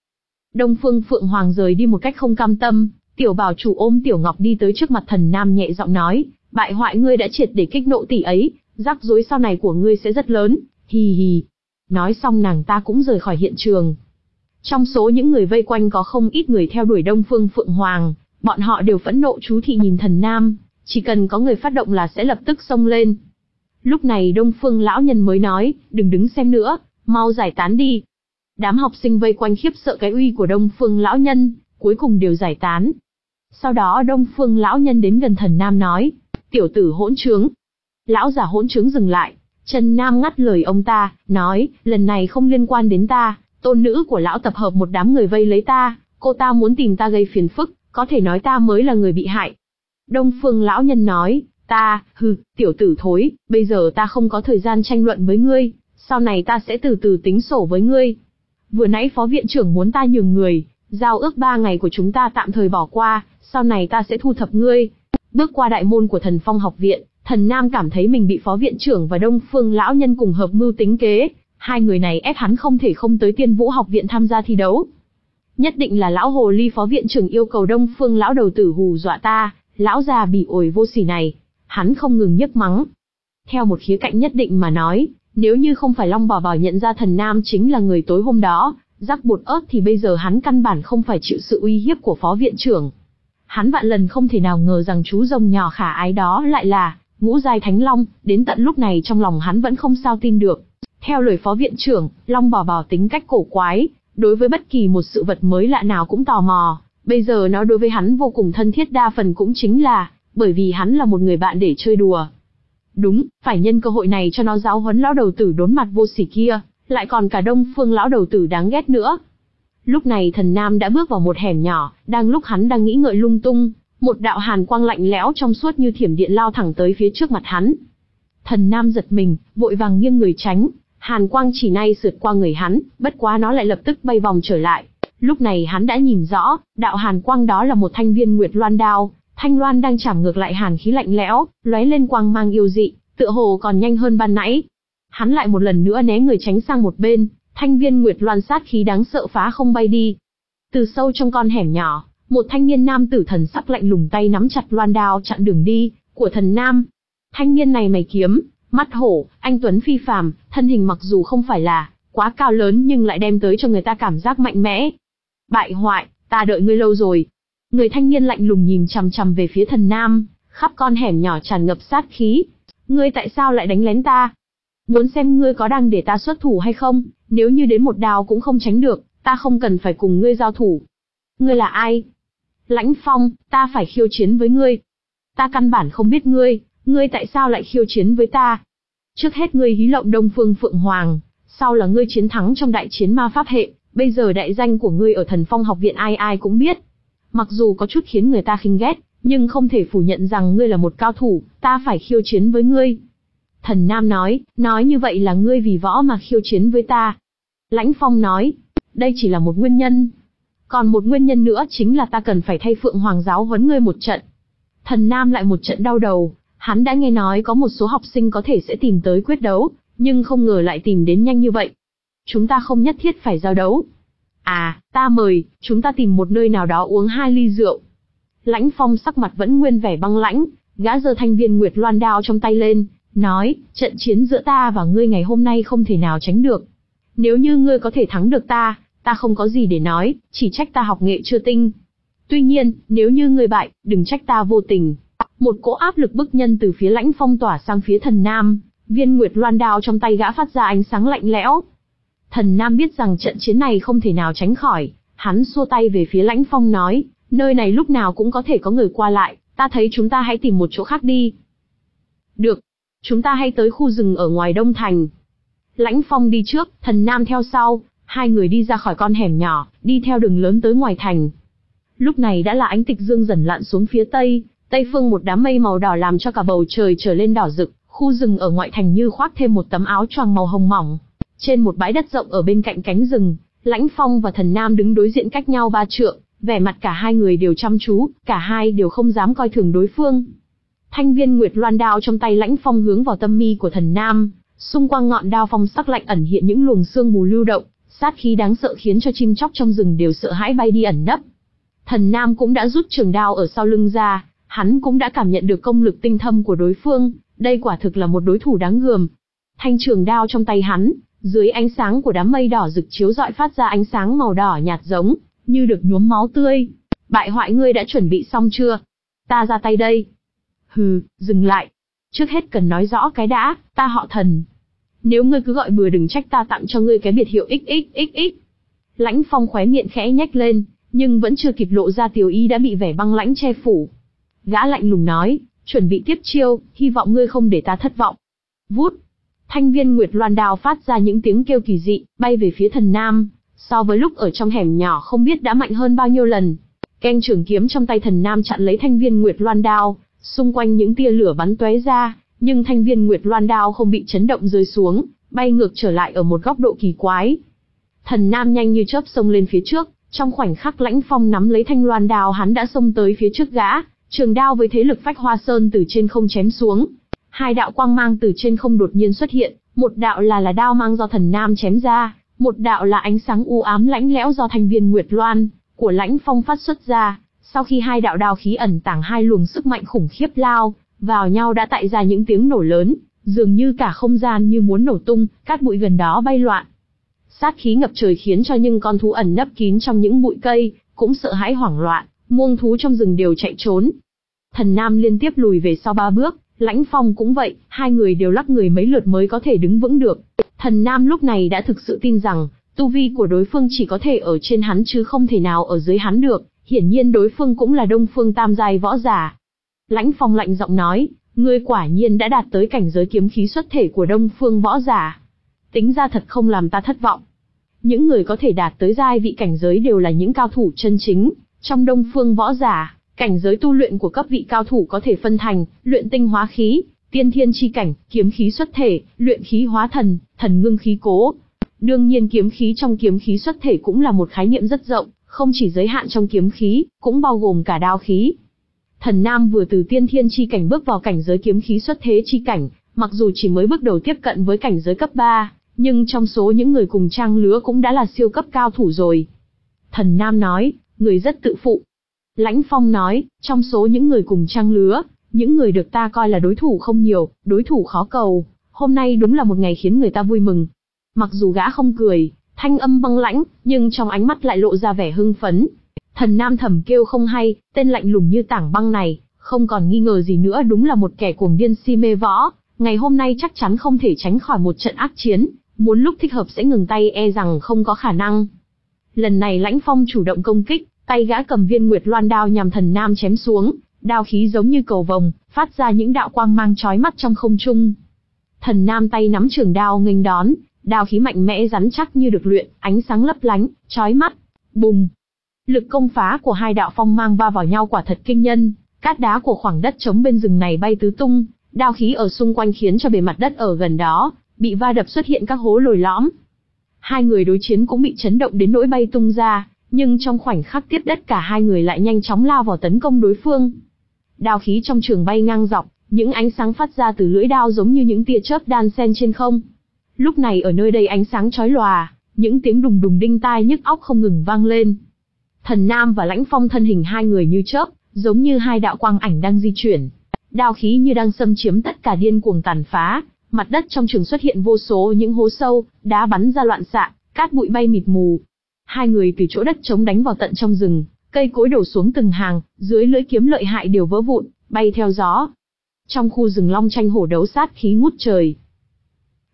Đông Phương Phượng Hoàng rời đi một cách không cam tâm, Tiểu Bảo Chủ ôm Tiểu Ngọc đi tới trước mặt Thần Nam nhẹ giọng nói, bại hoại ngươi đã triệt để kích nộ tỷ ấy, rắc rối sau này của ngươi sẽ rất lớn, hì hì. Nói xong nàng ta cũng rời khỏi hiện trường. Trong số những người vây quanh có không ít người theo đuổi Đông Phương Phượng Hoàng, bọn họ đều phẫn nộ chú thị nhìn Thần Nam, chỉ cần có người phát động là sẽ lập tức xông lên. Lúc này Đông Phương lão nhân mới nói, đừng đứng xem nữa, mau giải tán đi. Đám học sinh vây quanh khiếp sợ cái uy của Đông Phương lão nhân, cuối cùng đều giải tán. Sau đó Đông Phương lão nhân đến gần Thần Nam nói, tiểu tử hỗn trướng. Lão giả hỗn trướng dừng lại, Trần Nam ngắt lời ông ta, nói, lần này không liên quan đến ta, tôn nữ của lão tập hợp một đám người vây lấy ta, cô ta muốn tìm ta gây phiền phức, có thể nói ta mới là người bị hại. Đông Phương lão nhân nói, ta, hừ, tiểu tử thối, bây giờ ta không có thời gian tranh luận với ngươi, sau này ta sẽ từ từ tính sổ với ngươi. Vừa nãy phó viện trưởng muốn ta nhường người, giao ước ba ngày của chúng ta tạm thời bỏ qua, sau này ta sẽ thu thập ngươi. Bước qua đại môn của Thần Phong học viện, Thần Nam cảm thấy mình bị phó viện trưởng và Đông Phương lão nhân cùng hợp mưu tính kế, hai người này ép hắn không thể không tới Tiên Vũ học viện tham gia thi đấu. Nhất định là lão hồ ly phó viện trưởng yêu cầu Đông Phương lão đầu tử hù dọa ta, lão già bỉ ổi vô sỉ này, hắn không ngừng nhức mắng. Theo một khía cạnh nhất định mà nói, nếu như không phải Long Bảo Bảo nhận ra Thần Nam chính là người tối hôm đó, rắc bột ớt thì bây giờ hắn căn bản không phải chịu sự uy hiếp của phó viện trưởng. Hắn vạn lần không thể nào ngờ rằng chú rồng nhỏ khả ái đó lại là ngũ giai thánh long, đến tận lúc này trong lòng hắn vẫn không sao tin được. Theo lời phó viện trưởng, Long Bảo Bảo tính cách cổ quái, đối với bất kỳ một sự vật mới lạ nào cũng tò mò, bây giờ nó đối với hắn vô cùng thân thiết, đa phần cũng chính là bởi vì hắn là một người bạn để chơi đùa. Đúng, phải nhân cơ hội này cho nó giáo huấn lão đầu tử đốn mặt vô sỉ kia, lại còn cả Đông Phương lão đầu tử đáng ghét nữa. Lúc này Thần Nam đã bước vào một hẻm nhỏ, đang lúc hắn đang nghĩ ngợi lung tung, một đạo hàn quang lạnh lẽo trong suốt như thiểm điện lao thẳng tới phía trước mặt hắn. Thần Nam giật mình, vội vàng nghiêng người tránh, hàn quang chỉ nay sượt qua người hắn, bất quá nó lại lập tức bay vòng trở lại. Lúc này hắn đã nhìn rõ, đạo hàn quang đó là một thanh viên nguyệt loan đao, thanh loan đang chảm ngược lại hàn khí lạnh lẽo, lóe lên quang mang yêu dị, tựa hồ còn nhanh hơn ban nãy. Hắn lại một lần nữa né người tránh sang một bên, thanh viên nguyệt loan sát khí đáng sợ phá không bay đi. Từ sâu trong con hẻm nhỏ, một thanh niên nam tử thần sắc lạnh lùng tay nắm chặt loan đao chặn đường đi của Thần Nam. Thanh niên này mày kiếm, mắt hổ, anh tuấn phi phàm, thân hình mặc dù không phải là quá cao lớn nhưng lại đem tới cho người ta cảm giác mạnh mẽ. Bại hoại, ta đợi ngươi lâu rồi. Người thanh niên lạnh lùng nhìn chằm chằm về phía Thần Nam, khắp con hẻm nhỏ tràn ngập sát khí. Ngươi tại sao lại đánh lén ta? Muốn xem ngươi có đang để ta xuất thủ hay không, nếu như đến một đao cũng không tránh được, ta không cần phải cùng ngươi giao thủ. Ngươi là ai? Lãnh Phong, ta phải khiêu chiến với ngươi. Ta căn bản không biết ngươi, ngươi tại sao lại khiêu chiến với ta? Trước hết ngươi hí lộng Đông Phương Phượng Hoàng, sau là ngươi chiến thắng trong đại chiến ma pháp hệ, bây giờ đại danh của ngươi ở Thần Phong học viện ai ai cũng biết. Mặc dù có chút khiến người ta khinh ghét, nhưng không thể phủ nhận rằng ngươi là một cao thủ, ta phải khiêu chiến với ngươi. Thần Nam nói, nói như vậy là ngươi vì võ mà khiêu chiến với ta. Lãnh Phong nói, đây chỉ là một nguyên nhân. Còn một nguyên nhân nữa chính là ta cần phải thay Phượng Hoàng giáo huấn ngươi một trận. Thần Nam lại một trận đau đầu, hắn đã nghe nói có một số học sinh có thể sẽ tìm tới quyết đấu, nhưng không ngờ lại tìm đến nhanh như vậy. Chúng ta không nhất thiết phải giao đấu. À, ta mời, chúng ta tìm một nơi nào đó uống hai ly rượu. Lãnh Phong sắc mặt vẫn nguyên vẻ băng lãnh, gã giơ thanh viên nguyệt loan đao trong tay lên, nói, trận chiến giữa ta và ngươi ngày hôm nay không thể nào tránh được. Nếu như ngươi có thể thắng được ta, ta không có gì để nói, chỉ trách ta học nghệ chưa tinh. Tuy nhiên, nếu như ngươi bại, đừng trách ta vô tình. Một cỗ áp lực bức nhân từ phía Lãnh Phong tỏa sang phía Thần Nam, Viên Nguyệt Loan đao trong tay gã phát ra ánh sáng lạnh lẽo. Thần Nam biết rằng trận chiến này không thể nào tránh khỏi, hắn xua tay về phía Lãnh Phong nói, nơi này lúc nào cũng có thể có người qua lại, ta thấy chúng ta hãy tìm một chỗ khác đi. Được, chúng ta hãy tới khu rừng ở ngoài Đông Thành. Lãnh Phong đi trước, Thần Nam theo sau, hai người đi ra khỏi con hẻm nhỏ, đi theo đường lớn tới ngoài thành. Lúc này đã là ánh tịch dương dần lặn xuống phía tây, tây phương một đám mây màu đỏ làm cho cả bầu trời trở lên đỏ rực, khu rừng ở ngoại thành như khoác thêm một tấm áo choàng màu hồng mỏng. Trên một bãi đất rộng ở bên cạnh cánh rừng, Lãnh Phong và Thần Nam đứng đối diện cách nhau ba trượng, vẻ mặt cả hai người đều chăm chú, cả hai đều không dám coi thường đối phương. Thanh viên Nguyệt Loan đao trong tay Lãnh Phong hướng vào tâm mi của Thần Nam, xung quanh ngọn đao phong sắc lạnh ẩn hiện những luồng sương mù lưu động, sát khí đáng sợ khiến cho chim chóc trong rừng đều sợ hãi bay đi ẩn nấp. Thần Nam cũng đã rút trường đao ở sau lưng ra, hắn cũng đã cảm nhận được công lực tinh thâm của đối phương, đây quả thực là một đối thủ đáng gờm. Thanh trường đao trong tay hắn, dưới ánh sáng của đám mây đỏ rực chiếu rọi phát ra ánh sáng màu đỏ nhạt giống như được nhuốm máu tươi. Bại hoại, ngươi đã chuẩn bị xong chưa? Ta ra tay đây. Hừ, dừng lại. Trước hết cần nói rõ cái đã, ta họ Thần. Nếu ngươi cứ gọi bừa đừng trách ta tặng cho ngươi cái biệt hiệu ích ích ích ích. Lãnh Phong khóe miệng khẽ nhếch lên, nhưng vẫn chưa kịp lộ ra tiều ý đã bị vẻ băng lãnh che phủ. Gã lạnh lùng nói, chuẩn bị tiếp chiêu, hy vọng ngươi không để ta thất vọng. Vút. Thanh viên Nguyệt Loan đao phát ra những tiếng kêu kỳ dị, bay về phía Thần Nam, so với lúc ở trong hẻm nhỏ không biết đã mạnh hơn bao nhiêu lần. Keng trường kiếm trong tay Thần Nam chặn lấy thanh viên Nguyệt Loan đao, xung quanh những tia lửa bắn tóe ra, nhưng thanh viên Nguyệt Loan đao không bị chấn động rơi xuống, bay ngược trở lại ở một góc độ kỳ quái. Thần Nam nhanh như chớp xông lên phía trước, trong khoảnh khắc Lãnh Phong nắm lấy thanh loan đao hắn đã xông tới phía trước gã, trường đao với thế lực phách hoa sơn từ trên không chém xuống. Hai đạo quang mang từ trên không đột nhiên xuất hiện, một đạo là là đao mang do Thần Nam chém ra, một đạo là ánh sáng u ám lạnh lẽo do thanh viên Nguyệt Loan của Lãnh Phong phát xuất ra. Sau khi hai đạo đao khí ẩn tàng hai luồng sức mạnh khủng khiếp lao vào nhau đã tạo ra những tiếng nổ lớn, dường như cả không gian như muốn nổ tung, cát bụi gần đó bay loạn. Sát khí ngập trời khiến cho những con thú ẩn nấp kín trong những bụi cây cũng sợ hãi hoảng loạn, muông thú trong rừng đều chạy trốn. Thần Nam liên tiếp lùi về sau ba bước, Lãnh Phong cũng vậy, hai người đều lắc người mấy lượt mới có thể đứng vững được. Thần Nam lúc này đã thực sự tin rằng tu vi của đối phương chỉ có thể ở trên hắn chứ không thể nào ở dưới hắn được. Hiển nhiên đối phương cũng là Đông Phương tam giai võ giả. Lãnh Phong lạnh giọng nói, ngươi quả nhiên đã đạt tới cảnh giới kiếm khí xuất thể của Đông Phương võ giả. Tính ra thật không làm ta thất vọng. Những người có thể đạt tới giai vị cảnh giới đều là những cao thủ chân chính. Trong Đông Phương võ giả, cảnh giới tu luyện của cấp vị cao thủ có thể phân thành luyện tinh hóa khí, tiên thiên chi cảnh, kiếm khí xuất thể, luyện khí hóa thần, thần ngưng khí cố. Đương nhiên kiếm khí trong kiếm khí xuất thể cũng là một khái niệm rất rộng, không chỉ giới hạn trong kiếm khí, cũng bao gồm cả đao khí. Thần Nam vừa từ tiên thiên chi cảnh bước vào cảnh giới kiếm khí xuất thế chi cảnh, mặc dù chỉ mới bước đầu tiếp cận với cảnh giới cấp ba, nhưng trong số những người cùng trang lứa cũng đã là siêu cấp cao thủ rồi. Thần Nam nói, người rất tự phụ. Lãnh Phong nói, trong số những người cùng trang lứa, những người được ta coi là đối thủ không nhiều, đối thủ khó cầu, hôm nay đúng là một ngày khiến người ta vui mừng. Mặc dù gã không cười, thanh âm băng lãnh, nhưng trong ánh mắt lại lộ ra vẻ hưng phấn. Thần Nam thầm kêu không hay, tên lạnh lùng như tảng băng này, không còn nghi ngờ gì nữa đúng là một kẻ cuồng điên si mê võ, ngày hôm nay chắc chắn không thể tránh khỏi một trận ác chiến, muốn lúc thích hợp sẽ ngừng tay e rằng không có khả năng. Lần này Lãnh Phong chủ động công kích, tay gã cầm viên Nguyệt Loan đao nhằm Thần Nam chém xuống, đao khí giống như cầu vồng, phát ra những đạo quang mang chói mắt trong không trung. Thần Nam tay nắm trường đao nghênh đón, đao khí mạnh mẽ rắn chắc như được luyện, ánh sáng lấp lánh, chói mắt. Bùng! Lực công phá của hai đạo phong mang va vào nhau quả thật kinh nhân, cát đá của khoảng đất trống bên rừng này bay tứ tung, đao khí ở xung quanh khiến cho bề mặt đất ở gần đó bị va đập xuất hiện các hố lồi lõm. Hai người đối chiến cũng bị chấn động đến nỗi bay tung ra, nhưng trong khoảnh khắc tiếp đất cả hai người lại nhanh chóng lao vào tấn công đối phương. Đao khí trong trường bay ngang dọc, những ánh sáng phát ra từ lưỡi đao giống như những tia chớp đan xen trên không. Lúc này ở nơi đây ánh sáng chói lòa, những tiếng đùng đùng đinh tai nhức óc không ngừng vang lên. Thần Nam và Lãnh Phong thân hình hai người như chớp, giống như hai đạo quang ảnh đang di chuyển. Đao khí như đang xâm chiếm tất cả điên cuồng tàn phá, mặt đất trong trường xuất hiện vô số những hố sâu, đá bắn ra loạn xạ, cát bụi bay mịt mù. Hai người từ chỗ đất trống đánh vào tận trong rừng, cây cối đổ xuống từng hàng, dưới lưỡi kiếm lợi hại đều vỡ vụn, bay theo gió. Trong khu rừng long tranh hổ đấu sát khí ngút trời.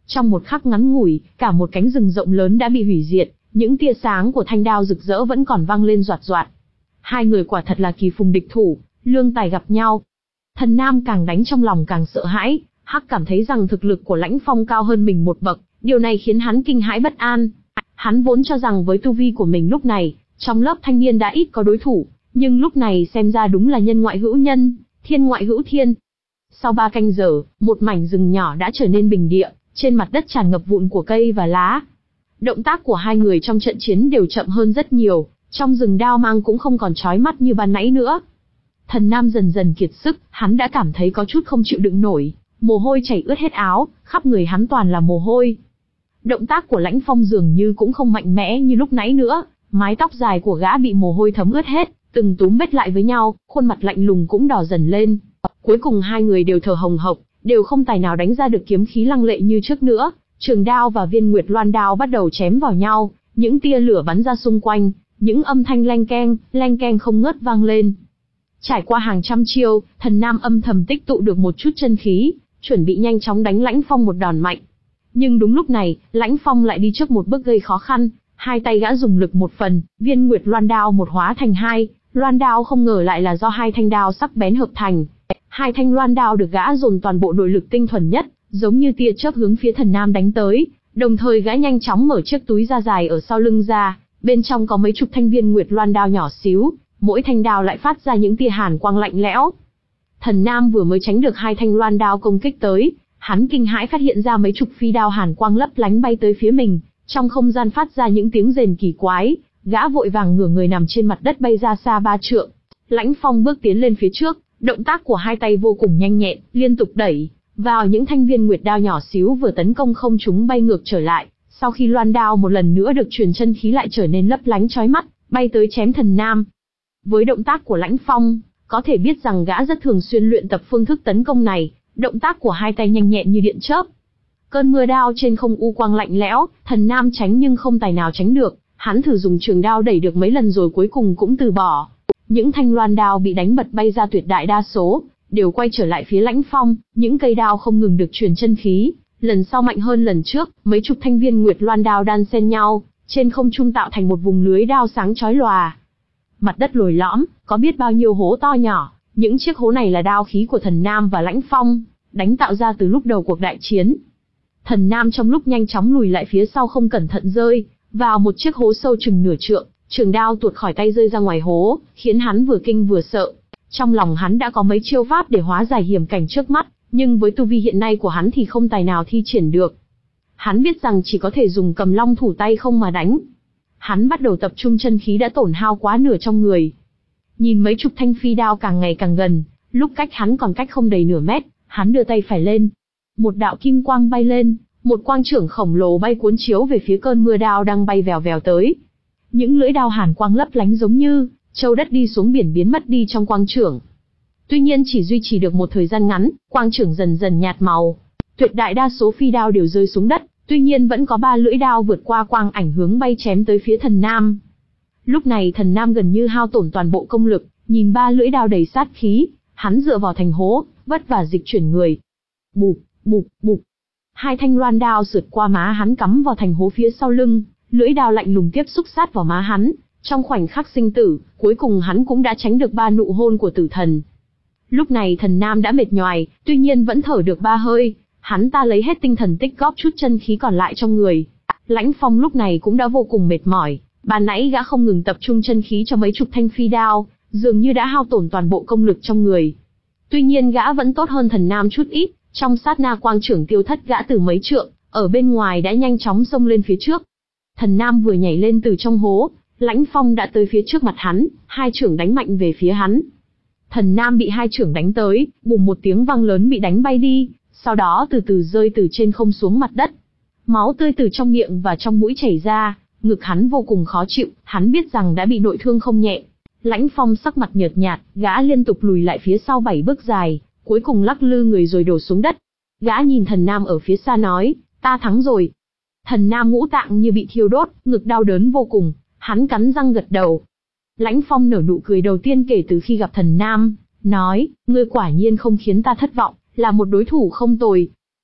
Trong một khắc ngắn ngủi, cả một cánh rừng rộng lớn đã bị hủy diệt, những tia sáng của thanh đao rực rỡ vẫn còn vang lên doạt doạt. Hai người quả thật là kỳ phùng địch thủ, lương tài gặp nhau. Thần Nam càng đánh trong lòng càng sợ hãi, hắc cảm thấy rằng thực lực của Lãnh Phong cao hơn mình một bậc, điều này khiến hắn kinh hãi bất an. Hắn vốn cho rằng với tu vi của mình lúc này, trong lớp thanh niên đã ít có đối thủ, nhưng lúc này xem ra đúng là nhân ngoại hữu nhân, thiên ngoại hữu thiên. Sau ba canh giờ, một mảnh rừng nhỏ đã trở nên bình địa, trên mặt đất tràn ngập vụn của cây và lá. Động tác của hai người trong trận chiến đều chậm hơn rất nhiều, trong rừng đao mang cũng không còn chói mắt như ban nãy nữa. Thần Nam dần dần kiệt sức, hắn đã cảm thấy có chút không chịu đựng nổi, mồ hôi chảy ướt hết áo, khắp người hắn toàn là mồ hôi. Động tác của Lãnh Phong dường như cũng không mạnh mẽ như lúc nãy nữa, mái tóc dài của gã bị mồ hôi thấm ướt hết, từng túm bết lại với nhau, khuôn mặt lạnh lùng cũng đỏ dần lên. Cuối cùng hai người đều thở hồng hộc, đều không tài nào đánh ra được kiếm khí lăng lệ như trước nữa. Trường đao và viên nguyệt loan đao bắt đầu chém vào nhau, những tia lửa bắn ra xung quanh, những âm thanh leng keng, leng keng không ngớt vang lên. Trải qua hàng trăm chiêu, Thần Nam âm thầm tích tụ được một chút chân khí, chuẩn bị nhanh chóng đánh Lãnh Phong một đòn mạnh. Nhưng đúng lúc này, Lãnh Phong lại đi trước một bước gây khó khăn, hai tay gã dùng lực một phần, viên nguyệt loan đao một hóa thành hai, loan đao không ngờ lại là do hai thanh đao sắc bén hợp thành. Hai thanh loan đao được gã dồn toàn bộ nội lực tinh thuần nhất, giống như tia chớp hướng phía Thần Nam đánh tới, đồng thời gã nhanh chóng mở chiếc túi da dài ở sau lưng ra, bên trong có mấy chục thanh viên nguyệt loan đao nhỏ xíu, mỗi thanh đao lại phát ra những tia hàn quang lạnh lẽo. Thần Nam vừa mới tránh được hai thanh loan đao công kích tới, hắn kinh hãi phát hiện ra mấy chục phi đao hàn quang lấp lánh bay tới phía mình, trong không gian phát ra những tiếng rền kỳ quái, gã vội vàng ngửa người nằm trên mặt đất bay ra xa ba trượng. Lãnh Phong bước tiến lên phía trước, động tác của hai tay vô cùng nhanh nhẹn, liên tục đẩy vào những thanh viên nguyệt đao nhỏ xíu vừa tấn công không chúng bay ngược trở lại. Sau khi loan đao một lần nữa được truyền chân khí lại trở nên lấp lánh chói mắt, bay tới chém Thần Nam. Với động tác của Lãnh Phong, có thể biết rằng gã rất thường xuyên luyện tập phương thức tấn công này, động tác của hai tay nhanh nhẹn như điện chớp. Cơn mưa đao trên không u quang lạnh lẽo, Thần Nam tránh nhưng không tài nào tránh được, hắn thử dùng trường đao đẩy được mấy lần rồi cuối cùng cũng từ bỏ. Những thanh loan đao bị đánh bật bay ra tuyệt đại đa số, đều quay trở lại phía Lãnh Phong, những cây đao không ngừng được truyền chân khí, lần sau mạnh hơn lần trước, mấy chục thanh viên nguyệt loan đao đan xen nhau, trên không trung tạo thành một vùng lưới đao sáng chói lòa. Mặt đất lồi lõm, có biết bao nhiêu hố to nhỏ, những chiếc hố này là đao khí của Thần Nam và Lãnh Phong, đánh tạo ra từ lúc đầu cuộc đại chiến. Thần Nam trong lúc nhanh chóng lùi lại phía sau không cẩn thận rơi vào một chiếc hố sâu chừng nửa trượng, trường đao tuột khỏi tay rơi ra ngoài hố, khiến hắn vừa kinh vừa sợ. Trong lòng hắn đã có mấy chiêu pháp để hóa giải hiểm cảnh trước mắt, nhưng với tu vi hiện nay của hắn thì không tài nào thi triển được. Hắn biết rằng chỉ có thể dùng cầm long thủ tay không mà đánh. Hắn bắt đầu tập trung chân khí đã tổn hao quá nửa trong người. Nhìn mấy chục thanh phi đao càng ngày càng gần, lúc cách hắn còn cách không đầy nửa mét, hắn đưa tay phải lên. Một đạo kim quang bay lên, một quang trưởng khổng lồ bay cuốn chiếu về phía cơn mưa đao đang bay vèo vèo tới. Những lưỡi đao hàn quang lấp lánh giống như châu đất đi xuống biển biến mất đi trong quang trưởng. Tuy nhiên chỉ duy trì được một thời gian ngắn, quang trưởng dần dần nhạt màu. Tuyệt đại đa số phi đao đều rơi xuống đất, tuy nhiên vẫn có ba lưỡi đao vượt qua quang ảnh hướng bay chém tới phía Thần Nam. Lúc này Thần Nam gần như hao tổn toàn bộ công lực, nhìn ba lưỡi đao đầy sát khí, hắn dựa vào thành hố, vất vả dịch chuyển người. Bụp, bụp, bụp. Hai thanh loan đao sượt qua má hắn cắm vào thành hố phía sau lưng, lưỡi đao lạnh lùng tiếp xúc sát vào má hắn. Trong khoảnh khắc sinh tử, cuối cùng hắn cũng đã tránh được ba nụ hôn của tử thần. Lúc này Thần Nam đã mệt nhoài, tuy nhiên vẫn thở được ba hơi, hắn ta lấy hết tinh thần tích góp chút chân khí còn lại trong người. Lãnh Phong lúc này cũng đã vô cùng mệt mỏi, ban nãy gã không ngừng tập trung chân khí cho mấy chục thanh phi đao, dường như đã hao tổn toàn bộ công lực trong người. Tuy nhiên gã vẫn tốt hơn Thần Nam chút ít, trong sát na quang trưởng tiêu thất gã từ mấy trượng, ở bên ngoài đã nhanh chóng xông lên phía trước. Thần Nam vừa nhảy lên từ trong hố, Lãnh Phong đã tới phía trước mặt hắn, hai chưởng đánh mạnh về phía hắn. Thần Nam bị hai chưởng đánh tới, bùm một tiếng vang lớn bị đánh bay đi, sau đó từ từ rơi từ trên không xuống mặt đất. Máu tươi từ trong miệng và trong mũi chảy ra, ngực hắn vô cùng khó chịu, hắn biết rằng đã bị nội thương không nhẹ. Lãnh Phong sắc mặt nhợt nhạt, gã liên tục lùi lại phía sau bảy bước dài, cuối cùng lắc lư người rồi đổ xuống đất. Gã nhìn Thần Nam ở phía xa nói, ta thắng rồi. Thần Nam ngũ tạng như bị thiêu đốt, ngực đau đớn vô cùng, hắn cắn răng gật đầu. Lãnh Phong nở nụ cười đầu tiên kể từ khi gặp Thần Nam, nói, ngươi quả nhiên không khiến ta thất vọng, là một đối thủ không tồi.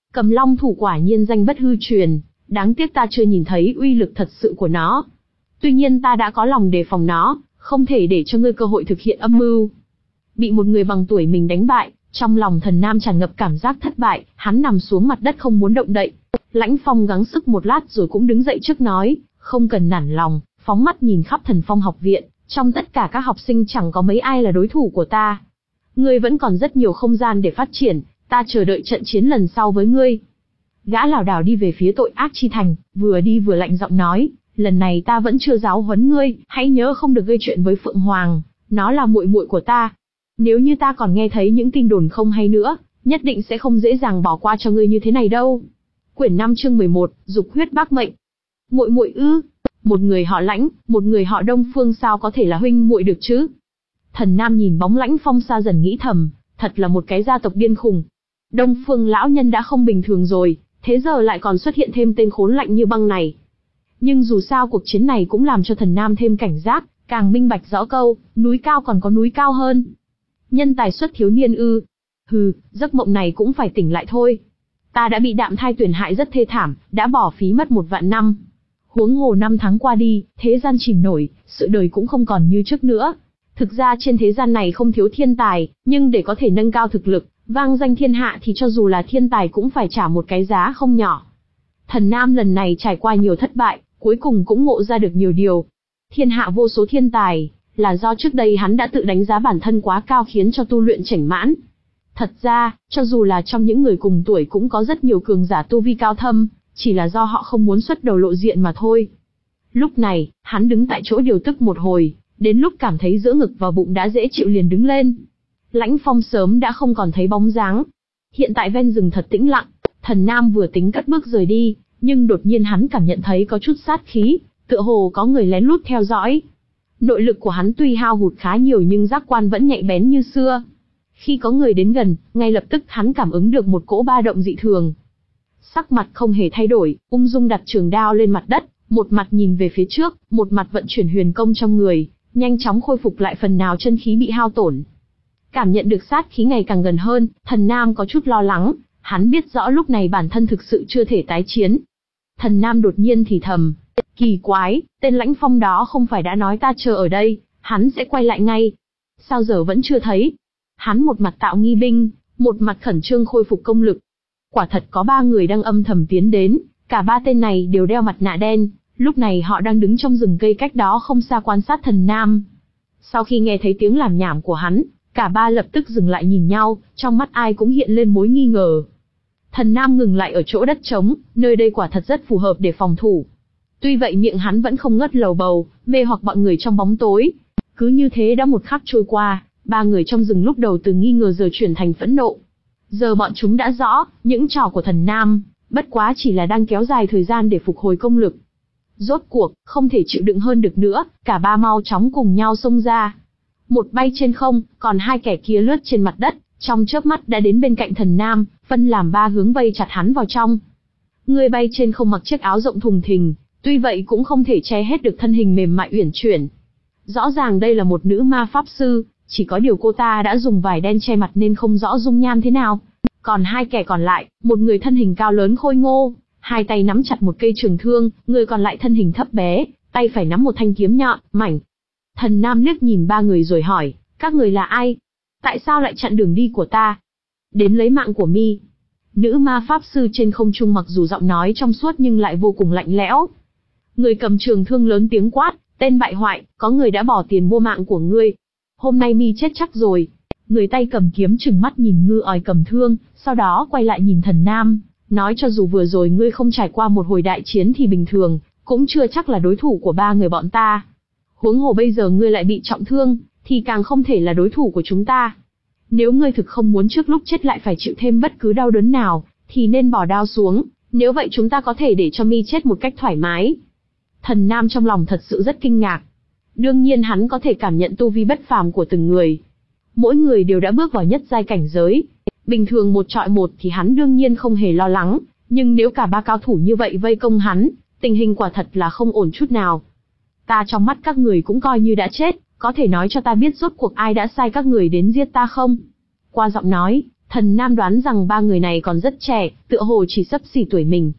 Cầm long thủ quả nhiên danh bất hư truyền, đáng tiếc ta chưa nhìn thấy uy lực thật sự của nó. Tuy nhiên ta đã có lòng đề phòng nó, không thể để cho ngươi cơ hội thực hiện âm mưu. Bị một người bằng tuổi mình đánh bại, trong lòng Thần Nam tràn ngập cảm giác thất bại, hắn nằm xuống mặt đất không muốn động đậy. Lãnh Phong gắng sức một lát rồi cũng đứng dậy trước nói, không cần nản lòng, phóng mắt nhìn khắp Thần Phong học viện, trong tất cả các học sinh chẳng có mấy ai là đối thủ của ta. Ngươi vẫn còn rất nhiều không gian để phát triển, ta chờ đợi trận chiến lần sau với ngươi. Gã lảo đảo đi về phía tội ác chi thành, vừa đi vừa lạnh giọng nói, lần này ta vẫn chưa giáo huấn ngươi, hãy nhớ không được gây chuyện với Phượng Hoàng, nó là muội muội của ta. Nếu như ta còn nghe thấy những tin đồn không hay nữa, nhất định sẽ không dễ dàng bỏ qua cho ngươi như thế này đâu. Quyển năm chương mười một, dục huyết bác mệnh. Muội muội ư? Một người họ Lãnh, một người họ Đông Phương sao có thể là huynh muội được chứ? Thần Nam nhìn bóng Lãnh Phong xa dần nghĩ thầm, thật là một cái gia tộc điên khùng. Đông Phương lão nhân đã không bình thường rồi, thế giờ lại còn xuất hiện thêm tên khốn lạnh như băng này. Nhưng dù sao cuộc chiến này cũng làm cho Thần Nam thêm cảnh giác, càng minh bạch rõ câu, núi cao còn có núi cao hơn. Nhân tài xuất thiếu niên ư? Hừ, giấc mộng này cũng phải tỉnh lại thôi. Ta đã bị Đạm Thai tuyển hại rất thê thảm, đã bỏ phí mất một vạn năm. Huống hồ năm tháng qua đi, thế gian chìm nổi, sự đời cũng không còn như trước nữa. Thực ra trên thế gian này không thiếu thiên tài, nhưng để có thể nâng cao thực lực, vang danh thiên hạ thì cho dù là thiên tài cũng phải trả một cái giá không nhỏ. Thần Nam lần này trải qua nhiều thất bại, cuối cùng cũng ngộ ra được nhiều điều. Thiên hạ vô số thiên tài, là do trước đây hắn đã tự đánh giá bản thân quá cao khiến cho tu luyện chểnh mãn. Thật ra, cho dù là trong những người cùng tuổi cũng có rất nhiều cường giả tu vi cao thâm, chỉ là do họ không muốn xuất đầu lộ diện mà thôi. Lúc này, hắn đứng tại chỗ điều tức một hồi, đến lúc cảm thấy giữa ngực và bụng đã dễ chịu liền đứng lên. Lãnh Phong sớm đã không còn thấy bóng dáng. Hiện tại ven rừng thật tĩnh lặng, Thần Nam vừa tính cất bước rời đi, nhưng đột nhiên hắn cảm nhận thấy có chút sát khí, tựa hồ có người lén lút theo dõi. Nội lực của hắn tuy hao hụt khá nhiều nhưng giác quan vẫn nhạy bén như xưa. Khi có người đến gần, ngay lập tức hắn cảm ứng được một cỗ ba động dị thường. Sắc mặt không hề thay đổi, ung dung đặt trường đao lên mặt đất, một mặt nhìn về phía trước, một mặt vận chuyển huyền công trong người, nhanh chóng khôi phục lại phần nào chân khí bị hao tổn. Cảm nhận được sát khí ngày càng gần hơn, Thần Nam có chút lo lắng, hắn biết rõ lúc này bản thân thực sự chưa thể tái chiến. Thần Nam đột nhiên thì thầm, kỳ quái, tên Lãnh Phong đó không phải đã nói ta chờ ở đây, hắn sẽ quay lại ngay. Sao giờ vẫn chưa thấy? Hắn một mặt tạo nghi binh, một mặt khẩn trương khôi phục công lực. Quả thật có ba người đang âm thầm tiến đến, cả ba tên này đều đeo mặt nạ đen, lúc này họ đang đứng trong rừng cây cách đó không xa quan sát Thần Nam. Sau khi nghe thấy tiếng làm nhảm của hắn, cả ba lập tức dừng lại nhìn nhau, trong mắt ai cũng hiện lên mối nghi ngờ. Thần Nam ngừng lại ở chỗ đất trống, nơi đây quả thật rất phù hợp để phòng thủ. Tuy vậy miệng hắn vẫn không ngớt lầu bầu, mê hoặc bọn người trong bóng tối. Cứ như thế đã một khắc trôi qua, ba người trong rừng lúc đầu từ nghi ngờ giờ chuyển thành phẫn nộ. Giờ bọn chúng đã rõ, những trò của Thần Nam, bất quá chỉ là đang kéo dài thời gian để phục hồi công lực. Rốt cuộc, không thể chịu đựng hơn được nữa, cả ba mau chóng cùng nhau xông ra. Một bay trên không, còn hai kẻ kia lướt trên mặt đất, trong chớp mắt đã đến bên cạnh Thần Nam, phân làm ba hướng vây chặt hắn vào trong. Người bay trên không mặc chiếc áo rộng thùng thình, tuy vậy cũng không thể che hết được thân hình mềm mại uyển chuyển. Rõ ràng đây là một nữ ma pháp sư, chỉ có điều cô ta đã dùng vải đen che mặt nên không rõ dung nhan thế nào. Còn hai kẻ còn lại, một người thân hình cao lớn khôi ngô, hai tay nắm chặt một cây trường thương, người còn lại thân hình thấp bé, tay phải nắm một thanh kiếm nhọn, mảnh. Thần Nam liếc nhìn ba người rồi hỏi, các người là ai? Tại sao lại chặn đường đi của ta? Đến lấy mạng của mi. Nữ ma pháp sư trên không trung mặc dù giọng nói trong suốt nhưng lại vô cùng lạnh lẽo. Người cầm trường thương lớn tiếng quát, tên bại hoại, có người đã bỏ tiền mua mạng của ngươi. Hôm nay mi chết chắc rồi. Người tay cầm kiếm trừng mắt nhìn ngư ỏi cầm thương, sau đó quay lại nhìn Thần Nam, nói cho dù vừa rồi ngươi không trải qua một hồi đại chiến thì bình thường, cũng chưa chắc là đối thủ của ba người bọn ta. Huống hồ bây giờ ngươi lại bị trọng thương, thì càng không thể là đối thủ của chúng ta. Nếu ngươi thực không muốn trước lúc chết lại phải chịu thêm bất cứ đau đớn nào, thì nên bỏ đao xuống, nếu vậy chúng ta có thể để cho mi chết một cách thoải mái. Thần Nam trong lòng thật sự rất kinh ngạc. Đương nhiên hắn có thể cảm nhận tu vi bất phàm của từng người. Mỗi người đều đã bước vào nhất giai cảnh giới. Bình thường một trọi một thì hắn đương nhiên không hề lo lắng, nhưng nếu cả ba cao thủ như vậy vây công hắn, tình hình quả thật là không ổn chút nào. Ta trong mắt các người cũng coi như đã chết, có thể nói cho ta biết rốt cuộc ai đã sai các người đến giết ta không? Qua giọng nói, Thần Nam đoán rằng ba người này còn rất trẻ, tựa hồ chỉ xấp xỉ tuổi mình.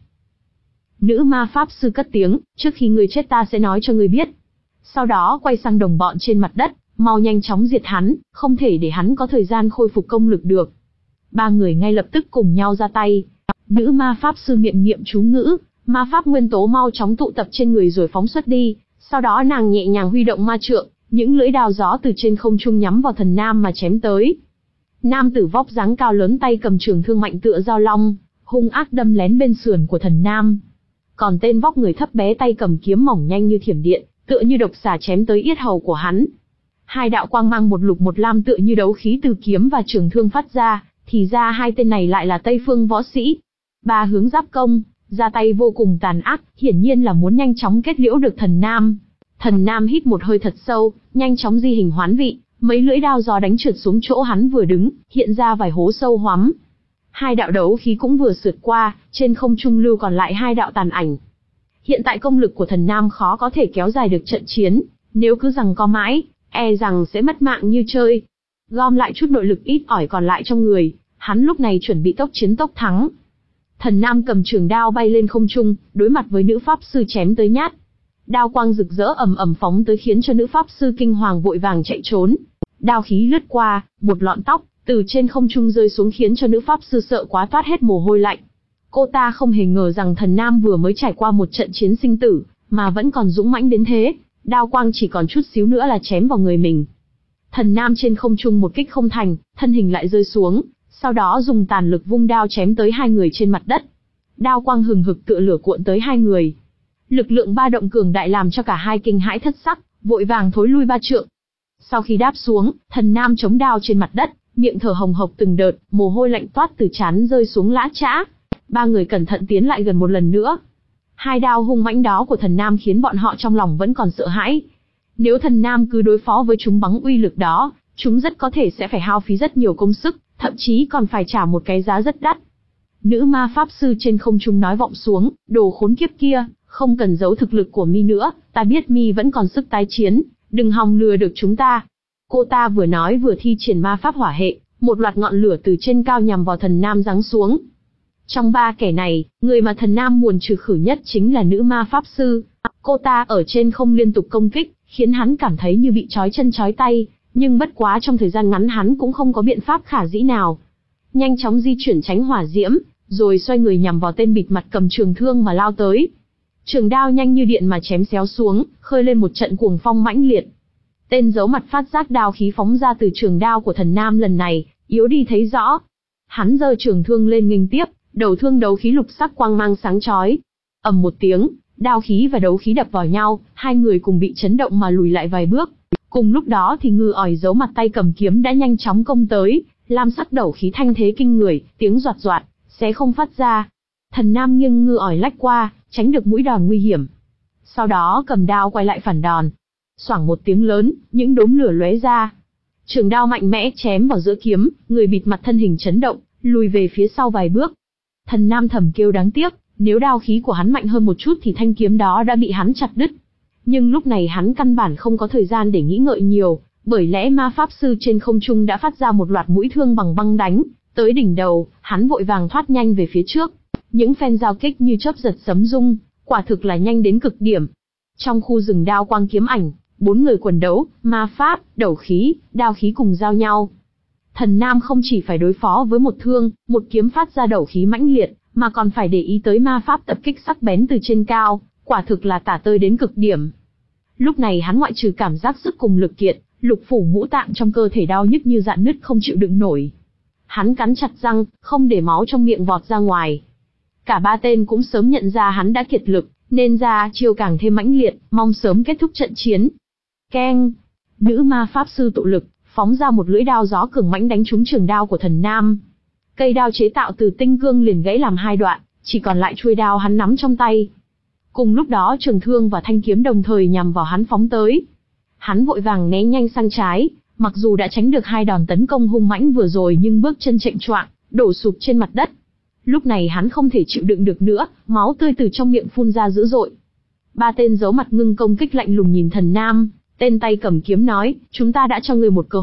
Nữ ma pháp sư cất tiếng, trước khi ngươi chết ta sẽ nói cho ngươi biết. Sau đó quay sang đồng bọn trên mặt đất, mau nhanh chóng diệt hắn, không thể để hắn có thời gian khôi phục công lực được. Ba người ngay lập tức cùng nhau ra tay. Nữ ma pháp sư miệng niệm chú ngữ, ma pháp nguyên tố mau chóng tụ tập trên người rồi phóng xuất đi. Sau đó nàng nhẹ nhàng huy động ma trượng, những lưỡi đao gió từ trên không trung nhắm vào thần Nam mà chém tới. Nam tử vóc dáng cao lớn tay cầm trường thương mạnh tựa dao long, hung ác đâm lén bên sườn của thần Nam. Còn tên vóc người thấp bé tay cầm kiếm mỏng nhanh như thiểm điện, tựa như độc xà chém tới yết hầu của hắn. Hai đạo quang mang một lục một lam tựa như đấu khí từ kiếm và trường thương phát ra, thì ra hai tên này lại là Tây Phương võ sĩ. Ba hướng giáp công, ra tay vô cùng tàn ác, hiển nhiên là muốn nhanh chóng kết liễu được thần Nam. Thần Nam hít một hơi thật sâu, nhanh chóng di hình hoán vị, mấy lưỡi đao gió đánh trượt xuống chỗ hắn vừa đứng, hiện ra vài hố sâu hoắm. Hai đạo đấu khí cũng vừa sượt qua, trên không trung lưu còn lại hai đạo tàn ảnh. Hiện tại công lực của thần Nam khó có thể kéo dài được trận chiến, nếu cứ giằng co mãi, e rằng sẽ mất mạng như chơi. Gom lại chút nội lực ít ỏi còn lại trong người, hắn lúc này chuẩn bị tốc chiến tốc thắng. Thần Nam cầm trường đao bay lên không trung, đối mặt với nữ pháp sư chém tới nhát. Đao quang rực rỡ ầm ầm phóng tới khiến cho nữ pháp sư kinh hoàng vội vàng chạy trốn. Đao khí lướt qua, một lọn tóc từ trên không trung rơi xuống khiến cho nữ pháp sư sợ quá toát hết mồ hôi lạnh. Cô ta không hề ngờ rằng thần Nam vừa mới trải qua một trận chiến sinh tử, mà vẫn còn dũng mãnh đến thế. Đao quang chỉ còn chút xíu nữa là chém vào người mình. Thần Nam trên không trung một kích không thành, thân hình lại rơi xuống, sau đó dùng tàn lực vung đao chém tới hai người trên mặt đất. Đao quang hừng hực tựa lửa cuộn tới hai người. Lực lượng ba động cường đại làm cho cả hai kinh hãi thất sắc, vội vàng thối lui ba trượng. Sau khi đáp xuống, thần Nam chống đao trên mặt đất, miệng thở hồng hộc từng đợt, mồ hôi lạnh toát từ trán rơi xuống lã chã. Ba người cẩn thận tiến lại gần một lần nữa. Hai đao hung mãnh đó của thần Nam khiến bọn họ trong lòng vẫn còn sợ hãi. Nếu thần Nam cứ đối phó với chúng bằng uy lực đó, chúng rất có thể sẽ phải hao phí rất nhiều công sức, thậm chí còn phải trả một cái giá rất đắt. Nữ ma pháp sư trên không trung nói vọng xuống, đồ khốn kiếp kia, không cần giấu thực lực của mi nữa, ta biết mi vẫn còn sức tái chiến, đừng hòng lừa được chúng ta. Cô ta vừa nói vừa thi triển ma pháp hỏa hệ, một loạt ngọn lửa từ trên cao nhằm vào thần Nam giáng xuống. Trong ba kẻ này, người mà thần Nam muốn trừ khử nhất chính là nữ ma pháp sư. Cô ta ở trên không liên tục công kích, khiến hắn cảm thấy như bị trói chân trói tay, nhưng bất quá trong thời gian ngắn hắn cũng không có biện pháp khả dĩ nào. Nhanh chóng di chuyển tránh hỏa diễm, rồi xoay người nhằm vào tên bịt mặt cầm trường thương mà lao tới. Trường đao nhanh như điện mà chém xéo xuống, khơi lên một trận cuồng phong mãnh liệt. Tên giấu mặt phát giác đao khí phóng ra từ trường đao của thần Nam lần này, yếu đi thấy rõ. Hắn giơ trường thương lên nghênh tiếp, đầu thương đấu khí lục sắc quang mang sáng chói. Ầm một tiếng, đao khí và đấu khí đập vào nhau, hai người cùng bị chấn động mà lùi lại vài bước. Cùng lúc đó thì ngư ỏi giấu mặt tay cầm kiếm đã nhanh chóng công tới, lam sắc đấu khí thanh thế kinh người, tiếng doạt doạt, xé không phát ra. Thần Nam nghiêng ngư ỏi lách qua, tránh được mũi đòn nguy hiểm. Sau đó cầm đao quay lại phản đòn. Xoảng một tiếng lớn, những đốm lửa lóe ra. Trường đao mạnh mẽ chém vào giữa kiếm, người bịt mặt thân hình chấn động, lùi về phía sau vài bước. Thần Nam thầm kêu đáng tiếc, nếu đao khí của hắn mạnh hơn một chút thì thanh kiếm đó đã bị hắn chặt đứt. Nhưng lúc này hắn căn bản không có thời gian để nghĩ ngợi nhiều, bởi lẽ ma pháp sư trên không trung đã phát ra một loạt mũi thương bằng băng đánh, tới đỉnh đầu, hắn vội vàng thoát nhanh về phía trước. Những phen giao kích như chớp giật sấm rung, quả thực là nhanh đến cực điểm. Trong khu rừng đao quang kiếm ảnh, bốn người quần đấu, ma pháp, đấu khí, đao khí cùng giao nhau. Thần Nam không chỉ phải đối phó với một thương, một kiếm phát ra đấu khí mãnh liệt, mà còn phải để ý tới ma pháp tập kích sắc bén từ trên cao, quả thực là tả tơi đến cực điểm. Lúc này hắn ngoại trừ cảm giác sức cùng lực kiệt, lục phủ ngũ tạng trong cơ thể đau nhức như rạn nứt không chịu đựng nổi. Hắn cắn chặt răng, không để máu trong miệng vọt ra ngoài. Cả ba tên cũng sớm nhận ra hắn đã kiệt lực, nên ra chiêu càng thêm mãnh liệt, mong sớm kết thúc trận chiến. Keng! Nữ ma pháp sư tụ lực, phóng ra một lưỡi đao gió cường mãnh đánh trúng trường đao của thần Nam. Cây đao chế tạo từ tinh cương liền gãy làm hai đoạn, chỉ còn lại chuôi đao hắn nắm trong tay. Cùng lúc đó trường thương và thanh kiếm đồng thời nhằm vào hắn phóng tới. Hắn vội vàng né nhanh sang trái, mặc dù đã tránh được hai đòn tấn công hung mãnh vừa rồi nhưng bước chân chệch choạng, đổ sụp trên mặt đất. Lúc này hắn không thể chịu đựng được nữa, máu tươi từ trong miệng phun ra dữ dội. Ba tên giấu mặt ngưng công kích lạnh lùng nhìn thần Nam, tên tay cầm kiếm nói, chúng ta đã cho ngươi một cơ hội,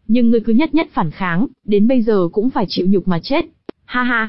Nhưng ngươi cứ nhất nhất phản kháng, đến bây giờ cũng phải chịu nhục mà chết. Ha ha.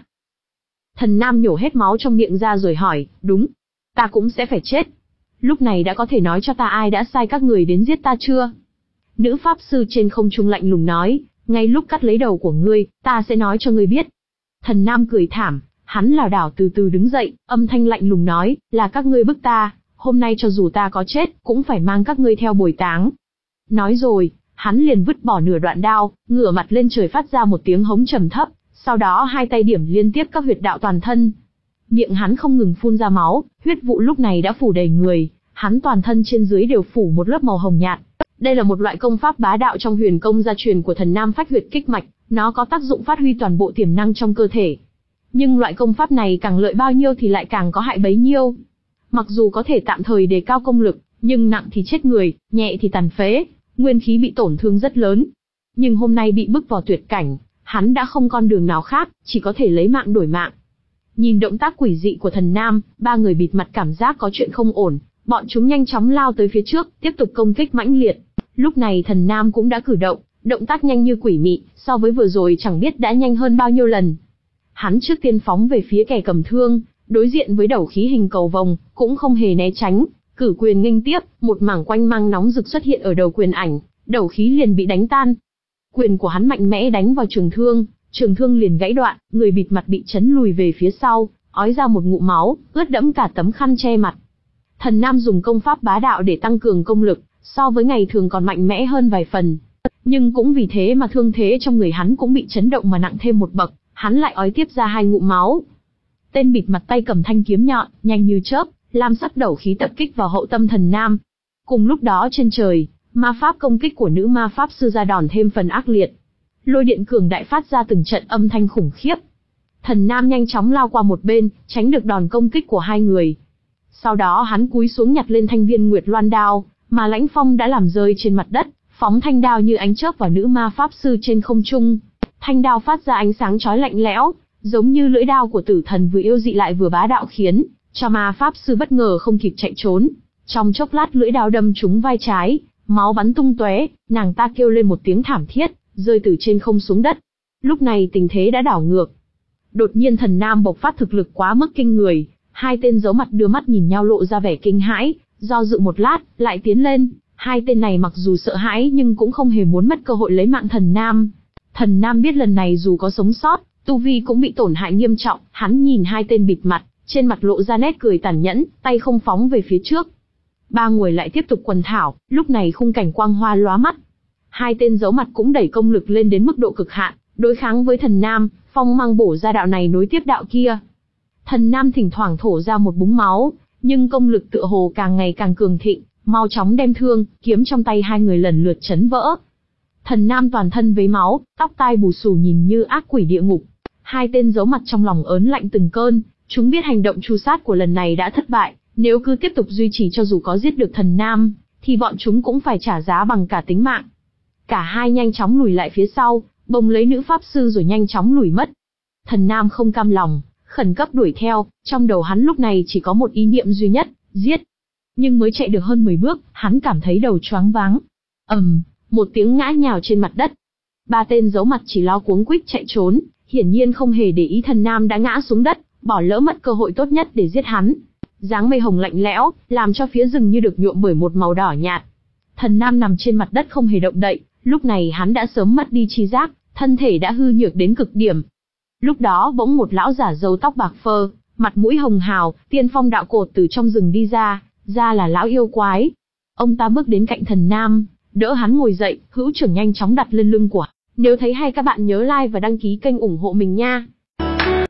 Thần Nam nhổ hết máu trong miệng ra rồi hỏi, đúng, ta cũng sẽ phải chết. Lúc này đã có thể nói cho ta ai đã sai các người đến giết ta chưa? Nữ pháp sư trên không trung lạnh lùng nói, ngay lúc cắt lấy đầu của ngươi, ta sẽ nói cho ngươi biết. Thần Nam cười thảm, hắn lảo đảo từ từ đứng dậy, âm thanh lạnh lùng nói, là các ngươi bức ta, hôm nay cho dù ta có chết, cũng phải mang các ngươi theo bồi táng. Nói rồi, hắn liền vứt bỏ nửa đoạn đao, ngửa mặt lên trời phát ra một tiếng hống trầm thấp, sau đó hai tay điểm liên tiếp các huyệt đạo toàn thân. Miệng hắn không ngừng phun ra máu, huyết vụ lúc này đã phủ đầy người, hắn toàn thân trên dưới đều phủ một lớp màu hồng nhạt. Đây là một loại công pháp bá đạo trong huyền công gia truyền của thần Nam Phách Huyệt Kích Mạch, nó có tác dụng phát huy toàn bộ tiềm năng trong cơ thể. Nhưng loại công pháp này càng lợi bao nhiêu thì lại càng có hại bấy nhiêu. Mặc dù có thể tạm thời đề cao công lực, nhưng nặng thì chết người, nhẹ thì tàn phế, nguyên khí bị tổn thương rất lớn. Nhưng hôm nay bị bức vào tuyệt cảnh, hắn đã không con đường nào khác, chỉ có thể lấy mạng đổi mạng. Nhìn động tác quỷ dị của thần Nam, ba người bịt mặt cảm giác có chuyện không ổn, bọn chúng nhanh chóng lao tới phía trước, tiếp tục công kích mãnh liệt. Lúc này thần Nam cũng đã cử động, động tác nhanh như quỷ mị, so với vừa rồi chẳng biết đã nhanh hơn bao nhiêu lần. Hắn trước tiên phóng về phía kẻ cầm thương, đối diện với đầu khí hình cầu vồng, cũng không hề né tránh, cử quyền nghênh tiếp, một mảng quanh mang nóng rực xuất hiện ở đầu quyền ảnh, đầu khí liền bị đánh tan. Quyền của hắn mạnh mẽ đánh vào trường thương, trường thương liền gãy đoạn, người bịt mặt bị chấn lùi về phía sau, ói ra một ngụm máu, ướt đẫm cả tấm khăn che mặt. Thần Nam dùng công pháp bá đạo để tăng cường công lực, so với ngày thường còn mạnh mẽ hơn vài phần. Nhưng cũng vì thế mà thương thế trong người hắn cũng bị chấn động mà nặng thêm một bậc, hắn lại ói tiếp ra hai ngụm máu. Tên bịt mặt tay cầm thanh kiếm nhọn, nhanh như chớp, lam sắc đầu khí tập kích vào hậu tâm thần Nam. Cùng lúc đó trên trời, ma pháp công kích của nữ ma pháp sư ra đòn thêm phần ác liệt. Lôi điện cường đại phát ra từng trận âm thanh khủng khiếp. Thần Nam nhanh chóng lao qua một bên, tránh được đòn công kích của hai người. Sau đó hắn cúi xuống nhặt lên thanh viên Nguyệt Loan đao, mà Lãnh Phong đã làm rơi trên mặt đất, phóng thanh đao như ánh chớp vào nữ ma pháp sư trên không trung. Thanh đao phát ra ánh sáng chói lạnh lẽo, giống như lưỡi đao của tử thần vừa yêu dị lại vừa bá đạo, khiến cho ma pháp sư bất ngờ không kịp chạy trốn. Trong chốc lát lưỡi đao đâm trúng vai trái, máu bắn tung tóe, nàng ta kêu lên một tiếng thảm thiết, rơi từ trên không xuống đất. Lúc này tình thế đã đảo ngược. Đột nhiên thần Nam bộc phát thực lực quá mức kinh người, hai tên giấu mặt đưa mắt nhìn nhau lộ ra vẻ kinh hãi, do dự một lát, lại tiến lên. Hai tên này mặc dù sợ hãi nhưng cũng không hề muốn mất cơ hội lấy mạng thần Nam. Thần Nam biết lần này dù có sống sót, tu vi cũng bị tổn hại nghiêm trọng, hắn nhìn hai tên bịt mặt, trên mặt lộ ra nét cười tàn nhẫn, tay không phóng về phía trước. Ba người lại tiếp tục quần thảo, lúc này khung cảnh quang hoa lóa mắt. Hai tên giấu mặt cũng đẩy công lực lên đến mức độ cực hạn, đối kháng với thần Nam, phong mang bổ ra đạo này nối tiếp đạo kia. Thần Nam thỉnh thoảng thổ ra một búng máu, nhưng công lực tựa hồ càng ngày càng cường thịnh, mau chóng đem thương, kiếm trong tay hai người lần lượt chấn vỡ. Thần Nam toàn thân vấy máu, tóc tai bù xù nhìn như ác quỷ địa ngục. Hai tên giấu mặt trong lòng ớn lạnh từng cơn, chúng biết hành động tru sát của lần này đã thất bại, nếu cứ tiếp tục duy trì cho dù có giết được thần Nam, thì bọn chúng cũng phải trả giá bằng cả tính mạng. Cả hai nhanh chóng lùi lại phía sau, bồng lấy nữ pháp sư rồi nhanh chóng lùi mất. Thần Nam không cam lòng, khẩn cấp đuổi theo, trong đầu hắn lúc này chỉ có một ý niệm duy nhất, giết. Nhưng mới chạy được hơn mười bước, hắn cảm thấy đầu choáng váng. ầm, um, một tiếng ngã nhào trên mặt đất. Ba tên giấu mặt chỉ lo cuống quýt chạy trốn, hiển nhiên không hề để ý thần Nam đã ngã xuống đất, bỏ lỡ mất cơ hội tốt nhất để giết hắn. Dáng mây hồng lạnh lẽo, làm cho phía rừng như được nhuộm bởi một màu đỏ nhạt. Thần Nam nằm trên mặt đất không hề động đậy, lúc này hắn đã sớm mất đi tri giác, thân thể đã hư nhược đến cực điểm. Lúc đó bỗng một lão giả râu tóc bạc phơ, mặt mũi hồng hào, tiên phong đạo cột từ trong rừng đi ra, ra là lão yêu quái. Ông ta bước đến cạnh thần Nam, đỡ hắn ngồi dậy, hữu trưởng nhanh chóng đặt lên lưng của. Nếu thấy hay các bạn nhớ like và đăng ký kênh ủng hộ mình nha.